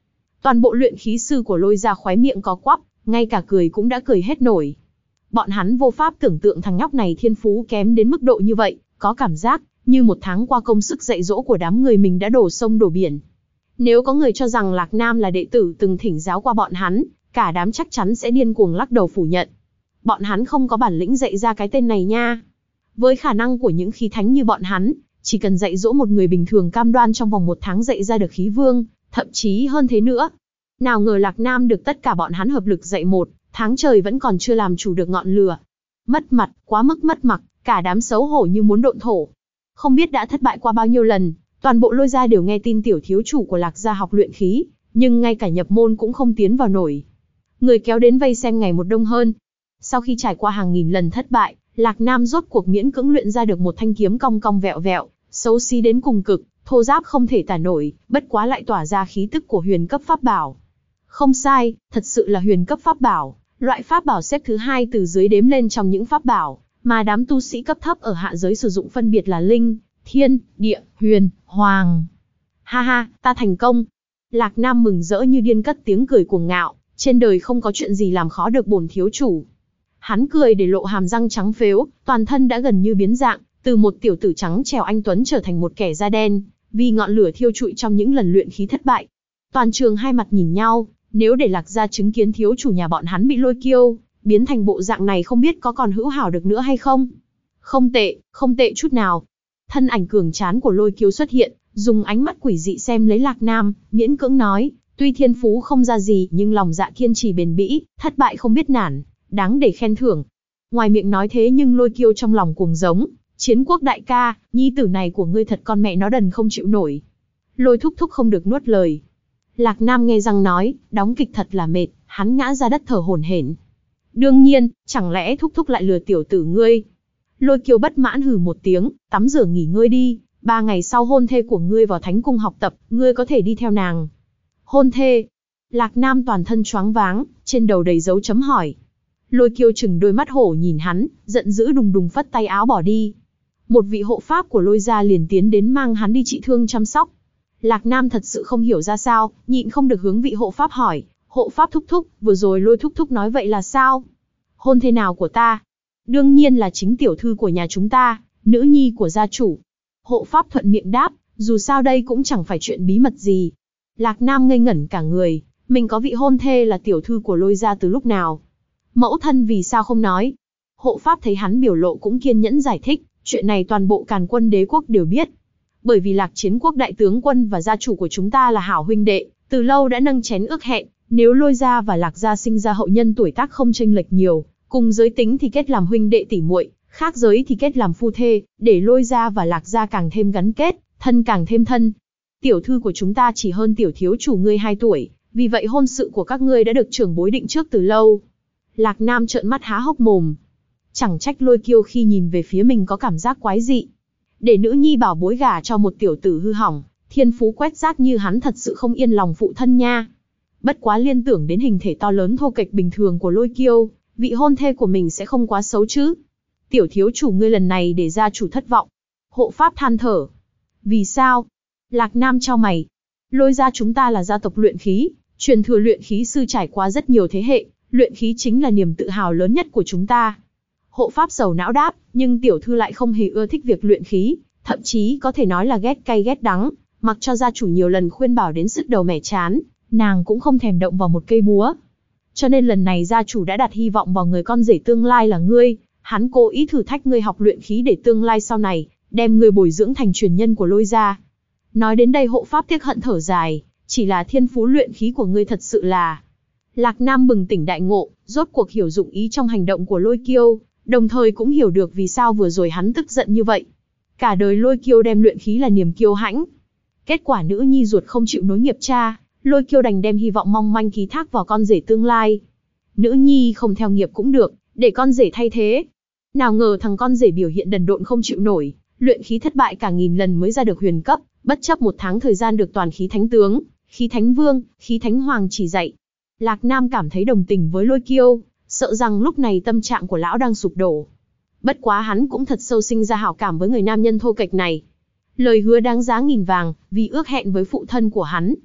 Toàn bộ luyện khí sư của Lôi gia khóe miệng có quắp, ngay cả cười cũng đã cười hết nổi. Bọn hắn vô pháp tưởng tượng thằng nhóc này thiên phú kém đến mức độ như vậy, có cảm giác như một tháng qua công sức dạy dỗ của đám người mình đã đổ sông đổ biển. Nếu có người cho rằng Lạc Nam là đệ tử từng thỉnh giáo qua bọn hắn, cả đám chắc chắn sẽ điên cuồng lắc đầu phủ nhận. Bọn hắn không có bản lĩnh dạy ra cái tên này nha. Với khả năng của những khí thánh như bọn hắn, chỉ cần dạy dỗ một người bình thường cam đoan trong vòng một tháng dạy ra được khí vương, thậm chí hơn thế nữa. Nào ngờ Lạc Nam được tất cả bọn hắn hợp lực dạy một tháng trời vẫn còn chưa làm chủ được ngọn lửa. Mất mặt, quá mức mất mặt, cả đám xấu hổ như muốn độn thổ. Không biết đã thất bại qua bao nhiêu lần, toàn bộ Lôi gia đều nghe tin tiểu thiếu chủ của Lạc gia học luyện khí, nhưng ngay cả nhập môn cũng không tiến vào nổi. Người kéo đến vây xem ngày một đông hơn. Sau khi trải qua hàng nghìn lần thất bại, Lạc Nam rốt cuộc miễn cưỡng luyện ra được một thanh kiếm cong cong vẹo vẹo, xấu xí đến cùng cực, thô ráp không thể tả nổi, bất quá lại tỏa ra khí tức của huyền cấp pháp bảo. Không sai, thật sự là huyền cấp pháp bảo, loại pháp bảo xếp thứ hai từ dưới đếm lên trong những pháp bảo mà đám tu sĩ cấp thấp ở hạ giới sử dụng phân biệt là linh, thiên, địa, huyền, hoàng. Ha ha, ta thành công. Lạc Nam mừng rỡ như điên cất tiếng cười cuồng ngạo, trên đời không có chuyện gì làm khó được bổn thiếu chủ. Hắn cười để lộ hàm răng trắng phếu, toàn thân đã gần như biến dạng, từ một tiểu tử trắng trẻo anh tuấn trở thành một kẻ da đen, vì ngọn lửa thiêu trụi trong những lần luyện khí thất bại. Toàn trường hai mặt nhìn nhau, nếu để Lạc gia chứng kiến thiếu chủ nhà bọn hắn bị Lôi Kiêu biến thành bộ dạng này không biết có còn hữu hảo được nữa hay không. Không tệ, không tệ chút nào. Thân ảnh cường tráng của Lôi Kiêu xuất hiện, dùng ánh mắt quỷ dị xem lấy Lạc Nam, miễn cưỡng nói, tuy thiên phú không ra gì nhưng lòng dạ kiên trì bền bỉ, thất bại không biết nản, đáng để khen thưởng. Ngoài miệng nói thế nhưng Lôi Kiêu trong lòng cuồng giống, Chiến Quốc đại ca, nhi tử này của ngươi thật con mẹ nó đần không chịu nổi. Lôi thúc thúc không được nuốt lời. Lạc Nam nghe răng nói, đóng kịch thật là mệt, hắn ngã ra đất thở hổn hển. Đương nhiên, chẳng lẽ thúc thúc lại lừa tiểu tử ngươi? Lôi Kiêu bất mãn hừ một tiếng, tắm rửa nghỉ ngơi đi, ba ngày sau hôn thê của ngươi vào thánh cung học tập, ngươi có thể đi theo nàng. Hôn thê? Lạc Nam toàn thân choáng váng, trên đầu đầy dấu chấm hỏi. Lôi Kiêu chừng đôi mắt hổ nhìn hắn, giận dữ đùng đùng phất tay áo bỏ đi. Một vị hộ pháp của Lôi gia liền tiến đến mang hắn đi trị thương chăm sóc. Lạc Nam thật sự không hiểu ra sao, nhịn không được hướng vị hộ pháp hỏi, hộ pháp thúc thúc, vừa rồi Lôi thúc thúc nói vậy là sao? Hôn thê nào của ta? Đương nhiên là chính tiểu thư của nhà chúng ta, nữ nhi của gia chủ. Hộ pháp thuận miệng đáp, dù sao đây cũng chẳng phải chuyện bí mật gì. Lạc Nam ngây ngẩn cả người, mình có vị hôn thê là tiểu thư của Lôi gia từ lúc nào? Mẫu thân vì sao không nói? Hộ pháp thấy hắn biểu lộ cũng kiên nhẫn giải thích, chuyện này toàn bộ Càn Quân đế quốc đều biết. Bởi vì Lạc Chiến Quốc đại tướng quân và gia chủ của chúng ta là hảo huynh đệ, từ lâu đã nâng chén ước hẹn, nếu Lôi gia và Lạc gia sinh ra hậu nhân tuổi tác không chênh lệch nhiều, cùng giới tính thì kết làm huynh đệ tỷ muội, khác giới thì kết làm phu thê, để Lôi gia và Lạc gia càng thêm gắn kết, thân càng thêm thân. Tiểu thư của chúng ta chỉ hơn tiểu thiếu chủ ngươi hai tuổi, vì vậy hôn sự của các ngươi đã được trưởng bối định trước từ lâu. Lạc Nam trợn mắt há hốc mồm. Chẳng trách Lôi Kiêu khi nhìn về phía mình có cảm giác quái dị. Để nữ nhi bảo bối gả cho một tiểu tử hư hỏng, thiên phú quét rác như hắn thật sự không yên lòng phụ thân nha. Bất quá liên tưởng đến hình thể to lớn thô kệch bình thường của Lôi Kiêu, vị hôn thê của mình sẽ không quá xấu chứ. Tiểu thiếu chủ ngươi lần này để gia chủ thất vọng. Hộ pháp than thở. Vì sao? Lạc Nam chau mày. Lôi gia chúng ta là gia tộc luyện khí, truyền thừa luyện khí sư trải qua rất nhiều thế hệ, luyện khí chính là niềm tự hào lớn nhất của chúng ta. Hộ pháp sầu não đáp, nhưng tiểu thư lại không hề ưa thích việc luyện khí, thậm chí có thể nói là ghét cay ghét đắng, mặc cho gia chủ nhiều lần khuyên bảo đến sứt đầu mẻ chán, nàng cũng không thèm động vào một cây búa. Cho nên lần này gia chủ đã đặt hy vọng vào người con rể tương lai là ngươi, hắn cố ý thử thách ngươi học luyện khí để tương lai sau này, đem ngươi bồi dưỡng thành truyền nhân của Lôi gia. Nói đến đây hộ pháp tiếc hận thở dài, chỉ là thiên phú luyện khí của ngươi thật sự là... Lạc Nam bừng tỉnh đại ngộ, rốt cuộc hiểu dụng ý trong hành động của Lôi Kiêu, đồng thời cũng hiểu được vì sao vừa rồi hắn tức giận như vậy. Cả đời Lôi Kiêu đem luyện khí là niềm kiêu hãnh. Kết quả nữ nhi ruột không chịu nối nghiệp cha, Lôi Kiêu đành đem hy vọng mong manh ký thác vào con rể tương lai. Nữ nhi không theo nghiệp cũng được, để con rể thay thế. Nào ngờ thằng con rể biểu hiện đần độn không chịu nổi, luyện khí thất bại cả nghìn lần mới ra được huyền cấp, bất chấp một tháng thời gian được toàn khí thánh tướng, khí thánh vương, khí thánh hoàng chỉ dạy. Lạc Nam cảm thấy đồng tình với Lôi Kiêu, sợ rằng lúc này tâm trạng của lão đang sụp đổ. Bất quá hắn cũng thật sâu sinh ra hảo cảm với người nam nhân thô kệch này. Lời hứa đáng giá nghìn vàng, vì ước hẹn với phụ thân của hắn.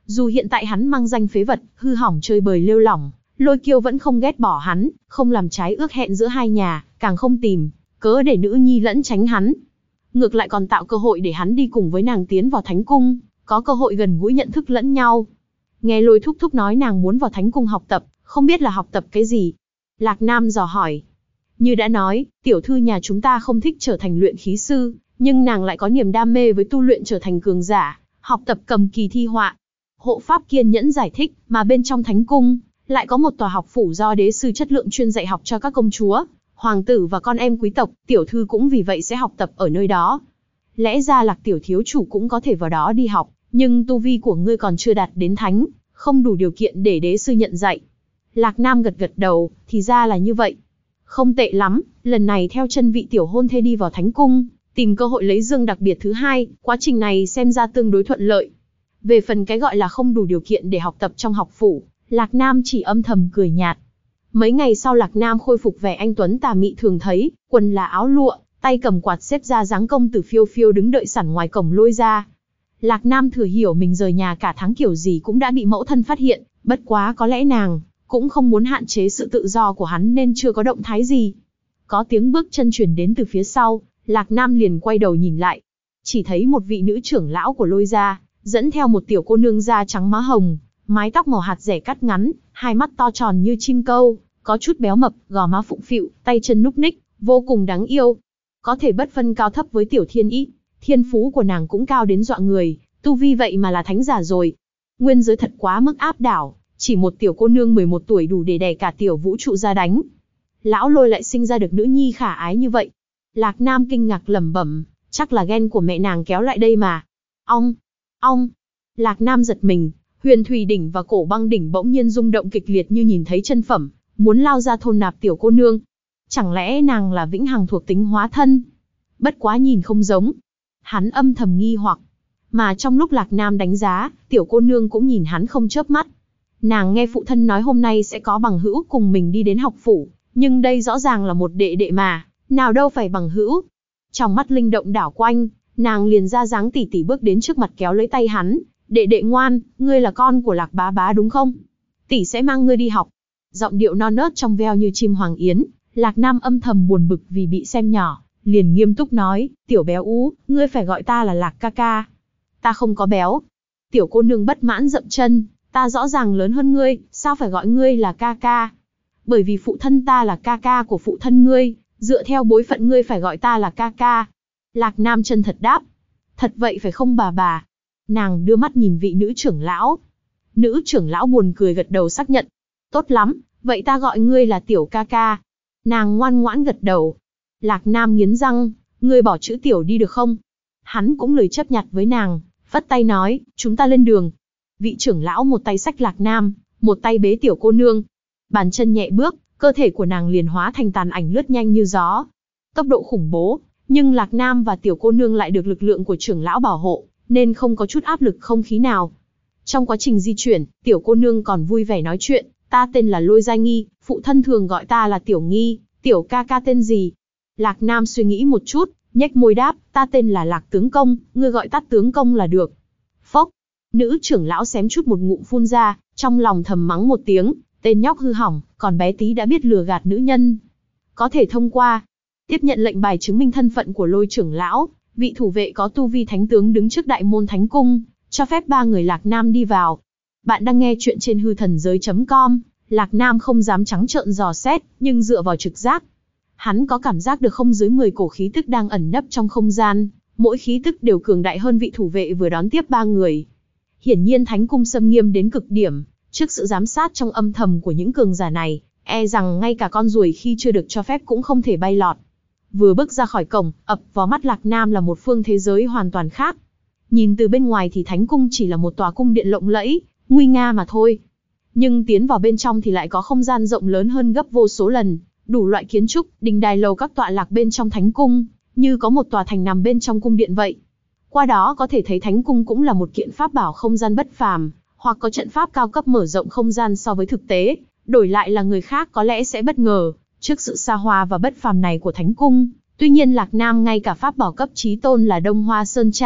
Dù hiện tại hắn mang danh phế vật, hư hỏng chơi bời lêu lỏng, Lôi Kiêu vẫn không ghét bỏ hắn, không làm trái ước hẹn giữa hai nhà, càng không tìm cớ để nữ nhi lẫn tránh hắn. Ngược lại còn tạo cơ hội để hắn đi cùng với nàng tiến vào thánh cung, có cơ hội gần gũi nhận thức lẫn nhau. Nghe Lôi thúc thúc nói nàng muốn vào thánh cung học tập, không biết là học tập cái gì? Lạc Nam dò hỏi. Như đã nói, tiểu thư nhà chúng ta không thích trở thành luyện khí sư, nhưng nàng lại có niềm đam mê với tu luyện trở thành cường giả, học tập cầm kỳ thi họa. Hộ pháp kiên nhẫn giải thích, mà bên trong thánh cung, lại có một tòa học phủ do đế sư chất lượng chuyên dạy học cho các công chúa, hoàng tử và con em quý tộc, tiểu thư cũng vì vậy sẽ học tập ở nơi đó. Lẽ ra Lạc tiểu thiếu chủ cũng có thể vào đó đi học, nhưng tu vi của ngươi còn chưa đạt đến thánh, không đủ điều kiện để đế sư nhận dạy. Lạc Nam gật gật đầu, thì ra là như vậy. Không tệ lắm, lần này theo chân vị tiểu hôn thê đi vào thánh cung, tìm cơ hội lấy dương đặc biệt thứ hai, quá trình này xem ra tương đối thuận lợi. Về phần cái gọi là không đủ điều kiện để học tập trong học phủ, Lạc Nam chỉ âm thầm cười nhạt. Mấy ngày sau Lạc Nam khôi phục vẻ anh tuấn tà mị thường thấy, quần là áo lụa, tay cầm quạt xếp ra dáng công tử phiêu phiêu đứng đợi sẵn ngoài cổng Lôi gia. Lạc Nam thừa hiểu mình rời nhà cả tháng kiểu gì cũng đã bị mẫu thân phát hiện, bất quá có lẽ nàng cũng không muốn hạn chế sự tự do của hắn nên chưa có động thái gì. Có tiếng bước chân truyền đến từ phía sau, Lạc Nam liền quay đầu nhìn lại. Chỉ thấy một vị nữ trưởng lão của Lôi gia, dẫn theo một tiểu cô nương da trắng má hồng, mái tóc màu hạt rẻ cắt ngắn, hai mắt to tròn như chim câu, có chút béo mập, gò má phụng phịu, tay chân núc ních, vô cùng đáng yêu. Có thể bất phân cao thấp với tiểu thiên ý, thiên phú của nàng cũng cao đến dọa người, tu vi vậy mà là thánh giả rồi. Nguyên giới thật quá mức áp đảo, chỉ một tiểu cô nương mười một tuổi đủ để đè cả tiểu vũ trụ ra đánh. Lão Lôi lại sinh ra được nữ nhi khả ái như vậy. Lạc Nam kinh ngạc lẩm bẩm, chắc là ghen của mẹ nàng kéo lại đây mà. Ong, ong. Lạc Nam giật mình, Huyền Thủy đỉnh và Cổ Băng đỉnh bỗng nhiên rung động kịch liệt như nhìn thấy chân phẩm, muốn lao ra thôn nạp tiểu cô nương. Chẳng lẽ nàng là vĩnh hằng thuộc tính hóa thân? Bất quá nhìn không giống. Hắn âm thầm nghi hoặc. Mà trong lúc Lạc Nam đánh giá, tiểu cô nương cũng nhìn hắn không chớp mắt. Nàng nghe phụ thân nói hôm nay sẽ có bằng hữu cùng mình đi đến học phủ, nhưng đây rõ ràng là một đệ đệ mà, nào đâu phải bằng hữu. Trong mắt linh động đảo quanh, nàng liền ra dáng tỉ tỉ bước đến trước mặt kéo lấy tay hắn. Đệ đệ ngoan, ngươi là con của Lạc bá bá đúng không? Tỷ sẽ mang ngươi đi học. Giọng điệu non nớt trong veo như chim hoàng yến. Lạc Nam âm thầm buồn bực vì bị xem nhỏ, liền nghiêm túc nói, tiểu béo ú, ngươi phải gọi ta là Lạc ca ca. Ta không có béo. Tiểu cô nương bất mãn dậm chân, ta rõ ràng lớn hơn ngươi, sao phải gọi ngươi là ca ca? Bởi vì phụ thân ta là ca ca của phụ thân ngươi, dựa theo bối phận ngươi phải gọi ta là ca ca. Lạc Nam chân thật đáp. Thật vậy phải không bà bà? Nàng đưa mắt nhìn vị nữ trưởng lão. Nữ trưởng lão buồn cười gật đầu xác nhận. Tốt lắm, vậy ta gọi ngươi là tiểu ca ca. Nàng ngoan ngoãn gật đầu. Lạc Nam nghiến răng, ngươi bỏ chữ tiểu đi được không? Hắn cũng lời chấp nhặt với nàng, phất tay nói, chúng ta lên đường. Vị trưởng lão một tay xách Lạc Nam, một tay bế tiểu cô nương. Bàn chân nhẹ bước, cơ thể của nàng liền hóa thành tàn ảnh lướt nhanh như gió. Tốc độ khủng bố, nhưng Lạc Nam và tiểu cô nương lại được lực lượng của trưởng lão bảo hộ, nên không có chút áp lực không khí nào. Trong quá trình di chuyển, tiểu cô nương còn vui vẻ nói chuyện, ta tên là Lôi Gia Nghi, phụ thân thường gọi ta là Tiểu Nghi, tiểu ca ca tên gì? Lạc Nam suy nghĩ một chút, nhếch môi đáp, ta tên là Lạc Tướng Công, ngươi gọi tắt Tướng Công là được. Phốc, nữ trưởng lão xém chút một ngụm phun ra, trong lòng thầm mắng một tiếng, tên nhóc hư hỏng, còn bé tí đã biết lừa gạt nữ nhân. Có thể thông qua. Tiếp nhận lệnh bài chứng minh thân phận của Lôi trưởng lão, vị thủ vệ có tu vi thánh tướng đứng trước đại môn thánh cung, cho phép ba người Lạc Nam đi vào. Bạn đang nghe chuyện trên hư thần giới chấm com, Lạc Nam không dám trắng trợn dò xét, nhưng dựa vào trực giác. Hắn có cảm giác được không dưới mười cổ khí tức đang ẩn nấp trong không gian, mỗi khí tức đều cường đại hơn vị thủ vệ vừa đón tiếp ba người. Hiển nhiên thánh cung xâm nghiêm đến cực điểm, trước sự giám sát trong âm thầm của những cường giả này, e rằng ngay cả con ruồi khi chưa được cho phép cũng không thể bay lọt. Vừa bước ra khỏi cổng, ập vào mắt Lạc Nam là một phương thế giới hoàn toàn khác. Nhìn từ bên ngoài thì thánh cung chỉ là một tòa cung điện lộng lẫy, nguy nga mà thôi. Nhưng tiến vào bên trong thì lại có không gian rộng lớn hơn gấp vô số lần, đủ loại kiến trúc, đình đài lầu các tọa lạc bên trong thánh cung, như có một tòa thành nằm bên trong cung điện vậy. Qua đó có thể thấy thánh cung cũng là một kiện pháp bảo không gian bất phàm, hoặc có trận pháp cao cấp mở rộng không gian so với thực tế, đổi lại là người khác có lẽ sẽ bất ngờ trước sự xa hoa và bất phàm này của thánh cung. Tuy nhiên Lạc Nam ngay cả pháp bảo cấp chí tôn là Đông Hoa Sơn Trang,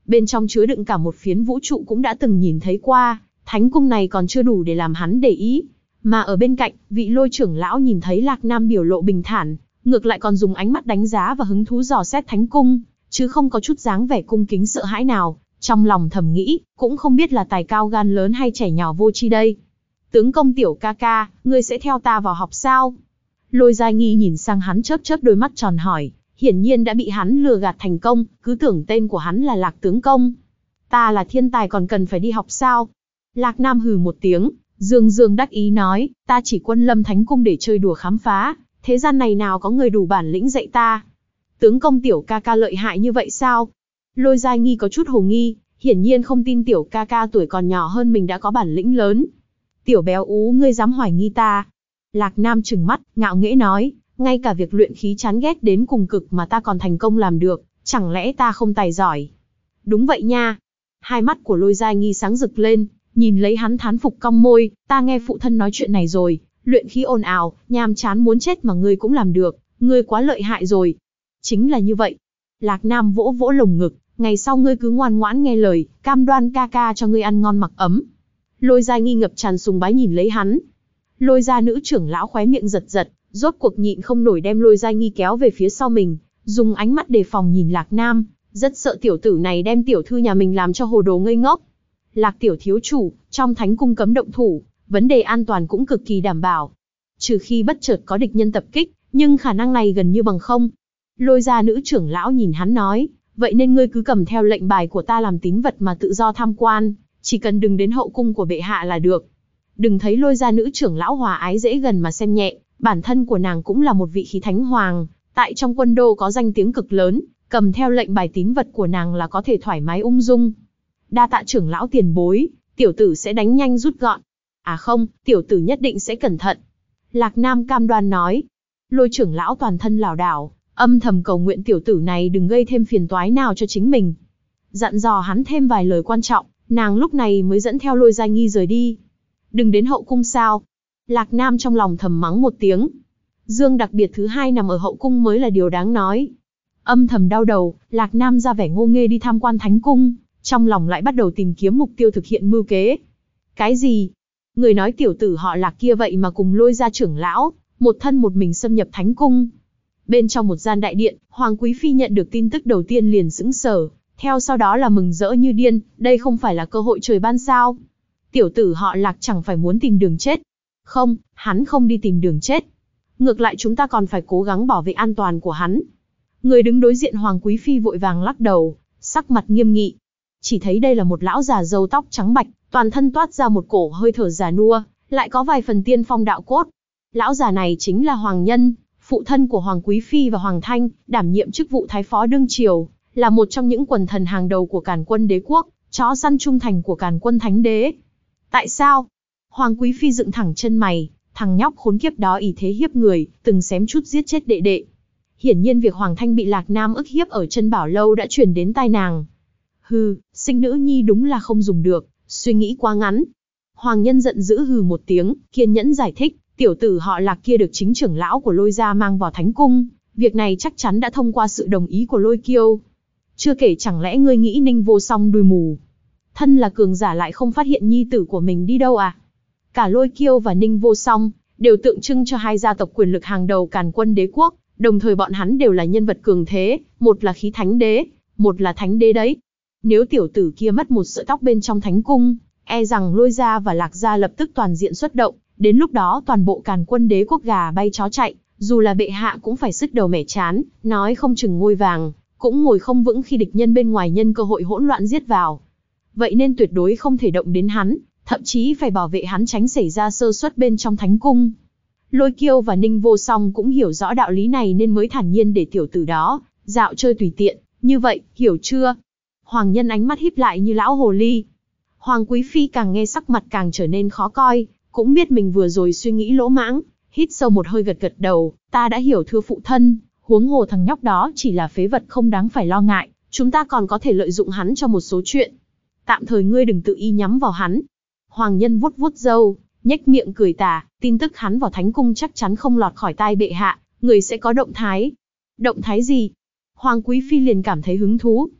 bên trong chứa đựng cả một phiến vũ trụ cũng đã từng nhìn thấy qua, thánh cung này còn chưa đủ để làm hắn để ý. Mà ở bên cạnh, vị Lôi trưởng lão nhìn thấy Lạc Nam biểu lộ bình thản, ngược lại còn dùng ánh mắt đánh giá và hứng thú dò xét thánh cung, chứ không có chút dáng vẻ cung kính sợ hãi nào, trong lòng thầm nghĩ, cũng không biết là tài cao gan lớn hay trẻ nhỏ vô tri đây. Tướng công tiểu ca ca, ngươi sẽ theo ta vào học sao? Lôi Giai Nghi nhìn sang hắn chớp chớp đôi mắt tròn hỏi, hiển nhiên đã bị hắn lừa gạt thành công, cứ tưởng tên của hắn là Lạc tướng công. Ta là thiên tài còn cần phải đi học sao? Lạc Nam hừ một tiếng, dương dương đắc ý nói, ta chỉ quân lâm thánh cung để chơi đùa khám phá, thế gian này nào có người đủ bản lĩnh dạy ta. Tướng công tiểu ca ca lợi hại như vậy sao? Lôi Giai Nghi có chút hồ nghi, hiển nhiên không tin tiểu ca ca tuổi còn nhỏ hơn mình đã có bản lĩnh lớn. Tiểu béo ú, ngươi dám hoài nghi ta? Lạc Nam trừng mắt, ngạo nghễ nói, ngay cả việc luyện khí chán ghét đến cùng cực mà ta còn thành công làm được, chẳng lẽ ta không tài giỏi? Đúng vậy nha. Hai mắt của Lôi Giai Nghi sáng rực lên, nhìn lấy hắn thán phục cong môi, ta nghe phụ thân nói chuyện này rồi, luyện khí ồn ào, nhàm chán muốn chết mà ngươi cũng làm được, ngươi quá lợi hại rồi. Chính là như vậy. Lạc Nam vỗ vỗ lồng ngực, ngày sau ngươi cứ ngoan ngoãn nghe lời, cam đoan ca ca cho ngươi ăn ngon mặc ấm. Lôi Giai Nghi ngập tràn sùng bái nhìn lấy hắn. Lôi gia nữ trưởng lão khóe miệng giật giật, rốt cuộc nhịn không nổi đem Lôi Giai Nghi kéo về phía sau mình, dùng ánh mắt đề phòng nhìn Lạc Nam, rất sợ tiểu tử này đem tiểu thư nhà mình làm cho hồ đồ ngây ngốc. Lạc tiểu thiếu chủ, trong thánh cung cấm động thủ, vấn đề an toàn cũng cực kỳ đảm bảo. Trừ khi bất chợt có địch nhân tập kích, nhưng khả năng này gần như bằng không. Lôi gia nữ trưởng lão nhìn hắn nói, vậy nên ngươi cứ cầm theo lệnh bài của ta làm tín vật mà tự do tham quan, chỉ cần đừng đến hậu cung của bệ hạ là được. Đừng thấy Lôi gia nữ trưởng lão hòa ái dễ gần mà xem nhẹ, bản thân của nàng cũng là một vị khí thánh hoàng, tại trong quân đô có danh tiếng cực lớn, cầm theo lệnh bài tín vật của nàng là có thể thoải mái ung dung. Đa tạ trưởng lão tiền bối, tiểu tử sẽ đánh nhanh rút gọn. À không, tiểu tử nhất định sẽ cẩn thận. Lạc Nam cam đoan nói. Lôi trưởng lão toàn thân lảo đảo, âm thầm cầu nguyện tiểu tử này đừng gây thêm phiền toái nào cho chính mình. Dặn dò hắn thêm vài lời quan trọng, nàng lúc này mới dẫn theo Lôi Giai Nghi rời đi. Đừng đến hậu cung sao? Lạc Nam trong lòng thầm mắng một tiếng. Dương đặc biệt thứ hai nằm ở hậu cung mới là điều đáng nói. Âm thầm đau đầu, Lạc Nam ra vẻ ngô nghê đi tham quan thánh cung, trong lòng lại bắt đầu tìm kiếm mục tiêu thực hiện mưu kế. Cái gì? Người nói tiểu tử họ Lạc kia vậy mà cùng Lôi gia trưởng lão, một thân một mình xâm nhập thánh cung. Bên trong một gian đại điện, Hoàng Quý Phi nhận được tin tức đầu tiên liền sững sờ, theo sau đó là mừng rỡ như điên, đây không phải là cơ hội trời ban sao? Tiểu tử họ Lạc chẳng phải muốn tìm đường chết. Không, hắn không đi tìm đường chết. Ngược lại chúng ta còn phải cố gắng bảo vệ an toàn của hắn. Người đứng đối diện Hoàng Quý Phi vội vàng lắc đầu, sắc mặt nghiêm nghị. Chỉ thấy đây là một lão già râu tóc trắng bạch, toàn thân toát ra một cổ hơi thở già nua, lại có vài phần tiên phong đạo cốt. Lão già này chính là Hoàng Nhân, phụ thân của Hoàng Quý Phi và Hoàng Thanh, đảm nhiệm chức vụ thái phó đương triều, là một trong những quần thần hàng đầu của Càn Quân Đế quốc, chó săn trung thành của Càn Quân Thánh Đế. Tại sao? Hoàng Quý Phi dựng thẳng chân mày, thằng nhóc khốn kiếp đó ỷ thế hiếp người, từng xém chút giết chết đệ đệ. Hiển nhiên việc Hoàng Thanh bị Lạc Nam ức hiếp ở chân Bảo Lâu đã truyền đến tai nàng. Hừ, sinh nữ nhi đúng là không dùng được, suy nghĩ quá ngắn. Hoàng Nhân giận dữ hừ một tiếng, kiên nhẫn giải thích, tiểu tử họ Lạc kia được chính trưởng lão của Lôi gia mang vào thánh cung, việc này chắc chắn đã thông qua sự đồng ý của Lôi Kiêu. Chưa kể chẳng lẽ ngươi nghĩ Ninh Vô Song đuôi mù, thân là cường giả lại không phát hiện nhi tử của mình đi đâu à? Cả Lôi Kiêu và Ninh Vô Song đều tượng trưng cho hai gia tộc quyền lực hàng đầu Càn Quân Đế quốc, đồng thời bọn hắn đều là nhân vật cường thế, một là khí thánh đế, một là thánh đế đấy. Nếu tiểu tử kia mất một sợi tóc bên trong thánh cung, e rằng Lôi gia và Lạc gia lập tức toàn diện xuất động, đến lúc đó toàn bộ Càn Quân Đế quốc gà bay chó chạy, dù là bệ hạ cũng phải sứt đầu mẻ chán, nói không chừng ngôi vàng cũng ngồi không vững khi địch nhân bên ngoài nhân cơ hội hỗn loạn giết vào. Vậy nên tuyệt đối không thể động đến hắn, thậm chí phải bảo vệ hắn tránh xảy ra sơ suất bên trong thánh cung. Lôi Kiêu và Ninh Vô Song cũng hiểu rõ đạo lý này nên mới thản nhiên để tiểu tử đó dạo chơi tùy tiện, như vậy, hiểu chưa? Hoàng Nhân ánh mắt híp lại như lão hồ ly. Hoàng Quý Phi càng nghe sắc mặt càng trở nên khó coi, cũng biết mình vừa rồi suy nghĩ lỗ mãng, hít sâu một hơi gật gật đầu, ta đã hiểu thưa phụ thân, huống hồ thằng nhóc đó chỉ là phế vật không đáng phải lo ngại, chúng ta còn có thể lợi dụng hắn cho một số chuyện. Tạm thời ngươi đừng tự ý nhắm vào hắn. Hoàng Nhân vuốt vuốt râu, nhếch miệng cười tà, tin tức hắn vào thánh cung chắc chắn không lọt khỏi tai bệ hạ, người sẽ có động thái. Động thái gì? Hoàng Quý Phi liền cảm thấy hứng thú.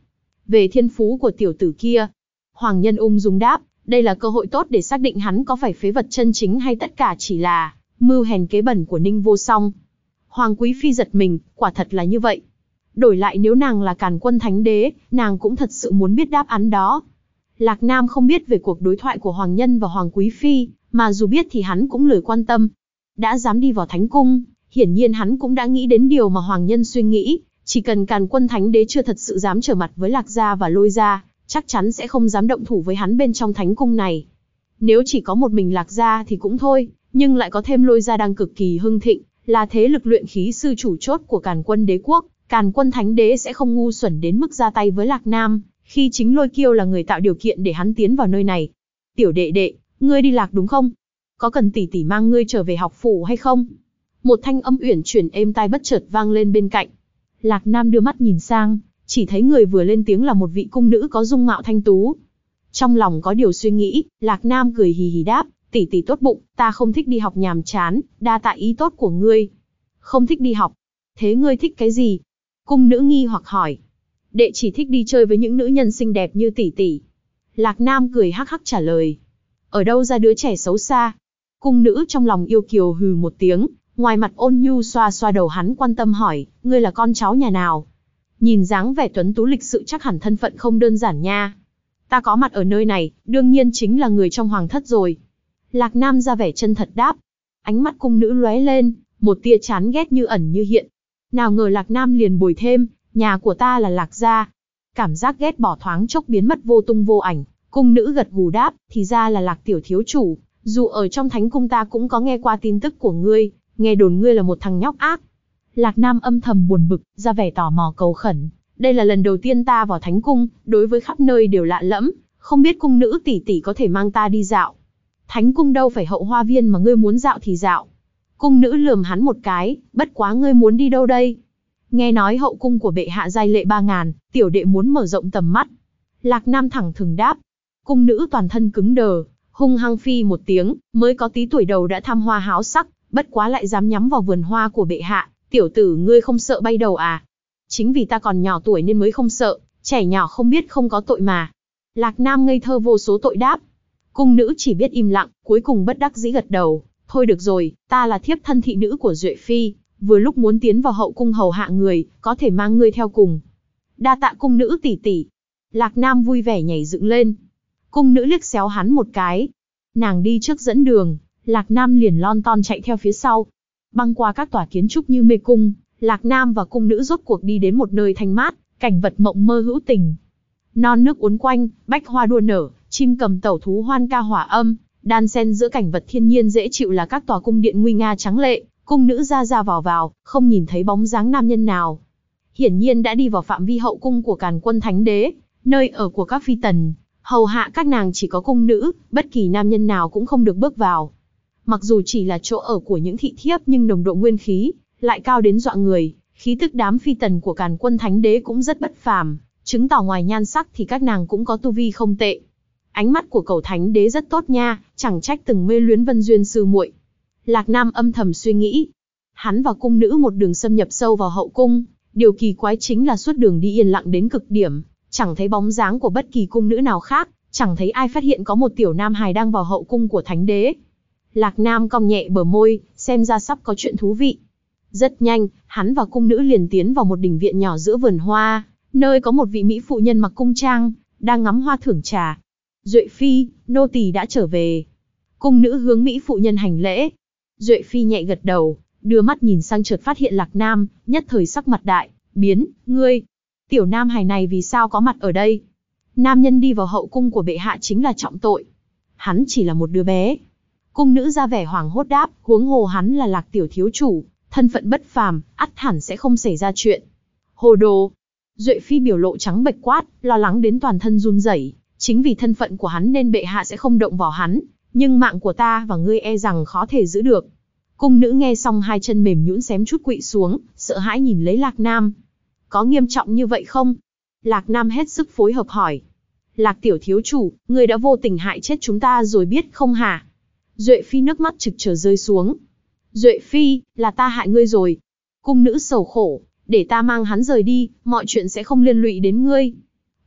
về thiên phú của tiểu tử kia. Hoàng Nhân ung dung đáp, đây là cơ hội tốt để xác định hắn có phải phế vật chân chính hay tất cả chỉ là mưu hèn kế bẩn của Ninh Vô Song. Hoàng Quý Phi giật mình, quả thật là như vậy. Đổi lại nếu nàng là Càn Quân Thánh Đế, nàng cũng thật sự muốn biết đáp án đó. Lạc Nam không biết về cuộc đối thoại của Hoàng Nhân và Hoàng Quý Phi, mà dù biết thì hắn cũng lười quan tâm. Đã dám đi vào Thánh Cung, hiển nhiên hắn cũng đã nghĩ đến điều mà Hoàng Nhân suy nghĩ, chỉ cần Càn Quân Thánh Đế chưa thật sự dám trở mặt với Lạc Gia và Lôi Gia, chắc chắn sẽ không dám động thủ với hắn bên trong Thánh Cung này. Nếu chỉ có một mình Lạc Gia thì cũng thôi, nhưng lại có thêm Lôi Gia đang cực kỳ hưng thịnh, là thế lực luyện khí sư chủ chốt của Càn Quân Đế quốc, Càn Quân Thánh Đế sẽ không ngu xuẩn đến mức ra tay với Lạc Nam, khi chính Lôi Kiêu là người tạo điều kiện để hắn tiến vào nơi này. Tiểu đệ đệ, ngươi đi Lạc đúng không? Có cần tỷ tỷ mang ngươi trở về học phủ hay không? Một thanh âm uyển chuyển êm tai bất chợt vang lên bên cạnh. Lạc Nam đưa mắt nhìn sang, chỉ thấy người vừa lên tiếng là một vị cung nữ có dung mạo thanh tú. Trong lòng có điều suy nghĩ, Lạc Nam cười hì hì đáp, tỷ tỷ tốt bụng, ta không thích đi học nhàm chán, đa tạ ý tốt của ngươi. Không thích đi học? Thế ngươi thích cái gì? Cung nữ nghi hoặc hỏi. Đệ chỉ thích đi chơi với những nữ nhân xinh đẹp như tỷ tỷ. Lạc Nam cười hắc hắc trả lời. Ở đâu ra đứa trẻ xấu xa? Cung nữ trong lòng yêu kiều hừ một tiếng, ngoài mặt ôn nhu xoa xoa đầu hắn quan tâm hỏi, ngươi là con cháu nhà nào? Nhìn dáng vẻ tuấn tú lịch sự chắc hẳn thân phận không đơn giản nha. Ta có mặt ở nơi này, đương nhiên chính là người trong hoàng thất rồi. Lạc Nam ra vẻ chân thật đáp. Ánh mắt cung nữ lóe lên, một tia chán ghét như ẩn như hiện. Nào ngờ Lạc Nam liền bồi thêm, nhà của ta là Lạc Gia. Cảm giác ghét bỏ thoáng chốc biến mất vô tung vô ảnh, cung nữ gật gù đáp, thì ra là Lạc tiểu thiếu chủ, dù ở trong Thánh Cung ta cũng có nghe qua tin tức của ngươi, nghe đồn ngươi là một thằng nhóc ác. Lạc Nam âm thầm buồn bực, ra vẻ tò mò cầu khẩn, đây là lần đầu tiên ta vào Thánh Cung, đối với khắp nơi đều lạ lẫm, không biết cung nữ tỷ tỷ có thể mang ta đi dạo. Thánh Cung đâu phải hậu hoa viên mà ngươi muốn dạo thì dạo. Cung nữ lườm hắn một cái, bất quá ngươi muốn đi đâu đây? Nghe nói hậu cung của bệ hạ giai lệ ba ngàn, tiểu đệ muốn mở rộng tầm mắt. Lạc Nam thẳng thừng đáp. Cung nữ toàn thân cứng đờ, hung hăng phi một tiếng, mới có tí tuổi đầu đã tham hoa háo sắc, bất quá lại dám nhắm vào vườn hoa của bệ hạ, tiểu tử ngươi không sợ bay đầu à? Chính vì ta còn nhỏ tuổi nên mới không sợ, trẻ nhỏ không biết không có tội mà. Lạc Nam ngây thơ vô số tội đáp. Cung nữ chỉ biết im lặng, cuối cùng bất đắc dĩ gật đầu. Thôi được rồi, ta là thiếp thân thị nữ của Duệ Phi, vừa lúc muốn tiến vào hậu cung hầu hạ người, có thể mang ngươi theo cùng. Đa tạ cung nữ tỷ tỷ. Lạc Nam vui vẻ nhảy dựng lên. Cung nữ liếc xéo hắn một cái. Nàng đi trước dẫn đường, Lạc Nam liền lon ton chạy theo phía sau. Băng qua các tòa kiến trúc như mê cung, Lạc Nam và cung nữ rốt cuộc đi đến một nơi thanh mát, cảnh vật mộng mơ hữu tình. Non nước uốn quanh, bách hoa đua nở, chim cầm tẩu thú hoan ca hỏa âm, đan xen giữa cảnh vật thiên nhiên dễ chịu là các tòa cung điện nguy nga trắng lệ, cung nữ ra ra vào vào, không nhìn thấy bóng dáng nam nhân nào. Hiển nhiên đã đi vào phạm vi hậu cung của Càn Quân Thánh Đế, nơi ở của các phi tần, hầu hạ các nàng chỉ có cung nữ, bất kỳ nam nhân nào cũng không được bước vào. Mặc dù chỉ là chỗ ở của những thị thiếp nhưng nồng độ nguyên khí lại cao đến dọa người, khí tức đám phi tần của Càn Quân Thánh Đế cũng rất bất phàm, chứng tỏ ngoài nhan sắc thì các nàng cũng có tu vi không tệ. Ánh mắt của cẩu Thánh Đế rất tốt nha, chẳng trách từng mê luyến Vân Duyên sư muội. Lạc Nam âm thầm suy nghĩ. Hắn và cung nữ một đường xâm nhập sâu vào hậu cung, điều kỳ quái chính là suốt đường đi yên lặng đến cực điểm, chẳng thấy bóng dáng của bất kỳ cung nữ nào khác, chẳng thấy ai phát hiện có một tiểu nam hài đang vào hậu cung của Thánh Đế. Lạc Nam cong nhẹ bờ môi, xem ra sắp có chuyện thú vị. Rất nhanh, hắn và cung nữ liền tiến vào một đình viện nhỏ giữa vườn hoa, nơi có một vị mỹ phụ nhân mặc cung trang, đang ngắm hoa thưởng trà. Duệ Phi, nô tỳ đã trở về. Cung nữ hướng mỹ phụ nhân hành lễ. Duệ Phi nhẹ gật đầu, đưa mắt nhìn sang chợt phát hiện Lạc Nam, nhất thời sắc mặt đại biến, ngươi, tiểu nam hài này vì sao có mặt ở đây? Nam nhân đi vào hậu cung của bệ hạ chính là trọng tội. Hắn chỉ là một đứa bé. Cung nữ ra vẻ hoảng hốt đáp, huống hồ hắn là Lạc tiểu thiếu chủ, thân phận bất phàm, ắt hẳn sẽ không xảy ra chuyện. Hồ đồ! Duệ Phi biểu lộ trắng bệch quát, lo lắng đến toàn thân run rẩy. Chính vì thân phận của hắn nên bệ hạ sẽ không động vào hắn, nhưng mạng của ta và ngươi e rằng khó thể giữ được. Cung nữ nghe xong hai chân mềm nhũn xém chút quỵ xuống, sợ hãi nhìn lấy Lạc Nam. Có nghiêm trọng như vậy không? Lạc Nam hết sức phối hợp hỏi. Lạc tiểu thiếu chủ, ngươi đã vô tình hại chết chúng ta rồi biết không hả? Duệ Phi nước mắt trực chờ rơi xuống. Duệ Phi, là ta hại ngươi rồi. Cung nữ sầu khổ, để ta mang hắn rời đi, mọi chuyện sẽ không liên lụy đến ngươi.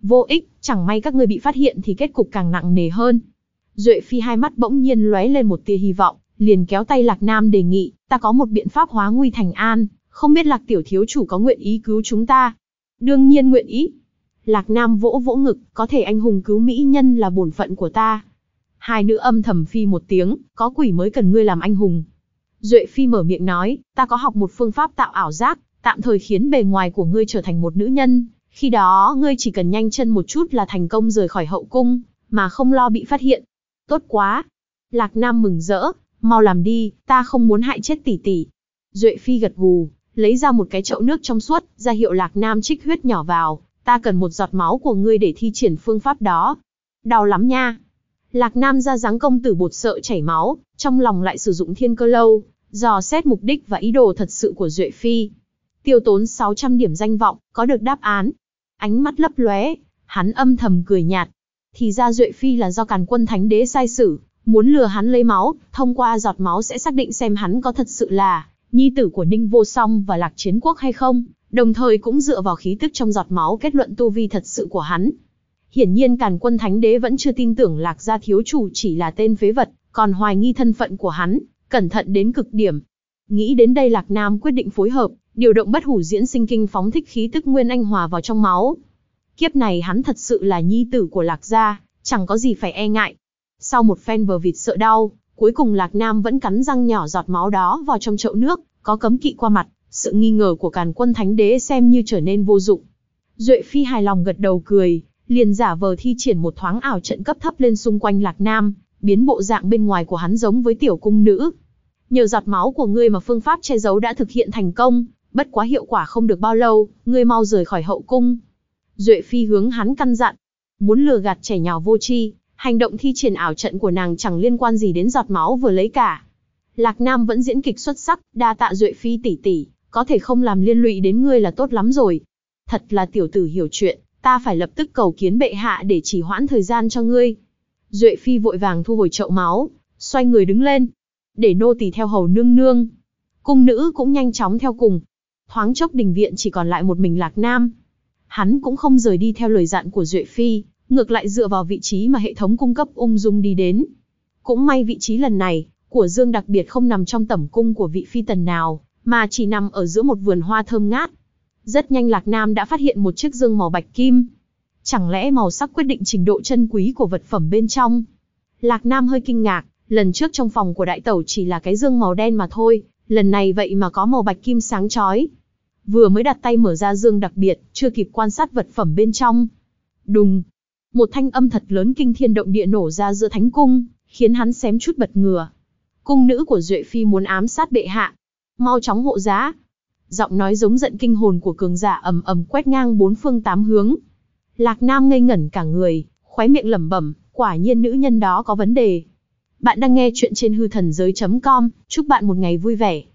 Vô ích, chẳng may các ngươi bị phát hiện thì kết cục càng nặng nề hơn. Duệ Phi hai mắt bỗng nhiên lóe lên một tia hy vọng, liền kéo tay Lạc Nam đề nghị, ta có một biện pháp hóa nguy thành an, không biết Lạc tiểu thiếu chủ có nguyện ý cứu chúng ta? Đương nhiên nguyện ý. Lạc Nam vỗ vỗ ngực, có thể anh hùng cứu mỹ nhân là bổn phận của ta. Hai nữ âm thầm phi một tiếng, có quỷ mới cần ngươi làm anh hùng. Duệ Phi mở miệng nói, ta có học một phương pháp tạo ảo giác, tạm thời khiến bề ngoài của ngươi trở thành một nữ nhân, khi đó ngươi chỉ cần nhanh chân một chút là thành công rời khỏi hậu cung, mà không lo bị phát hiện. Tốt quá. Lạc Nam mừng rỡ, mau làm đi, ta không muốn hại chết tỷ tỷ. Duệ Phi gật gù, lấy ra một cái chậu nước trong suốt, ra hiệu Lạc Nam trích huyết nhỏ vào, ta cần một giọt máu của ngươi để thi triển phương pháp đó. Đau lắm nha. Lạc Nam ra dáng công tử bột sợ chảy máu, trong lòng lại sử dụng thiên cơ lâu, dò xét mục đích và ý đồ thật sự của Duệ Phi. Tiêu tốn sáu trăm điểm danh vọng, có được đáp án. Ánh mắt lấp lóe, hắn âm thầm cười nhạt. Thì ra Duệ Phi là do Càn Quân Thánh Đế sai sử, muốn lừa hắn lấy máu, thông qua giọt máu sẽ xác định xem hắn có thật sự là nhi tử của Ninh Vô Song và Lạc Chiến Quốc hay không, đồng thời cũng dựa vào khí tức trong giọt máu kết luận tu vi thật sự của hắn. Hiển nhiên Càn Quân Thánh Đế vẫn chưa tin tưởng Lạc gia thiếu chủ chỉ là tên phế vật, còn hoài nghi thân phận của hắn, cẩn thận đến cực điểm. Nghĩ đến đây Lạc Nam quyết định phối hợp, điều động bất hủ diễn sinh kinh phóng thích khí tức nguyên anh hòa vào trong máu. Kiếp này hắn thật sự là nhi tử của Lạc gia, chẳng có gì phải e ngại. Sau một phen vờ vịt sợ đau, cuối cùng Lạc Nam vẫn cắn răng nhỏ giọt máu đó vào trong chậu nước, có cấm kỵ qua mặt, sự nghi ngờ của Càn Quân Thánh Đế xem như trở nên vô dụng. Duệ Phi hài lòng gật đầu cười, liền giả vờ thi triển một thoáng ảo trận cấp thấp lên xung quanh Lạc Nam, biến bộ dạng bên ngoài của hắn giống với tiểu cung nữ. Nhờ giọt máu của ngươi mà phương pháp che giấu đã thực hiện thành công, bất quá hiệu quả không được bao lâu, ngươi mau rời khỏi hậu cung. Duệ Phi hướng hắn căn dặn, muốn lừa gạt trẻ nhỏ vô tri, hành động thi triển ảo trận của nàng chẳng liên quan gì đến giọt máu vừa lấy cả. Lạc Nam vẫn diễn kịch xuất sắc, đa tạ Duệ Phi tỷ tỷ, có thể không làm liên lụy đến ngươi là tốt lắm rồi. Thật là tiểu tử hiểu chuyện, ta phải lập tức cầu kiến bệ hạ để trì hoãn thời gian cho ngươi. Duệ Phi vội vàng thu hồi chậu máu, xoay người đứng lên, để nô tỳ theo hầu nương nương. Cung nữ cũng nhanh chóng theo cùng. Thoáng chốc đình viện chỉ còn lại một mình Lạc Nam. Hắn cũng không rời đi theo lời dặn của Duệ Phi, ngược lại dựa vào vị trí mà hệ thống cung cấp ung dung đi đến. Cũng may vị trí lần này, của Dương đặc biệt không nằm trong tẩm cung của vị phi tần nào, mà chỉ nằm ở giữa một vườn hoa thơm ngát. Rất nhanh Lạc Nam đã phát hiện một chiếc dương màu bạch kim. Chẳng lẽ màu sắc quyết định trình độ chân quý của vật phẩm bên trong? Lạc Nam hơi kinh ngạc, lần trước trong phòng của đại tẩu chỉ là cái dương màu đen mà thôi, lần này vậy mà có màu bạch kim sáng chói. Vừa mới đặt tay mở ra dương đặc biệt, chưa kịp quan sát vật phẩm bên trong. Đùng! Một thanh âm thật lớn kinh thiên động địa nổ ra giữa thánh cung, khiến hắn xém chút bật ngửa. Cung nữ của Duệ Phi muốn ám sát bệ hạ. Mau chóng hộ giá! Giọng nói giống giận kinh hồn của cường giả ầm ầm quét ngang bốn phương tám hướng. Lạc Nam ngây ngẩn cả người, khóe miệng lẩm bẩm, quả nhiên nữ nhân đó có vấn đề. Bạn đang nghe chuyện trên hư thần giới chấm com, chúc bạn một ngày vui vẻ.